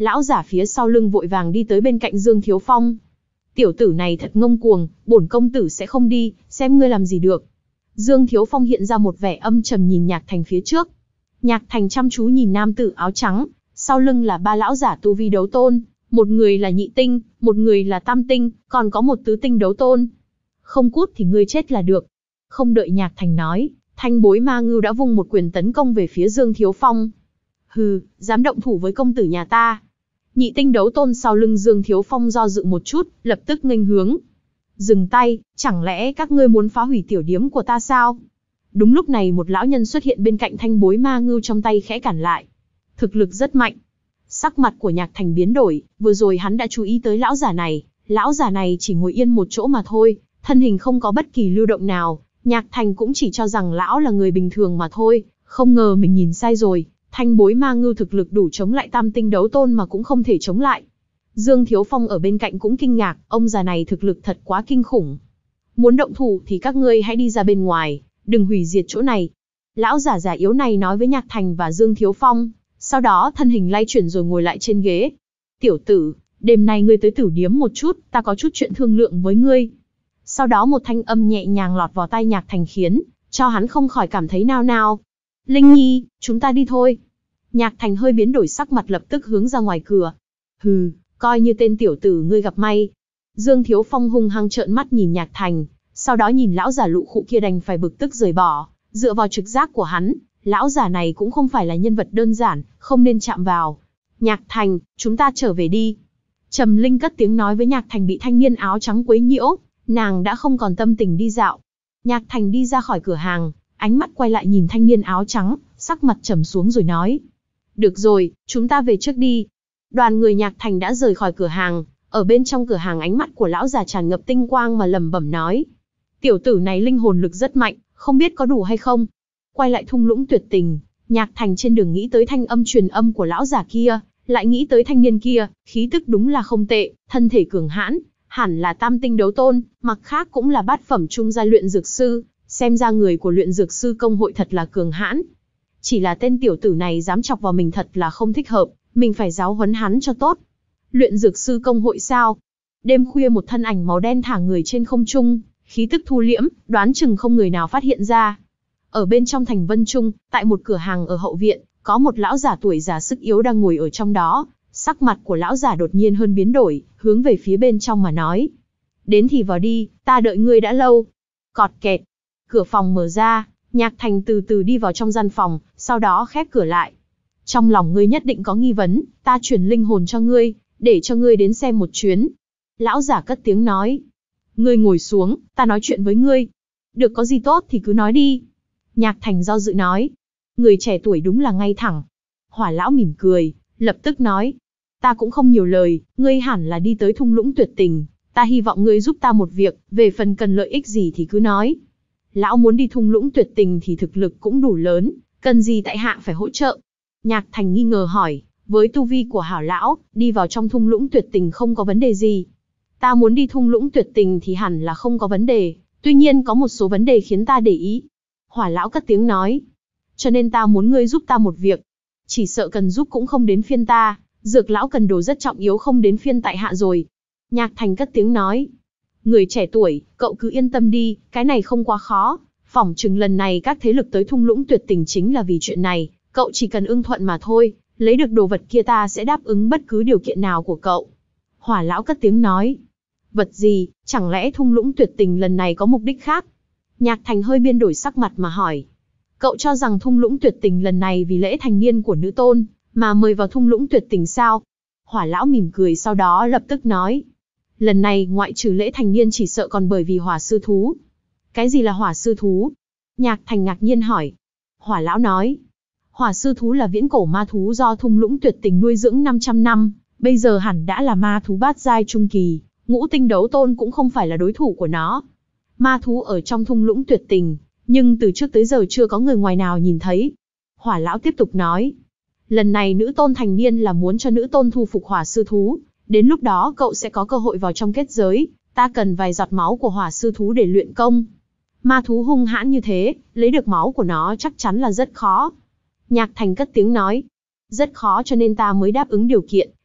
A: Lão giả phía sau lưng vội vàng đi tới bên cạnh Dương Thiếu Phong. Tiểu tử này thật ngông cuồng, bổn công tử sẽ không đi, xem ngươi làm gì được. Dương Thiếu Phong hiện ra một vẻ âm trầm nhìn Nhạc Thành phía trước. Nhạc Thành chăm chú nhìn nam tử áo trắng, sau lưng là ba lão giả tu vi đấu tôn, một người là nhị tinh, một người là tam tinh, còn có một tứ tinh đấu tôn. Không cút thì ngươi chết là được. Không đợi Nhạc Thành nói, Thanh Bối Ma Ngưu đã vung một quyền tấn công về phía Dương Thiếu Phong. Hừ, dám động thủ với công tử nhà ta. Nhị tinh đấu tôn sau lưng Dương Thiếu Phong do dự một chút, lập tức nghênh hướng. Dừng tay, chẳng lẽ các ngươi muốn phá hủy tiểu điếm của ta sao? Đúng lúc này một lão nhân xuất hiện bên cạnh Thanh Bối Ma Ngưu, trong tay khẽ cản lại. Thực lực rất mạnh. Sắc mặt của Nhạc Thành biến đổi, vừa rồi hắn đã chú ý tới lão giả này. Lão giả này chỉ ngồi yên một chỗ mà thôi, thân hình không có bất kỳ lưu động nào. Nhạc Thành cũng chỉ cho rằng lão là người bình thường mà thôi, không ngờ mình nhìn sai rồi. Thanh Bối Ma Ngưu thực lực đủ chống lại tam tinh đấu tôn mà cũng không thể chống lại. Dương Thiếu Phong ở bên cạnh cũng kinh ngạc, ông già này thực lực thật quá kinh khủng. Muốn động thủ thì các ngươi hãy đi ra bên ngoài, đừng hủy diệt chỗ này. Lão giả già yếu này nói với Nhạc Thành và Dương Thiếu Phong, sau đó thân hình lay chuyển rồi ngồi lại trên ghế. Tiểu tử, đêm nay ngươi tới tử điếm một chút, ta có chút chuyện thương lượng với ngươi. Sau đó một thanh âm nhẹ nhàng lọt vào tai Nhạc Thành khiến cho hắn không khỏi cảm thấy nao nao. Linh Nhi, chúng ta đi thôi. Nhạc Thành hơi biến đổi sắc mặt, lập tức hướng ra ngoài cửa. Hừ, coi như tên tiểu tử ngươi gặp may. Dương Thiếu Phong hung hăng trợn mắt nhìn Nhạc Thành, sau đó nhìn lão giả lụ khụ kia đành phải bực tức rời bỏ. Dựa vào trực giác của hắn, lão giả này cũng không phải là nhân vật đơn giản, không nên chạm vào. Nhạc Thành, chúng ta trở về đi. Trầm Linh cất tiếng nói với Nhạc Thành bị thanh niên áo trắng quấy nhiễu, nàng đã không còn tâm tình đi dạo. Nhạc Thành đi ra khỏi cửa hàng, ánh mắt quay lại nhìn thanh niên áo trắng, sắc mặt trầm xuống rồi nói. Được rồi, chúng ta về trước đi. Đoàn người Nhạc Thành đã rời khỏi cửa hàng, ở bên trong cửa hàng ánh mắt của lão già tràn ngập tinh quang mà lẩm bẩm nói. Tiểu tử này linh hồn lực rất mạnh, không biết có đủ hay không. Quay lại thung lũng tuyệt tình, Nhạc Thành trên đường nghĩ tới thanh âm truyền âm của lão già kia, lại nghĩ tới thanh niên kia, khí tức đúng là không tệ, thân thể cường hãn, hẳn là tam tinh đấu tôn, mặt khác cũng là bát phẩm trung gia luyện dược sư, xem ra người của luyện dược sư công hội thật là cường hãn. Chỉ là tên tiểu tử này dám chọc vào mình thật là không thích hợp, mình phải giáo huấn hắn cho tốt. Luyện dược sư công hội sao? Đêm khuya một thân ảnh màu đen thả người trên không trung, khí tức thu liễm, đoán chừng không người nào phát hiện ra. Ở bên trong thành Vân Trung, tại một cửa hàng ở hậu viện, có một lão giả tuổi già sức yếu đang ngồi ở trong đó. Sắc mặt của lão giả đột nhiên hơn biến đổi, hướng về phía bên trong mà nói. Đến thì vào đi, ta đợi ngươi đã lâu. Cọt kẹt. Cửa phòng mở ra, Nhạc Thành từ từ đi vào trong gian phòng, sau đó khép cửa lại. Trong lòng ngươi nhất định có nghi vấn, ta chuyển linh hồn cho ngươi, để cho ngươi đến xem một chuyến. Lão giả cất tiếng nói. Ngươi ngồi xuống, ta nói chuyện với ngươi. Được, có gì tốt thì cứ nói đi. Nhạc Thành do dự nói. Người trẻ tuổi đúng là ngay thẳng. Hỏa lão mỉm cười, lập tức nói. Ta cũng không nhiều lời, ngươi hẳn là đi tới thung lũng tuyệt tình. Ta hy vọng ngươi giúp ta một việc, về phần cần lợi ích gì thì cứ nói. Lão muốn đi thung lũng tuyệt tình thì thực lực cũng đủ lớn, cần gì tại hạ phải hỗ trợ? Nhạc Thành nghi ngờ hỏi, với tu vi của hảo lão, đi vào trong thung lũng tuyệt tình không có vấn đề gì. Ta muốn đi thung lũng tuyệt tình thì hẳn là không có vấn đề, tuy nhiên có một số vấn đề khiến ta để ý. Hỏa lão cất tiếng nói, cho nên ta muốn ngươi giúp ta một việc. Chỉ sợ cần giúp cũng không đến phiên ta, dược lão cần đồ rất trọng yếu không đến phiên tại hạ rồi. Nhạc Thành cất tiếng nói, người trẻ tuổi, cậu cứ yên tâm đi, cái này không quá khó. Phỏng chừng lần này các thế lực tới thung lũng tuyệt tình chính là vì chuyện này, cậu chỉ cần ưng thuận mà thôi, lấy được đồ vật kia ta sẽ đáp ứng bất cứ điều kiện nào của cậu. Hỏa lão cất tiếng nói, vật gì, chẳng lẽ thung lũng tuyệt tình lần này có mục đích khác? Nhạc Thành hơi biến đổi sắc mặt mà hỏi, cậu cho rằng thung lũng tuyệt tình lần này vì lễ thành niên của nữ tôn, mà mời vào thung lũng tuyệt tình sao? Hỏa lão mỉm cười sau đó lập tức nói, lần này ngoại trừ lễ thành niên chỉ sợ còn bởi vì hỏa sư thú. Cái gì là hỏa sư thú? Nhạc Thành ngạc nhiên hỏi. Hỏa lão nói, hỏa sư thú là viễn cổ ma thú do thung lũng tuyệt tình nuôi dưỡng năm trăm năm, bây giờ hẳn đã là ma thú bát giai trung kỳ, ngũ tinh đấu tôn cũng không phải là đối thủ của nó. Ma thú ở trong thung lũng tuyệt tình, nhưng từ trước tới giờ chưa có người ngoài nào nhìn thấy. Hỏa lão tiếp tục nói, lần này nữ tôn thành niên là muốn cho nữ tôn thu phục hỏa sư thú, đến lúc đó cậu sẽ có cơ hội vào trong kết giới, ta cần vài giọt máu của hỏa sư thú để luyện công. Ma thú hung hãn như thế, lấy được máu của nó chắc chắn là rất khó. Nhạc Thành cất tiếng nói, rất khó cho nên ta mới đáp ứng điều kiện,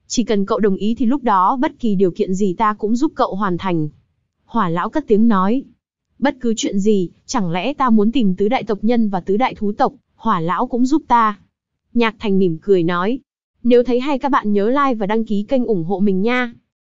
A: Chỉ cần cậu đồng ý thì lúc đó bất kỳ điều kiện gì ta cũng giúp cậu hoàn thành. Hỏa lão cất tiếng nói. Bất cứ chuyện gì, chẳng lẽ ta muốn tìm tứ đại tộc nhân và tứ đại thú tộc, Hỏa lão cũng giúp ta. Nhạc Thành mỉm cười nói. Nếu thấy hay các bạn nhớ like và đăng ký kênh ủng hộ mình nha.